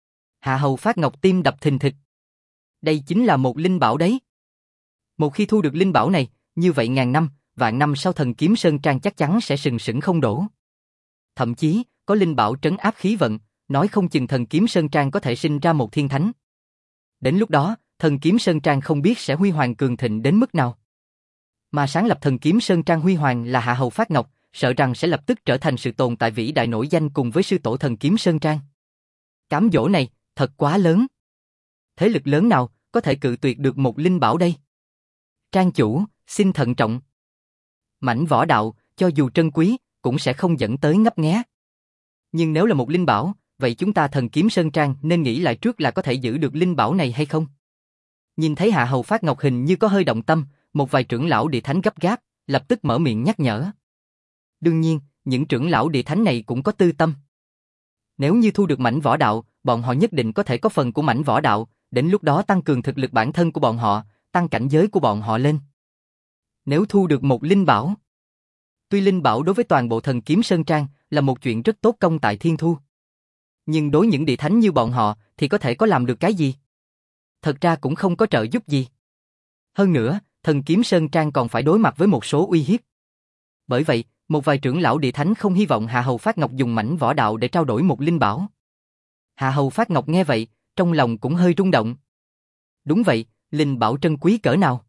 Hạ Hầu Phát Ngọc tim đập thình thịch. Đây chính là một linh bảo đấy. Một khi thu được linh bảo này, như vậy ngàn năm, vạn năm sau Thần Kiếm Sơn Trang chắc chắn sẽ sừng sững không đổ. Thậm chí, có linh bảo trấn áp khí vận, nói không chừng Thần Kiếm Sơn Trang có thể sinh ra một thiên thánh. Đến lúc đó, Thần Kiếm Sơn Trang không biết sẽ huy hoàng cường thịnh đến mức nào. Mà sáng lập Thần Kiếm Sơn Trang huy hoàng là Hạ Hầu Phát Ngọc, sợ rằng sẽ lập tức trở thành sự tồn tại vĩ đại nổi danh cùng với sư tổ Thần Kiếm Sơn Trang. Cám dỗ này, thật quá lớn. Thế lực lớn nào có thể cự tuyệt được một linh bảo đây? Trang chủ, xin thận trọng. Mảnh võ đạo, cho dù trân quý, cũng sẽ không dẫn tới ngấp nghé. Nhưng nếu là một linh bảo, vậy chúng ta Thần Kiếm Sơn Trang nên nghĩ lại trước là có thể giữ được linh bảo này hay không? Nhìn thấy Hạ Hầu Phát Ngọc hình như có hơi động tâm, một vài trưởng lão địa thánh gấp gáp, lập tức mở miệng nhắc nhở. Đương nhiên, những trưởng lão địa thánh này cũng có tư tâm. Nếu như thu được mảnh võ đạo, bọn họ nhất định có thể có phần của mảnh võ đạo, đến lúc đó tăng cường thực lực bản thân của bọn họ, tăng cảnh giới của bọn họ lên. Nếu thu được một linh bảo, tuy linh bảo đối với toàn bộ Thần Kiếm Sơn Trang là một chuyện rất tốt công tại thiên thu. Nhưng đối những địa thánh như bọn họ thì có thể có làm được cái gì? Thật ra cũng không có trợ giúp gì. Hơn nữa, Thần Kiếm Sơn Trang còn phải đối mặt với một số uy hiếp. Bởi vậy, một vài trưởng lão địa thánh không hy vọng Hạ Hầu Phát Ngọc dùng mảnh võ đạo để trao đổi một linh bảo. Hạ Hầu Phát Ngọc nghe vậy, trong lòng cũng hơi rung động. Đúng vậy, linh bảo trân quý cỡ nào?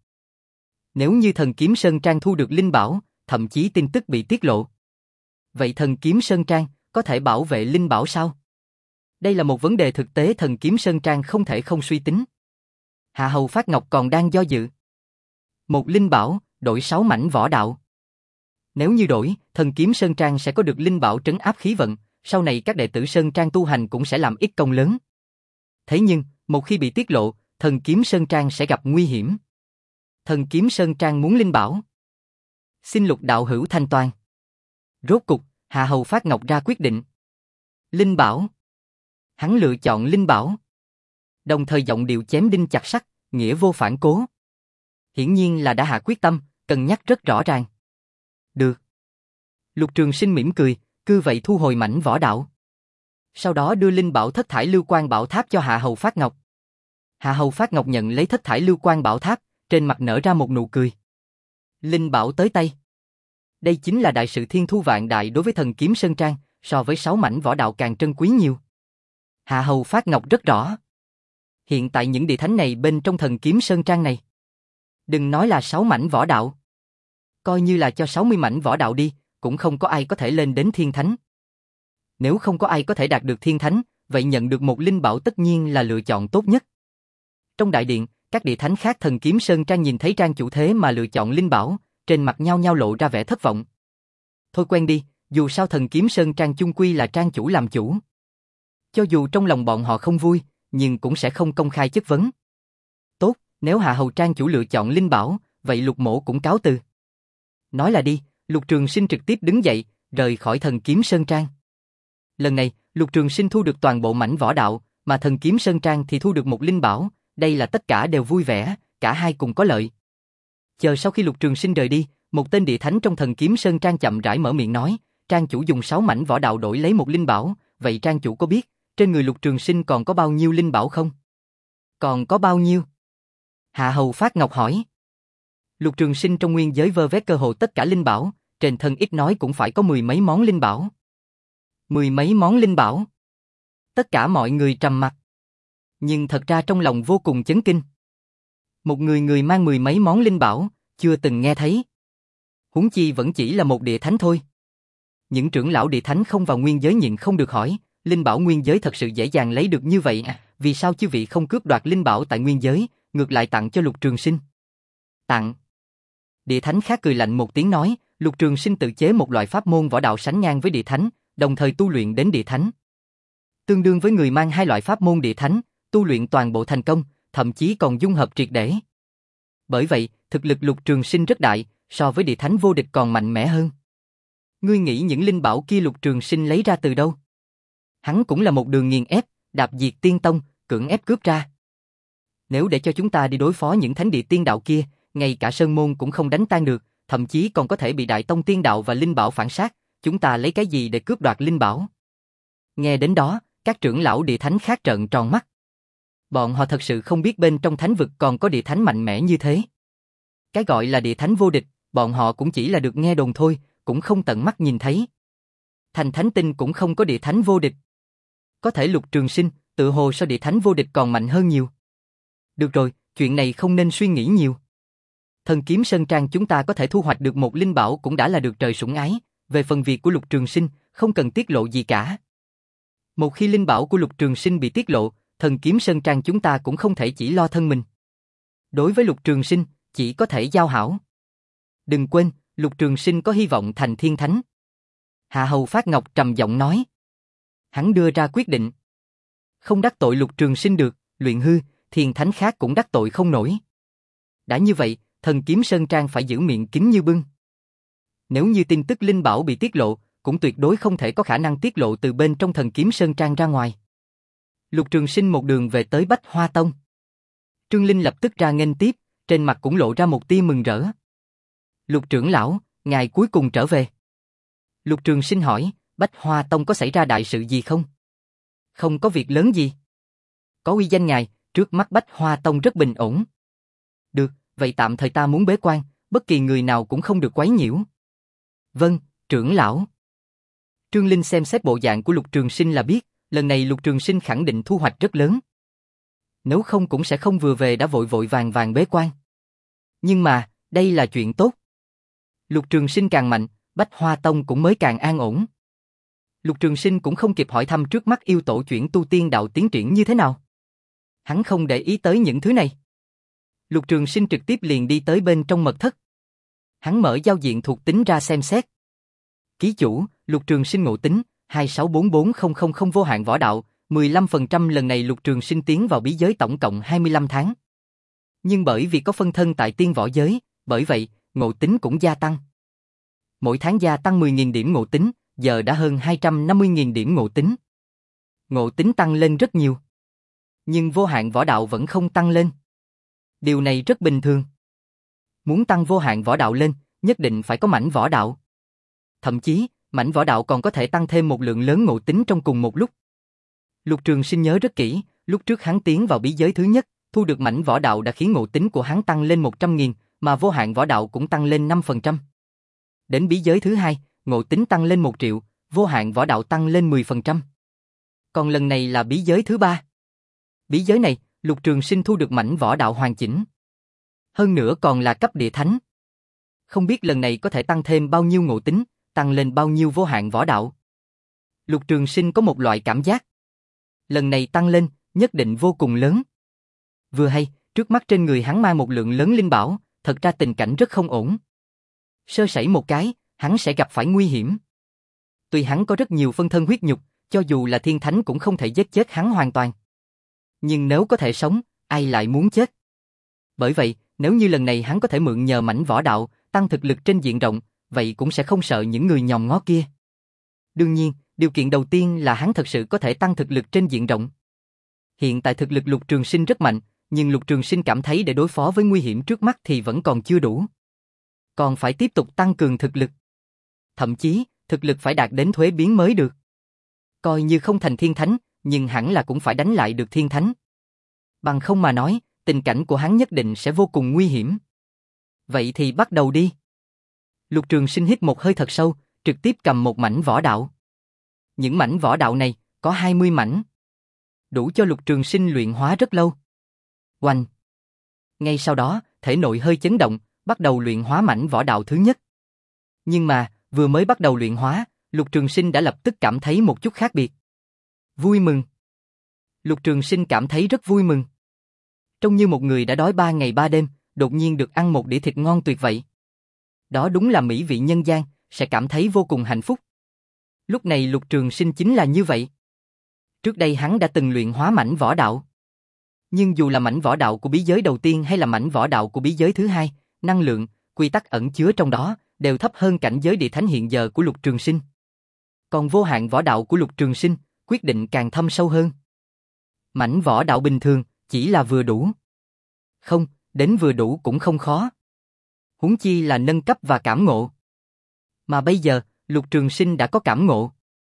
Nếu như Thần Kiếm Sơn Trang thu được linh bảo, thậm chí tin tức bị tiết lộ. Vậy Thần Kiếm Sơn Trang có thể bảo vệ linh bảo sao? Đây là một vấn đề thực tế Thần Kiếm Sơn Trang không thể không suy tính. Hạ Hầu Phát Ngọc còn đang do dự. Một linh bảo, đổi sáu mảnh võ đạo. Nếu như đổi, thần kiếm Sơn Trang sẽ có được linh bảo trấn áp khí vận, sau này các đệ tử Sơn Trang tu hành cũng sẽ làm ít công lớn. Thế nhưng, một khi bị tiết lộ, thần kiếm Sơn Trang sẽ gặp nguy hiểm. Thần kiếm Sơn Trang muốn linh bảo. Xin Lục đạo hữu thanh toán. Rốt cục, Hạ Hầu Phát Ngọc ra quyết định. Linh bảo. Hắn lựa chọn linh bảo. Đồng thời giọng điệu chém đinh chặt sắt, nghĩa vô phản cố. Hiển nhiên là đã hạ quyết tâm, cân nhắc rất rõ ràng. Được. Lục Trường Sinh mỉm cười, cứ vậy thu hồi mảnh võ đạo. Sau đó đưa linh bảo thất thải lưu quang bảo tháp cho Hạ Hầu Phát Ngọc. Hạ Hầu Phát Ngọc nhận lấy thất thải lưu quang bảo tháp, trên mặt nở ra một nụ cười. Linh bảo tới tay. Đây chính là đại sự thiên thu vạn đại đối với thần kiếm Sơn Trang, so với sáu mảnh võ đạo càng trân quý nhiều. Hạ Hầu Phát Ngọc rất rõ. Hiện tại những địa thánh này bên trong thần kiếm Sơn Trang này. Đừng nói là sáu mảnh võ đạo. Coi như là cho sáu mươi mảnh võ đạo đi, cũng không có ai có thể lên đến thiên thánh. Nếu không có ai có thể đạt được thiên thánh, vậy nhận được một linh bảo tất nhiên là lựa chọn tốt nhất. Trong đại điện, các địa thánh khác thần kiếm Sơn Trang nhìn thấy Trang chủ thế mà lựa chọn linh bảo, trên mặt nhao nhao lộ ra vẻ thất vọng. Thôi quen đi, dù sao thần kiếm Sơn Trang chung quy là Trang chủ làm chủ. Cho dù trong lòng bọn họ không vui, nhưng cũng sẽ không công khai chất vấn. Tốt, nếu Hạ Hầu Trang chủ lựa chọn linh bảo, vậy Lục mỗ cũng cáo từ. Nói là đi, Lục Trường Sinh trực tiếp đứng dậy, rời khỏi thần kiếm Sơn Trang. Lần này, Lục Trường Sinh thu được toàn bộ mảnh võ đạo, mà thần kiếm Sơn Trang thì thu được một linh bảo, đây là tất cả đều vui vẻ, cả hai cùng có lợi. Chờ sau khi Lục Trường Sinh rời đi, một tên địa thánh trong thần kiếm Sơn Trang chậm rãi mở miệng nói, Trang chủ dùng sáu mảnh võ đạo đổi lấy một linh bảo, vậy Trang chủ có biết, trên người Lục Trường Sinh còn có bao nhiêu linh bảo không? Còn có bao nhiêu? Hạ Hầu Phát Ngọc hỏi. Lục Trường Sinh trong nguyên giới vơ vét cơ hồ tất cả linh bảo, trên thân ít nói cũng phải có mười mấy món linh bảo. Mười mấy món linh bảo. Tất cả mọi người trầm mặc. Nhưng thật ra trong lòng vô cùng chấn kinh. Một người người mang mười mấy món linh bảo, chưa từng nghe thấy. Huống chi vẫn chỉ là một địa thánh thôi. Những trưởng lão địa thánh không vào nguyên giới nhịn không được hỏi, linh bảo nguyên giới thật sự dễ dàng lấy được như vậy à? Vì sao chư vị không cướp đoạt linh bảo tại nguyên giới, ngược lại tặng cho Lục Trường Sinh? Tặng. Địa thánh khác cười lạnh một tiếng nói, Lục Trường Sinh tự chế một loại pháp môn võ đạo sánh ngang với địa thánh, đồng thời tu luyện đến địa thánh. Tương đương với người mang hai loại pháp môn địa thánh, tu luyện toàn bộ thành công, thậm chí còn dung hợp triệt để. Bởi vậy, thực lực Lục Trường Sinh rất đại, so với địa thánh vô địch còn mạnh mẽ hơn. Ngươi nghĩ những linh bảo kia Lục Trường Sinh lấy ra từ đâu? Hắn cũng là một đường nghiền ép, đạp diệt tiên tông, cưỡng ép cướp ra. Nếu để cho chúng ta đi đối phó những thánh địa tiên đạo kia, ngay cả sơn môn cũng không đánh tan được, thậm chí còn có thể bị đại tông tiên đạo và linh bảo phản sát, chúng ta lấy cái gì để cướp đoạt linh bảo? Nghe đến đó, các trưởng lão địa thánh khác trợn tròn mắt. Bọn họ thật sự không biết bên trong thánh vực còn có địa thánh mạnh mẽ như thế. Cái gọi là địa thánh vô địch, bọn họ cũng chỉ là được nghe đồn thôi, cũng không tận mắt nhìn thấy. Thành Thánh Tinh cũng không có địa thánh vô địch. Có thể Lục Trường Sinh, tự hồ so địa thánh vô địch còn mạnh hơn nhiều. Được rồi, chuyện này không nên suy nghĩ nhiều. Thần kiếm Sơn Trang chúng ta có thể thu hoạch được một linh bảo cũng đã là được trời sủng ái, về phần việc của Lục Trường Sinh, không cần tiết lộ gì cả. Một khi linh bảo của Lục Trường Sinh bị tiết lộ, thần kiếm Sơn Trang chúng ta cũng không thể chỉ lo thân mình. Đối với Lục Trường Sinh, chỉ có thể giao hảo. Đừng quên, Lục Trường Sinh có hy vọng thành thiên thánh. Hạ Hầu Phát Ngọc trầm giọng nói. Hắn đưa ra quyết định. Không đắc tội Lục Trường Sinh được, luyện hư, thiên thánh khác cũng đắc tội không nổi. Đã như vậy, thần kiếm Sơn Trang phải giữ miệng kín như bưng. Nếu như tin tức linh bảo bị tiết lộ, cũng tuyệt đối không thể có khả năng tiết lộ từ bên trong thần kiếm Sơn Trang ra ngoài. Lục Trường Sinh một đường về tới Bách Hoa Tông. Trương Linh lập tức ra nghênh tiếp, trên mặt cũng lộ ra một tia mừng rỡ. Lục trưởng lão, ngài cuối cùng trở về. Lục Trường Sinh hỏi, Bách Hoa Tông có xảy ra đại sự gì không? Không có việc lớn gì. Có uy danh ngài, trước mắt Bách Hoa Tông rất bình ổn. Được, vậy tạm thời ta muốn bế quan, bất kỳ người nào cũng không được quấy nhiễu. Vâng, trưởng lão. Trương Linh xem xét bộ dạng của Lục Trường Sinh là biết, lần này Lục Trường Sinh khẳng định thu hoạch rất lớn. Nếu không cũng sẽ không vừa về đã vội vội vàng vàng bế quan. Nhưng mà, đây là chuyện tốt. Lục Trường Sinh càng mạnh, Bách Hoa Tông cũng mới càng an ổn. Lục Trường Sinh cũng không kịp hỏi thăm trước mắt yêu tổ chuyển tu tiên đạo tiến triển như thế nào. Hắn không để ý tới những thứ này. Lục Trường Sinh trực tiếp liền đi tới bên trong mật thất. Hắn mở giao diện thuộc tính ra xem xét. Ký chủ, Lục Trường Sinh ngộ tính, hai sáu bốn bốn không không không vô hạn võ đạo, mười lăm phần trăm lần này Lục Trường Sinh tiến vào bí giới tổng cộng hai mươi lăm tháng. Nhưng bởi vì có phân thân tại tiên võ giới, bởi vậy, ngộ tính cũng gia tăng. Mỗi tháng gia tăng mười nghìn điểm ngộ tính, giờ đã hơn hai trăm năm mươi nghìn điểm ngộ tính. Ngộ tính tăng lên rất nhiều. Nhưng vô hạn võ đạo vẫn không tăng lên. Điều này rất bình thường. Muốn tăng vô hạn võ đạo lên, nhất định phải có mảnh võ đạo. Thậm chí, mảnh võ đạo còn có thể tăng thêm một lượng lớn ngộ tính trong cùng một lúc. Lục Trường Sinh nhớ rất kỹ, lúc trước hắn tiến vào bí giới thứ nhất, thu được mảnh võ đạo đã khiến ngộ tính của hắn tăng lên một trăm nghìn, mà vô hạn võ đạo cũng tăng lên năm phần trăm. Đến bí giới thứ hai, ngộ tính tăng lên một triệu, vô hạn võ đạo tăng lên mười phần trăm. Còn lần này là bí giới thứ ba. Bí giới này, Lục Trường Sinh thu được mảnh võ đạo hoàn chỉnh. Hơn nữa còn là cấp địa thánh. Không biết lần này có thể tăng thêm bao nhiêu ngộ tính, tăng lên bao nhiêu vô hạn võ đạo. Lục Trường Sinh có một loại cảm giác. Lần này tăng lên, nhất định vô cùng lớn. Vừa hay, trước mắt trên người hắn mang một lượng lớn linh bảo, thật ra tình cảnh rất không ổn. Sơ sẩy một cái, hắn sẽ gặp phải nguy hiểm. Tuy hắn có rất nhiều phân thân huyết nhục, cho dù là thiên thánh cũng không thể giết chết hắn hoàn toàn. Nhưng nếu có thể sống, ai lại muốn chết? Bởi vậy, nếu như lần này hắn có thể mượn nhờ mảnh võ đạo, tăng thực lực trên diện rộng, vậy cũng sẽ không sợ những người nhòm ngó kia. Đương nhiên, điều kiện đầu tiên là hắn thật sự có thể tăng thực lực trên diện rộng. Hiện tại thực lực Lục Trường Sinh rất mạnh, nhưng Lục Trường Sinh cảm thấy để đối phó với nguy hiểm trước mắt thì vẫn còn chưa đủ. Còn phải tiếp tục tăng cường thực lực. Thậm chí, thực lực phải đạt đến thuế biến mới được. Coi như không thành thiên thánh, nhưng hẳn là cũng phải đánh lại được thiên thánh. Bằng không mà nói, tình cảnh của hắn nhất định sẽ vô cùng nguy hiểm. Vậy thì bắt đầu đi. Lục Trường Sinh hít một hơi thật sâu, trực tiếp cầm một mảnh võ đạo. Những mảnh võ đạo này, có hai mươi mảnh. Đủ cho Lục Trường Sinh luyện hóa rất lâu. Oanh! Ngay sau đó, thể nội hơi chấn động, bắt đầu luyện hóa mảnh võ đạo thứ nhất. Nhưng mà, vừa mới bắt đầu luyện hóa, Lục Trường Sinh đã lập tức cảm thấy một chút khác biệt. Vui mừng. Lục Trường Sinh cảm thấy rất vui mừng. Trông như một người đã đói ba ngày ba đêm, đột nhiên được ăn một đĩa thịt ngon tuyệt vậy. Đó đúng là mỹ vị nhân gian, sẽ cảm thấy vô cùng hạnh phúc. Lúc này Lục Trường Sinh chính là như vậy. Trước đây hắn đã từng luyện hóa mảnh võ đạo. Nhưng dù là mảnh võ đạo của bí giới đầu tiên hay là mảnh võ đạo của bí giới thứ hai, năng lượng, quy tắc ẩn chứa trong đó, đều thấp hơn cảnh giới địa thánh hiện giờ của Lục Trường Sinh. Còn vô hạn võ đạo của Lục Trường Sinh, quyết định càng thâm sâu hơn. Mảnh võ đạo bình thường, chỉ là vừa đủ. Không, đến vừa đủ cũng không khó. Huống chi là nâng cấp và cảm ngộ. Mà bây giờ, Lục Trường Sinh đã có cảm ngộ.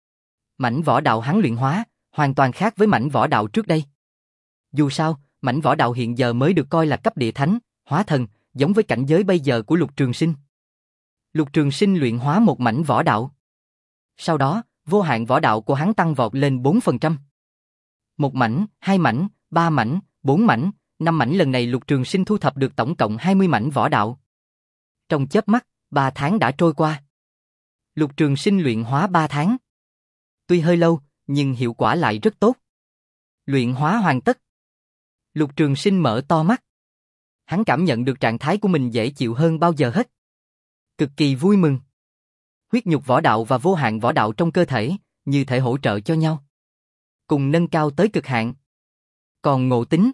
Mảnh võ đạo hắn luyện hóa, hoàn toàn khác với mảnh võ đạo trước đây. Dù sao, mảnh võ đạo hiện giờ mới được coi là cấp địa thánh, hóa thần, giống với cảnh giới bây giờ của Lục Trường Sinh. Lục Trường Sinh luyện hóa một mảnh võ đạo. Sau đó, vô hạn võ đạo của hắn tăng vọt lên bốn phần trăm. Một mảnh, hai mảnh, ba mảnh, bốn mảnh, năm mảnh, lần này Lục Trường Sinh thu thập được tổng cộng hai mươi mảnh võ đạo. Trong chớp mắt, ba tháng đã trôi qua. Lục Trường Sinh luyện hóa ba tháng. Tuy hơi lâu, nhưng hiệu quả lại rất tốt. Luyện hóa hoàn tất. Lục Trường Sinh mở to mắt. Hắn cảm nhận được trạng thái của mình dễ chịu hơn bao giờ hết. Cực kỳ vui mừng. Huyết nhục võ đạo và vô hạn võ đạo trong cơ thể, như thể hỗ trợ cho nhau. Cùng nâng cao tới cực hạn. Còn ngộ tính.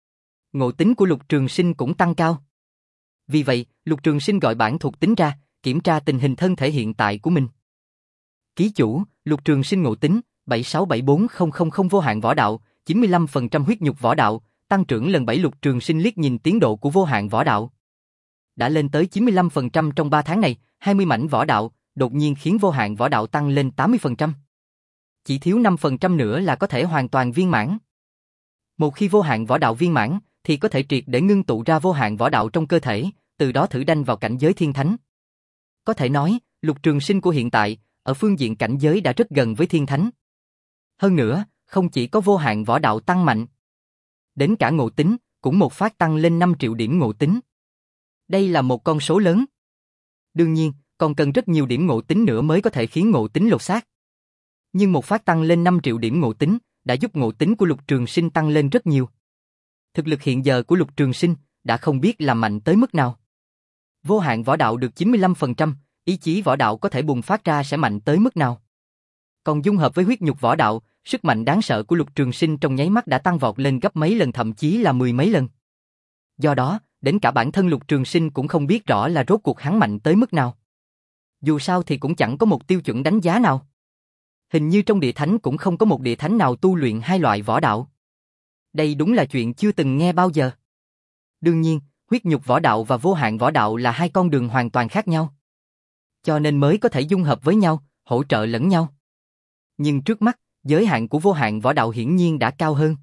Ngộ tính của Lục Trường Sinh cũng tăng cao. Vì vậy, Lục Trường Sinh gọi bản thuộc tính ra, kiểm tra tình hình thân thể hiện tại của mình. Ký chủ, Lục Trường Sinh ngộ tính, bảy sáu bảy bốn không không không vô hạn võ đạo, chín mươi lăm phần trăm huyết nhục võ đạo, tăng trưởng lần bảy. Lục Trường Sinh liếc nhìn tiến độ của vô hạn võ đạo. Đã lên tới chín mươi lăm phần trăm trong ba tháng này, hai mươi mảnh võ đạo, đột nhiên khiến vô hạn võ đạo tăng lên tám mươi phần trăm. Chỉ thiếu năm phần trăm nữa là có thể hoàn toàn viên mãn. Một khi vô hạn võ đạo viên mãn, thì có thể triệt để ngưng tụ ra vô hạn võ đạo trong cơ thể, từ đó thử đanh vào cảnh giới thiên thánh. Có thể nói, Lục Trường Sinh của hiện tại, ở phương diện cảnh giới đã rất gần với thiên thánh. Hơn nữa, không chỉ có vô hạn võ đạo tăng mạnh, đến cả ngộ tính, cũng một phát tăng lên năm triệu điểm ngộ tính. Đây là một con số lớn. Đương nhiên, còn cần rất nhiều điểm ngộ tính nữa mới có thể khiến ngộ tính lột xác. Nhưng một phát tăng lên năm triệu điểm ngộ tính, đã giúp ngộ tính của Lục Trường Sinh tăng lên rất nhiều. Thực lực hiện giờ của Lục Trường Sinh, đã không biết là mạnh tới mức nào. Vô hạn võ đạo được chín mươi lăm phần trăm, ý chí võ đạo có thể bùng phát ra sẽ mạnh tới mức nào. Còn dung hợp với huyết nhục võ đạo, sức mạnh đáng sợ của Lục Trường Sinh trong nháy mắt đã tăng vọt lên gấp mấy lần, thậm chí là mười mấy lần. Do đó, đến cả bản thân Lục Trường Sinh cũng không biết rõ là rốt cuộc hắn mạnh tới mức nào. Dù sao thì cũng chẳng có một tiêu chuẩn đánh giá nào. Hình như trong địa thánh cũng không có một địa thánh nào tu luyện hai loại võ đạo. Đây đúng là chuyện chưa từng nghe bao giờ. Đương nhiên, huyết nhục võ đạo và vô hạn võ đạo là hai con đường hoàn toàn khác nhau. Cho nên mới có thể dung hợp với nhau, hỗ trợ lẫn nhau. Nhưng trước mắt, giới hạn của vô hạn võ đạo hiển nhiên đã cao hơn.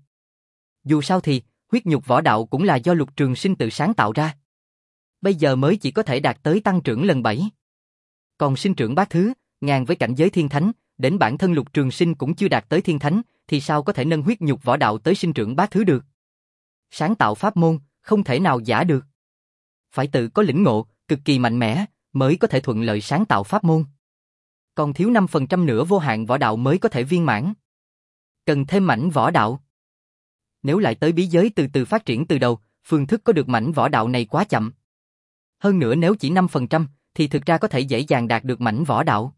Dù sao thì, huyết nhục võ đạo cũng là do Lục Trường Sinh tự sáng tạo ra. Bây giờ mới chỉ có thể đạt tới tăng trưởng lần bảy. Còn sinh trưởng bát thứ, ngang với cảnh giới thiên thánh, đến bản thân Lục Trường Sinh cũng chưa đạt tới thiên thánh, thì sao có thể nâng huyết nhục võ đạo tới sinh trưởng bát thứ được? Sáng tạo pháp môn, không thể nào giả được. Phải tự có lĩnh ngộ, cực kỳ mạnh mẽ, mới có thể thuận lợi sáng tạo pháp môn. Còn thiếu năm phần trăm nữa vô hạn võ đạo mới có thể viên mãn. Cần thêm mảnh võ đạo. Nếu lại tới bí giới từ từ phát triển từ đầu, phương thức có được mảnh võ đạo này quá chậm. Hơn nữa nếu chỉ năm phần trăm, thì thực ra có thể dễ dàng đạt được mảnh võ đạo.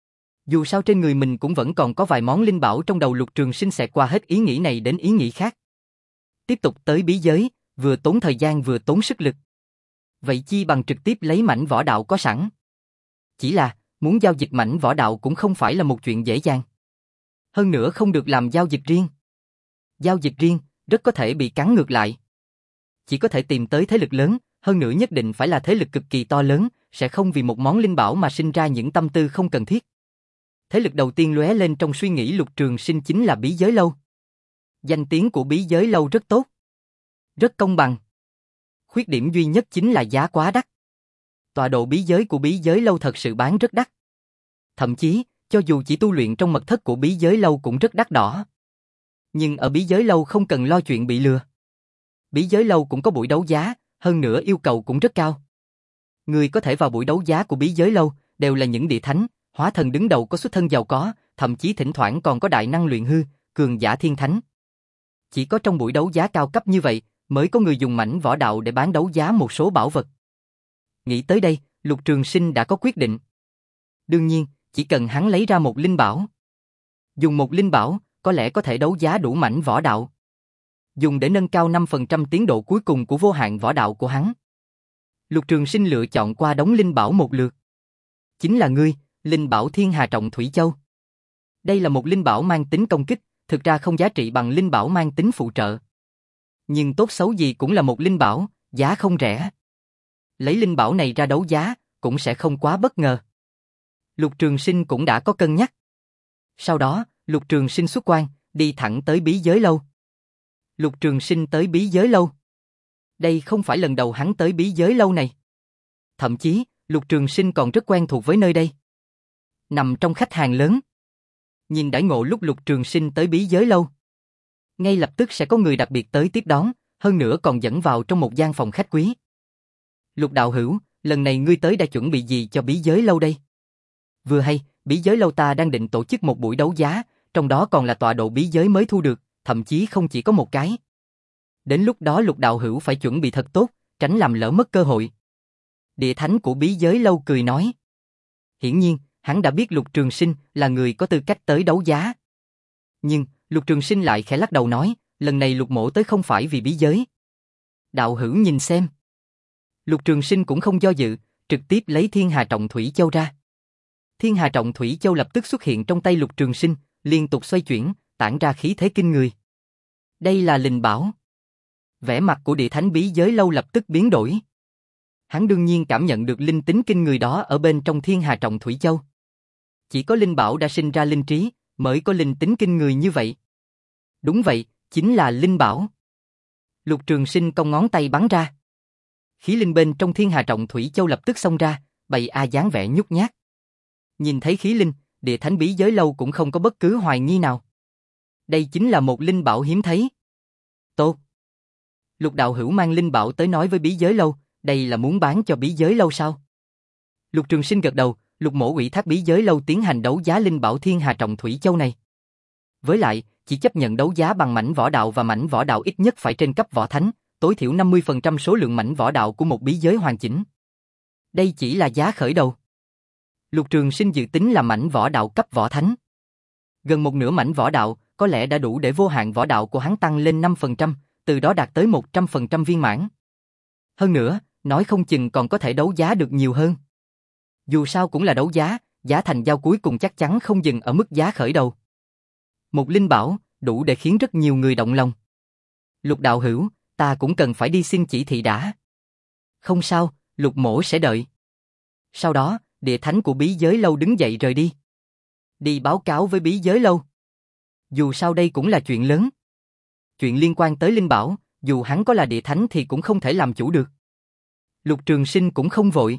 Dù sao trên người mình cũng vẫn còn có vài món linh bảo, trong đầu Lục Trường Sinh xẹt qua hết ý nghĩ này đến ý nghĩ khác. Tiếp tục tới bí giới, vừa tốn thời gian vừa tốn sức lực. Vậy chi bằng trực tiếp lấy mảnh võ đạo có sẵn. Chỉ là, muốn giao dịch mảnh võ đạo cũng không phải là một chuyện dễ dàng. Hơn nữa không được làm giao dịch riêng. Giao dịch riêng, rất có thể bị cắn ngược lại. Chỉ có thể tìm tới thế lực lớn, hơn nữa nhất định phải là thế lực cực kỳ to lớn, sẽ không vì một món linh bảo mà sinh ra những tâm tư không cần thiết. Thế lực đầu tiên lóe lên trong suy nghĩ Lục Trường Sinh chính là bí giới lâu. Danh tiếng của bí giới lâu rất tốt. Rất công bằng. Khuyết điểm duy nhất chính là giá quá đắt. Tọa độ bí giới của bí giới lâu thật sự bán rất đắt. Thậm chí, cho dù chỉ tu luyện trong mật thất của bí giới lâu cũng rất đắt đỏ. Nhưng ở bí giới lâu không cần lo chuyện bị lừa. Bí giới lâu cũng có buổi đấu giá, hơn nữa yêu cầu cũng rất cao. Người có thể vào buổi đấu giá của bí giới lâu đều là những địa thánh, hóa thần đứng đầu có xuất thân giàu có, thậm chí thỉnh thoảng còn có đại năng luyện hư, cường giả thiên thánh. Chỉ có trong buổi đấu giá cao cấp như vậy, mới có người dùng mảnh võ đạo để bán đấu giá một số bảo vật. Nghĩ tới đây, Lục Trường Sinh đã có quyết định. Đương nhiên, chỉ cần hắn lấy ra một linh bảo. Dùng một linh bảo, có lẽ có thể đấu giá đủ mảnh võ đạo. Dùng để nâng cao năm phần trăm tiến độ cuối cùng của vô hạn võ đạo của hắn. Lục Trường Sinh lựa chọn qua đống linh bảo một lượt. Chính là ngươi, linh bảo Thiên Hà Trọng Thủy Châu. Đây là một linh bảo mang tính công kích, thực ra không giá trị bằng linh bảo mang tính phụ trợ. Nhưng tốt xấu gì cũng là một linh bảo, giá không rẻ. Lấy linh bảo này ra đấu giá, cũng sẽ không quá bất ngờ. Lục Trường Sinh cũng đã có cân nhắc. Sau đó, Lục Trường Sinh xuất quan, đi thẳng tới bí giới lâu. Lục Trường Sinh tới bí giới lâu. Đây không phải lần đầu hắn tới bí giới lâu này. Thậm chí, Lục Trường Sinh còn rất quen thuộc với nơi đây. Nằm trong khách hàng lớn. Nhìn đãi ngộ lúc Lục Trường Sinh tới bí giới lâu. Ngay lập tức sẽ có người đặc biệt tới tiếp đón, hơn nữa còn dẫn vào trong một gian phòng khách quý. Lục đạo hữu, lần này ngươi tới đã chuẩn bị gì cho bí giới lâu đây? Vừa hay, bí giới lâu ta đang định tổ chức một buổi đấu giá, trong đó còn là tọa độ bí giới mới thu được, thậm chí không chỉ có một cái. Đến lúc đó Lục đạo hữu phải chuẩn bị thật tốt, tránh làm lỡ mất cơ hội. Địa thánh của bí giới lâu cười nói. Hiển nhiên, hắn đã biết Lục Trường Sinh là người có tư cách tới đấu giá. Nhưng, Lục Trường Sinh lại khẽ lắc đầu nói, lần này Lục mỗ tới không phải vì bí giới. Đạo hữu nhìn xem. Lục Trường Sinh cũng không do dự, trực tiếp lấy Thiên Hà Trọng Thủy Châu ra. Thiên Hà Trọng Thủy Châu lập tức xuất hiện trong tay Lục Trường Sinh, liên tục xoay chuyển, tản ra khí thế kinh người. Đây là linh bảo. Vẻ mặt của địa thánh bí giới lâu lập tức biến đổi. Hắn đương nhiên cảm nhận được linh tính kinh người đó ở bên trong Thiên Hà Trọng Thủy Châu. Chỉ có linh bảo đã sinh ra linh trí, mới có linh tính kinh người như vậy. Đúng vậy, chính là linh bảo. Lục Trường Sinh cong ngón tay bắn ra. Khí linh bên trong Thiên Hà Trọng Thủy Châu lập tức xông ra, bày a dáng vẻ nhút nhát. Nhìn thấy khí linh, địa thánh bí giới lâu cũng không có bất cứ hoài nghi nào. Đây chính là một linh bảo hiếm thấy. Tốt. Lục đạo hữu mang linh bảo tới nói với bí giới lâu, đây là muốn bán cho bí giới lâu sao? Lục Trường Sinh gật đầu, Lục mỗ ủy thác bí giới lâu tiến hành đấu giá linh bảo Thiên Hà Trọng Thủy Châu này. Với lại, chỉ chấp nhận đấu giá bằng mảnh võ đạo và mảnh võ đạo ít nhất phải trên cấp võ thánh, tối thiểu năm mươi phần trăm số lượng mảnh võ đạo của một bí giới hoàn chỉnh. Đây chỉ là giá khởi đầu. Lục Trường Sinh dự tính là mảnh võ đạo cấp võ thánh. Gần một nửa mảnh võ đạo có lẽ đã đủ để vô hạn võ đạo của hắn tăng lên năm phần trăm, từ đó đạt tới một trăm phần trăm viên mãn. Hơn nữa, nói không chừng còn có thể đấu giá được nhiều hơn. Dù sao cũng là đấu giá, giá thành giao cuối cùng chắc chắn không dừng ở mức giá khởi đầu. Một linh bảo, đủ để khiến rất nhiều người động lòng. Lục đạo hữu, ta cũng cần phải đi xin chỉ thị đã. Không sao, Lục mỗ sẽ đợi. Sau đó, địa thánh của bí giới lâu đứng dậy rời đi. Đi báo cáo với bí giới lâu. Dù sao đây cũng là chuyện lớn. Chuyện liên quan tới linh bảo, dù hắn có là địa thánh thì cũng không thể làm chủ được. Lục Trường Sinh cũng không vội.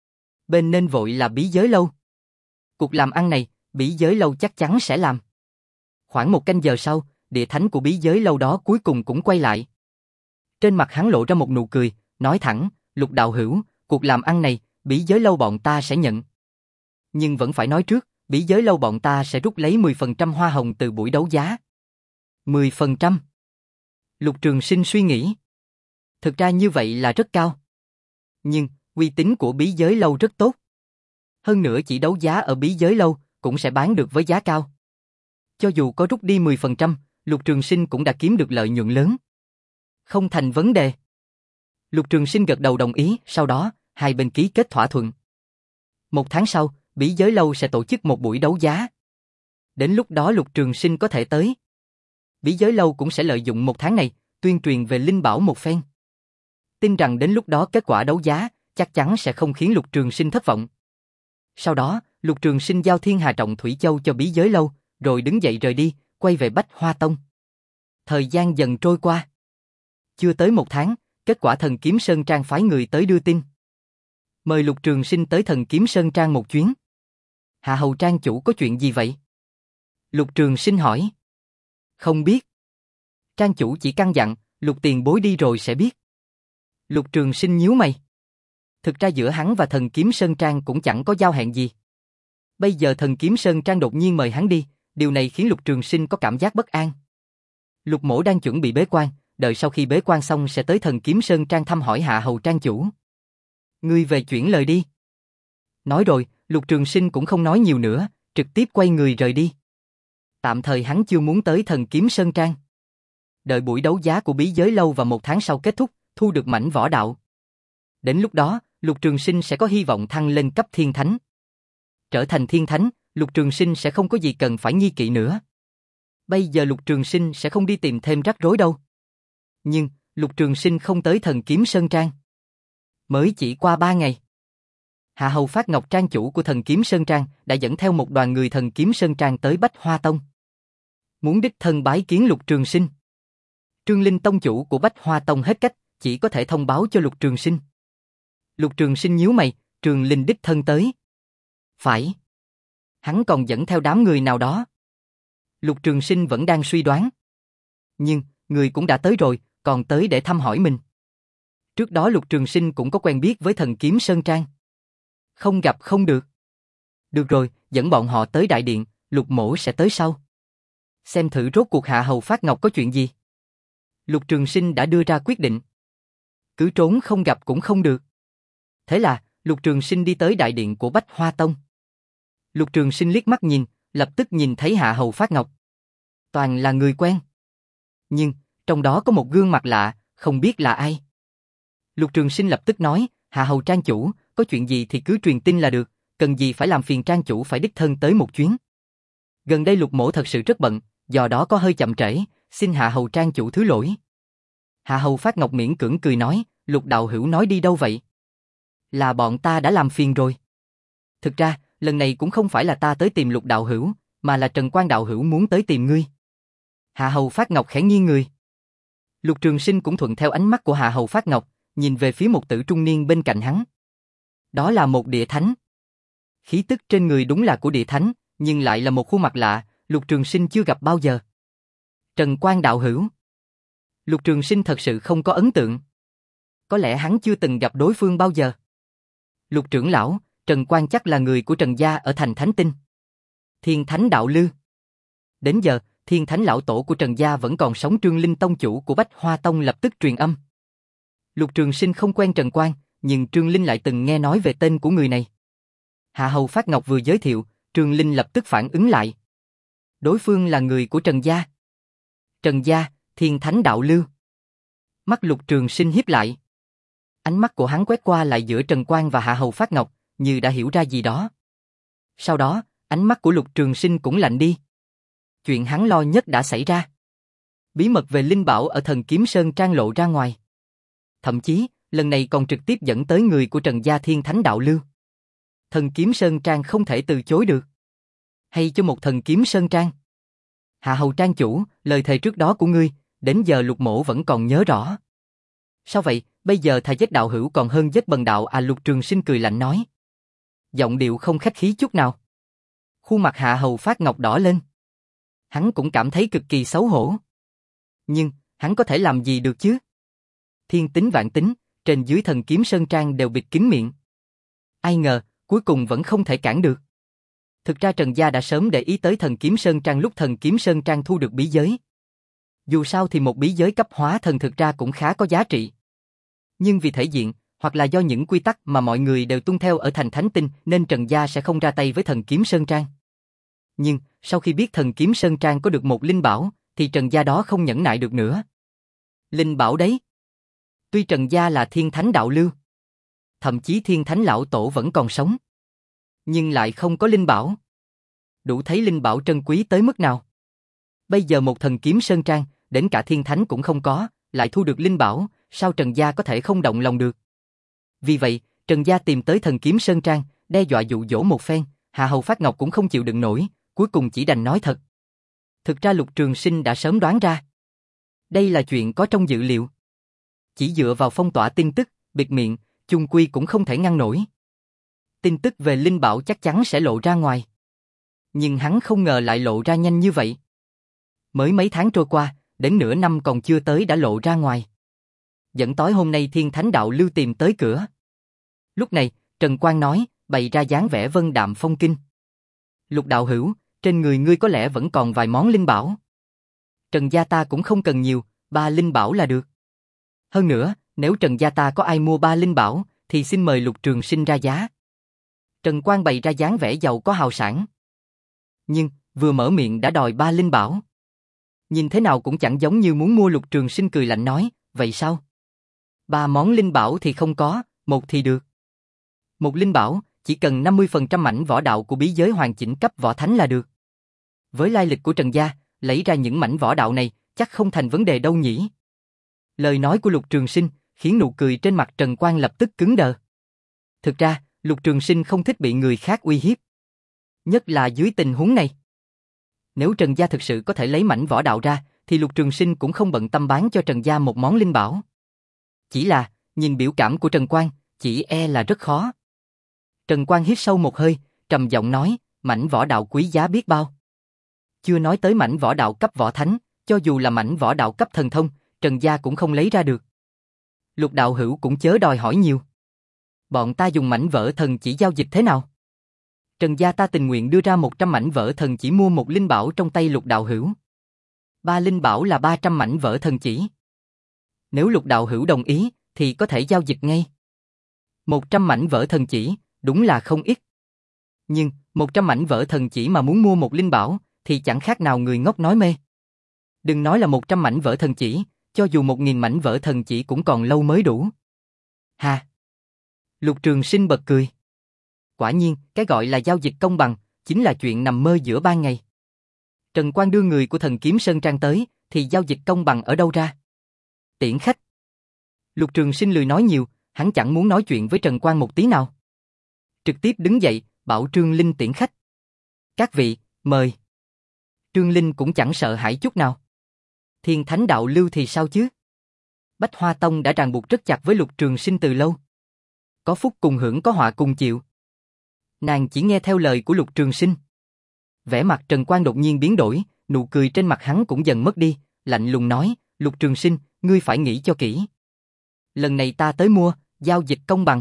Bên nên vội là bí giới lâu. Cuộc làm ăn này, bí giới lâu chắc chắn sẽ làm. Khoảng một canh giờ sau, địa thánh của bí giới lâu đó cuối cùng cũng quay lại. Trên mặt hắn lộ ra một nụ cười, nói thẳng, Lục đạo hữu, cuộc làm ăn này, bí giới lâu bọn ta sẽ nhận. Nhưng vẫn phải nói trước, bí giới lâu bọn ta sẽ rút lấy mười phần trăm hoa hồng từ buổi đấu giá. mười phần trăm? Lục Trường Sinh suy nghĩ. Thực ra như vậy là rất cao. Nhưng, uy tín của bí giới lâu rất tốt. Hơn nữa chỉ đấu giá ở bí giới lâu, cũng sẽ bán được với giá cao. Cho dù có rút đi mười phần trăm, Lục Trường Sinh cũng đã kiếm được lợi nhuận lớn. Không thành vấn đề. Lục Trường Sinh gật đầu đồng ý, sau đó, hai bên ký kết thỏa thuận. Một tháng sau, bí giới lâu sẽ tổ chức một buổi đấu giá. Đến lúc đó Lục Trường Sinh có thể tới. Bí giới lâu cũng sẽ lợi dụng một tháng này, tuyên truyền về linh bảo một phen. Tin rằng đến lúc đó kết quả đấu giá, chắc chắn sẽ không khiến Lục Trường Sinh thất vọng. Sau đó, Lục Trường Sinh giao Thiên Hà Trọng Thủy Châu cho bí giới lâu, rồi đứng dậy rời đi, quay về Bách Hoa Tông. Thời gian dần trôi qua. Chưa tới một tháng, kết quả Thần Kiếm Sơn Trang phái người tới đưa tin. Mời Lục Trường Sinh tới Thần Kiếm Sơn Trang một chuyến. Hạ Hầu Trang chủ có chuyện gì vậy? Lục Trường Sinh hỏi. Không biết. Trang chủ chỉ căn dặn, Lục tiền bối đi rồi sẽ biết. Lục Trường Sinh nhíu mày. Thực ra giữa hắn và Thần Kiếm Sơn Trang cũng chẳng có giao hẹn gì. Bây giờ Thần Kiếm Sơn Trang đột nhiên mời hắn đi, điều này khiến Lục Trường Sinh có cảm giác bất an. Lục mỗ đang chuẩn bị bế quan, đợi sau khi bế quan xong sẽ tới Thần Kiếm Sơn Trang thăm hỏi Hạ Hầu Trang chủ. Ngươi về chuyển lời đi. Nói rồi, Lục Trường Sinh cũng không nói nhiều nữa, trực tiếp quay người rời đi. Tạm thời hắn chưa muốn tới Thần Kiếm Sơn Trang. Đợi buổi đấu giá của bí giới lâu và một tháng sau kết thúc, thu được mảnh võ đạo. Đến lúc đó, Lục Trường Sinh sẽ có hy vọng thăng lên cấp thiên thánh. Trở thành thiên thánh, Lục Trường Sinh sẽ không có gì cần phải nghi kỵ nữa. Bây giờ Lục Trường Sinh sẽ không đi tìm thêm rắc rối đâu. Nhưng, Lục Trường Sinh không tới Thần Kiếm Sơn Trang. Mới chỉ qua ba ngày. Hạ Hầu Phát Ngọc Trang chủ của Thần Kiếm Sơn Trang đã dẫn theo một đoàn người Thần Kiếm Sơn Trang tới Bách Hoa Tông. Muốn đích thân bái kiến Lục Trường Sinh. Trương Linh tông chủ của Bách Hoa Tông hết cách, chỉ có thể thông báo cho Lục Trường Sinh. Lục Trường Sinh nhíu mày, Trường Linh đích thân tới. Phải. Hắn còn dẫn theo đám người nào đó. Lục Trường Sinh vẫn đang suy đoán. Nhưng, người cũng đã tới rồi, còn tới để thăm hỏi mình. Trước đó Lục Trường Sinh cũng có quen biết với Thần Kiếm Sơn Trang. Không gặp không được. Được rồi, dẫn bọn họ tới đại điện, Lục mỗ sẽ tới sau. Xem thử rốt cuộc Hạ Hầu Phát Ngọc có chuyện gì. Lục Trường Sinh đã đưa ra quyết định. Cứ trốn không gặp cũng không được. Thế là, Lục Trường Sinh đi tới đại điện của Bách Hoa Tông. Lục Trường Sinh liếc mắt nhìn, lập tức nhìn thấy Hạ Hầu Phát Ngọc. Toàn là người quen. Nhưng, trong đó có một gương mặt lạ, không biết là ai. Lục Trường Sinh lập tức nói, Hạ Hầu Trang chủ, có chuyện gì thì cứ truyền tin là được, cần gì phải làm phiền Trang chủ phải đích thân tới một chuyến. Gần đây Lục mỗ thật sự rất bận, do đó có hơi chậm trễ, xin Hạ Hầu Trang chủ thứ lỗi. Hạ Hầu Phát Ngọc miễn cưỡng cười nói, Lục đạo hữu nói đi đâu vậy? Là bọn ta đã làm phiền rồi. Thực ra, lần này cũng không phải là ta tới tìm Lục đạo hữu, mà là Trần Quan đạo hữu muốn tới tìm ngươi. Hạ Hầu Phát Ngọc khẽ nghiêng người. Lục Trường Sinh cũng thuận theo ánh mắt của Hạ Hầu Phát Ngọc, nhìn về phía một tử trung niên bên cạnh hắn. Đó là một địa thánh. Khí tức trên người đúng là của địa thánh, nhưng lại là một khuôn mặt lạ, Lục Trường Sinh chưa gặp bao giờ. Trần Quan đạo hữu. Lục Trường Sinh thật sự không có ấn tượng. Có lẽ hắn chưa từng gặp đối phương bao giờ. Lục trưởng lão, Trần Quan chắc là người của Trần gia ở thành Thánh Tinh. Thiên Thánh đạo lư. Đến giờ, Thiên Thánh lão tổ của Trần gia vẫn còn sống. Trương Linh tông chủ của Bách Hoa Tông lập tức truyền âm. Lục Trường Sinh không quen Trần Quang, nhưng Trương Linh lại từng nghe nói về tên của người này. Hạ Hầu Phát Ngọc vừa giới thiệu, Trương Linh lập tức phản ứng lại. Đối phương là người của Trần gia. Trần gia, Thiên Thánh Đạo Lưu. Mắt Lục Trường Sinh híp lại. Ánh mắt của hắn quét qua lại giữa Trần Quang và Hạ Hầu Phát Ngọc, như đã hiểu ra gì đó. Sau đó, ánh mắt của Lục Trường Sinh cũng lạnh đi. Chuyện hắn lo nhất đã xảy ra. Bí mật về linh bảo ở Thần Kiếm Sơn Trang lộ ra ngoài. Thậm chí, lần này còn trực tiếp dẫn tới người của Trần gia Thiên Thánh Đạo Lưu. Thần Kiếm Sơn Trang không thể từ chối được. Hay cho một Thần Kiếm Sơn Trang. Hạ Hầu Trang chủ, lời thề trước đó của ngươi, đến giờ Lục mỗ vẫn còn nhớ rõ. Sao vậy, bây giờ thà giết đạo hữu còn hơn giết bần đạo à? Lục Trường Sinh cười lạnh nói. Giọng điệu không khách khí chút nào. Khuôn mặt Hạ Hầu Phát Ngọc đỏ lên. Hắn cũng cảm thấy cực kỳ xấu hổ. Nhưng, hắn có thể làm gì được chứ? Thiên tính vạn tính, trên dưới Thần Kiếm Sơn Trang đều bịt kín miệng. Ai ngờ, cuối cùng vẫn không thể cản được. Thực ra Trần gia đã sớm để ý tới Thần Kiếm Sơn Trang lúc Thần Kiếm Sơn Trang thu được bí giới. Dù sao thì một bí giới cấp hóa thần thực ra cũng khá có giá trị. Nhưng vì thể diện, hoặc là do những quy tắc mà mọi người đều tuân theo ở thành Thánh Tinh nên Trần gia sẽ không ra tay với Thần Kiếm Sơn Trang. Nhưng, sau khi biết Thần Kiếm Sơn Trang có được một linh bảo, thì Trần gia đó không nhẫn nại được nữa. Linh bảo đấy. Tuy Trần gia là Thiên Thánh Đạo Lưu, thậm chí Thiên Thánh Lão Tổ vẫn còn sống, nhưng lại không có linh bảo. Đủ thấy linh bảo trân quý tới mức nào. Bây giờ một Thần Kiếm Sơn Trang, đến cả Thiên Thánh cũng không có, lại thu được linh bảo, sao Trần gia có thể không động lòng được? Vì vậy, Trần gia tìm tới Thần Kiếm Sơn Trang, đe dọa dụ dỗ một phen, Hạ Hầu Phát Ngọc cũng không chịu đựng nổi, cuối cùng chỉ đành nói thật. Thực ra Lục Trường Sinh đã sớm đoán ra. Đây là chuyện có trong dự liệu. Chỉ dựa vào phong tỏa tin tức, bịt miệng, chung quy cũng không thể ngăn nổi. Tin tức về linh bảo chắc chắn sẽ lộ ra ngoài. Nhưng hắn không ngờ lại lộ ra nhanh như vậy. Mới mấy tháng trôi qua, đến nửa năm còn chưa tới đã lộ ra ngoài. Dẫn tối hôm nay Thiên Thánh Đạo Lưu tìm tới cửa. Lúc này, Trần Quang nói, bày ra dáng vẻ vân đạm phong kinh. Lục đạo hữu, trên người ngươi có lẽ vẫn còn vài món linh bảo. Trần gia ta cũng không cần nhiều, ba linh bảo là được. Hơn nữa, nếu Trần gia ta có ai mua ba linh bảo, thì xin mời Lục Trường Sinh ra giá. Trần Quang bày ra dáng vẻ giàu có hào sảng. Nhưng, vừa mở miệng đã đòi ba linh bảo. Nhìn thế nào cũng chẳng giống như muốn mua. Lục Trường Sinh cười lạnh nói, vậy sao? Ba món linh bảo thì không có, một thì được. Một linh bảo, chỉ cần năm mươi phần trăm mảnh võ đạo của bí giới hoàn chỉnh cấp võ thánh là được. Với lai lịch của Trần gia, lấy ra những mảnh võ đạo này, chắc không thành vấn đề đâu nhỉ? Lời nói của Lục Trường Sinh khiến nụ cười trên mặt Trần Quang lập tức cứng đờ. Thực ra, Lục Trường Sinh không thích bị người khác uy hiếp. Nhất là dưới tình huống này. Nếu Trần gia thực sự có thể lấy mảnh võ đạo ra, thì Lục Trường Sinh cũng không bận tâm bán cho Trần gia một món linh bảo. Chỉ là, nhìn biểu cảm của Trần Quang, chỉ e là rất khó. Trần Quang hít sâu một hơi, trầm giọng nói, mảnh võ đạo quý giá biết bao. Chưa nói tới mảnh võ đạo cấp võ thánh, cho dù là mảnh võ đạo cấp thần thông, Trần gia cũng không lấy ra được. Lục đạo hữu cũng chớ đòi hỏi nhiều. Bọn ta dùng mảnh vỡ thần chỉ giao dịch thế nào? Trần gia ta tình nguyện đưa ra một trăm mảnh vỡ thần chỉ mua một linh bảo trong tay Lục đạo hữu. Ba linh bảo là ba trăm mảnh vỡ thần chỉ. Nếu Lục đạo hữu đồng ý, thì có thể giao dịch ngay. Một trăm mảnh vỡ thần chỉ, đúng là không ít. Nhưng, một trăm mảnh vỡ thần chỉ mà muốn mua một linh bảo, thì chẳng khác nào người ngốc nói mê. Đừng nói là một trăm mảnh vỡ thần chỉ, cho dù một nghìn mảnh vỡ thần chỉ cũng còn lâu mới đủ. Hà! Lục Trường Sinh bật cười. Quả nhiên, cái gọi là giao dịch công bằng, chính là chuyện nằm mơ giữa ban ngày. Trần Quang đưa người của Thần Kiếm Sơn Trang tới, thì giao dịch công bằng ở đâu ra? Tiễn khách. Lục Trường Sinh lười nói nhiều, hắn chẳng muốn nói chuyện với Trần Quang một tí nào. Trực tiếp đứng dậy, bảo Trương Linh tiễn khách. Các vị, mời. Trương Linh cũng chẳng sợ hãi chút nào. Thiên Thánh Đạo Lưu thì sao chứ? Bách Hoa Tông đã ràng buộc rất chặt với Lục Trường Sinh từ lâu. Có phúc cùng hưởng có họa cùng chịu. Nàng chỉ nghe theo lời của Lục Trường Sinh. Vẻ mặt Trần Quang đột nhiên biến đổi, nụ cười trên mặt hắn cũng dần mất đi, lạnh lùng nói, Lục Trường Sinh, ngươi phải nghĩ cho kỹ. Lần này ta tới mua, giao dịch công bằng.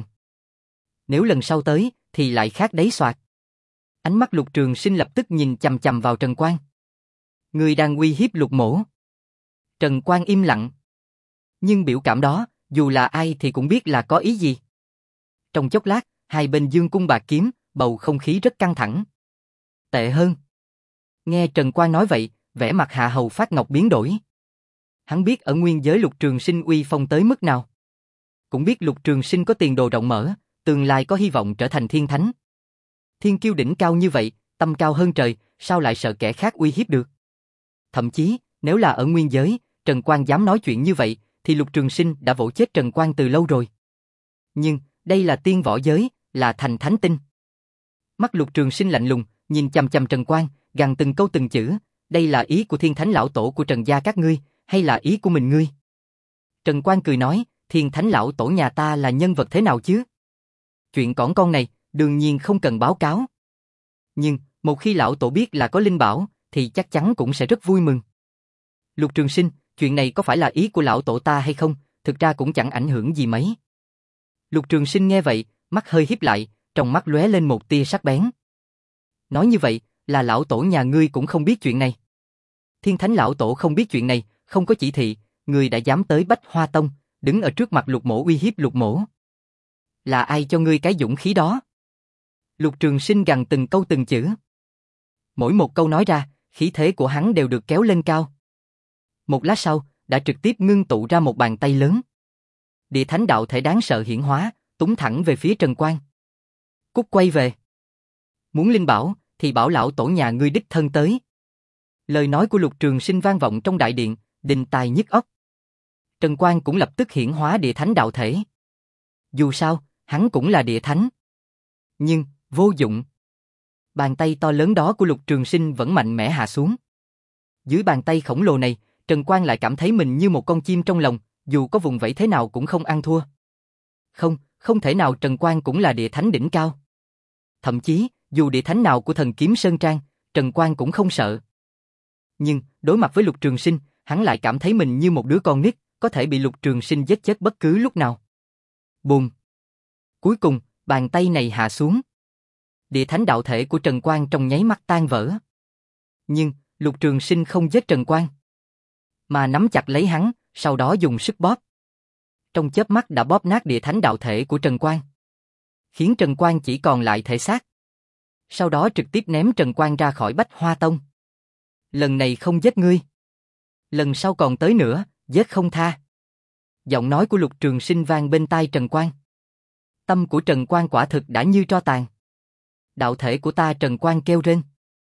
Nếu lần sau tới, thì lại khác đấy soạt. Ánh mắt Lục Trường Sinh lập tức nhìn chằm chằm vào Trần Quang. Ngươi đang uy hiếp Lục mỗ. Trần Quang im lặng. Nhưng biểu cảm đó, dù là ai thì cũng biết là có ý gì. Trong chốc lát, hai bên dương cung bạt kiếm, bầu không khí rất căng thẳng. Tệ hơn. Nghe Trần Quang nói vậy, vẻ mặt Hạ Hầu Phát Ngọc biến đổi. Hắn biết ở nguyên giới Lục Trường Sinh uy phong tới mức nào. Cũng biết Lục Trường Sinh có tiền đồ rộng mở, tương lai có hy vọng trở thành thiên thánh. Thiên kiêu đỉnh cao như vậy, tâm cao hơn trời, sao lại sợ kẻ khác uy hiếp được? Thậm chí, nếu là ở nguyên giới, Trần Quang dám nói chuyện như vậy, thì Lục Trường Sinh đã vỗ chết Trần Quang từ lâu rồi. Nhưng, đây là tiên võ giới, là thành thánh tinh. Mắt Lục Trường Sinh lạnh lùng, nhìn chằm chằm Trần Quang, gằn từng câu từng chữ, đây là ý của thiên thánh lão tổ của Trần gia các ngươi, hay là ý của mình ngươi? Trần Quang cười nói, thiên thánh lão tổ nhà ta là nhân vật thế nào chứ? Chuyện cỏn con này, đương nhiên không cần báo cáo. Nhưng, một khi lão tổ biết là có linh bảo, thì chắc chắn cũng sẽ rất vui mừng. Lục Trường Sinh, chuyện này có phải là ý của lão tổ ta hay không, thực ra cũng chẳng ảnh hưởng gì mấy. Lục Trường Sinh nghe vậy, mắt hơi híp lại, trong mắt lóe lên một tia sắc bén. Nói như vậy, là lão tổ nhà ngươi cũng không biết chuyện này. Thiên thánh lão tổ không biết chuyện này, không có chỉ thị, ngươi đã dám tới Bách Hoa Tông, đứng ở trước mặt Lục Mỗ uy hiếp Lục Mỗ. Là ai cho ngươi cái dũng khí đó? Lục Trường Sinh gằn từng câu từng chữ. Mỗi một câu nói ra, khí thế của hắn đều được kéo lên cao. Một lát sau, đã trực tiếp ngưng tụ ra một bàn tay lớn. Địa thánh đạo thể đáng sợ hiển hóa, túng thẳng về phía Trần Quang. Cút quay về. Muốn linh bảo, thì bảo lão tổ nhà ngươi đích thân tới. Lời nói của Lục Trường Sinh vang vọng trong đại điện, đình tai nhức óc. Trần Quang cũng lập tức hiển hóa địa thánh đạo thể. Dù sao, hắn cũng là địa thánh. Nhưng, vô dụng. Bàn tay to lớn đó của Lục Trường Sinh vẫn mạnh mẽ hạ xuống. Dưới bàn tay khổng lồ này, Trần Quang lại cảm thấy mình như một con chim trong lồng, dù có vùng vẫy thế nào cũng không ăn thua. Không, không thể nào, Trần Quang cũng là địa thánh đỉnh cao. Thậm chí, dù địa thánh nào của thần kiếm Sơn Trang, Trần Quang cũng không sợ. Nhưng, đối mặt với Lục Trường Sinh, hắn lại cảm thấy mình như một đứa con nít, có thể bị Lục Trường Sinh giết chết bất cứ lúc nào. Bùm! Cuối cùng, bàn tay này hạ xuống. Địa thánh đạo thể của Trần Quang trong nháy mắt tan vỡ. Nhưng, Lục Trường Sinh không giết Trần Quang, mà nắm chặt lấy hắn, sau đó dùng sức bóp. Trong chớp mắt đã bóp nát địa thánh đạo thể của Trần Quang, khiến Trần Quang chỉ còn lại thể xác. Sau đó trực tiếp ném Trần Quang ra khỏi Bách Hoa Tông. Lần này không giết ngươi, lần sau còn tới nữa, giết không tha. Giọng nói của Lục Trường Sinh vang bên tai Trần Quang. Tâm của Trần Quang quả thực đã như tro tàn. Đạo thể của ta, Trần Quang kêu rên.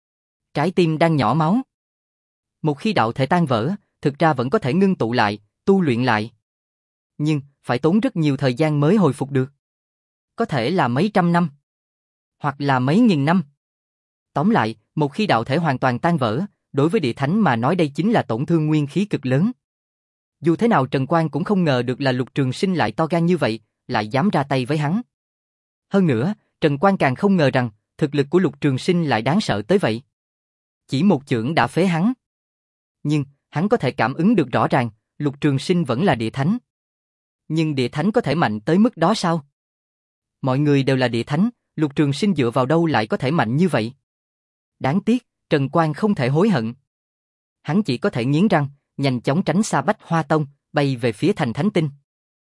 Trái tim đang nhỏ máu. Một khi đạo thể tan vỡ, thực ra vẫn có thể ngưng tụ lại, tu luyện lại. Nhưng, phải tốn rất nhiều thời gian mới hồi phục được. Có thể là mấy trăm năm, hoặc là mấy nghìn năm. Tóm lại, một khi đạo thể hoàn toàn tan vỡ, đối với địa thánh mà nói đây chính là tổn thương nguyên khí cực lớn. Dù thế nào Trần Quang cũng không ngờ được là Lục Trường Sinh lại to gan như vậy, lại dám ra tay với hắn. Hơn nữa, Trần Quang càng không ngờ rằng, thực lực của Lục Trường Sinh lại đáng sợ tới vậy. Chỉ một chưởng đã phế hắn. Nhưng, hắn có thể cảm ứng được rõ ràng, Lục Trường Sinh vẫn là địa thánh. Nhưng địa thánh có thể mạnh tới mức đó sao? Mọi người đều là địa thánh, Lục Trường Sinh dựa vào đâu lại có thể mạnh như vậy? Đáng tiếc, Trần Quang không thể hối hận. Hắn chỉ có thể nghiến răng, nhanh chóng tránh xa Bách Hoa Tông, bay về phía thành Thánh Tinh.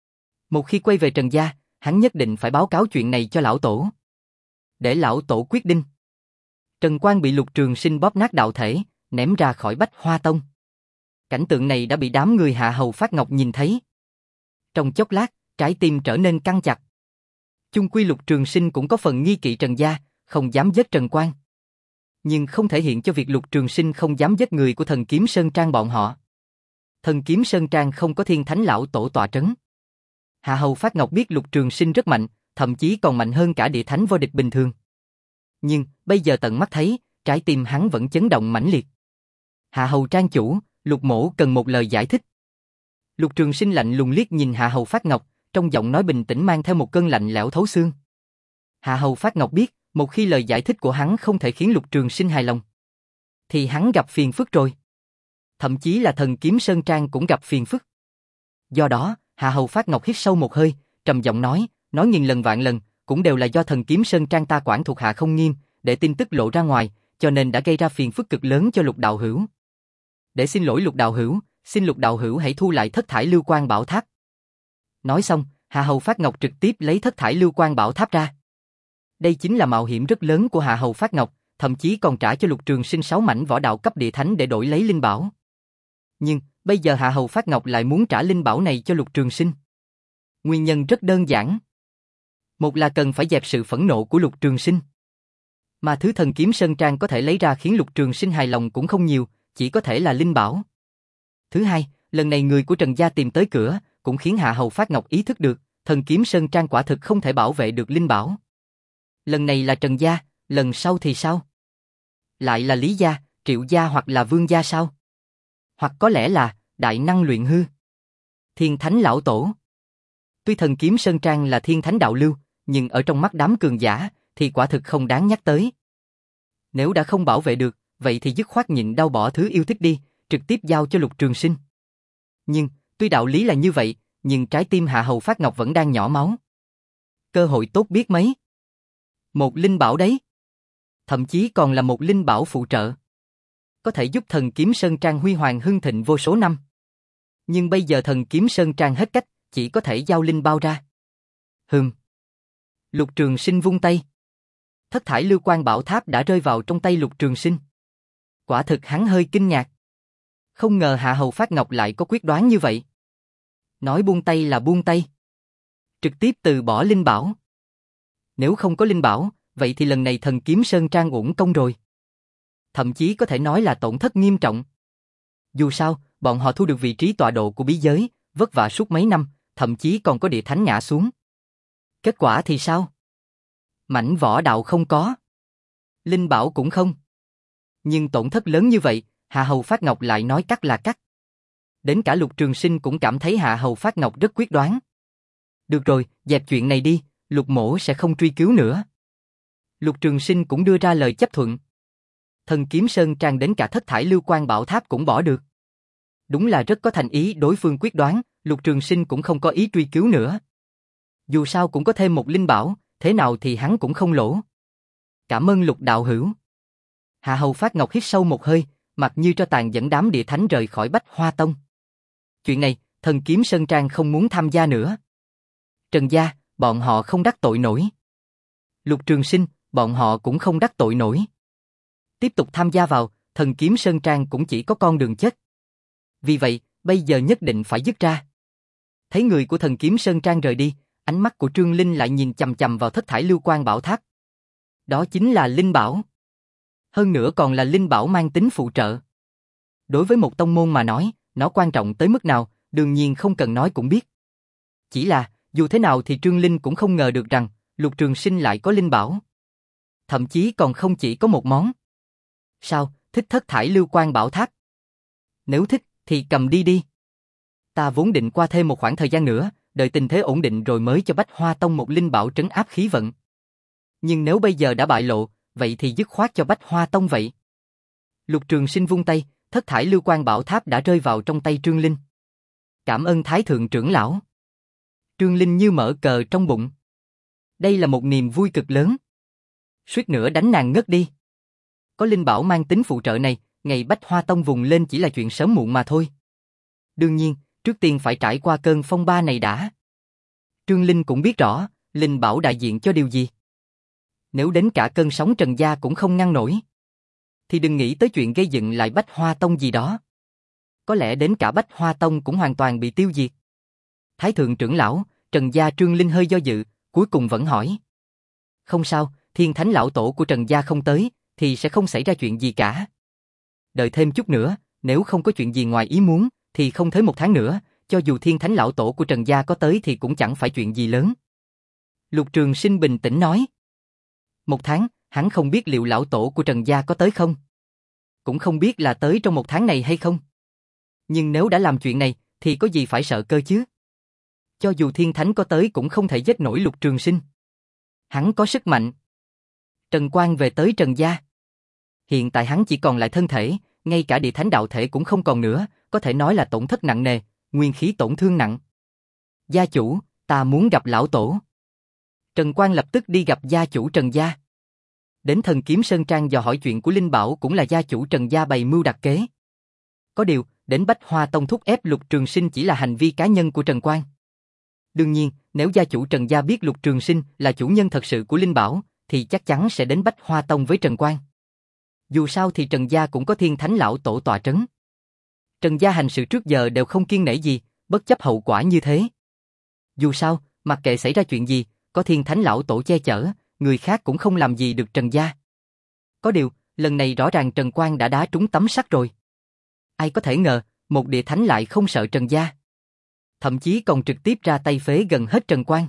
Một khi quay về Trần gia, hắn nhất định phải báo cáo chuyện này cho lão tổ. Để lão tổ quyết định. Trần Quang bị Lục Trường Sinh bóp nát đạo thể, ném ra khỏi Bách Hoa Tông. Cảnh tượng này đã bị đám người Hạ Hầu Phát Ngọc nhìn thấy. Trong chốc lát, trái tim trở nên căng chặt. Chung quy Lục Trường Sinh cũng có phần nghi kỵ Trần gia, không dám giết Trần Quang. Nhưng không thể hiện cho việc Lục Trường Sinh không dám giết người của thần kiếm Sơn Trang bọn họ. Thần kiếm Sơn Trang không có thiên thánh lão tổ tọa trấn. Hạ Hầu Phát Ngọc biết Lục Trường Sinh rất mạnh, thậm chí còn mạnh hơn cả địa thánh vô địch bình thường. Nhưng, bây giờ tận mắt thấy, trái tim hắn vẫn chấn động mãnh liệt. Hạ Hầu Trang chủ, Lục Mỗ cần một lời giải thích. Lục Trường Sinh lạnh lùng liếc nhìn Hạ Hầu Phát Ngọc, trong giọng nói bình tĩnh mang theo một cơn lạnh lẽo thấu xương. Hạ Hầu Phát Ngọc biết, một khi lời giải thích của hắn không thể khiến Lục Trường Sinh hài lòng, thì hắn gặp phiền phức rồi. Thậm chí là thần kiếm Sơn Trang cũng gặp phiền phức. Do đó, Hạ Hầu Phát Ngọc hít sâu một hơi, trầm giọng nói, nói nghìn lần vạn lần, cũng đều là do thần kiếm Sơn Trang ta quản thuộc hạ không nghiêm, để tin tức lộ ra ngoài, cho nên đã gây ra phiền phức cực lớn cho Lục đạo hữu. Để xin lỗi Lục đạo hữu, xin Lục đạo hữu hãy thu lại Thất Thải Lưu Quang Bảo Tháp. Nói xong, Hạ Hầu Phát Ngọc trực tiếp lấy thất thải lưu quang bảo tháp ra. Đây chính là mạo hiểm rất lớn của Hạ Hầu Phát Ngọc, thậm chí còn trả cho Lục Trường Sinh sáu mảnh võ đạo cấp địa thánh để đổi lấy linh bảo. Nhưng, bây giờ Hạ Hầu Phát Ngọc lại muốn trả linh bảo này cho Lục Trường Sinh. Nguyên nhân rất đơn giản. Một là cần phải dẹp sự phẫn nộ của Lục Trường Sinh. Mà thứ thần kiếm Sơn Trang có thể lấy ra khiến Lục Trường Sinh hài lòng cũng không nhiều, chỉ có thể là linh bảo. Thứ hai, lần này người của Trần gia tìm tới cửa, cũng khiến Hạ Hầu Phát Ngọc ý thức được, thần kiếm Sơn Trang quả thực không thể bảo vệ được linh bảo. Lần này là Trần gia, lần sau thì sao? Lại là Lý gia, Triệu gia hoặc là Vương gia sao? Hoặc có lẽ là Đại Năng Luyện Hư, Thiên Thánh Lão Tổ. Tuy thần kiếm Sơn Trang là thiên thánh đạo lưu, nhưng ở trong mắt đám cường giả thì quả thực không đáng nhắc tới. Nếu đã không bảo vệ được, vậy thì dứt khoát nhịn đau bỏ thứ yêu thích đi, trực tiếp giao cho Lục Trường Sinh. Nhưng, tuy đạo lý là như vậy, nhưng trái tim Hạ Hầu Phát Ngọc vẫn đang nhỏ máu. Cơ hội tốt biết mấy. Một linh bảo đấy. Thậm chí còn là một linh bảo phụ trợ. Có thể giúp thần kiếm Sơn Trang huy hoàng hưng thịnh vô số năm. Nhưng bây giờ thần kiếm Sơn Trang hết cách, chỉ có thể giao linh bao ra. Hừm. Lục Trường Sinh vung tay. Thất thải lưu quang bảo tháp đã rơi vào trong tay Lục Trường Sinh. Quả thực hắn hơi kinh ngạc. Không ngờ Hạ Hầu Phát Ngọc lại có quyết đoán như vậy. Nói buông tay là buông tay. Trực tiếp từ bỏ linh bảo. Nếu không có linh bảo, vậy thì lần này thần kiếm Sơn Trang uổng công rồi. Thậm chí có thể nói là tổn thất nghiêm trọng. Dù sao, bọn họ thu được vị trí tọa độ của bí giới, vất vả suốt mấy năm, thậm chí còn có địa thánh ngã xuống. Kết quả thì sao? Mảnh võ đạo không có. Linh bảo cũng không. Nhưng tổn thất lớn như vậy, Hạ Hầu Phát Ngọc lại nói cắt là cắt. Đến cả Lục Trường Sinh cũng cảm thấy Hạ Hầu Phát Ngọc rất quyết đoán. Được rồi, dẹp chuyện này đi, Lục mỗ sẽ không truy cứu nữa. Lục Trường Sinh cũng đưa ra lời chấp thuận. Thần kiếm Sơn Trang đến cả thất thải lưu quang bảo tháp cũng bỏ được. Đúng là rất có thành ý, đối phương quyết đoán, Lục Trường Sinh cũng không có ý truy cứu nữa. Dù sao cũng có thêm một linh bảo, thế nào thì hắn cũng không lỗ. Cảm ơn Lục đạo hữu. Hạ Hầu Phát Ngọc hít sâu một hơi, mặt như tro tàn dẫn đám địa thánh rời khỏi Bách Hoa Tông. Chuyện này, thần kiếm Sơn Trang không muốn tham gia nữa. Trần gia, bọn họ không đắc tội nổi. Lục Trường Sinh, bọn họ cũng không đắc tội nổi. Tiếp tục tham gia vào, thần kiếm Sơn Trang cũng chỉ có con đường chết. Vì vậy, bây giờ nhất định phải dứt ra. Thấy người của thần kiếm Sơn Trang rời đi, ánh mắt của Trương Linh lại nhìn chằm chằm vào thất thải lưu quang bảo tháp. Đó chính là linh bảo. Hơn nữa còn là linh bảo mang tính phụ trợ. Đối với một tông môn mà nói, nó quan trọng tới mức nào, đương nhiên không cần nói cũng biết. Chỉ là, dù thế nào thì Trương Linh cũng không ngờ được rằng, Lục Trường Sinh lại có linh bảo. Thậm chí còn không chỉ có một món. Sao, thích thất thải lưu quang bảo tháp? Nếu thích, thì cầm đi đi. Ta vốn định qua thêm một khoảng thời gian nữa, đợi tình thế ổn định rồi mới cho Bách Hoa Tông một linh bảo trấn áp khí vận. Nhưng nếu bây giờ đã bại lộ, vậy thì dứt khoát cho Bách Hoa Tông vậy. Lục Trường Sinh vung tay, thất thải lưu quang bảo tháp đã rơi vào trong tay Trương Linh. Cảm ơn Thái Thượng trưởng lão. Trương Linh như mở cờ trong bụng. Đây là một niềm vui cực lớn. Suýt nữa đánh nàng ngất đi. Có linh bảo mang tính phụ trợ này, ngày Bách Hoa Tông vùng lên chỉ là chuyện sớm muộn mà thôi. Đương nhiên, trước tiên phải trải qua cơn phong ba này đã. Trương Linh cũng biết rõ, linh bảo đại diện cho điều gì. Nếu đến cả cơn sóng Trần gia cũng không ngăn nổi, thì đừng nghĩ tới chuyện gây dựng lại Bách Hoa Tông gì đó. Có lẽ đến cả Bách Hoa Tông cũng hoàn toàn bị tiêu diệt. Thái Thượng trưởng lão, Trần gia. Trương Linh hơi do dự, cuối cùng vẫn hỏi. Không sao, Thiên Thánh lão tổ của Trần gia không tới, thì sẽ không xảy ra chuyện gì cả. Đợi thêm chút nữa, nếu không có chuyện gì ngoài ý muốn, thì không tới một tháng nữa, cho dù Thiên Thánh lão tổ của Trần gia có tới thì cũng chẳng phải chuyện gì lớn. Lục Trường Sinh bình tĩnh nói. Một tháng, hắn không biết liệu lão tổ của Trần gia có tới không. Cũng không biết là tới trong một tháng này hay không. Nhưng nếu đã làm chuyện này, thì có gì phải sợ cơ chứ. Cho dù Thiên Thánh có tới cũng không thể giết nổi Lục Trường Sinh. Hắn có sức mạnh. Trần Quang về tới Trần gia. Hiện tại hắn chỉ còn lại thân thể, ngay cả địa thánh đạo thể cũng không còn nữa, có thể nói là tổn thất nặng nề, nguyên khí tổn thương nặng. Gia chủ, ta muốn gặp lão tổ. Trần Quang lập tức đi gặp gia chủ Trần gia. Đến thần kiếm Sơn Trang dò hỏi chuyện của linh bảo cũng là gia chủ Trần gia bày mưu đặt kế. Có điều, đến Bách Hoa Tông thúc ép Lục Trường Sinh chỉ là hành vi cá nhân của Trần Quang. Đương nhiên, nếu gia chủ Trần gia biết Lục Trường Sinh là chủ nhân thật sự của Linh Bảo, thì chắc chắn sẽ đến Bách Hoa Tông với Trần Quang. Dù sao thì Trần gia cũng có Thiên Thánh lão tổ tọa trấn. Trần gia hành sự trước giờ đều không kiêng nể gì, bất chấp hậu quả như thế. Dù sao, mặc kệ xảy ra chuyện gì, có Thiên Thánh lão tổ che chở, người khác cũng không làm gì được Trần gia. Có điều, lần này rõ ràng Trần Quang đã đá trúng tấm sắt rồi. Ai có thể ngờ, một địa thánh lại không sợ Trần gia. Thậm chí còn trực tiếp ra tay phế gần hết Trần Quang.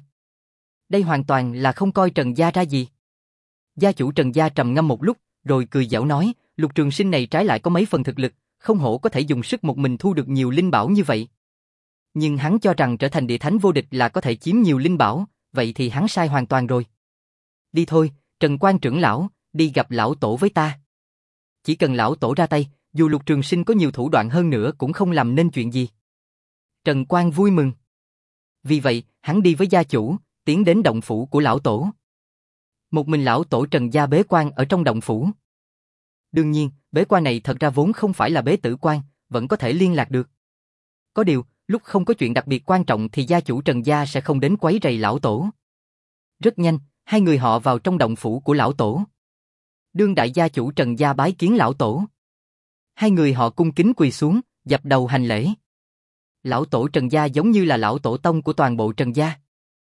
Đây hoàn toàn là không coi Trần gia ra gì. Gia chủ Trần gia trầm ngâm một lúc, rồi cười giễu nói, Lục Trường Sinh này trái lại có mấy phần thực lực, không hổ có thể dùng sức một mình thu được nhiều linh bảo như vậy. Nhưng hắn cho rằng trở thành địa thánh vô địch là có thể chiếm nhiều linh bảo, vậy thì hắn sai hoàn toàn rồi. Đi thôi, Trần Quang trưởng lão, đi gặp lão tổ với ta. Chỉ cần lão tổ ra tay, dù Lục Trường Sinh có nhiều thủ đoạn hơn nữa cũng không làm nên chuyện gì. Trần Quang vui mừng. Vì vậy, hắn đi với gia chủ, tiến đến động phủ của lão tổ. Một mình lão tổ Trần gia bế quan ở trong động phủ. Đương nhiên, bế quan này thật ra vốn không phải là bế tử quan, vẫn có thể liên lạc được. Có điều, lúc không có chuyện đặc biệt quan trọng thì gia chủ Trần gia sẽ không đến quấy rầy lão tổ. Rất nhanh, hai người họ vào trong động phủ của lão tổ. Đương đại gia chủ Trần gia bái kiến lão tổ. Hai người họ cung kính quỳ xuống, dập đầu hành lễ. Lão tổ Trần gia giống như là lão tổ tông của toàn bộ Trần gia.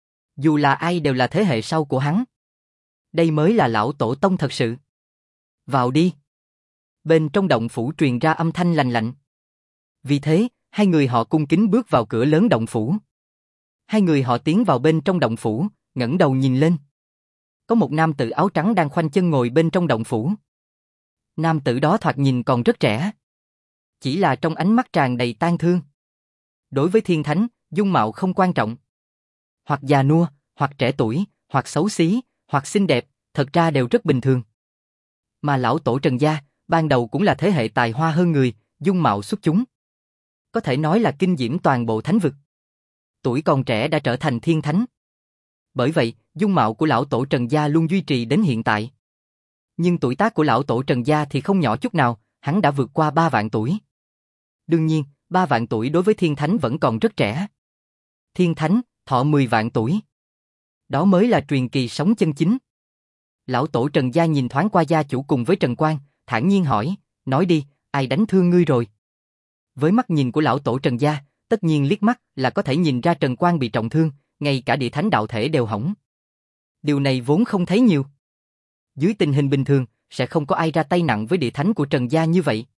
Dù là ai đều là thế hệ sau của hắn. Đây mới là lão tổ tông thật sự. Vào đi. Bên trong động phủ truyền ra âm thanh lành lạnh. Vì thế, hai người họ cung kính bước vào cửa lớn động phủ. Hai người họ tiến vào bên trong động phủ, ngẩng đầu nhìn lên. Có một nam tử áo trắng đang khoanh chân ngồi bên trong động phủ. Nam tử đó thoạt nhìn còn rất trẻ. Chỉ là trong ánh mắt tràn đầy tang thương. Đối với thiên thánh, dung mạo không quan trọng. Hoặc già nua, hoặc trẻ tuổi, hoặc xấu xí, hoặc xinh đẹp, thật ra đều rất bình thường. Mà lão tổ Trần gia, ban đầu cũng là thế hệ tài hoa hơn người, dung mạo xuất chúng. Có thể nói là kinh diễm toàn bộ thánh vực. Tuổi còn trẻ đã trở thành thiên thánh. Bởi vậy, dung mạo của lão tổ Trần gia luôn duy trì đến hiện tại. Nhưng tuổi tác của lão tổ Trần gia thì không nhỏ chút nào, hắn đã vượt qua ba vạn tuổi. Đương nhiên, ba vạn tuổi đối với thiên thánh vẫn còn rất trẻ. Thiên thánh, thọ mười vạn tuổi. Đó mới là truyền kỳ sống chân chính. Lão tổ Trần gia nhìn thoáng qua gia chủ cùng với Trần Quang, thản nhiên hỏi, nói đi, ai đánh thương ngươi rồi? Với mắt nhìn của lão tổ Trần gia, tất nhiên liếc mắt là có thể nhìn ra Trần Quang bị trọng thương, ngay cả địa thánh đạo thể đều hỏng. Điều này vốn không thấy nhiều. Dưới tình hình bình thường, sẽ không có ai ra tay nặng với địa thánh của Trần gia như vậy.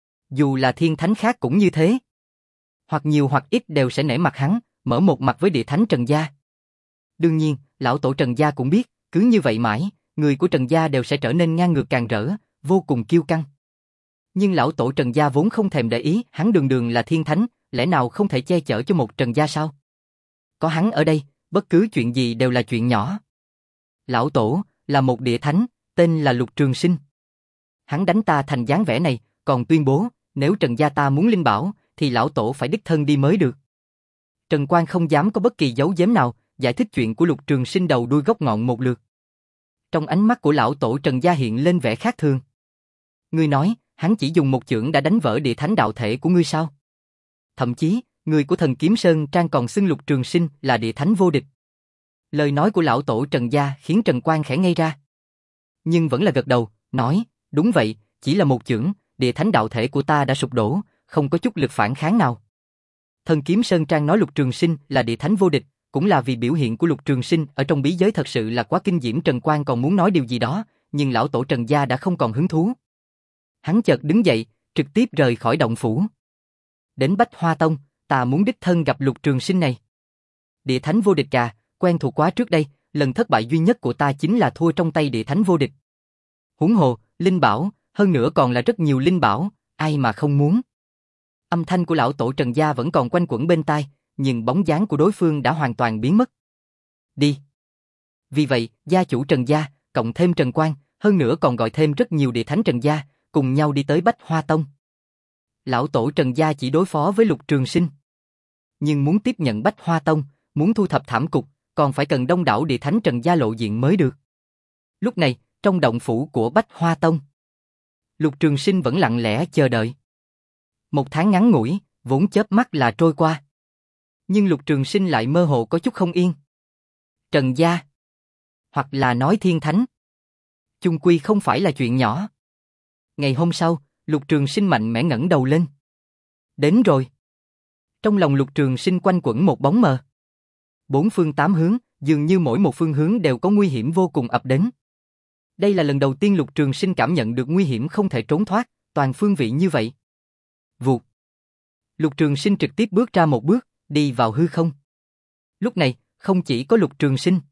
Dù là thiên thánh khác cũng như thế. Hoặc nhiều hoặc ít đều sẽ nể mặt hắn, mở một mặt với địa thánh Trần gia. Đương nhiên, lão tổ Trần gia cũng biết, cứ như vậy mãi, người của Trần gia đều sẽ trở nên ngang ngược càng rỡ, vô cùng kiêu căng. Nhưng lão tổ Trần gia vốn không thèm để ý, hắn đường đường là thiên thánh, lẽ nào không thể che chở cho một Trần gia sao? Có hắn ở đây, bất cứ chuyện gì đều là chuyện nhỏ. Lão tổ là một địa thánh, tên là Lục Trường Sinh. Hắn đánh ta thành dáng vẻ này, còn tuyên bố, nếu Trần gia ta muốn linh bảo, thì lão tổ phải đích thân đi mới được. Trần Quang không dám có bất kỳ giấu giếm nào, giải thích chuyện của Lục Trường Sinh đầu đuôi gốc ngọn một lượt. Trong ánh mắt của lão tổ Trần gia hiện lên vẻ khác thường. Ngươi nói, hắn chỉ dùng một chưởng đã đánh vỡ địa thánh đạo thể của ngươi sao? Thậm chí, người của thần Kiếm Sơn Trang còn xưng Lục Trường Sinh là địa thánh vô địch. Lời nói của lão tổ Trần gia khiến Trần Quang khẽ ngây ra. Nhưng vẫn là gật đầu, nói, đúng vậy, chỉ là một chưởng, địa thánh đạo thể của ta đã sụp đổ, không có chút lực phản kháng nào. Thần Kiếm Sơn Trang nói Lục Trường Sinh là địa thánh vô địch, cũng là vì biểu hiện của Lục Trường Sinh ở trong bí giới thật sự là quá kinh diễm. Trần Quang còn muốn nói điều gì đó, nhưng lão tổ Trần gia đã không còn hứng thú. Hắn chợt đứng dậy, trực tiếp rời khỏi động phủ. Đến Bách Hoa Tông, ta muốn đích thân gặp Lục Trường Sinh này. Địa thánh vô địch cà, quen thuộc quá trước đây, lần thất bại duy nhất của ta chính là thua trong tay địa thánh vô địch. Huống hồ, linh bảo, hơn nữa còn là rất nhiều linh bảo, ai mà không muốn. Âm thanh của lão tổ Trần gia vẫn còn quanh quẩn bên tai, nhưng bóng dáng của đối phương đã hoàn toàn biến mất. Đi. Vì vậy, gia chủ Trần gia, cộng thêm Trần Quang, hơn nữa còn gọi thêm rất nhiều địa thánh Trần gia, cùng nhau đi tới Bách Hoa Tông. Lão tổ Trần gia chỉ đối phó với Lục Trường Sinh. Nhưng muốn tiếp nhận Bách Hoa Tông, muốn thu thập thảm cục, còn phải cần đông đảo địa thánh Trần gia lộ diện mới được. Lúc này, trong động phủ của Bách Hoa Tông, Lục Trường Sinh vẫn lặng lẽ chờ đợi. Một tháng ngắn ngủi, vốn chớp mắt là trôi qua. Nhưng Lục Trường Sinh lại mơ hồ có chút không yên. Trần gia, hoặc là nói Thiên Thánh, chung quy không phải là chuyện nhỏ. Ngày hôm sau, Lục Trường Sinh mạnh mẽ ngẩng đầu lên. Đến rồi. Trong lòng Lục Trường Sinh quanh quẩn một bóng mờ. Bốn phương tám hướng, dường như mỗi một phương hướng đều có nguy hiểm vô cùng ập đến. Đây là lần đầu tiên Lục Trường Sinh cảm nhận được nguy hiểm không thể trốn thoát, toàn phương vị như vậy. Vụt. Lục Trường Sinh trực tiếp bước ra một bước, đi vào hư không. Lúc này, không chỉ có Lục Trường Sinh,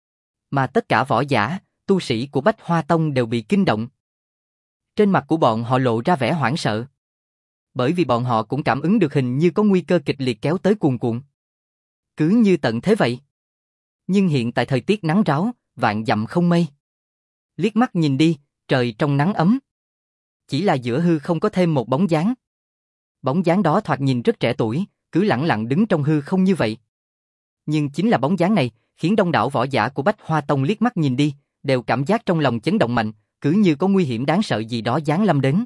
mà tất cả võ giả, tu sĩ của Bách Hoa Tông đều bị kinh động. Trên mặt của bọn họ lộ ra vẻ hoảng sợ. Bởi vì bọn họ cũng cảm ứng được hình như có nguy cơ kịch liệt kéo tới cuồn cuộn. Cứ như tận thế vậy. Nhưng hiện tại thời tiết nắng ráo, vạn dặm không mây. Liếc mắt nhìn đi, trời trong nắng ấm. Chỉ là giữa hư không có thêm một bóng dáng. Bóng dáng đó thoạt nhìn rất trẻ tuổi, cứ lẳng lặng đứng trong hư không như vậy. Nhưng chính là bóng dáng này, khiến đông đảo võ giả của Bách Hoa Tông liếc mắt nhìn đi, đều cảm giác trong lòng chấn động mạnh, cứ như có nguy hiểm đáng sợ gì đó giáng lâm đến.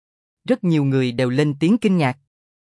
Rất nhiều người đều lên tiếng kinh ngạc.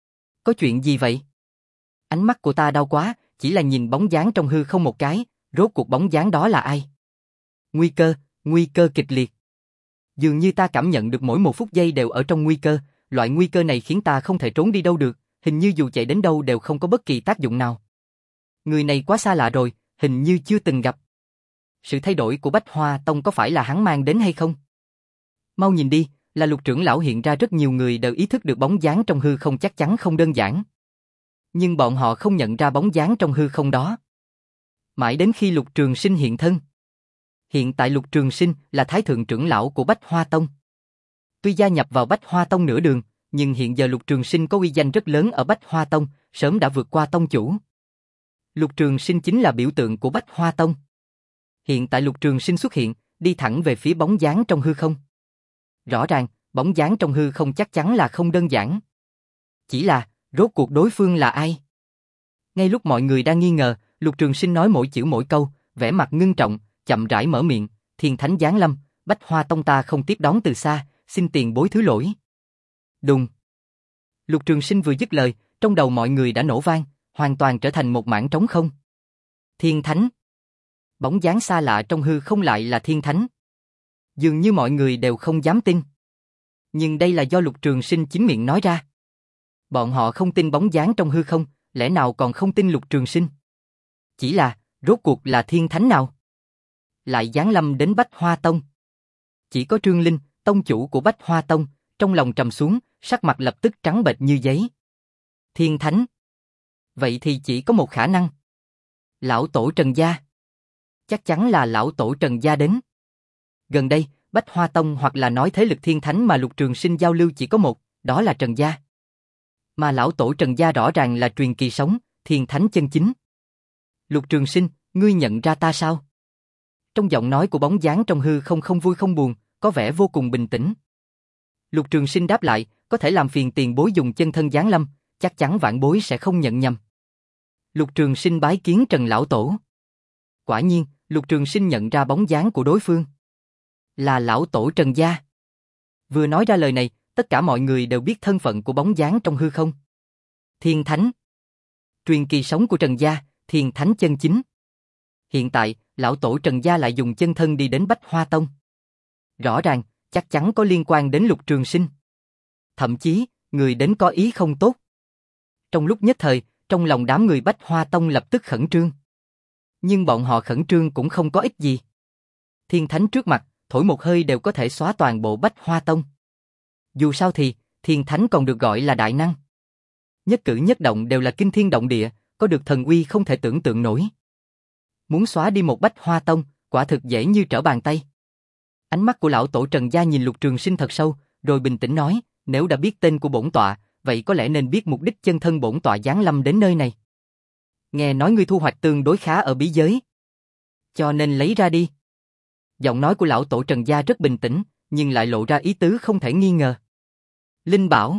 Có chuyện gì vậy? Ánh mắt của ta đau quá, chỉ là nhìn bóng dáng trong hư không một cái, rốt cuộc bóng dáng đó là ai? Nguy cơ, nguy cơ kịch liệt. Dường như ta cảm nhận được mỗi một phút giây đều ở trong nguy cơ, loại nguy cơ này khiến ta không thể trốn đi đâu được, hình như dù chạy đến đâu đều không có bất kỳ tác dụng nào. Người này quá xa lạ rồi, hình như chưa từng gặp. Sự thay đổi của Bách Hoa Tông có phải là hắn mang đến hay không? Mau nhìn đi, là Lục trưởng lão hiện ra, rất nhiều người đều ý thức được bóng dáng trong hư không chắc chắn không đơn giản. Nhưng bọn họ không nhận ra bóng dáng trong hư không đó. Mãi đến khi Lục Trường Sinh hiện thân. Hiện tại Lục Trường Sinh là Thái thượng trưởng lão của Bách Hoa Tông. Tuy gia nhập vào Bách Hoa Tông nửa đường, nhưng hiện giờ Lục Trường Sinh có uy danh rất lớn ở Bách Hoa Tông, sớm đã vượt qua tông chủ. Lục Trường Sinh chính là biểu tượng của Bách Hoa Tông. Hiện tại Lục Trường Sinh xuất hiện, đi thẳng về phía bóng dáng trong hư không. Rõ ràng, bóng dáng trong hư không chắc chắn là không đơn giản. Chỉ là, rốt cuộc đối phương là ai? Ngay lúc mọi người đang nghi ngờ, Lục Trường Sinh nói mỗi chữ mỗi câu, vẻ mặt ngưng trọng, chậm rãi mở miệng, Thiên Thánh giáng lâm, Bách Hoa Tông ta không tiếp đón từ xa, xin tiền bối thứ lỗi. Đùng. Lục Trường Sinh vừa dứt lời, trong đầu mọi người đã nổ vang, hoàn toàn trở thành một mảng trống không. Thiên Thánh. Bóng dáng xa lạ trong hư không lại là Thiên Thánh. Dường như mọi người đều không dám tin. Nhưng đây là do Lục Trường Sinh chính miệng nói ra. Bọn họ không tin bóng dáng trong hư không, lẽ nào còn không tin Lục Trường Sinh? Chỉ là, rốt cuộc là Thiên Thánh nào? Lại giáng lâm đến Bách Hoa Tông. Chỉ có Trương Linh, tông chủ của Bách Hoa Tông, trong lòng trầm xuống, sắc mặt lập tức trắng bệch như giấy. Thiên Thánh. Vậy thì chỉ có một khả năng. Lão tổ Trần gia. Chắc chắn là lão tổ Trần gia đến. Gần đây, Bách Hoa Tông hoặc là nói thế lực Thiên Thánh mà Lục Trường Sinh giao lưu chỉ có một, đó là Trần gia. Mà lão tổ Trần gia rõ ràng là truyền kỳ sống, Thiên Thánh chân chính. Lục Trường Sinh, ngươi nhận ra ta sao? Trong giọng nói của bóng dáng trong hư không không vui không buồn, có vẻ vô cùng bình tĩnh. Lục Trường Sinh đáp lại, có thể làm phiền tiền bối dùng chân thân giáng lâm, chắc chắn vãn bối sẽ không nhận nhầm. Lục Trường Sinh bái kiến Trần lão tổ. Quả nhiên, Lục Trường Sinh nhận ra bóng dáng của đối phương. Là lão tổ Trần gia. Vừa nói ra lời này, tất cả mọi người đều biết thân phận của bóng dáng trong hư không. Thiên Thánh. Truyền kỳ sống của Trần gia, Thiên Thánh chân chính. Hiện tại, lão tổ Trần gia lại dùng chân thân đi đến Bách Hoa Tông. Rõ ràng, chắc chắn có liên quan đến Lục Trường Sinh. Thậm chí, người đến có ý không tốt. Trong lúc nhất thời, trong lòng đám người Bách Hoa Tông lập tức khẩn trương. Nhưng bọn họ khẩn trương cũng không có ích gì. Thiên Thánh trước mặt, thổi một hơi đều có thể xóa toàn bộ Bách Hoa Tông. Dù sao thì, Thiên Thánh còn được gọi là đại năng. Nhất cử nhất động đều là kinh thiên động địa, có được thần uy không thể tưởng tượng nổi. Muốn xóa đi một Bách Hoa Tông, quả thực dễ như trở bàn tay. Ánh mắt của lão tổ Trần gia nhìn Lục Trường Sinh thật sâu, rồi bình tĩnh nói, nếu đã biết tên của bổn tọa, vậy có lẽ nên biết mục đích chân thân bổn tọa giáng lâm đến nơi này. Nghe nói ngươi thu hoạch tương đối khá ở bí giới, cho nên lấy ra đi. Giọng nói của lão tổ Trần gia rất bình tĩnh, nhưng lại lộ ra ý tứ không thể nghi ngờ. Linh bảo.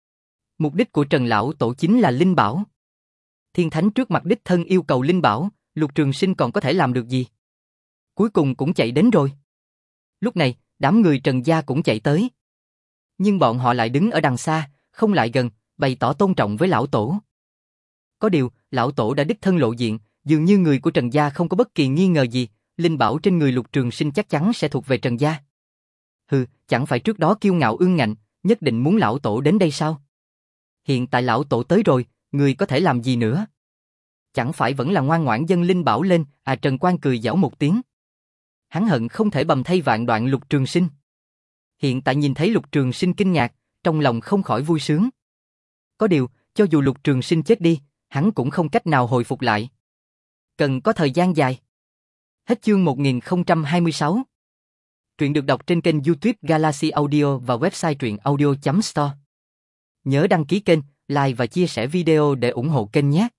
Mục đích của Trần lão tổ chính là linh bảo. Thiên Thánh trước mặt đích thân yêu cầu linh bảo, Lục Trường Sinh còn có thể làm được gì? Cuối cùng cũng chạy đến rồi. Lúc này, đám người Trần gia cũng chạy tới. Nhưng bọn họ lại đứng ở đằng xa, không lại gần, bày tỏ tôn trọng với lão tổ. Có điều, lão tổ đã đích thân lộ diện, dường như người của Trần gia không có bất kỳ nghi ngờ gì, linh bảo trên người Lục Trường Sinh chắc chắn sẽ thuộc về Trần gia. Hừ, chẳng phải trước đó kiêu ngạo ương ngạnh, nhất định muốn lão tổ đến đây sao? Hiện tại lão tổ tới rồi, người có thể làm gì nữa? Chẳng phải vẫn là ngoan ngoãn dâng linh bảo lên, à Trần Quan cười giảo một tiếng. Hắn hận không thể bầm thây vạn đoạn Lục Trường Sinh. Hiện tại nhìn thấy Lục Trường Sinh kinh ngạc, trong lòng không khỏi vui sướng. Có điều, cho dù Lục Trường Sinh chết đi, hắn cũng không cách nào hồi phục lại. Cần có thời gian dài. Hết chương một nghìn không trăm hai mươi sáu. Truyện được đọc trên kênh YouTube Galaxy Audio và website truyện audio chấm store. Nhớ đăng ký kênh, like và chia sẻ video để ủng hộ kênh nhé.